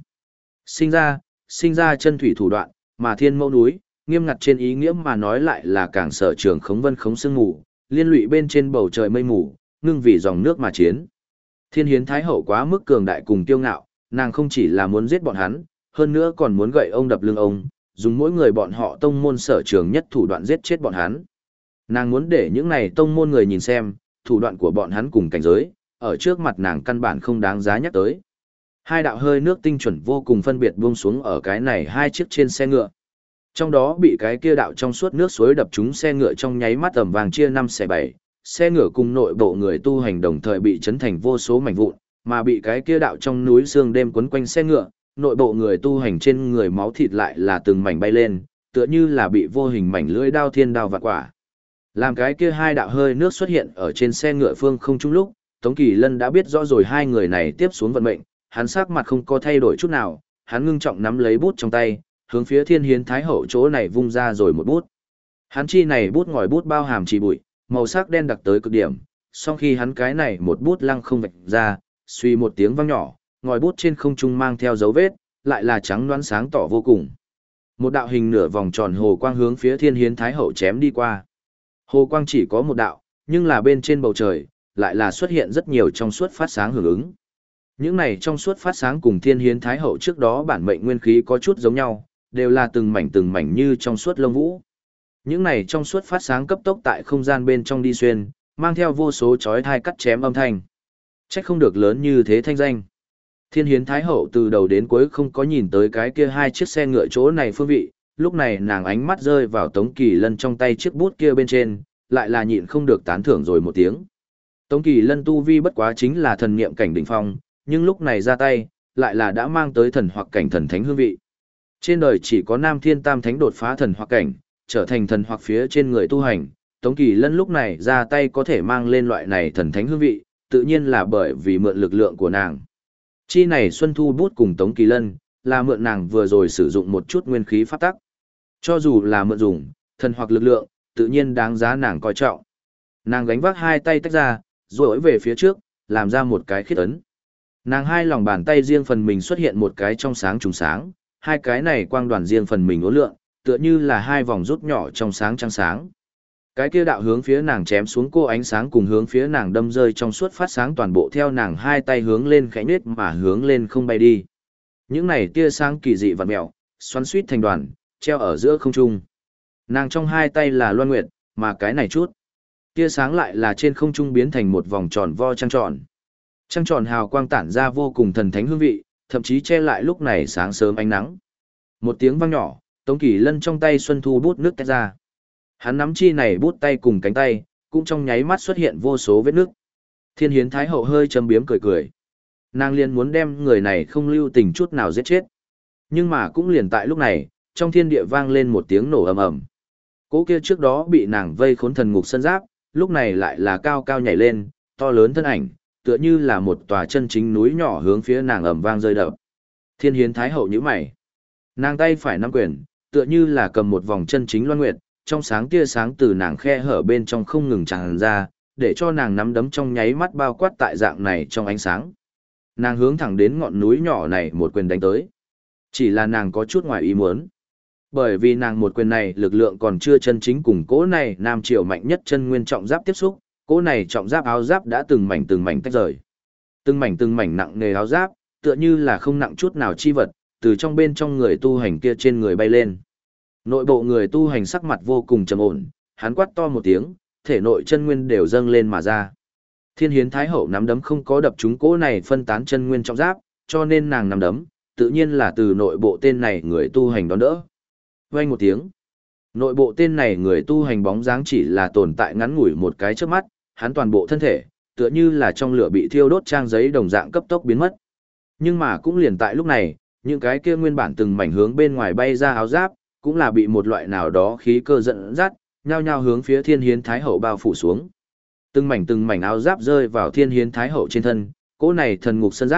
Sinh ra chân thủy thủ đoạn, mà thiên mâu núi, nghiêm ngặt trên ý nghĩa mà nói lại là càng sở trường khống vân khống sương mù, liên lụy bên trên bầu trời mây mù, ngưng vì dòng nước mà chiến. Thiên hiến thái hậu quá mức cường đại cùng kiêu ngạo, nàng không chỉ là muốn giết bọn hắn, hơn nữa còn muốn gậy ông đập lưng ông, dùng mỗi người bọn họ tông môn sở trường nhất thủ đoạn giết chết bọn hắn. Nàng muốn để những này tông môn người nhìn xem, thủ đoạn của bọn hắn cùng cảnh giới, ở trước mặt nàng căn bản không đáng giá nhắc tới. Hai đạo hơi nước tinh chuẩn vô cùng phân biệt buông xuống ở cái này hai chiếc trên xe ngựa. Trong đó bị cái kia đạo trong suốt nước suối đập trúng xe ngựa trong nháy mắt tầm vàng chia 5 xẻ 7, xe ngựa cùng nội bộ người tu hành đồng thời bị chấn thành vô số mảnh vụn, mà bị cái kia đạo trong núi sương đêm quấn quanh xe ngựa, nội bộ người tu hành trên người máu thịt lại là từng mảnh bay lên, tựa như là bị vô hình mảnh lưỡi đao thiên đao vạn quả. Làm cái kia hai đạo hơi nước xuất hiện ở trên xe ngựa phương không trung lúc, Tống Kỳ Lân đã biết rõ rồi hai người này tiếp xuống vận mệnh, hắn sắc mặt không có thay đổi chút nào, hắn ngưng trọng nắm lấy bút trong tay, hướng phía Thiên Hiến Thái Hậu chỗ này vung ra rồi một bút. Hắn chi này bút ngòi bút bao hàm chỉ bụi, màu sắc đen đặc tới cực điểm, sau khi hắn cái này một bút lăng không vạch ra, suy một tiếng vang nhỏ, ngòi bút trên không trung mang theo dấu vết, lại là trắng loáng sáng tỏ vô cùng. Một đạo hình nửa vòng tròn hồ quang hướng phía Thiên Hiến Thái Hậu chém đi qua. Hồ quang chỉ có một đạo, nhưng là bên trên bầu trời, lại là xuất hiện rất nhiều trong suốt phát sáng hưởng ứng. Những này trong suốt phát sáng cùng Thiên Hiến Thái Hậu trước đó bản mệnh nguyên khí có chút giống nhau, đều là từng mảnh như trong suốt lông vũ. Những này trong suốt phát sáng cấp tốc tại không gian bên trong đi xuyên, mang theo vô số chói tai cắt chém âm thanh. Trách không được lớn như thế thanh danh. Thiên Hiến Thái Hậu từ đầu đến cuối không có nhìn tới cái kia hai chiếc xe ngựa chỗ này phương vị, lúc này nàng ánh mắt rơi vào Tống Kỳ Lân trong tay chiếc bút kia bên trên, lại là nhịn không được tán thưởng rồi một tiếng. Tống Kỳ Lân tu vi bất quá chính là thần niệm cảnh đỉnh phong, nhưng lúc này ra tay, lại là đã mang tới thần hoặc cảnh thần thánh hương vị. Trên đời chỉ có Nam Thiên Tam Thánh đột phá thần hoặc cảnh, trở thành thần hoặc phía trên người tu hành, Tống Kỳ Lân lúc này ra tay có thể mang lên loại này thần thánh hương vị, tự nhiên là bởi vì mượn lực lượng của nàng. Chi này Xuân Thu bút cùng Tống Kỳ Lân, là mượn nàng vừa rồi sử dụng một chút nguyên khí pháp tắc. Cho dù là mượn dùng, thần hoặc lực lượng, tự nhiên đáng giá nàng coi trọng. Nàng gánh vác hai tay tách ra, rồi về phía trước, làm ra một cái khiết ấn. Nàng hai lòng bàn tay riêng phần mình xuất hiện một cái trong sáng trùng sáng, hai cái này quang đoàn riêng phần mình uốn lượn, tựa như là hai vòng rút nhỏ trong sáng trăng sáng. Cái kia đạo hướng phía nàng chém xuống cô ánh sáng cùng hướng phía nàng đâm rơi trong suốt phát sáng toàn bộ theo nàng hai tay hướng lên khẽ nết mà hướng lên không bay đi. Những này tia sáng kỳ dị vặn mèo, xoắn suýt thành đoàn, treo ở giữa không trung. Nàng trong hai tay là loan nguyệt, mà cái này chút. Tia sáng lại là trên không trung biến thành một vòng tròn vo trăng tròn. Trăng tròn hào quang tản ra vô cùng thần thánh hương vị, thậm chí che lại lúc này sáng sớm ánh nắng. Một tiếng vang nhỏ, Tống Kỳ Lân trong tay Xuân Thu bút nước tách ra. Hắn nắm chi này bút tay cùng cánh tay, cũng trong nháy mắt xuất hiện vô số vết nước. Thiên Hiến Thái Hậu hơi châm biếm cười cười. Nàng liền muốn đem người này không lưu tình chút nào giết chết. Nhưng mà cũng liền tại lúc này, trong thiên địa vang lên một tiếng nổ ầm ầm. Cỗ kia trước đó bị nàng vây khốn thần ngục sân giáp, lúc này lại là cao cao nhảy lên, to lớn thân ảnh, tựa như là một tòa chân chính núi nhỏ hướng phía nàng ầm vang rơi đập. Thiên Hiến Thái Hậu nhíu mày. Nàng tay phải nắm quyền, tựa như là cầm một vòng chân chính loan nguyệt, trong sáng tia sáng từ nàng khe hở bên trong không ngừng tràn ra, để cho nàng nắm đấm trong nháy mắt bao quát tại dạng này trong ánh sáng. Nàng hướng thẳng đến ngọn núi nhỏ này một quyền đánh tới. Chỉ là nàng có chút ngoài ý muốn. Bởi vì nàng một quyền này lực lượng còn chưa chân chính cùng cỗ này nam triều mạnh nhất chân nguyên trọng giáp tiếp xúc, cỗ này trọng giáp áo giáp đã từng mảnh tách rời. Từng mảnh nặng nề áo giáp, tựa như là không nặng chút nào chi vật, từ trong bên trong người tu hành kia trên người bay lên. Nội bộ người tu hành sắc mặt vô cùng trầm ổn, hắn quát to một tiếng, thể nội chân nguyên đều dâng lên mà ra. Thiên Hiến Thái Hậu nắm đấm không có đập trúng cỗ này phân tán chân nguyên trọng giáp, cho nên nàng nắm đấm, tự nhiên là từ nội bộ tên này người tu hành đón đỡ. Vang một tiếng. Nội bộ tên này người tu hành bóng dáng chỉ là tồn tại ngắn ngủi một cái trước mắt, hắn toàn bộ thân thể, tựa như là trong lửa bị thiêu đốt trang giấy đồng dạng cấp tốc biến mất. Nhưng mà cũng liền tại lúc này, những cái kia nguyên bản từng mảnh hướng bên ngoài bay ra áo giáp, cũng là bị một loại nào đó khí cơ dẫn dắt, nhao nhao hướng phía Thiên Hiến Thái Hậu bao phủ xuống. Từng mảnh áo giáp rơi vào Thiên Hiến Thái Hậu trên thân, cỗ này thần ngục sân giáp,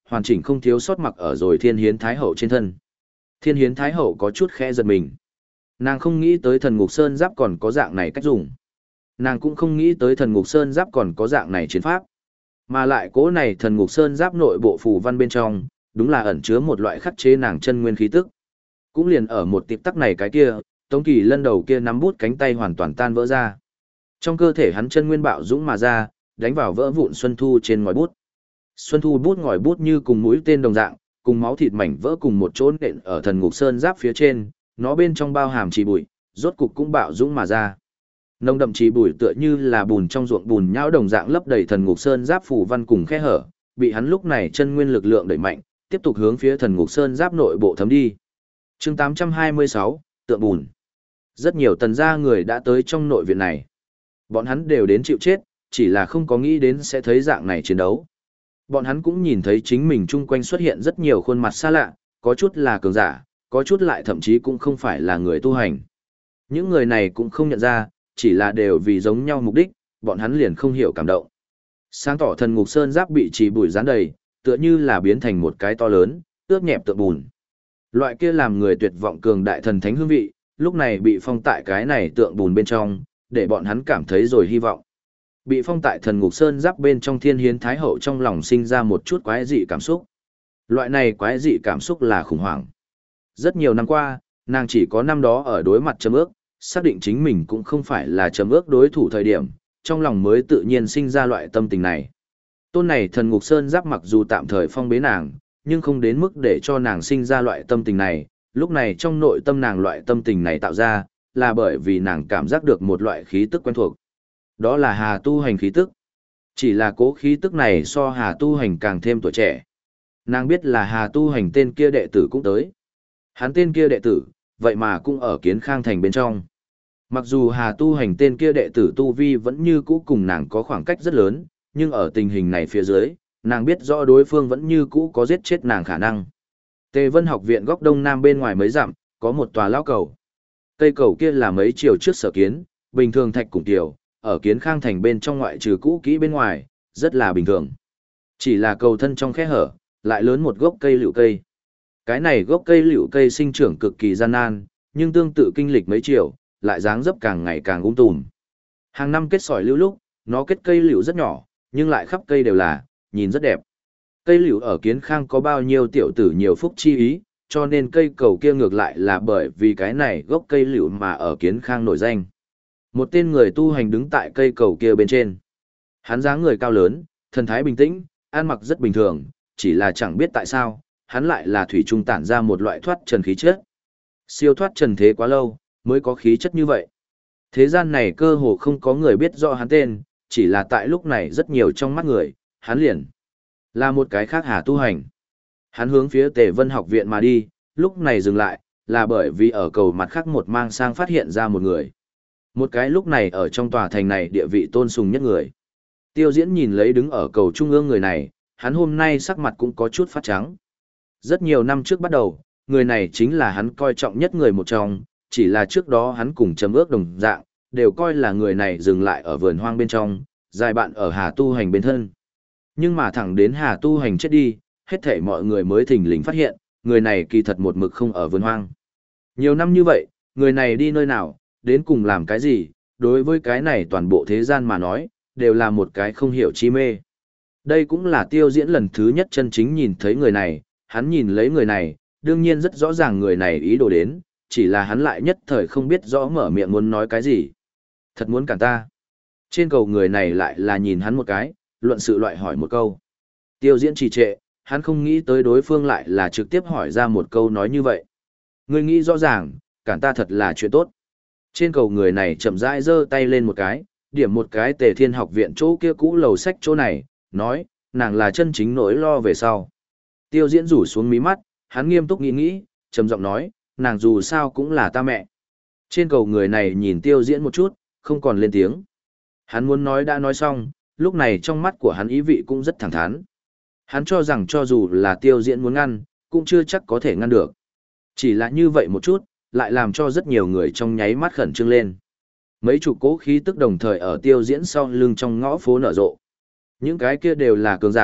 hoàn chỉnh không thiếu sót mặc ở rồi Thiên Hiến Thái Hậu trên thân. Thiên Hiến Thái Hậu có chút khẽ giật mình. Nàng không nghĩ tới Thần Ngục Sơn Giáp còn có dạng này cách dùng. Nàng cũng không nghĩ tới Thần Ngục Sơn Giáp còn có dạng này chiến pháp. Mà lại cố này Thần Ngục Sơn Giáp nội bộ phù văn bên trong, đúng là ẩn chứa một loại khắc chế nàng chân nguyên khí tức. Cũng liền ở một tịp tắc này cái kia, Tống Kỳ Lân đầu kia nắm bút cánh tay hoàn toàn tan vỡ ra. Trong cơ thể hắn chân nguyên bạo dũng mà ra, đánh vào vỡ vụn Xuân Thu trên ngòi bút. Xuân Thu bút ngòi bút như cùng mũi tên đồng dạng, cùng máu thịt mảnh vỡ cùng một chỗ nện ở Thần Ngục Sơn Giáp phía trên, nó bên trong bao hàm trì bụi, rốt cục cũng bạo dũng mà ra. Nồng đậm trì bụi tựa như là bùn trong ruộng bùn nhão đồng dạng lấp đầy Thần Ngục Sơn Giáp phủ văn cùng khe hở, bị hắn lúc này chân nguyên lực lượng đẩy mạnh, tiếp tục hướng phía Thần Ngục Sơn Giáp nội bộ thấm đi. Chương 826, tượng bùn. Rất nhiều tần gia người đã tới trong nội viện này. Bọn hắn đều đến chịu chết, chỉ là không có nghĩ đến sẽ thấy dạng này chiến đấu. Bọn hắn cũng nhìn thấy chính mình chung quanh xuất hiện rất nhiều khuôn mặt xa lạ, có chút là cường giả, có chút lại thậm chí cũng không phải là người tu hành. Những người này cũng không nhận ra, chỉ là đều vì giống nhau mục đích, bọn hắn liền không hiểu cảm động. Sáng tỏ Thần Ngục Sơn Giáp bị trì bụi dán đầy, tựa như là biến thành một cái to lớn, ướt nhẹp tượng bùn. Loại kia làm người tuyệt vọng cường đại thần thánh hương vị, lúc này bị phong tại cái này tượng bùn bên trong, để bọn hắn cảm thấy rồi hy vọng. Bị phong tại Thần Ngục Sơn Giáp bên trong Thiên Hiến Thái Hậu trong lòng sinh ra một chút quái dị cảm xúc. Loại này quái dị cảm xúc là khủng hoảng. Rất nhiều năm qua, nàng chỉ có năm đó ở đối mặt Trầm Ước, xác định chính mình cũng không phải là Trầm Ước đối thủ thời điểm, trong lòng mới tự nhiên sinh ra loại tâm tình này. Tôn này Thần Ngục Sơn Giáp mặc dù tạm thời phong bế nàng, nhưng không đến mức để cho nàng sinh ra loại tâm tình này, lúc này trong nội tâm nàng loại tâm tình này tạo ra, là bởi vì nàng cảm giác được một loại khí tức quen thuộc. Đó là Hà Tu Hành khí tức. Chỉ là cố khí tức này so Hà Tu Hành càng thêm tuổi trẻ. Nàng biết là Hà Tu Hành tên kia đệ tử cũng tới. Hắn tên kia đệ tử, vậy mà cũng ở Kiến Khang Thành bên trong. Mặc dù Hà Tu Hành tên kia đệ tử Tu Vi vẫn như cũ cùng nàng có khoảng cách rất lớn, nhưng ở tình hình này phía dưới, nàng biết rõ đối phương vẫn như cũ có giết chết nàng khả năng. Tề Vân Học viện góc đông nam bên ngoài mấy dặm, có một tòa lao cầu. Cây cầu kia là mấy chiều trước sở kiến, bình thường thạch cùng tiểu, ở Kiến Khang Thành bên trong ngoại trừ cũ kỹ bên ngoài, rất là bình thường. Chỉ là cầu thân trong khe hở, lại lớn một gốc cây lựu cây. Cái này gốc cây lựu cây sinh trưởng cực kỳ gian nan, nhưng tương tự kinh lịch mấy chiều, lại dáng dấp càng ngày càng tùm. Hàng năm kết sỏi lưu lúc, nó kết cây lựu rất nhỏ, nhưng lại khắp cây đều là, nhìn rất đẹp. Cây lựu ở Kiến Khang có bao nhiêu tiểu tử nhiều phúc chi ý, cho nên cây cầu kia ngược lại là bởi vì cái này gốc cây lựu mà ở Kiến Khang nổi danh. Một tên người tu hành đứng tại cây cầu kia bên trên. Hắn dáng người cao lớn, thần thái bình tĩnh, ăn mặc rất bình thường, chỉ là chẳng biết tại sao, hắn lại là thủy trung tản ra một loại thoát trần khí chất. Siêu thoát trần thế quá lâu, mới có khí chất như vậy. Thế gian này cơ hồ không có người biết rõ hắn tên, chỉ là tại lúc này rất nhiều trong mắt người, hắn liền là một cái khác Hà Tu Hành. Hắn hướng phía Tề Vân Học viện mà đi, lúc này dừng lại, là bởi vì ở cầu mặt khác một mang sang phát hiện ra một người. Một cái lúc này ở trong tòa thành này địa vị tôn sùng nhất người. Tiêu Diễn nhìn lấy đứng ở cầu trung ương người này, hắn hôm nay sắc mặt cũng có chút phát trắng. Rất nhiều năm trước bắt đầu, người này chính là hắn coi trọng nhất người một trong, chỉ là trước đó hắn cùng Trầm Ước đồng dạng, đều coi là người này dừng lại ở vườn hoang bên trong, dài bạn ở Hà Tu Hành bên thân. Nhưng mà thẳng đến Hà Tu Hành chết đi, hết thảy mọi người mới thình lình phát hiện, người này kỳ thật một mực không ở vườn hoang. Nhiều năm như vậy, người này đi nơi nào, đến cùng làm cái gì, đối với cái này toàn bộ thế gian mà nói, đều là một cái không hiểu chi mê. Đây cũng là Tiêu Diễn lần thứ nhất chân chính nhìn thấy người này, hắn nhìn lấy người này, đương nhiên rất rõ ràng người này ý đồ đến, chỉ là hắn lại nhất thời không biết rõ mở miệng muốn nói cái gì. Thật muốn cản ta. Trên cầu người này lại là nhìn hắn một cái, luận sự loại hỏi một câu. Tiêu Diễn trì trệ, hắn không nghĩ tới đối phương lại là trực tiếp hỏi ra một câu nói như vậy. Ngươi nghĩ rõ ràng, cản ta thật là chuyện tốt. Trên cầu người này chậm rãi giơ tay lên một cái, điểm một cái Tề Thiên Học viện chỗ kia cũ lầu sách chỗ này, nói, nàng là chân chính nỗi lo về sau. Tiêu Diễn rủ xuống mí mắt, hắn nghiêm túc nghĩ nghĩ, trầm giọng nói, nàng dù sao cũng là ta mẹ. Trên cầu người này nhìn Tiêu Diễn một chút, không còn lên tiếng. Hắn muốn nói đã nói xong, lúc này trong mắt của hắn ý vị cũng rất thẳng thắn. Hắn cho rằng cho dù là Tiêu Diễn muốn ngăn, cũng chưa chắc có thể ngăn được. Chỉ là như vậy một chút, lại làm cho rất nhiều người trong nháy mắt khẩn trương lên. Mấy chục cố khí tức đồng thời ở Tiêu Diễn sau lưng trong ngõ phố nở rộ. Những cái kia đều là cường giả,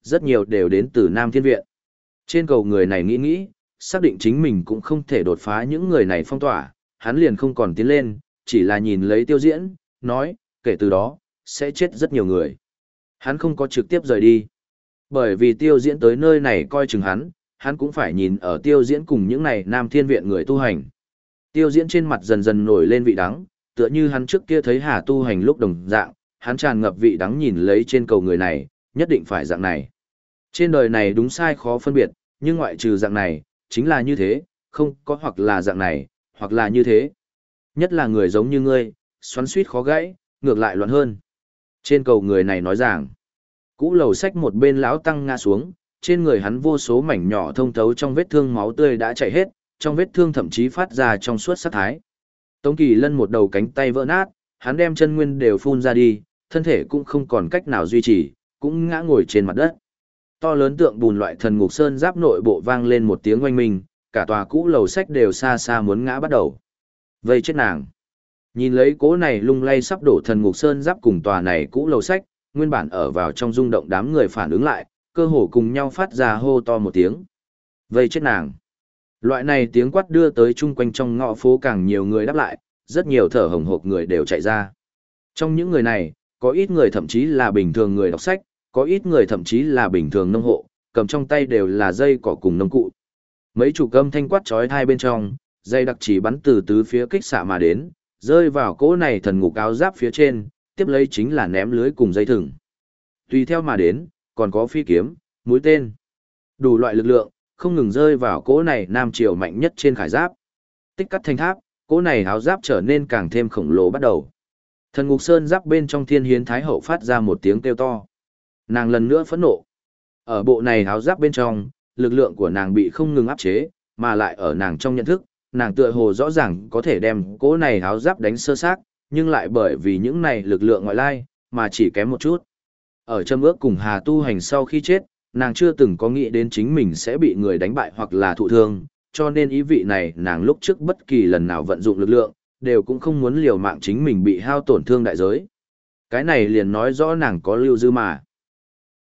rất nhiều đều đến từ Nam Thiên Viện. Trên cầu người này nghĩ nghĩ, xác định chính mình cũng không thể đột phá những người này phong tỏa, hắn liền không còn tiến lên, chỉ là nhìn lấy Tiêu Diễn, nói, kể từ đó, sẽ chết rất nhiều người. Hắn không có trực tiếp rời đi. Bởi vì Tiêu Diễn tới nơi này coi chừng hắn cũng phải nhìn ở Tiêu Diễn cùng những này Nam Thiên Viện người tu hành. Tiêu Diễn trên mặt dần dần nổi lên vị đắng, tựa như hắn trước kia thấy Hà tu hành lúc đồng dạng, hắn tràn ngập vị đắng nhìn lấy trên cầu người này, nhất định phải dạng này. Trên đời này đúng sai khó phân biệt, nhưng ngoại trừ dạng này, chính là như thế, không có hoặc là dạng này, hoặc là như thế. Nhất là người giống như ngươi, xoắn suýt khó gãy, ngược lại loạn hơn. Trên cầu người này nói rằng, cũ lầu sách một bên lão tăng ngã xuống, trên người hắn vô số mảnh nhỏ thông thấu trong vết thương máu tươi đã chảy hết, trong vết thương thậm chí phát ra trong suốt sát thái. Tống Kỳ Lân một đầu cánh tay vỡ nát, hắn đem chân nguyên đều phun ra đi, thân thể cũng không còn cách nào duy trì, cũng ngã ngồi trên mặt đất. To lớn tượng bùn loại thần ngục sơn giáp nội bộ vang lên một tiếng oanh minh, cả tòa cũ lầu sách đều xa xa muốn ngã bắt đầu. Vây chết nàng. Nhìn lấy cố này lung lay sắp đổ thần ngục sơn giáp cùng tòa này cũ lầu sách, nguyên bản ở vào trong rung động đám người phản ứng lại, cơ hồ cùng nhau phát ra hô to một tiếng. Vây chết nàng. Loại này tiếng quát đưa tới chung quanh trong ngõ phố càng nhiều người đáp lại, rất nhiều thở hồng hộc người đều chạy ra. Trong những người này, có ít người thậm chí là bình thường người đọc sách, có ít người thậm chí là bình thường nông hộ, cầm trong tay đều là dây cỏ cùng nông cụ. Mấy chủ âm thanh quát chói tai bên trong, dây đặc chỉ bắn từ tứ phía kích xạ mà đến, rơi vào cỗ này thần ngục áo giáp phía trên, tiếp lấy chính là ném lưới cùng dây thừng. Tùy theo mà đến, còn có phi kiếm, mũi tên. Đủ loại lực lượng, không ngừng rơi vào cỗ này nam triều mạnh nhất trên khải giáp. Tích cắt thanh tháp, cỗ này áo giáp trở nên càng thêm khổng lồ bắt đầu. Thần ngục sơn giáp bên trong Thiên Hiến Thái Hậu phát ra một tiếng kêu to. Nàng lần nữa phẫn nộ. Ở bộ này áo giáp bên trong, lực lượng của nàng bị không ngừng áp chế, mà lại ở nàng trong nhận thức, nàng tựa hồ rõ ràng có thể đem cỗ này áo giáp đánh sơ xác, nhưng lại bởi vì những này lực lượng ngoại lai, mà chỉ kém một chút. Ở Trâm Ước cùng Hà tu hành sau khi chết, nàng chưa từng có nghĩ đến chính mình sẽ bị người đánh bại hoặc là thụ thương, cho nên ý vị này nàng lúc trước bất kỳ lần nào vận dụng lực lượng, đều cũng không muốn liều mạng chính mình bị hao tổn thương đại giới. Cái này liền nói rõ nàng có lưu dư mà.